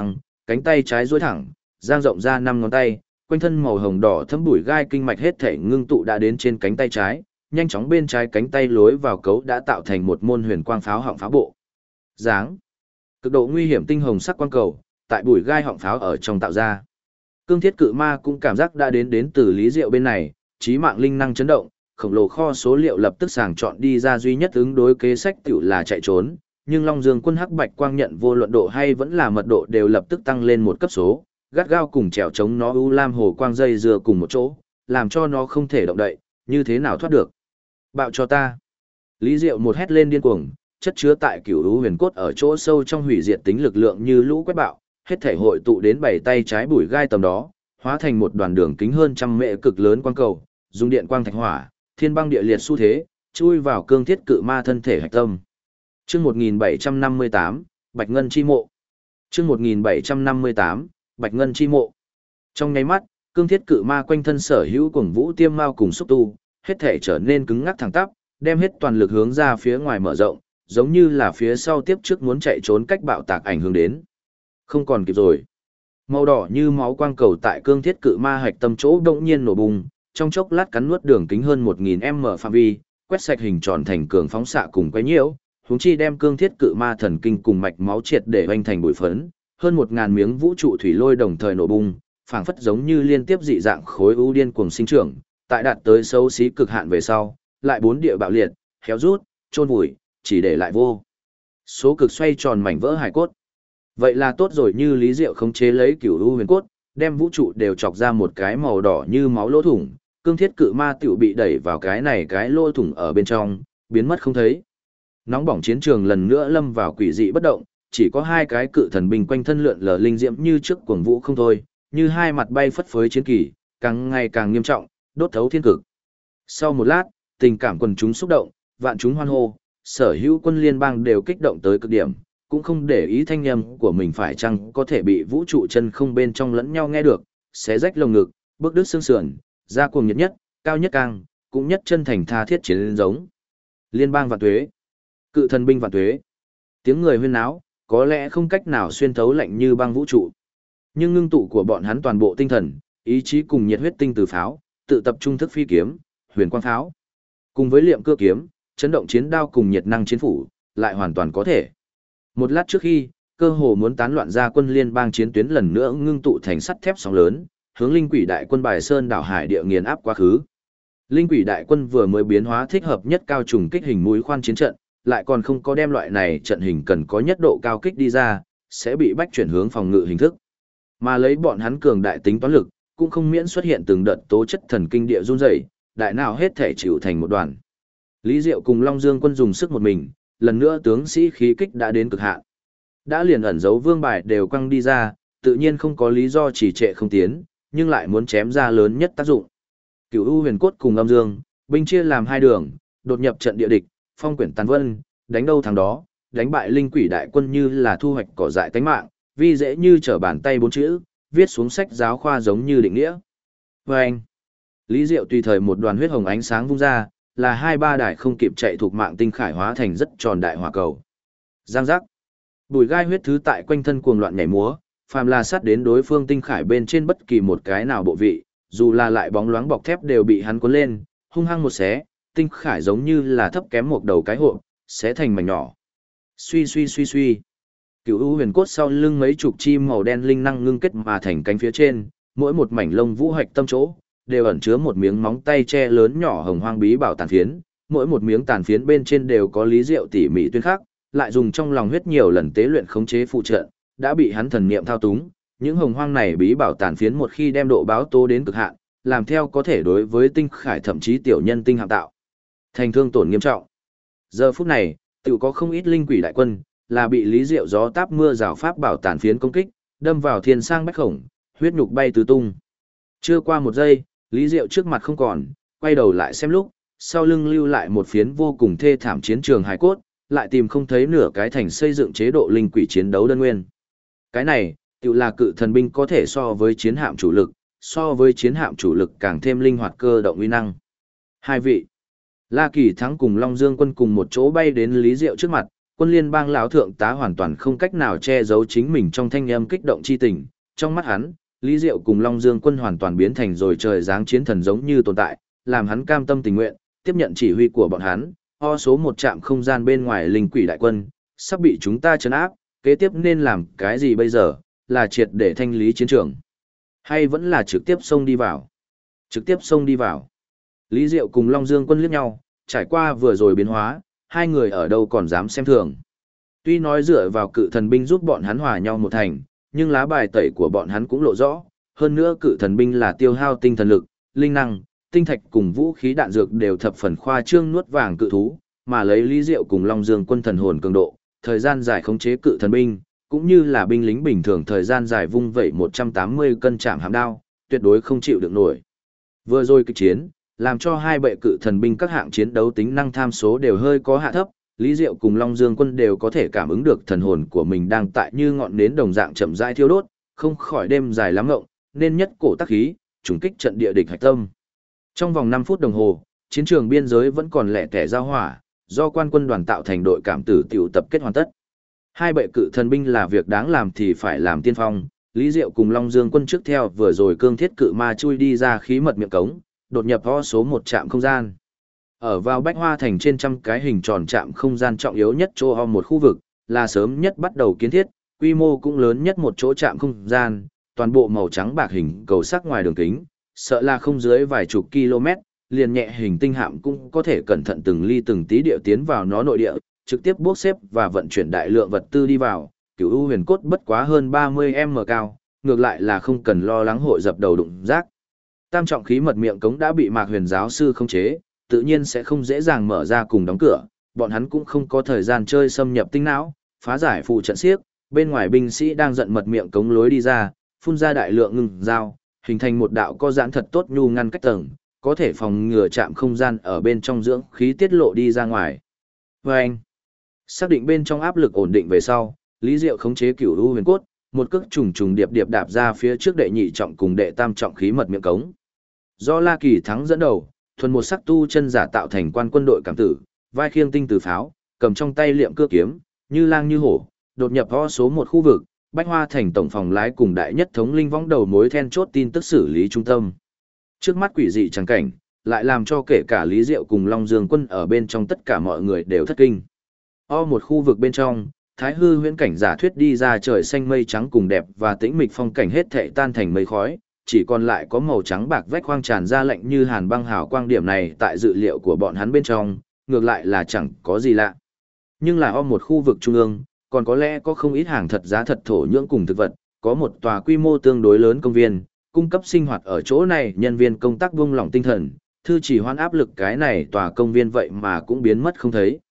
A: cánh tay trái duỗi thẳng, dang rộng ra 5 ngón tay, quanh thân màu hồng đỏ thấm bụi gai kinh mạch hết thể ngưng tụ đã đến trên cánh tay trái, nhanh chóng bên trái cánh tay lối vào cấu đã tạo thành một môn huyền quang pháo họng pháo bộ. Dáng. Cực độ nguy hiểm tinh hồng sắc quang cầu, tại bụi gai họng pháo ở trong tạo ra. Cương Thiết Cự Ma cũng cảm giác đã đến từ Lý Diệu bên này, trí mạng linh năng chấn động, khổng lồ kho số liệu lập tức sàng chọn đi ra duy nhất ứng đối kế sách tiểu là chạy trốn, nhưng Long Dương Quân Hắc Bạch Quang nhận vô luận độ hay vẫn là mật độ đều lập tức tăng lên một cấp số, gắt gao cùng trèo chống nó u lam hồ quang dây dưa cùng một chỗ, làm cho nó không thể động đậy, như thế nào thoát được. Bạo cho ta. Lý Diệu một hét lên điên cuồng, chất chứa tại cửu u huyền cốt ở chỗ sâu trong hủy diệt tính lực lượng như lũ quét bạo, hết thể hội tụ đến 7 tay trái bùi gai tầm đó, hóa thành một đoàn đường kính hơn trăm mệ cực lớn quang cầu, dùng điện quang thạch hỏa, thiên băng địa liệt xu thế, chui vào Cương Thiết Cự Ma thân thể hạch tâm. Chương 1758, Bạch Ngân chi mộ. Chương 1758, Bạch Ngân chi mộ. Trong nháy mắt, Cương Thiết Cự Ma quanh thân sở hữu cuồng vũ tiêm mao cùng xúc tu, hết thể trở nên cứng ngắc thẳng tắp, đem hết toàn lực hướng ra phía ngoài mở rộng, giống như là phía sau tiếp trước muốn chạy trốn cách bạo tạc ảnh hưởng đến. Không còn kịp rồi. Màu đỏ như máu quang cầu tại Cương Thiết Cự Ma hạch tâm chỗ đột nhiên nổ bùng, trong chốc lát cắn nuốt đường kính hơn 1000m phạm vi, quét sạch hình tròn thành cường phóng xạ cùng quấy nhiễu, huống chi đem Cương Thiết Cự Ma thần kinh cùng mạch máu triệt để vành thành bụi phấn, hơn 1000 miếng vũ trụ thủy lôi đồng thời nổ bùng, phảng phất giống như liên tiếp dị dạng khối u điên cuồng sinh trưởng, tại đạt tới xấu xí cực hạn về sau, lại 4 địa bạo liệt, héo rút, chôn vùi, chỉ để lại vô số cực xoay tròn mảnh vỡ hài cốt. Vậy là tốt rồi, như Lý Diệu khống chế lấy cửu u huyền cốt, đem vũ trụ đều chọc ra một cái màu đỏ như máu lỗ thủng, Cương Thiết Cự Ma tiểu bị đẩy vào cái này cái lỗ thủng ở bên trong, biến mất không thấy. Nóng bỏng chiến trường lần nữa lâm vào quỷ dị bất động, chỉ có hai cái cự thần binh quanh thân lượn lờ linh diễm như trước cuồng vũ không thôi, như hai mặt bay phất phới chiến kỳ, càng ngày càng nghiêm trọng, đốt thấu thiên cực. Sau một lát, tình cảm quần chúng xúc động, vạn chúng hoan hô, sở hữu quân liên bang đều kích động tới cực điểm, cũng không để ý thanh âm của mình phải chăng có thể bị vũ trụ chân không bên trong lẫn nhau nghe được, xé rách lồng ngực, bước đứt xương sườn, ra cuồng nhiệt nhất, cao nhất càng, cũng nhất chân thành tha thiết chiến giống. Liên bang vạn tuế, cự thần binh vạn tuế. Tiếng người huyên náo, có lẽ không cách nào xuyên thấu lạnh như băng vũ trụ. Nhưng ngưng tụ của bọn hắn toàn bộ tinh thần, ý chí cùng nhiệt huyết tinh từ pháo, tự tập trung thức phi kiếm, huyền quang pháo. Cùng với liệm cưa kiếm, chấn động chiến đao cùng nhiệt năng chiến phủ, lại hoàn toàn có thể. Một lát trước khi, cơ hồ muốn tán loạn ra quân liên bang chiến tuyến lần nữa ngưng tụ thành sắt thép sóng lớn, hướng Linh Quỷ đại quân bài sơn đảo hải địa nghiền áp quá khứ. Linh Quỷ đại quân vừa mới biến hóa thích hợp nhất cao trùng kích hình mũi khoan chiến trận, lại còn không có đem loại này trận hình cần có nhất độ cao kích đi ra, sẽ bị bách chuyển hướng phòng ngự hình thức. Mà lấy bọn hắn cường đại tính toán lực, cũng không miễn xuất hiện từng đợt tố chất thần kinh địa run rẩy, đại nào hết thể chịu thành một đoàn. Lý Diệu cùng Long Dương quân dùng sức một mình, lần nữa tướng sĩ khí kích đã đến cực hạn. Đã liền ẩn dấu vương bài đều quăng đi ra, tự nhiên không có lý do trì trệ không tiến, nhưng lại muốn chém ra lớn nhất tác dụng. Cửu U huyền cốt cùng âm dương, binh chia làm hai đường, đột nhập trận địa địch, phong quyển tàn vân, đánh đâu thắng đó, đánh bại Linh Quỷ đại quân như là thu hoạch cỏ dại tánh mạng, vì dễ như trở bàn tay 4 chữ, viết xuống sách giáo khoa giống như định nghĩa. Vâng! Lý Diệu tùy thời một đoàn huyết hồng ánh sáng vung ra, là 2-3 đài không kịp chạy thuộc mạng tinh khải hóa thành rất tròn đại hỏa cầu. Giang giác! Bùi gai huyết thứ tại quanh thân cuồng loạn nhảy múa, phàm là sát đến đối phương tinh khải bên trên bất kỳ một cái nào bộ vị, dù là lại bóng loáng bọc thép đều bị hắn cuốn lên, hung hăng một xé, tinh khải giống như là thấp kém một đầu cái hộp, xé thành mảnh nhỏ. Suy suy suy suy. Cửu U huyền cốt sau lưng mấy chục chim màu đen linh năng ngưng kết mà thành cánh phía trên, mỗi một mảnh lông vũ hạch tâm chỗ đều ẩn chứa một miếng móng tay che lớn nhỏ hồng hoang bí bảo tàn phiến, mỗi một miếng tàn phiến bên trên đều có lý diệu tỉ mỉ tuyên khắc, lại dùng trong lòng huyết nhiều lần tế luyện khống chế phụ trợ, đã bị hắn thần niệm thao túng, những hồng hoang này bí bảo tàn phiến một khi đem độ báo tố đến cực hạn, làm theo có thể đối với tinh khải thậm chí tiểu nhân tinh hạng tạo thành thương tổn nghiêm trọng. Giờ phút này, tự có không ít linh quỷ đại quân là bị lý diệu gió táp mưa rào pháp bảo tàn phiến công kích, đâm vào thiên sang bách khổng, huyết nhục bay tứ tung. Chưa qua một giây, lý diệu trước mặt không còn, quay đầu lại xem lúc, sau lưng lưu lại một phiến vô cùng thê thảm chiến trường hài cốt, lại tìm không thấy nửa cái thành xây dựng chế độ linh quỷ chiến đấu đơn nguyên. Cái này, tự là cự thần binh có thể so với chiến hạm chủ lực, so với chiến hạm chủ lực càng thêm linh hoạt cơ động uy năng. Hai vị, La Kỳ Thắng cùng Long Dương quân cùng một chỗ bay đến Lý Diệu trước mặt, Quân liên bang lão thượng tá hoàn toàn không cách nào che giấu chính mình trong thanh âm kích động chi tình, trong mắt hắn, Lý Diệu cùng Long Dương quân hoàn toàn biến thành rồi trời giáng chiến thần giống như tồn tại, làm hắn cam tâm tình nguyện, tiếp nhận chỉ huy của bọn hắn, số một trạm không gian bên ngoài linh quỷ đại quân, sắp bị chúng ta trấn áp, kế tiếp nên làm cái gì bây giờ, là triệt để thanh lý chiến trường, hay vẫn là trực tiếp xông đi vào? Trực tiếp xông đi vào. Lý Diệu cùng Long Dương quân liếc nhau, trải qua vừa rồi biến hóa, hai người ở đâu còn dám xem thường. Tuy nói dựa vào cự thần binh giúp bọn hắn hòa nhau một thành, nhưng lá bài tẩy của bọn hắn cũng lộ rõ, hơn nữa cự thần binh là tiêu hao tinh thần lực, linh năng, tinh thạch cùng vũ khí đạn dược đều thập phần khoa trương nuốt vàng cự thú, mà lấy Lý Diệu cùng Long Dương quân thần hồn cường độ, thời gian dài khống chế cự thần binh, cũng như là binh lính bình thường thời gian dài vung vẩy 180 cân chạm hàm đao, tuyệt đối không chịu được nổi. Vừa rồi kịch chiến, làm cho hai bệ cự thần binh các hạng chiến đấu tính năng tham số đều hơi có hạ thấp, Lý Diệu cùng Long Dương quân đều có thể cảm ứng được thần hồn của mình đang tại như ngọn nến đồng dạng chậm rãi thiêu đốt, không khỏi đêm dài lắm ngộng, nên nhất cổ tác khí, trùng kích trận địa địch hạch tâm. Trong vòng 5 phút đồng hồ, chiến trường biên giới vẫn còn lẻ tẻ giao hỏa, do quan quân đoàn tạo thành đội cảm tử tiểu tập kết hoàn tất. Hai bệ cự thần binh là việc đáng làm thì phải làm tiên phong, Lý Diệu cùng Long Dương quân trước theo vừa rồi cương thiết cự ma chui đi ra khí mật miệng cống, đột nhập số một trạm không gian. Ở vào Bách Hoa thành trên trăm cái hình tròn trạm không gian trọng yếu nhất chỗ một khu vực, là sớm nhất bắt đầu kiến thiết, quy mô cũng lớn nhất một chỗ trạm không gian, toàn bộ màu trắng bạc hình cầu sắc ngoài đường kính, sợ là không dưới vài chục km, liền nhẹ hình tinh hạm cũng có thể cẩn thận từng ly từng tí địa tiến vào nó nội địa, trực tiếp bốc xếp và vận chuyển đại lượng vật tư đi vào, Cửu U huyền cốt bất quá hơn 30m cao, ngược lại là không cần lo lắng hội dập đầu đụng rác. Tam trọng khí mật miệng cống đã bị Mạc Huyền giáo sư khống chế, tự nhiên sẽ không dễ dàng mở ra cùng đóng cửa, bọn hắn cũng không có thời gian chơi xâm nhập tinh não, phá giải phụ trận xiếc, bên ngoài binh sĩ đang giận mật miệng cống lối đi ra, phun ra đại lượng ngừng dao, hình thành một đạo có giãn thật tốt nhu ngăn cách tầng, có thể phòng ngừa chạm không gian ở bên trong dưỡng khí tiết lộ đi ra ngoài. Và anh, xác định bên trong áp lực ổn định về sau, Lý Diệu khống chế Cửu U huyền cốt, một cước trùng trùng điệp điệp đạp ra phía trước đệ nhị trọng cùng đệ tam trọng khí mật miệng cống. Do La Kỳ thắng dẫn đầu, thuần một sắc tu chân giả tạo thành quan quân đội cảm tử, vai khiêng tinh từ pháo, cầm trong tay liệm cưa kiếm, như lang như hổ, đột nhập số một khu vực, Bách Hoa thành tổng phòng lái cùng đại nhất thống linh võng đầu mối then chốt tin tức xử lý trung tâm. Trước mắt quỷ dị chẳng cảnh, lại làm cho kể cả Lý Diệu cùng Long Dương quân ở bên trong tất cả mọi người đều thất kinh. Một khu vực bên trong, Thái Hư huyễn cảnh giả thuyết đi ra trời xanh mây trắng cùng đẹp và tĩnh mịch phong cảnh hết thảy tan thành mây khói, chỉ còn lại có màu trắng bạc vách khoang tràn ra lạnh như hàn băng hào quang điểm này tại dự liệu của bọn hắn bên trong, ngược lại là chẳng có gì lạ. Nhưng là một khu vực trung ương, còn có lẽ có không ít hàng thật giá thật thổ nhưỡng cùng thực vật, có một tòa quy mô tương đối lớn công viên, cung cấp sinh hoạt ở chỗ này nhân viên công tác buông lỏng tinh thần, thư chỉ hoãn áp lực cái này tòa công viên vậy mà cũng biến mất không thấy.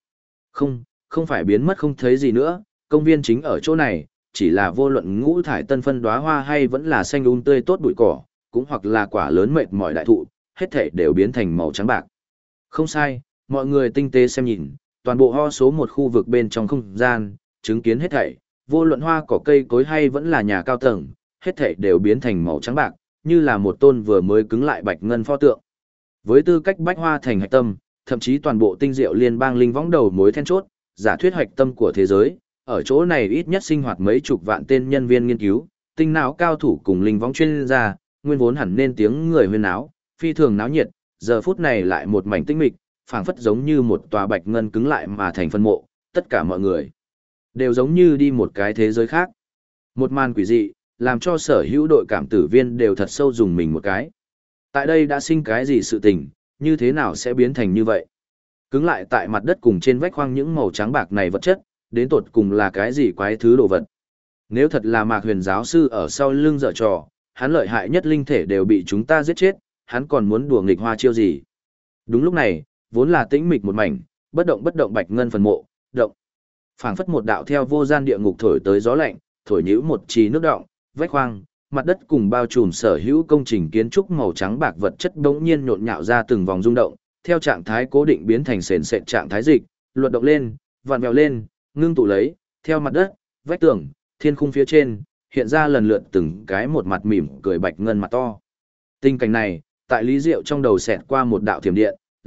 A: Không phải biến mất không thấy gì nữa, công viên chính ở chỗ này, chỉ là vô luận ngũ thải tân phân đóa hoa hay vẫn là xanh tươi tốt bụi cỏ, cũng hoặc là quả lớn mệt mỏi đại thụ, hết thảy đều biến thành màu trắng bạc. Không sai, mọi người tinh tế xem nhìn, toàn bộ số một khu vực bên trong không gian, chứng kiến hết thảy, vô luận hoa cỏ cây cối hay vẫn là nhà cao tầng, hết thảy đều biến thành màu trắng bạc, như là một tôn vừa mới cứng lại bạch ngân pho tượng. Với tư cách Bách Hoa thành hạch tâm, thậm chí toàn bộ tinh diệu liên bang linh võng đầu mối then chốt, giả thuyết hạch tâm của thế giới, ở chỗ này ít nhất sinh hoạt mấy chục vạn tên nhân viên nghiên cứu, tinh não cao thủ cùng linh võng chuyên gia, nguyên vốn hẳn nên tiếng người huyên náo, phi thường náo nhiệt, giờ phút này lại một mảnh tĩnh mịch, phảng phất giống như một tòa bạch ngân cứng lại mà thành phân mộ, tất cả mọi người đều giống như đi một cái thế giới khác. Một màn quỷ dị, làm cho sở hữu đội cảm tử viên đều thật sâu dùng mình một cái. Tại đây đã sinh cái gì sự tình, như thế nào sẽ biến thành như vậy? Cứng lại tại mặt đất cùng trên vách khoang những màu trắng bạc này vật chất, đến tột cùng là cái gì quái thứ đồ vật? Nếu thật là Mạc Huyền giáo sư ở sau lưng dở trò, hắn lợi hại nhất linh thể đều bị chúng ta giết chết, hắn còn muốn đùa nghịch hoa chiêu gì? Đúng lúc này, vốn là tĩnh mịch một mảnh, bất động bạch ngân phần mộ, động. Phảng phất một đạo theo vô gian địa ngục thổi tới gió lạnh, thổi nhũ một trì nước động, vách khoang, mặt đất cùng bao trùm sở hữu công trình kiến trúc màu trắng bạc vật chất bỗng nhiên nhộn nhạo ra từng vòng rung động, theo trạng thái cố định biến thành sền sệt trạng thái dịch, luật động lên, vặn vẹo lên, ngưng tụ lấy, theo mặt đất, vách tường, thiên khung phía trên, hiện ra lần lượt từng cái một mặt mỉm cười bạch ngân mặt to. Tình cảnh này, tại Lý Diệu trong đầu xẹt qua một đạo thiểm điện,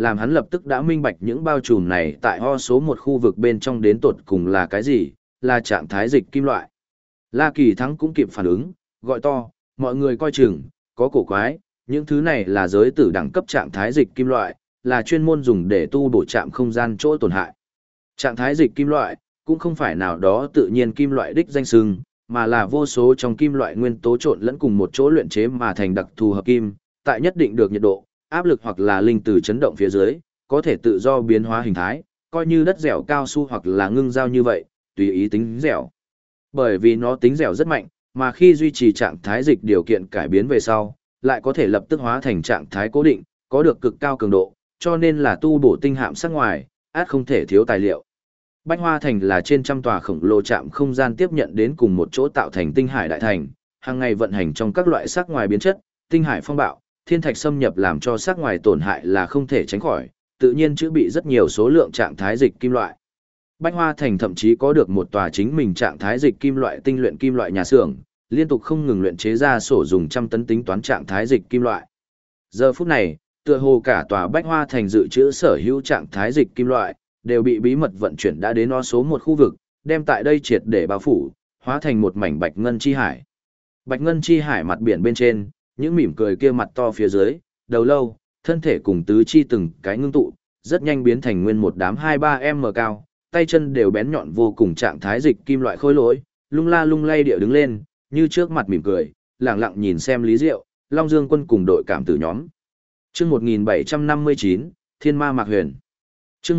A: làm hắn lập tức đã minh bạch những bao trùm này tại ho số một khu vực bên trong đến tột cùng là cái gì, là trạng thái dịch kim loại. La Kỳ Thắng cũng kịp phản ứng, gọi to, mọi người coi chừng, có cổ quái, những thứ này là giới tử đẳng cấp trạng thái dịch kim loại, là chuyên môn dùng để tu bổ chạm không gian chỗ tổn hại. Trạng thái dịch kim loại, cũng không phải nào đó tự nhiên kim loại đích danh xưng, mà là vô số trong kim loại nguyên tố trộn lẫn cùng một chỗ luyện chế mà thành đặc thù hợp kim, tại nhất định được nhiệt độ, áp lực hoặc là linh từ chấn động phía dưới, có thể tự do biến hóa hình thái, coi như đất dẻo cao su hoặc là ngưng dao như vậy, tùy ý tính dẻo. Bởi vì nó tính dẻo rất mạnh, mà khi duy trì trạng thái dịch điều kiện cải biến về sau, lại có thể lập tức hóa thành trạng thái cố định, có được cực cao cường độ, cho nên là tu bổ tinh hạm sắc ngoài, át không thể thiếu tài liệu. Bách Hoa Thành là trên trăm tòa khổng lồ trạm không gian tiếp nhận đến cùng một chỗ tạo thành tinh hải đại thành, hàng ngày vận hành trong các loại sắc ngoài biến chất, tinh hải phong bạo, thiên thạch xâm nhập làm cho sắc ngoài tổn hại là không thể tránh khỏi, tự nhiên chữa bị rất nhiều số lượng trạng thái dịch kim loại. Bách Hoa Thành thậm chí có được một tòa chính mình trạng thái dịch kim loại tinh luyện kim loại nhà xưởng, liên tục không ngừng luyện chế ra sổ dùng trăm tấn tính toán trạng thái dịch kim loại. Giờ phút này, tựa hồ cả tòa Bách Hoa Thành dự trữ sở hữu trạng thái dịch kim loại đều bị bí mật vận chuyển đã đến nó số một khu vực, đem tại đây triệt để bao phủ, hóa thành một mảnh bạch ngân chi hải. Bạch ngân chi hải mặt biển bên trên, những mỉm cười kia mặt to phía dưới, đầu lâu, thân thể cùng tứ chi từng cái ngưng tụ, rất nhanh biến thành nguyên một đám 2-3m cao, tay chân đều bén nhọn vô cùng trạng thái dịch kim loại khôi lỗi, lung la lung lay địa đứng lên, như trước mặt mỉm cười, lẳng lặng nhìn xem Lý Diệu, Long Dương Quân cùng đội cảm tử nhóm. Chương 1759, Thiên Ma Mạc Huyền. Chương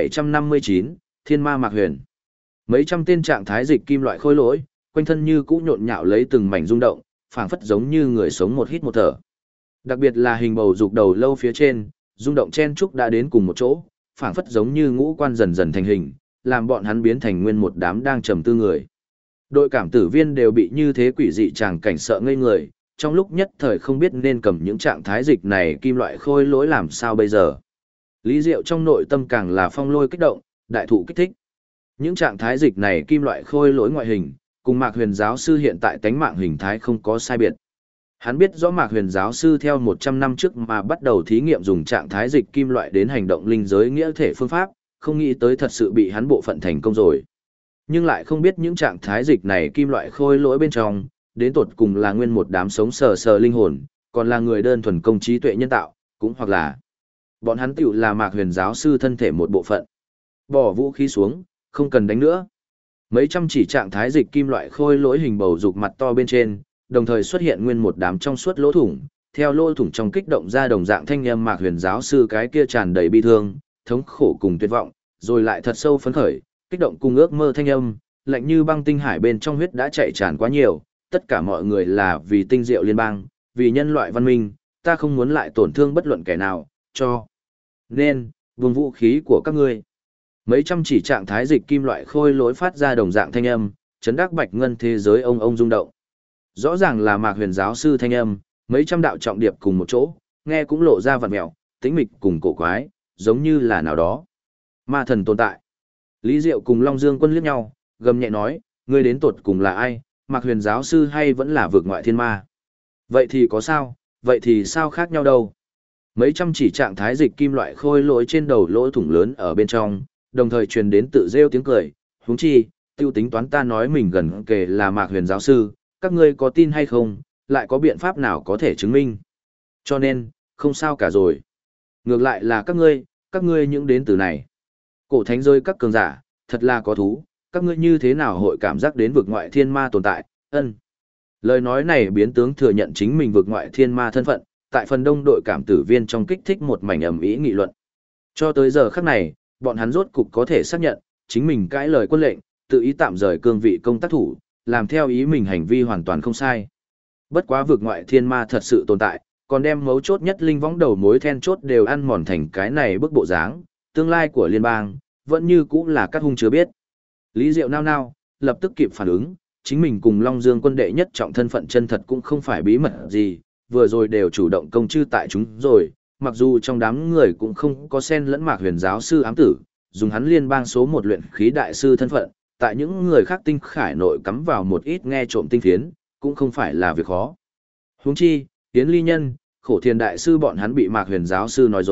A: 1759, Thiên Ma Mạc Huyền. Mấy trăm tên trạng thái dịch kim loại khôi lỗi, quanh thân như cũ nhộn nhạo lấy từng mảnh rung động, phảng phất giống như người sống một hít một thở. Đặc biệt là hình bầu dục đầu lâu phía trên, rung động chen trúc đã đến cùng một chỗ, phảng phất giống như ngũ quan dần dần thành hình, làm bọn hắn biến thành nguyên một đám đang trầm tư người. Đội cảm tử viên đều bị như thế quỷ dị tràng cảnh sợ ngây người, trong lúc nhất thời không biết nên cầm những trạng thái dịch này kim loại khôi lỗi làm sao bây giờ. Lý Diệu trong nội tâm càng là phong lôi kích động, đại thụ kích thích. Những trạng thái dịch này kim loại khôi lỗi ngoại hình, cùng Mạc Huyền giáo sư hiện tại tánh mạng hình thái không có sai biệt. Hắn biết rõ Mạc Huyền giáo sư theo 100 năm trước mà bắt đầu thí nghiệm dùng trạng thái dịch kim loại đến hành động linh giới nghĩa thể phương pháp, không nghĩ tới thật sự bị hắn bộ phận thành công rồi. Nhưng lại không biết những trạng thái dịch này kim loại khôi lỗi bên trong, đến tột cùng là nguyên một đám sống sờ sờ linh hồn, còn là người đơn thuần công trí tuệ nhân tạo, cũng hoặc là bọn hắn tiểu là Mạc Huyền giáo sư thân thể một bộ phận. Bỏ vũ khí xuống, không cần đánh nữa. Mấy trăm chỉ trạng thái dịch kim loại khôi lỗi hình bầu dục mặt to bên trên, đồng thời xuất hiện nguyên một đám trong suốt lỗ thủng, theo lỗ thủng trong kích động ra đồng dạng thanh âm Mạc Huyền giáo sư cái kia tràn đầy bi thương, thống khổ cùng tuyệt vọng, rồi lại thật sâu phấn khởi, kích động cùng ước mơ thanh âm, lạnh như băng tinh hải bên trong huyết đã chạy tràn quá nhiều, tất cả mọi người là vì tinh diệu liên bang, vì nhân loại văn minh, ta không muốn lại tổn thương bất luận kẻ nào, cho nên, vùng vũ khí của các ngươi. Mấy trăm chỉ trạng thái dịch kim loại khôi lỗi phát ra đồng dạng thanh âm, chấn đắc bạch ngân thế giới ông rung động. Rõ ràng là Mạc Huyền giáo sư thanh âm, mấy trăm đạo trọng điệp cùng một chỗ, nghe cũng lộ ra vặn mẹo, tĩnh mịch cùng cổ quái, giống như là nào đó ma thần tồn tại. Lý Diệu cùng Long Dương Quân liếc nhau, gầm nhẹ nói, ngươi đến tột cùng là ai, Mạc Huyền giáo sư hay vẫn là vực ngoại thiên ma? Vậy thì có sao, vậy thì sao khác nhau đâu? Mấy trăm chỉ trạng thái dịch kim loại khôi lỗi trên đầu lỗ thủng lớn ở bên trong, đồng thời truyền đến tự rêu tiếng cười, huống chi, tiêu tính toán ta nói mình gần kề là Mạc Huyền giáo sư, các ngươi có tin hay không, lại có biện pháp nào có thể chứng minh. Cho nên, không sao cả rồi. Ngược lại là các ngươi những đến từ này. Cổ thánh rơi các cường giả, thật là có thú, các ngươi như thế nào hội cảm giác đến vực ngoại thiên ma tồn tại, ân. Lời nói này biến tướng thừa nhận chính mình vực ngoại thiên ma thân phận, tại phần đông đội cảm tử viên trong kích thích một mảnh ầm ĩ nghị luận. Cho tới giờ khắc này, bọn hắn rốt cục có thể xác nhận, chính mình cãi lời quân lệnh, tự ý tạm rời cương vị công tác thủ, làm theo ý mình hành vi hoàn toàn không sai. Bất quá vực ngoại thiên ma thật sự tồn tại, còn đem mấu chốt nhất linh võng đầu mối then chốt đều ăn mòn thành cái này bức bộ dáng, tương lai của liên bang, vẫn như cũ là các hung chưa biết. Lý Diệu nao nao, lập tức kịp phản ứng, chính mình cùng Long Dương Quân đệ nhất trọng thân phận chân thật cũng không phải bí mật gì, vừa rồi đều chủ động công chư tại chúng rồi, mặc dù trong đám người cũng không có xen lẫn Mạc Huyền giáo sư ám tử, dùng hắn liên bang số một luyện khí đại sư thân phận, tại những người khác tinh khải nội cắm vào một ít nghe trộm tinh phiến, cũng không phải là việc khó. Huống chi, Yến Ly Nhân, Khổ Thiền đại sư bọn hắn bị Mạc Huyền giáo sư nói dối,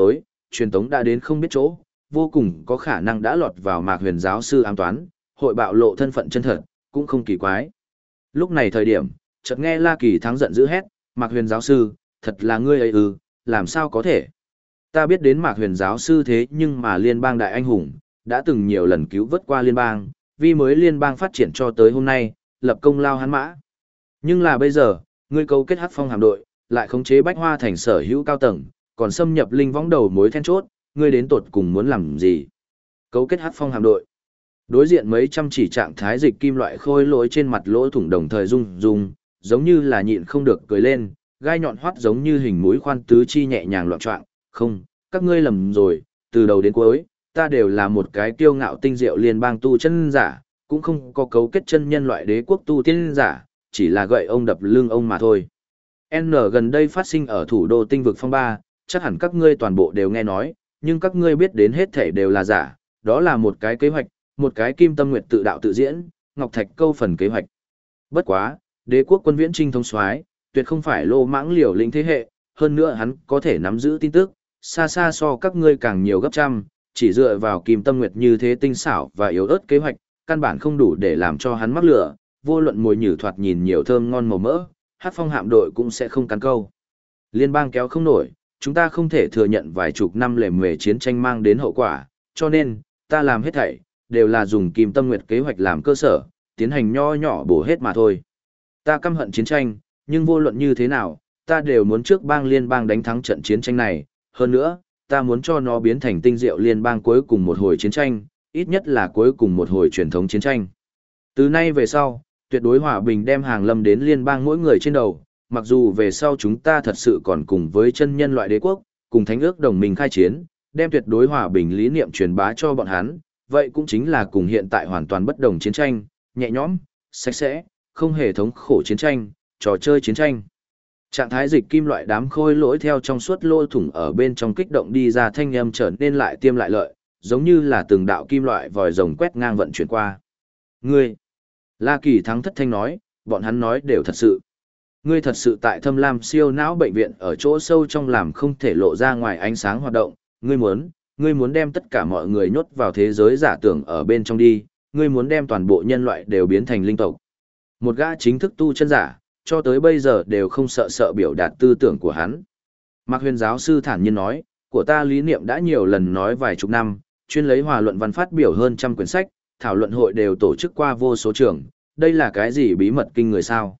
A: truyền tống đã đến không biết chỗ, vô cùng có khả năng đã lọt vào Mạc Huyền giáo sư ám toán, hội bạo lộ thân phận chân thật, cũng không kỳ quái. Lúc này thời điểm, chợt nghe La Kỳ Thắng giận dữ hét, Mạc Huyền giáo sư, thật là ngươi ấy ư, làm sao có thể? Ta biết đến Mạc Huyền giáo sư thế nhưng mà liên bang đại anh hùng, đã từng nhiều lần cứu vớt qua liên bang, vì mới liên bang phát triển cho tới hôm nay, lập công lao hắn mã. Nhưng là bây giờ, ngươi cấu kết Hắc Phong hạm đội, lại khống chế Bách Hoa thành sở hữu cao tầng, còn xâm nhập linh võng đầu mối then chốt, ngươi đến tột cùng muốn làm gì? Cấu kết Hắc Phong hạm đội. Đối diện mấy trăm chỉ trạng thái dịch kim loại khôi lỗi trên mặt lỗ thủng đồng thời rung rung, giống như là nhịn không được cười lên, gai nhọn hoắt giống như hình mũi khoan tứ chi nhẹ nhàng loạn choạng. Không, các ngươi lầm rồi, từ đầu đến cuối, ta đều là một cái kiêu ngạo tinh diệu liên bang tu chân giả, cũng không có cấu kết chân nhân loại đế quốc tu tiên giả, chỉ là gậy ông đập lưng ông mà thôi. N gần đây phát sinh ở thủ đô tinh vực phong ba, chắc hẳn các ngươi toàn bộ đều nghe nói, nhưng các ngươi biết đến hết thể đều là giả, đó là một cái kế hoạch, một cái kim tâm nguyệt tự đạo tự diễn, ngọc thạch câu phần kế hoạch. Bất quá, đế quốc quân viễn trinh thống soái, tuyệt không phải lô mãng liều lĩnh thế hệ, hơn nữa hắn có thể nắm giữ tin tức, xa xa so các ngươi càng nhiều gấp trăm, chỉ dựa vào kim tâm nguyệt như thế tinh xảo và yếu ớt kế hoạch, căn bản không đủ để làm cho hắn mắc lửa, vô luận mùi nhử thoạt nhìn nhiều thơm ngon màu mỡ, Hắc Phong hạm đội cũng sẽ không cắn câu. Liên bang kéo không nổi, chúng ta không thể thừa nhận vài chục năm lề mề chiến tranh mang đến hậu quả, cho nên, ta làm hết thảy, đều là dùng kim tâm nguyệt kế hoạch làm cơ sở, tiến hành nho nhỏ bổ hết mà thôi. Ta căm hận chiến tranh, nhưng vô luận như thế nào, ta đều muốn trước bang liên bang đánh thắng trận chiến tranh này, hơn nữa, ta muốn cho nó biến thành tinh diệu liên bang cuối cùng một hồi chiến tranh, ít nhất là cuối cùng một hồi truyền thống chiến tranh. Từ nay về sau, tuyệt đối hòa bình đem hàng lâm đến liên bang mỗi người trên đầu, mặc dù về sau chúng ta thật sự còn cùng với chân nhân loại đế quốc, cùng thánh ước đồng minh khai chiến, đem tuyệt đối hòa bình lý niệm truyền bá cho bọn hắn, vậy cũng chính là cùng hiện tại hoàn toàn bất đồng chiến tranh, nhẹ nhõm, sạch sẽ, không hề thống khổ chiến tranh, trò chơi chiến tranh. Trạng thái dịch kim loại đám khôi lỗi theo trong suốt lỗ thủng ở bên trong kích động đi ra thanh âm trở nên lại tiêm lại lợi, giống như là từng đạo kim loại vòi rồng quét ngang vận chuyển qua. Ngươi! La Kỳ Thắng thất thanh nói, bọn hắn nói đều thật sự. Ngươi thật sự tại Thâm Lam siêu não bệnh viện ở chỗ sâu trong làm không thể lộ ra ngoài ánh sáng hoạt động, ngươi muốn đem tất cả mọi người nhốt vào thế giới giả tưởng ở bên trong đi, ngươi muốn đem toàn bộ nhân loại đều biến thành linh tộc. Một gã chính thức tu chân giả, cho tới bây giờ đều không sợ biểu đạt tư tưởng của hắn. Mạc Huyền giáo sư thản nhiên nói, của ta lý niệm đã nhiều lần nói vài chục năm, chuyên lấy hòa luận văn phát biểu hơn trăm quyển sách, thảo luận hội đều tổ chức qua vô số trường, đây là cái gì bí mật kinh người sao?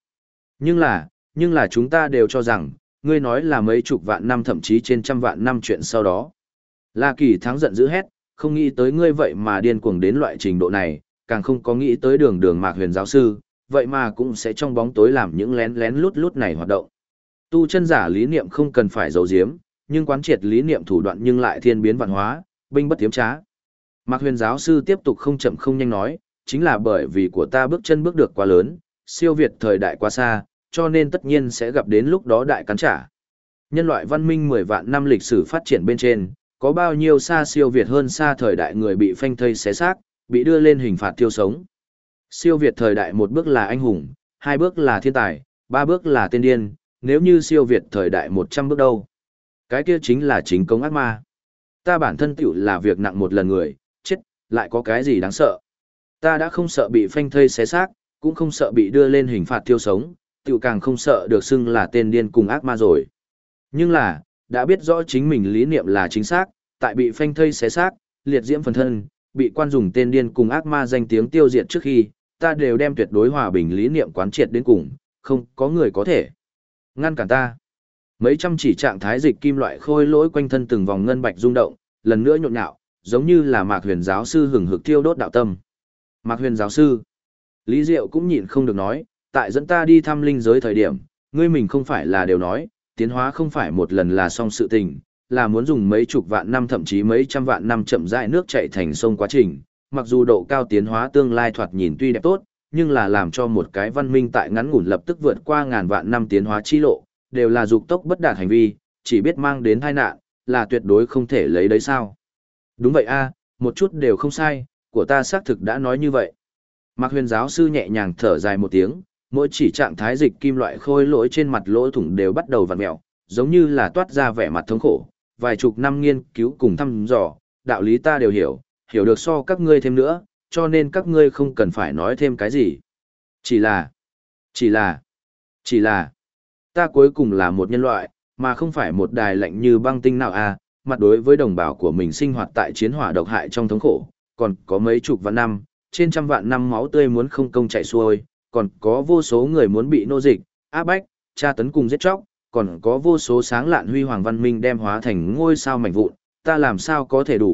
A: Nhưng là chúng ta đều cho rằng, ngươi nói là mấy chục vạn năm thậm chí trên trăm vạn năm chuyện sau đó. La Kỳ Thắng giận dữ hét, không nghĩ tới ngươi vậy mà điên cuồng đến loại trình độ này, càng không có nghĩ tới đường Mạc Huyền giáo sư, vậy mà cũng sẽ trong bóng tối làm những lén lén lút lút này hoạt động. Tu chân giả lý niệm không cần phải giấu giếm, nhưng quán triệt lý niệm thủ đoạn nhưng lại thiên biến vạn hóa, binh bất tiếm trá. Mạc Huyền giáo sư tiếp tục không chậm không nhanh nói, chính là bởi vì của ta bước chân bước được quá lớn, siêu việt thời đại quá xa, cho nên tất nhiên sẽ gặp đến lúc đó đại cắn trả. Nhân loại văn minh 10 vạn năm lịch sử phát triển bên trên, có bao nhiêu xa siêu việt hơn xa thời đại người bị phanh thây xé xác, bị đưa lên hình phạt tiêu sống. Siêu việt thời đại một bước là anh hùng, hai bước là thiên tài, ba bước là tên điên, nếu như siêu việt thời đại 100 bước đâu. Cái kia chính là chính công ác ma. Ta bản thân tiểu là việc nặng một lần người, chết, lại có cái gì đáng sợ. Ta đã không sợ bị phanh thây xé xác, cũng không sợ bị đưa lên hình phạt tiêu sống, tiểu càng không sợ được xưng là tên điên cùng ác ma rồi. Nhưng là, đã biết rõ chính mình lý niệm là chính xác, tại bị phanh thây xé xác, liệt diễm phần thân, bị quan dùng tên điên cùng ác ma danh tiếng tiêu diệt trước khi, ta đều đem tuyệt đối hòa bình lý niệm quán triệt đến cùng, không có người có thể ngăn cản ta. Mấy trăm chỉ trạng thái dịch kim loại khôi lỗi quanh thân từng vòng ngân bạch rung động, lần nữa nhộn nhạo, giống như là Mạc Huyền giáo sư hừng hực thiêu đốt đạo tâm. Mạc Huyền giáo sư, Lý Diệu cũng nhịn không được nói, tại dẫn ta đi thăm linh giới thời điểm, ngươi mình không phải là đều nói, tiến hóa không phải một lần là xong sự tình, là muốn dùng mấy chục vạn năm thậm chí mấy trăm vạn năm chậm rãi nước chảy thành sông quá trình. Mặc dù độ cao tiến hóa tương lai thoạt nhìn tuy đẹp tốt, nhưng là làm cho một cái văn minh tại ngắn ngủn lập tức vượt qua ngàn vạn năm tiến hóa chi lộ, đều là dục tốc bất đạt hành vi, chỉ biết mang đến tai nạn, là tuyệt đối không thể lấy đấy sao. Đúng vậy a, một chút đều không sai, của ta xác thực đã nói như vậy. Mạc Huyền giáo sư nhẹ nhàng thở dài một tiếng, mỗi chỉ trạng thái dịch kim loại khôi lỗi trên mặt lỗ thủng đều bắt đầu vặn mèo, giống như là toát ra vẻ mặt thống khổ, vài chục năm nghiên cứu cùng thăm dò, đạo lý ta đều hiểu, hiểu được so các ngươi thêm nữa, cho nên các ngươi không cần phải nói thêm cái gì. Chỉ là, ta cuối cùng là một nhân loại, mà không phải một đài lạnh như băng tinh nào à, mặt đối với đồng bào của mình sinh hoạt tại chiến hỏa độc hại trong thống khổ, còn có mấy chục vạn năm, trên trăm vạn năm máu tươi muốn không công chảy xuôi, còn có vô số người muốn bị nô dịch, áp bách, tra tấn cùng giết chóc, còn có vô số sáng lạn huy hoàng văn minh đem hóa thành ngôi sao mảnh vụn, ta làm sao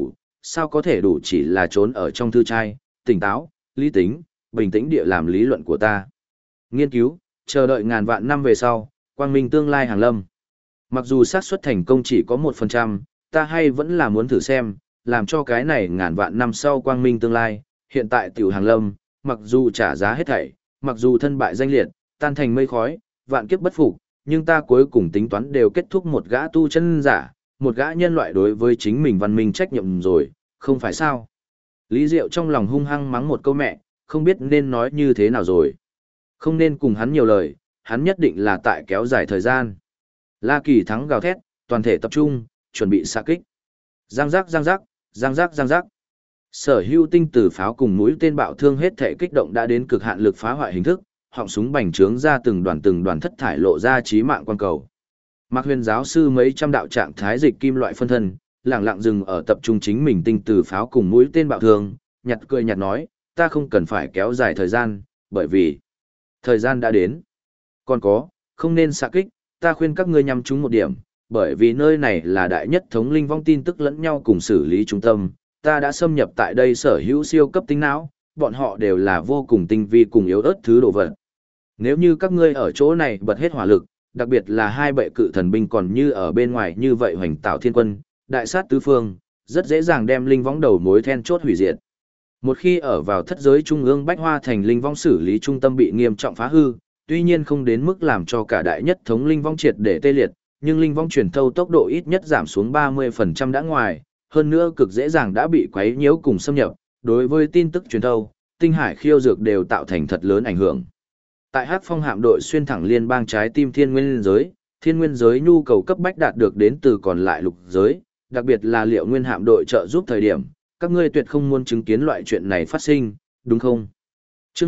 A: có thể đủ chỉ là trốn ở trong thư trai, tỉnh táo, lý tính, bình tĩnh địa làm lý luận của ta. Nghiên cứu, chờ đợi ngàn vạn năm về sau, quang minh tương lai hàng lâm. Mặc dù xác suất thành công chỉ có 1%, ta hay vẫn là muốn thử xem, làm cho cái này ngàn vạn năm sau quang minh tương lai, hiện tại tiểu hàng lâm, mặc dù trả giá hết thảy, mặc dù thân bại danh liệt, tan thành mây khói, vạn kiếp bất phục, nhưng ta cuối cùng tính toán đều kết thúc một gã tu chân giả, một gã nhân loại đối với chính mình văn minh trách nhiệm rồi, không phải sao? Lý Diệu trong lòng hung hăng mắng một câu mẹ, không biết nên nói như thế nào rồi. Không nên cùng hắn nhiều lời, hắn nhất định là tại kéo dài thời gian. La Kỳ Thắng gào thét, toàn thể tập trung, chuẩn bị xạ kích. Giang giác giang giác, giang giác giang giác. Sở hữu tinh tử pháo cùng mũi tên bạo thương hết thể kích động đã đến cực hạn lực phá hoại hình thức, họng súng bành trướng ra từng đoàn thất thải lộ ra chí mạng quan cầu. Mạc Huyền giáo sư mấy trăm đạo trạng thái dịch kim loại phân thân, lặng lặng dừng ở tập trung chính mình tinh tử pháo cùng mũi tên bạo thương, nhặt cười nhặt nói, ta không cần phải kéo dài thời gian, bởi vì thời gian đã đến. Còn có, không nên xạ kích, ta khuyên các ngươi nhắm trúng một điểm, bởi vì nơi này là đại nhất thống linh vong tin tức lẫn nhau cùng xử lý trung tâm, ta đã xâm nhập tại đây sở hữu siêu cấp tính não, bọn họ đều là vô cùng tinh vi cùng yếu ớt thứ đồ vật. Nếu như các ngươi ở chỗ này bật hết hỏa lực, đặc biệt là hai bệ cự thần binh còn như ở bên ngoài như vậy hoành tạo thiên quân, đại sát tứ phương, rất dễ dàng đem linh vong đầu mối then chốt hủy diệt. Một khi ở vào thất giới trung ương Bách Hoa thành linh vong xử lý trung tâm bị nghiêm trọng phá hư, tuy nhiên không đến mức làm cho cả đại nhất thống linh vong triệt để tê liệt, nhưng linh vong truyền thâu tốc độ ít nhất giảm xuống 30% đã ngoài, hơn nữa cực dễ dàng đã bị quấy nhiễu cùng xâm nhập, đối với tin tức truyền thâu, tinh hải khiêu dược đều tạo thành thật lớn ảnh hưởng. Tại Hắc Phong hạm đội xuyên thẳng liên bang trái tim thiên nguyên giới nhu cầu cấp bách đạt được đến từ còn lại lục giới, đặc biệt là liệu nguyên hạm đội trợ giúp thời điểm, các ngươi tuyệt không muốn chứng kiến loại chuyện này phát sinh, đúng không? Chương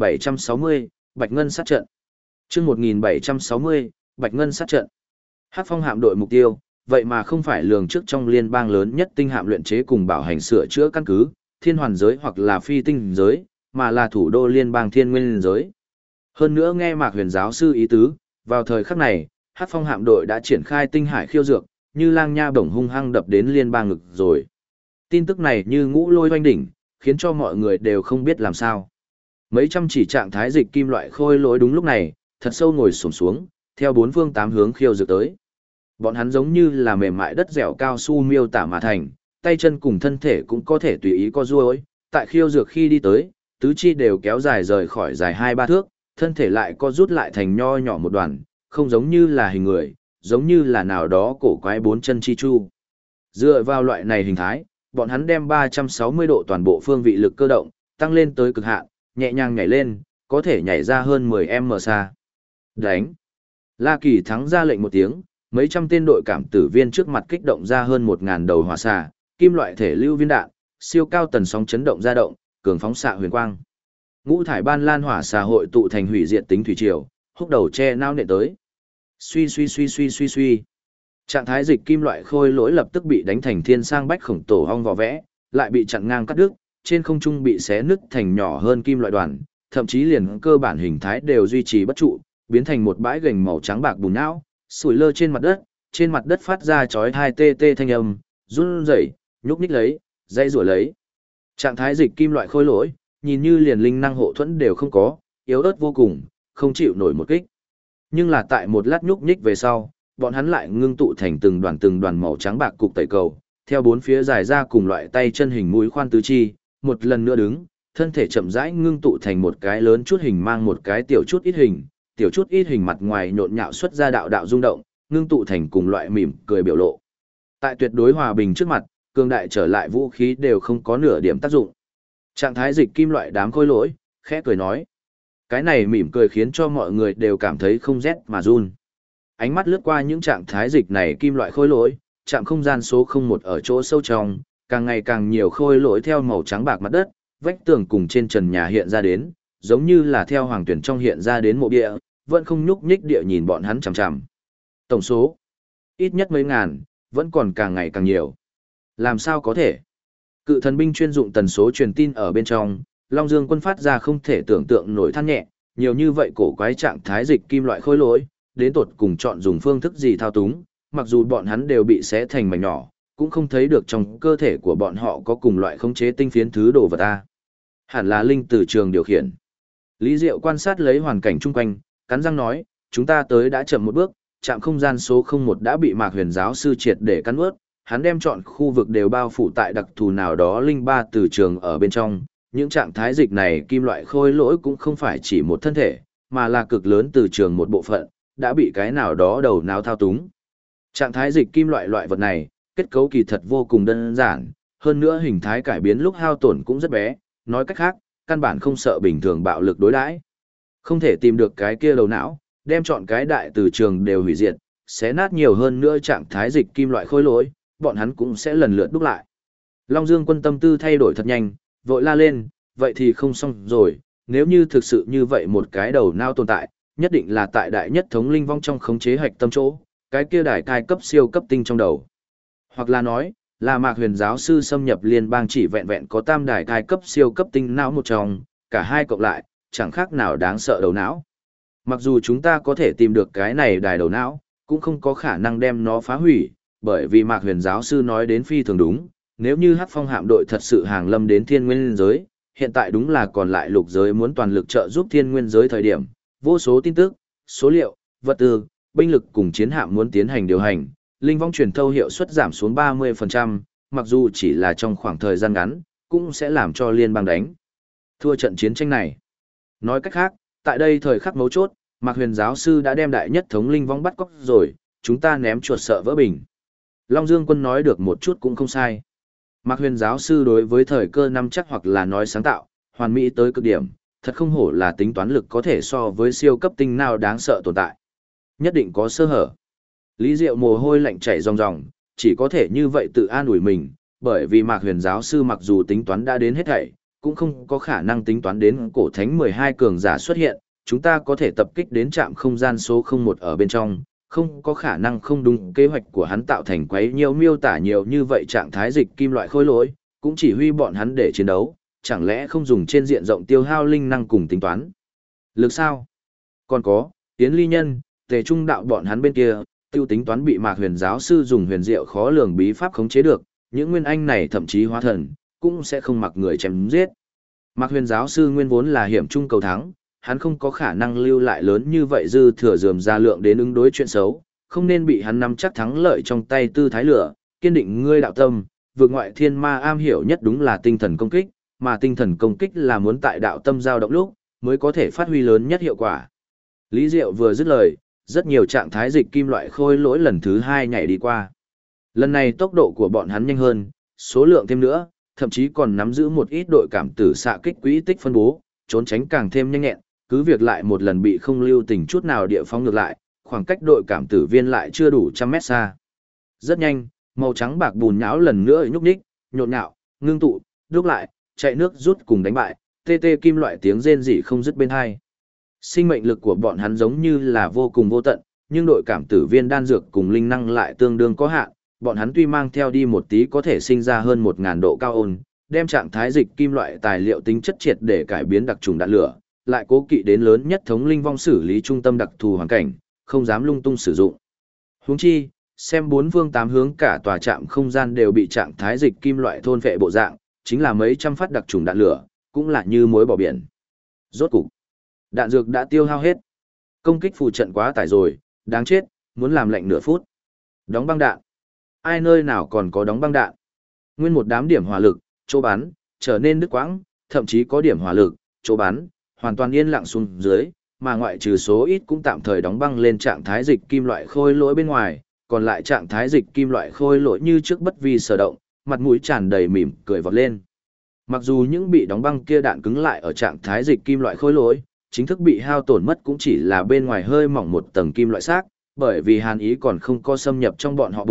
A: 1760, Bạch Ngân sát trận. Chương 1760, Bạch Ngân sát trận. Hắc Phong hạm đội mục tiêu, vậy mà không phải lường trước trong liên bang lớn nhất tinh hạm luyện chế cùng bảo hành sửa chữa căn cứ, thiên hoàn giới hoặc là phi tinh giới, mà là thủ đô liên bang thiên nguyên giới. Hơn nữa nghe Mạc Huyền giáo sư ý tứ, vào thời khắc này, Hắc Phong hạm đội đã triển khai tinh hải khiêu dược, như lang nha bổng hung hăng đập đến liên bang ngực rồi. Tin tức này như ngũ lôi oanh đỉnh, khiến cho mọi người đều không biết làm sao. Mấy trăm chỉ trạng thái dịch kim loại khôi lỗi đúng lúc này, thật sâu ngồi xổm xuống, theo bốn phương tám hướng khiêu dược tới. Bọn hắn giống như là mềm mại đất dẻo cao su miêu tả mà thành, tay chân cùng thân thể cũng có thể tùy ý co duỗi, tại khiêu dược khi đi tới, tứ chi đều kéo dài rời khỏi dài 2-3 thước, thân thể lại co rút lại thành nho nhỏ một đoàn, không giống như là hình người, giống như là nào đó cổ quái bốn chân chi chu. Dựa vào loại này hình thái, bọn hắn đem 360 độ toàn bộ phương vị lực cơ động, tăng lên tới cực hạn, nhẹ nhàng nhảy lên, có thể nhảy ra hơn 10m xa. Đánh! La Kỳ Thắng ra lệnh một tiếng, mấy trăm tên đội cảm tử viên trước mặt kích động ra hơn 1000 đầu hỏa xà, kim loại thể lưu viên đạn, siêu cao tần sóng chấn động ra động, cường phóng xạ huyền quang. Ngũ thải ban lan hỏa xà hội tụ thành hủy diệt tính thủy triều, húc đầu che nao nện tới. Suy. Trạng thái dịch kim loại khôi lỗi lập tức bị đánh thành thiên sang bách khổng tổ hong vò vẽ, lại bị chặn ngang cắt đứt, trên không trung bị xé nứt thành nhỏ hơn kim loại đoàn, thậm chí liền cơ bản hình thái đều duy trì bất trụ, biến thành một bãi gềnh màu trắng bạc bùn não, sủi lơ trên mặt đất phát ra chói tai tê tê thanh âm, run rẩy, nhúc nhích lấy, dây rủa lấy. Trạng thái dịch kim loại khôi lỗi, nhìn như liền linh năng hộ thuẫn đều không có, yếu ớt vô cùng, không chịu nổi một kích. Nhưng là tại một lát nhúc nhích về sau, bọn hắn lại ngưng tụ thành từng đoàn màu trắng bạc cục tẩy cầu, theo bốn phía dài ra cùng loại tay chân hình mũi khoan tứ chi, một lần nữa đứng, thân thể chậm rãi ngưng tụ thành một cái lớn chút hình mang một cái tiểu chút ít hình mặt ngoài nhộn nhạo xuất ra đạo đạo rung động, ngưng tụ thành cùng loại mỉm cười biểu lộ. Tại tuyệt đối hòa bình trước mặt, cường đại trở lại vũ khí đều không có nửa điểm tác dụng. Trạng thái dịch kim loại đám khôi lỗi, khẽ cười nói. Cái này mỉm cười khiến cho mọi người đều cảm thấy không rét mà run. Ánh mắt lướt qua những trạng thái dịch này kim loại khôi lỗi, trạm không gian số 01 ở chỗ sâu trong, càng ngày càng nhiều khôi lỗi theo màu trắng bạc mặt đất, vách tường cùng trên trần nhà hiện ra đến, giống như là theo hoàng tuyển trong hiện ra đến mộ địa, vẫn không nhúc nhích địa nhìn bọn hắn chằm chằm. Tổng số, ít nhất mấy ngàn, vẫn còn càng ngày càng nhiều. Làm sao có thể? Cự thần binh chuyên dụng tần số truyền tin ở bên trong, Long Dương quân phát ra không thể tưởng tượng nổi than nhẹ, nhiều như vậy cổ quái trạng thái dịch kim loại khôi lỗi, đến tột cùng chọn dùng phương thức gì thao túng, mặc dù bọn hắn đều bị xé thành mảnh nhỏ, cũng không thấy được trong cơ thể của bọn họ có cùng loại khống chế tinh phiến thứ đồ vật ta. Hẳn là linh từ trường điều khiển. Lý Diệu quan sát lấy hoàn cảnh chung quanh, cắn răng nói, chúng ta tới đã chậm một bước, trạm không gian số 01 đã bị Mạc Huyền giáo sư triệt để cắn ướt, hắn đem chọn khu vực đều bao phủ tại đặc thù nào đó linh ba từ trường ở bên trong. Những trạng thái dịch này kim loại khôi lỗi cũng không phải chỉ một thân thể, mà là cực lớn từ trường một bộ phận, đã bị cái nào đó đầu não thao túng. Trạng thái dịch kim loại loại vật này, kết cấu kỳ thật vô cùng đơn giản, hơn nữa hình thái cải biến lúc hao tổn cũng rất bé, nói cách khác, căn bản không sợ bình thường bạo lực đối đãi. Không thể tìm được cái kia đầu não, đem chọn cái đại từ trường đều hủy diệt, xé nát nhiều hơn nữa trạng thái dịch kim loại khôi lỗi, bọn hắn cũng sẽ lần lượt đúc lại. Long Dương quân tâm tư thay đổi thật nhanh, vội la lên, vậy thì không xong rồi, nếu như thực sự như vậy một cái đầu não tồn tại, nhất định là tại đại nhất thống linh vong trong khống chế hạch tâm chỗ, cái kia đài cai cấp siêu cấp tinh trong đầu. Hoặc là nói, là Mạc Huyền giáo sư xâm nhập liên bang chỉ vẹn vẹn có tam đài cai cấp siêu cấp tinh não một trong, cả hai cộng lại, chẳng khác nào đáng sợ đầu não. Mặc dù chúng ta có thể tìm được cái này đài đầu não, cũng không có khả năng đem nó phá hủy, bởi vì Mạc Huyền giáo sư nói đến phi thường đúng, nếu như Hắc Phong hạm đội thật sự hàng lâm đến Thiên Nguyên giới, hiện tại đúng là còn lại lục giới muốn toàn lực trợ giúp Thiên Nguyên giới thời điểm, vô số tin tức, số liệu, vật tư, binh lực cùng chiến hạm muốn tiến hành điều hành, linh vong truyền thâu hiệu suất giảm xuống 30%, mặc dù chỉ là trong khoảng thời gian ngắn, cũng sẽ làm cho liên bang đánh thua trận chiến tranh này. Nói cách khác, tại đây thời khắc mấu chốt, Mạc Huyền giáo sư đã đem đại nhất thống linh vong bắt cóc rồi, chúng ta ném chuột sợ vỡ bình. Long Dương quân nói được một chút cũng không sai. Mạc Huyền giáo sư đối với thời cơ nắm chắc hoặc là nói sáng tạo, hoàn mỹ tới cực điểm, thật không hổ là tính toán lực có thể so với siêu cấp tinh nào đáng sợ tồn tại. Nhất định có sơ hở. Lý Diệu mồ hôi lạnh chảy ròng ròng, chỉ có thể như vậy tự an ủi mình, bởi vì Mạc Huyền giáo sư mặc dù tính toán đã đến hết thảy, cũng không có khả năng tính toán đến cổ thánh 12 cường giả xuất hiện, chúng ta có thể tập kích đến trạm không gian số 01 ở bên trong, không có khả năng không đúng kế hoạch của hắn tạo thành quấy nhiều miêu tả nhiều như vậy trạng thái dịch kim loại khôi lỗi, cũng chỉ huy bọn hắn để chiến đấu, chẳng lẽ không dùng trên diện rộng tiêu hao linh năng cùng tính toán. Lực sao? Còn có, Tiến Ly Nhân, Tề Trung đạo bọn hắn bên kia, tiêu tính toán bị Mạc Huyền giáo sư dùng huyền diệu khó lường bí pháp khống chế được, những nguyên anh này thậm chí hóa thần, cũng sẽ không mặc người chém giết. Mạc Huyền giáo sư nguyên vốn là hiểm trung cầu thắng, hắn không có khả năng lưu lại lớn như vậy dư thừa dườm ra lượng đến ứng đối chuyện xấu, không nên bị hắn nắm chắc thắng lợi trong tay tư thái lửa, kiên định ngươi đạo tâm, vượt ngoại thiên ma am hiểu nhất đúng là tinh thần công kích, mà tinh thần công kích là muốn tại đạo tâm dao động lúc, mới có thể phát huy lớn nhất hiệu quả. Lý Diệu vừa dứt lời, rất nhiều trạng thái dịch kim loại khôi lỗi lần thứ 2 nhảy đi qua. Lần này tốc độ của bọn hắn nhanh hơn, số lượng thêm nữa, thậm chí còn nắm giữ một ít đội cảm tử xạ kích quỹ tích phân bố, trốn tránh càng thêm nhanh nhẹn, cứ việc lại một lần bị không lưu tình chút nào địa phóng ngược lại, khoảng cách đội cảm tử viên lại chưa đủ trăm mét xa. Rất nhanh, màu trắng bạc bùn nhão lần nữa nhúc nhích, nhộn nhạo, ngưng tụ, đúc lại, chạy nước rút cùng đánh bại, tê tê kim loại tiếng rên rỉ không dứt bên hai. Sinh mệnh lực của bọn hắn giống như là vô cùng vô tận, nhưng đội cảm tử viên đan dược cùng linh năng lại tương đương có hạn, bọn hắn tuy mang theo đi một tí có thể sinh ra hơn 1000 độ cao ôn, đem trạng thái dịch kim loại tài liệu tính chất triệt để cải biến đặc trùng đạn lửa, lại cố kỵ đến lớn nhất thống linh vong xử lý trung tâm đặc thù hoàn cảnh, không dám lung tung sử dụng. Huống chi, xem bốn phương tám hướng cả tòa trạm không gian đều bị trạng thái dịch kim loại thôn vệ bộ dạng, chính là mấy trăm phát đặc trùng đạn lửa, cũng là như muối bỏ biển. Rốt cục, đạn dược đã tiêu hao hết. Công kích phù trận quá tải rồi, đáng chết, muốn làm lệnh nửa phút. Đóng băng đạn. Ai nơi nào còn có đóng băng đạn? Nguyên một đám điểm hỏa lực, chỗ bắn, trở nên đứt quãng, thậm chí có điểm hỏa lực, chỗ bắn, hoàn toàn yên lặng xuống dưới, mà ngoại trừ số ít cũng tạm thời đóng băng lên trạng thái dịch kim loại khôi lỗi bên ngoài, còn lại trạng thái dịch kim loại khôi lỗi như trước bất vi sở động, mặt mũi tràn đầy mỉm cười vọt lên. Mặc dù những bị đóng băng kia đạn cứng lại ở trạng thái dịch kim loại khôi lỗi, chính thức bị hao tổn mất cũng chỉ là bên ngoài hơi mỏng một tầng kim loại xác, bởi vì hàn ý còn không có xâm nhập trong bọn họ bộ,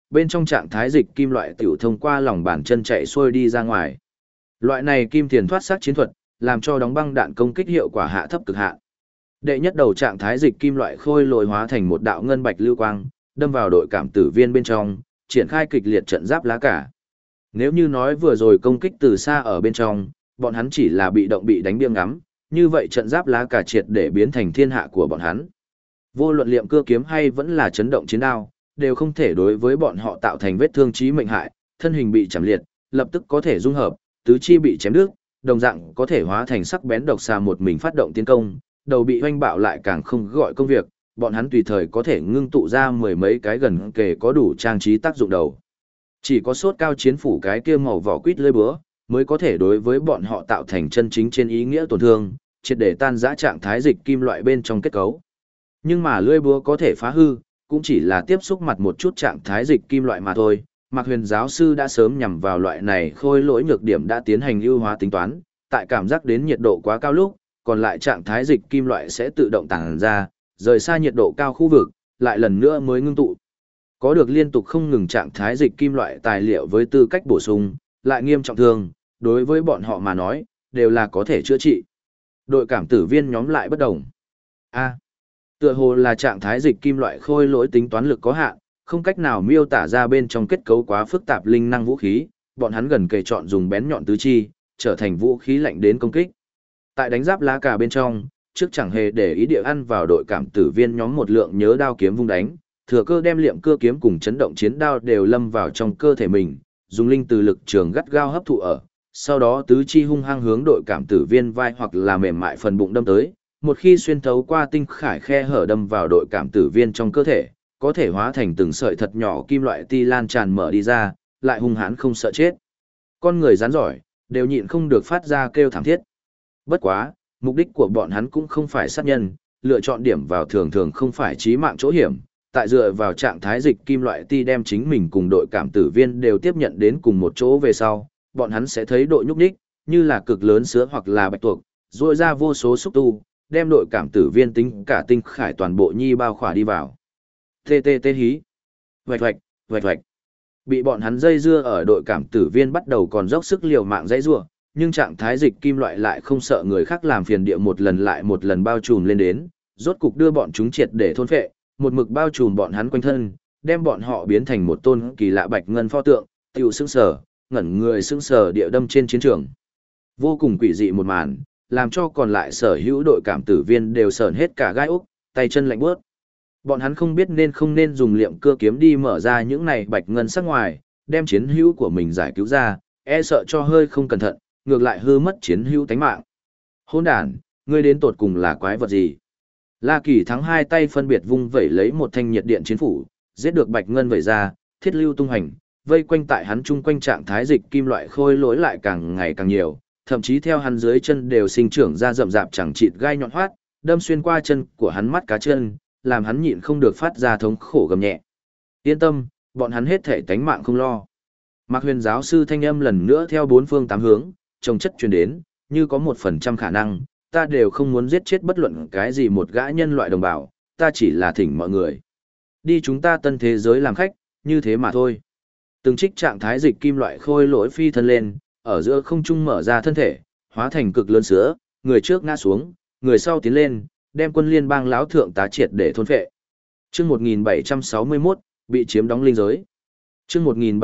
A: bên trong trạng thái dịch kim loại tiểu thông qua lòng bàn chân chạy xuôi đi ra ngoài. Loại này kim tiền thoát xác chiến thuật, làm cho đóng băng đạn công kích hiệu quả hạ thấp cực hạn. Đệ nhất đầu trạng thái dịch kim loại khôi lồi hóa thành một đạo ngân bạch lưu quang, đâm vào đội cảm tử viên bên trong, triển khai kịch liệt trận giáp lá cả. Nếu như nói vừa rồi công kích từ xa ở bên trong, bọn hắn chỉ là bị động bị đánh biêng ngắm, như vậy trận giáp lá cả triệt để biến thành thiên hạ của bọn hắn. Vô luận liệm cưa kiếm hay vẫn là chấn động chiến đao, đều không thể đối với bọn họ tạo thành vết thương chí mệnh hại, thân hình bị chạm liệt, lập tức có thể dung hợp, tứ chi bị chém đứt, đồng dạng có thể hóa thành sắc bén độc xà một mình phát động tiến công, đầu bị hoanh bạo lại càng không gọi công việc, bọn hắn tùy thời có thể ngưng tụ ra mười mấy cái gần kề có đủ trang trí tác dụng đầu. Chỉ có sốt cao chiến phủ cái kia màu vỏ quýt lưỡi búa, mới có thể đối với bọn họ tạo thành chân chính trên ý nghĩa tổn thương, triệt để tan rã trạng thái dịch kim loại bên trong kết cấu. Nhưng mà lưỡi búa có thể phá hư, cũng chỉ là tiếp xúc mặt một chút trạng thái dịch kim loại mà thôi. Mạc Huyền giáo sư đã sớm nhằm vào loại này khôi lỗi nhược điểm đã tiến hành ưu hóa tính toán, tại cảm giác đến nhiệt độ quá cao lúc, còn lại trạng thái dịch kim loại sẽ tự động tản ra, rời xa nhiệt độ cao khu vực, lại lần nữa mới ngưng tụ. Có được liên tục không ngừng trạng thái dịch kim loại tài liệu với tư cách bổ sung, lại nghiêm trọng thương, đối với bọn họ mà nói, đều là có thể chữa trị. Đội cảm tử viên nhóm lại bất đồng. Tựa hồ là trạng thái dịch kim loại khôi lỗi tính toán lực có hạn, không cách nào miêu tả ra bên trong kết cấu quá phức tạp linh năng vũ khí, bọn hắn gần kề chọn dùng bén nhọn tứ chi, trở thành vũ khí lạnh đến công kích. Tại đánh giáp lá cà bên trong, trước chẳng hề để ý địa ăn vào đội cảm tử viên nhóm một lượng nhớ đao kiếm vung đánh, thừa cơ đem liệm cưa kiếm cùng chấn động chiến đao đều lâm vào trong cơ thể mình, dùng linh từ lực trường gắt gao hấp thụ ở, sau đó tứ chi hung hăng hướng đội cảm tử viên vai hoặc là mềm mại phần bụng đâm tới, một khi xuyên thấu qua tinh khải khe hở đâm vào đội cảm tử viên trong cơ thể, có thể hóa thành từng sợi thật nhỏ kim loại ti lan tràn mở đi ra, lại hung hãn không sợ chết. Con người rắn giỏi, đều nhịn không được phát ra kêu thảm thiết. Bất quá, mục đích của bọn hắn cũng không phải sát nhân, lựa chọn điểm vào thường thường không phải chí mạng chỗ hiểm, tại dựa vào trạng thái dịch kim loại ti đem chính mình cùng đội cảm tử viên đều tiếp nhận đến cùng một chỗ về sau, bọn hắn sẽ thấy độ nhúc nhích, như là cực lớn sứa hoặc là bạch tuộc, rôi ra vô số xúc tu, đem đội cảm tử viên tính cả tinh khải toàn bộ nhi bao khỏa đi vào. Tê tê tê hí. Vạch vạch, vạch vạch. Bị bọn hắn dây dưa ở đội cảm tử viên bắt đầu còn dốc sức liều mạng dây rua, nhưng trạng thái dịch kim loại lại không sợ người khác làm phiền địa một lần lại một lần bao trùm lên đến, rốt cục đưa bọn chúng triệt để thôn phệ, một mực bao trùm bọn hắn quanh thân, đem bọn họ biến thành một tôn kỳ lạ bạch ngân pho tượng, tiêu sững sờ, ngẩn người sững sờ địa đâm trên chiến trường. Vô cùng quỷ dị một màn, làm cho còn lại sở hữu đội cảm tử viên đều sởn hết cả gai ốc, tay chân lạnh bước. Bọn hắn không biết nên không nên dùng liệm cưa kiếm đi mở ra những này bạch ngân sắc ngoài, đem chiến hữu của mình giải cứu ra, e sợ cho hơi không cẩn thận, ngược lại hư mất chiến hữu tánh mạng. Hỗn đản, ngươi đến tột cùng là quái vật gì? La Kỳ Thắng hai tay phân biệt vung vẩy lấy một thanh nhiệt điện chiến phủ, giết được bạch ngân vẩy ra, thiết lưu tung hành, vây quanh tại hắn chung quanh trạng thái dịch kim loại khôi lỗi lại càng ngày càng nhiều, thậm chí theo hắn dưới chân đều sinh trưởng ra rậm rạp chẳng chịt gai nhọn hoắt, đâm xuyên qua chân của hắn mắt cá chân, làm hắn nhịn không được phát ra thống khổ gầm nhẹ. Yên tâm, bọn hắn hết thể tánh mạng không lo. Mạc Huyền giáo sư thanh âm lần nữa theo bốn phương tám hướng, trồng chất truyền đến, như có 1% khả năng, ta đều không muốn giết chết bất luận cái gì một gã nhân loại đồng bào, ta chỉ là thỉnh mọi người. Đi chúng ta tân thế giới làm khách, như thế mà thôi. Từng trích trạng thái dịch kim loại khôi lỗi phi thân lên, ở giữa không trung mở ra thân thể, hóa thành cực lớn sữa, người trước ngã xuống, người sau tiến lên, đem quân liên bang lão thượng tá triệt để thôn phệ. Chương 1761, bị chiếm đóng linh giới. Chương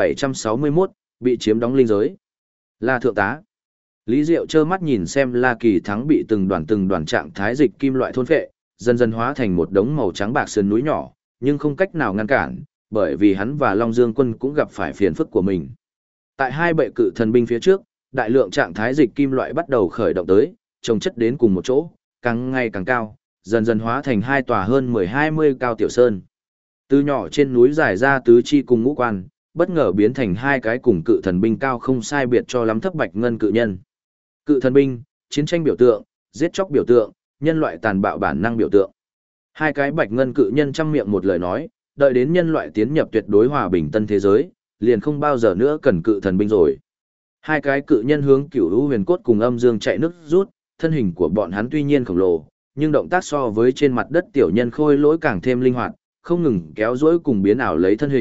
A: 1761, bị chiếm đóng linh giới. La thượng tá. Lý Diệu trơ mắt nhìn xem La Kỳ Thắng bị từng đoàn trạng thái dịch kim loại thôn phệ, dần dần hóa thành một đống màu trắng bạc sườn núi nhỏ, nhưng không cách nào ngăn cản, bởi vì hắn và Long Dương Quân cũng gặp phải phiền phức của mình. Tại hai bệ cự thần binh phía trước, đại lượng trạng thái dịch kim loại bắt đầu khởi động tới, chồng chất đến cùng một chỗ, càng ngày càng cao, dần dần hóa thành hai tòa hơn 10-20 cao tiểu sơn. Từ nhỏ trên núi dài ra tứ chi cùng ngũ quan, bất ngờ biến thành hai cái cùng cự thần binh cao không sai biệt cho lắm thấp bạch ngân cự nhân. Cự thần binh, chiến tranh biểu tượng, giết chóc biểu tượng, nhân loại tàn bạo bản năng biểu tượng. Hai cái bạch ngân cự nhân trăm miệng một lời nói, đợi đến nhân loại tiến nhập tuyệt đối hòa bình tân thế giới, liền không bao giờ nữa cần cự thần binh rồi. Hai cái cự nhân hướng Cửu Vũ Huyền Cốt cùng Âm Dương chạy nước rút, thân hình của bọn hắn tuy nhiên khổng lồ, nhưng động tác so với trên mặt đất tiểu nhân khôi lỗi càng thêm linh hoạt, không ngừng kéo duỗi cùng biến ảo lấy thân hình,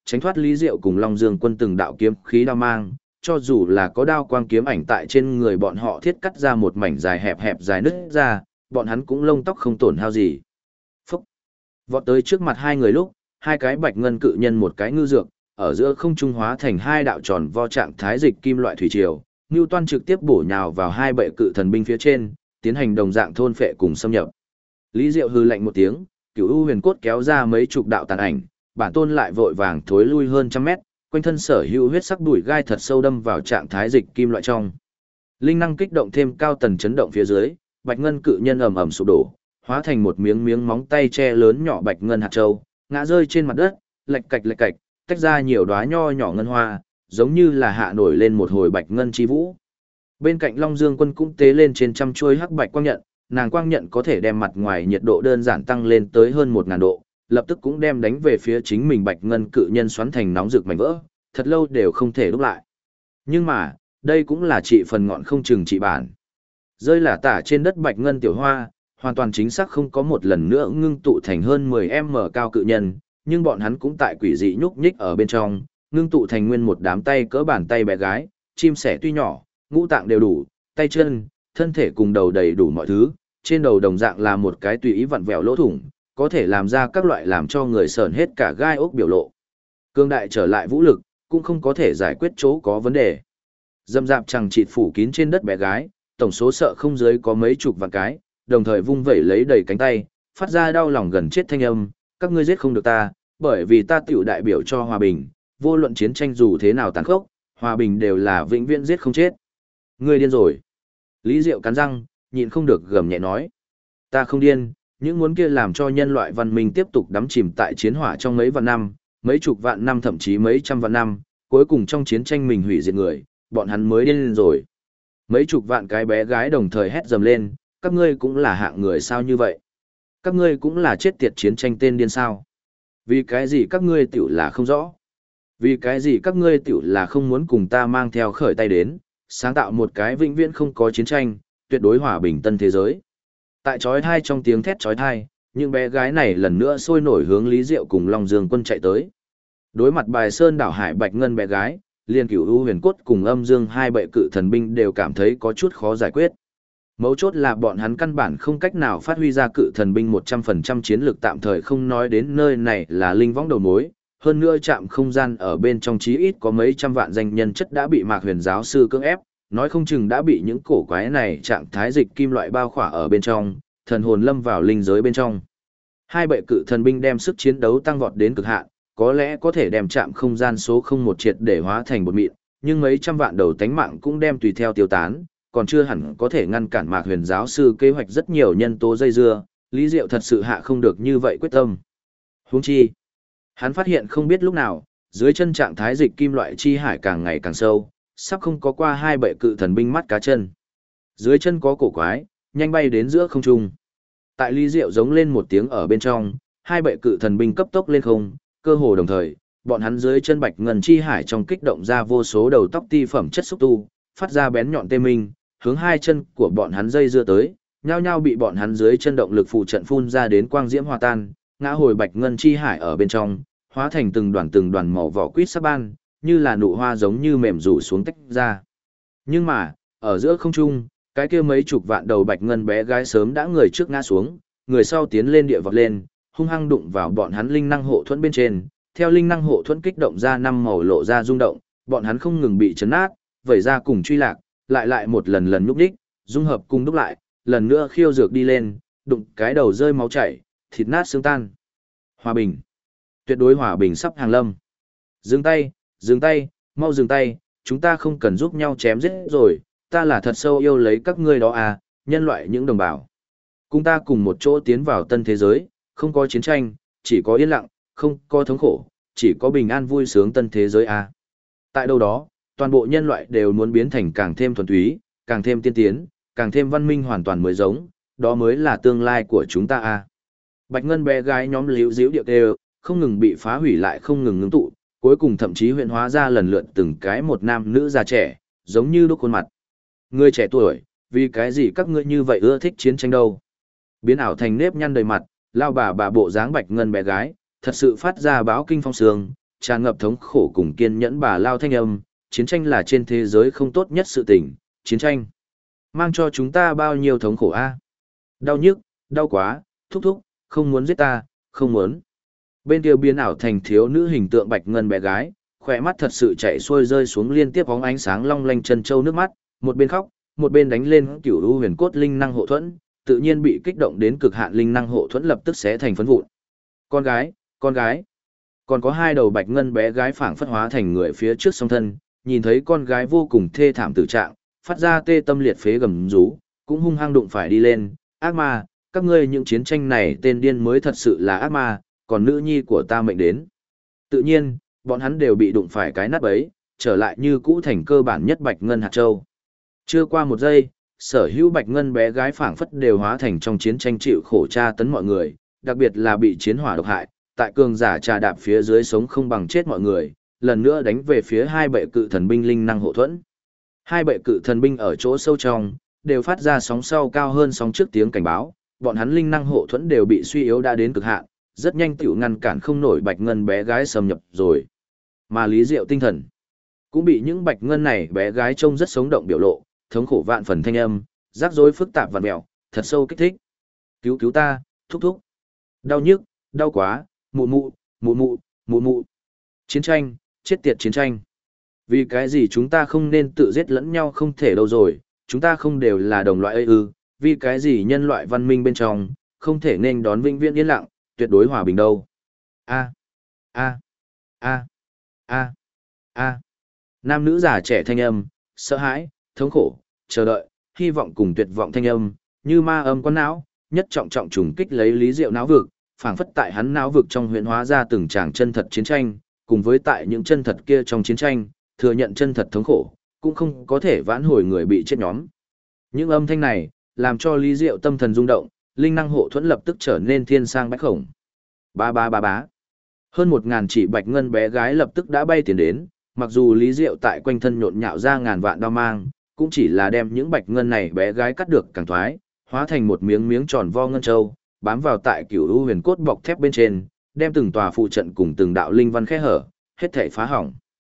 A: tránh thoát Lý Diệu cùng Long Dương Quân từng đạo kiếm khí đao mang, cho dù là có đao quang kiếm ảnh tại trên người bọn họ thiết cắt ra một mảnh dài hẹp hẹp dài nứt ra, bọn hắn cũng lông tóc không tổn hao gì. Phúc! Vọt tới trước mặt hai người lúc, hai cái bạch ngân cự nhân một cái ngư dược, ở giữa không trung hóa thành hai đạo tròn vo trạng thái dịch kim loại thủy triều, Newton trực tiếp bổ nhào vào hai bệ cự thần binh phía trên, tiến hành đồng dạng thôn phệ cùng xâm nhập. Lý Diệu hừ lạnh một tiếng, Cửu U Huyền Cốt kéo ra mấy chục đạo tàn ảnh, bản tôn lại vội vàng thối lui hơn trăm mét, quanh thân sở hữu huyết sắc đùi gai thật sâu đâm vào trạng thái dịch kim loại trong. Linh năng kích động thêm cao tần chấn động phía dưới, bạch ngân cự nhân ầm ầm sụp đổ, hóa thành một miếng miếng móng tay che lớn nhỏ bạch ngân hạt châu, ngã rơi trên mặt đất, lạch cạch, tách ra nhiều đóa nho nhỏ ngân hoa, giống như là hạ nổi lên một hồi bạch ngân chi vũ. Bên cạnh Long Dương Quân cũng tế lên trên trăm chuôi hắc bạch quang nhận, nàng quang nhận có thể đem mặt ngoài nhiệt độ đơn giản tăng lên tới hơn 1000 độ, lập tức cũng đem đánh về phía chính mình bạch ngân cự nhân xoắn thành nóng rực mảnh vỡ, thật lâu đều không thể đúc lại. Nhưng mà, đây cũng là trị phần ngọn không chừng trị bản. Rơi là tả trên đất bạch ngân tiểu hoa, hoàn toàn chính xác không có một lần nữa ngưng tụ thành hơn 10m cao cự nhân, nhưng bọn hắn cũng tại quỷ dị nhúc nhích ở bên trong, ngưng tụ thành nguyên một đám tay cỡ bàn tay bé gái, chim sẻ tuy nhỏ, ngũ tạng đều đủ, tay chân, thân thể cùng đầu đầy đủ mọi thứ, trên đầu đồng dạng là một cái tùy ý vặn vẹo lỗ thủng, có thể làm ra các loại làm cho người sờn hết cả gai ốc biểu lộ. Cương đại trở lại vũ lực, cũng không có thể giải quyết chỗ có vấn đề. Dâm dạp chẳng chịt phủ kín trên đất bé gái, tổng số sợ không dưới có mấy chục vạn cái, đồng thời vung vẩy lấy đầy cánh tay, phát ra đau lòng gần chết thanh âm, các ngươi giết không được ta, bởi vì ta tiểu đại biểu cho hòa bình, vô luận chiến tranh dù thế nào tàn khốc, hòa bình đều là vĩnh viễn giết không chết. Ngươi điên rồi. Lý Diệu cắn răng, nhịn không được gầm nhẹ nói. Ta không điên, những muốn kia làm cho nhân loại văn minh tiếp tục đắm chìm tại chiến hỏa trong mấy vạn năm, mấy chục vạn năm thậm chí mấy trăm vạn năm, cuối cùng trong chiến tranh mình hủy diệt người, bọn hắn mới điên rồi. Mấy chục vạn cái bé gái đồng thời hét dầm lên, các ngươi cũng là hạng người sao như vậy? Các ngươi cũng là chết tiệt chiến tranh tên điên sao? Vì cái gì các ngươi tiểu là không rõ? Vì cái gì các ngươi tiểu là không muốn cùng ta mang theo khởi tay đến, sáng tạo một cái vĩnh viễn không có chiến tranh, tuyệt đối hòa bình tân thế giới? Tại chói tai trong tiếng thét chói tai, những bé gái này lần nữa sôi nổi hướng Lý Diệu cùng Long Dương Quân chạy tới. Đối mặt bài sơn đảo hải bạch ngân bé gái, liền Cửu U Huyền Cốt cùng Âm Dương hai bệ cự thần binh đều cảm thấy có chút khó giải quyết. Mấu chốt là bọn hắn căn bản không cách nào phát huy ra cự thần binh 100% chiến lược, tạm thời không nói đến nơi này là linh võng đầu mối, hơn nữa trạm không gian ở bên trong chí ít có mấy trăm vạn danh nhân chất đã bị Mạc Huyền giáo sư cưỡng ép, nói không chừng đã bị những cổ quái này trạng thái dịch kim loại bao khỏa ở bên trong, thần hồn lâm vào linh giới bên trong. Hai bệ cự thần binh đem sức chiến đấu tăng vọt đến cực hạn, có lẽ có thể đem trạm không gian số 01 triệt để hóa thành bột mịn, nhưng mấy trăm vạn đầu tánh mạng cũng đem tùy theo tiêu tán, còn chưa hẳn có thể ngăn cản Mạc Huyền giáo sư kế hoạch rất nhiều nhân tố dây dưa, Lý Diệu thật sự hạ không được như vậy quyết tâm. Huống chi, hắn phát hiện không biết lúc nào, dưới chân trạng thái dịch kim loại chi hải càng ngày càng sâu, sắp không có qua hai bệ cự thần binh mắt cá chân. Dưới chân có cổ quái, nhanh bay đến giữa không trung. Tại Lý Diệu giống lên một tiếng ở bên trong, hai bệ cự thần binh cấp tốc lên không, cơ hồ đồng thời, bọn hắn dưới chân bạch ngân chi hải trong kích động ra vô số đầu tóc ti phẩm chất xúc tu, phát ra bén nhọn tê minh, hướng hai chân của bọn hắn dây dưa tới, nhao nhao bị bọn hắn dưới chân động lực phụ trận phun ra đến quang diễm hòa tan, ngã hồi bạch ngân chi hải ở bên trong, hóa thành từng đoàn màu vỏ quýt sắc ban, như là nụ hoa giống như mềm rủ xuống tách ra. Nhưng mà, ở giữa không trung, cái kia mấy chục vạn đầu bạch ngân bé gái sớm đã người trước ngã xuống, người sau tiến lên địa vọt lên, hung hăng đụng vào bọn hắn linh năng hộ thuẫn bên trên, theo linh năng hộ thuẫn kích động ra năm màu lộ ra rung động, bọn hắn không ngừng bị chấn nát, vẩy ra cùng truy lạc, lại một lần nhúc đích, dung hợp cùng đúc lại, lần nữa khiêu dược đi lên, đụng cái đầu rơi máu chảy, thịt nát xương tan. Hòa bình. Tuyệt đối hòa bình sắp hàng lâm. Dừng tay, mau dừng tay, chúng ta không cần giúp nhau chém giết rồi, ta là thật sâu yêu lấy các ngươi đó à, nhân loại những đồng bào. Cùng ta cùng một chỗ tiến vào tân thế giới, không có chiến tranh, chỉ có yên lặng, không có thống khổ, chỉ có bình an vui sướng tân thế giới à. Tại đâu đó, toàn bộ nhân loại đều muốn biến thành càng thêm thuần túy, càng thêm tiên tiến, càng thêm văn minh hoàn toàn mới giống, đó mới là tương lai của chúng ta à. Bạch ngân bé gái nhóm líu díu điệu đều, không ngừng bị phá hủy lại không ngừng ngưng tụ, cuối cùng thậm chí huyện hóa ra lần lượt từng cái một nam nữ già trẻ, giống như đúc khuôn mặt. Người trẻ tuổi, vì cái gì các ngươi như vậy ưa thích chiến tranh đâu? Biến ảo thành nếp nhăn đầy mặt, lao bà bộ dáng bạch ngân bé gái, thật sự phát ra báo kinh phong sương, tràn ngập thống khổ cùng kiên nhẫn bà lao thanh âm, chiến tranh là trên thế giới không tốt nhất sự tình, chiến tranh mang cho chúng ta bao nhiêu thống khổ a. Đau nhức, đau quá, thúc thúc, không muốn giết ta, không muốn. Bên kia biến ảo thành thiếu nữ hình tượng bạch ngân bé gái, khỏe mắt thật sự chảy xuôi rơi xuống liên tiếp bóng ánh sáng long lanh chân châu nước mắt, một bên khóc, một bên đánh lên cửu u huyền cốt linh năng hộ thuẫn, tự nhiên bị kích động đến cực hạn linh năng hộ thuẫn lập tức xé thành phấn vụn. Con gái, con gái. Còn có hai đầu bạch ngân bé gái phảng phất hóa thành người phía trước song thân, nhìn thấy con gái vô cùng thê thảm tử trạng, phát ra tê tâm liệt phế gầm rú, cũng hung hăng đụng phải đi lên, ác ma, các ngươi những chiến tranh này tên điên mới thật sự là ác ma, còn nữ nhi của ta mệnh đến. Tự nhiên, bọn hắn đều bị đụng phải cái nát bấy, trở lại như cũ thành cơ bản nhất bạch ngân hạt châu. Chưa qua một giây, sở hữu bạch ngân bé gái phảng phất đều hóa thành trong chiến tranh chịu khổ tra tấn mọi người, đặc biệt là bị chiến hỏa độc hại, tại cường giả trà đạp phía dưới sống không bằng chết mọi người, lần nữa đánh về phía hai bệ cự thần binh linh năng hộ thuẫn. Hai bệ cự thần binh ở chỗ sâu trong, đều phát ra sóng sau cao hơn sóng trước tiếng cảnh báo, bọn hắn linh năng hộ thuẫn đều bị suy yếu đã đến cực hạn, rất nhanh tiểu ngăn cản không nổi bạch ngân bé gái xâm nhập rồi. Mà Lý Diệu tinh thần cũng bị những bạch ngân này bé gái trông rất sống động biểu lộ, thống khổ vạn phần thanh âm, rắc rối phức tạp vặn mèo, thật sâu kích thích. Cứu cứu ta, thúc thúc. Đau nhức, đau quá, mụ mụ, mụ mụ, mụ mụ. Chiến tranh, chết tiệt chiến tranh. Vì cái gì chúng ta không nên tự giết lẫn nhau không thể đâu rồi, chúng ta không đều là đồng loại ấy ư, vì cái gì nhân loại văn minh bên trong, không thể nên đón vĩnh viễn yên lặng, tuyệt đối hòa bình đâu. A, a, a, a, a. Nam nữ già trẻ thanh âm, sợ hãi, thống khổ, chờ đợi, hy vọng cùng tuyệt vọng thanh âm, như ma âm quan não, nhất trọng trọng trùng kích lấy Lý Diệu não vực, phảng phất tại hắn não vực trong huyện hóa ra từng tràng chân thật chiến tranh, cùng với tại những chân thật kia trong chiến tranh, thừa nhận chân thật thống khổ, cũng không có thể vãn hồi người bị chết nhóm. Những âm thanh này, làm cho Lý Diệu tâm thần rung động, linh năng hộ thuẫn lập tức trở nên thiên sang bách khổng. Ba ba ba bá. Hơn 1000 chỉ bạch ngân bé gái lập tức đã bay tiến đến, mặc dù Lý Diệu tại quanh thân nhộn nhạo ra ngàn vạn đao mang, cũng chỉ là đem những bạch ngân này bé gái cắt được càng thoái, hóa thành một miếng miếng tròn vo ngân châu, bám vào tại cửu u huyền cốt bọc thép bên trên, đem từng tòa phụ trận cùng từng đạo linh văn khẽ hở, hết thảy phá hỏng.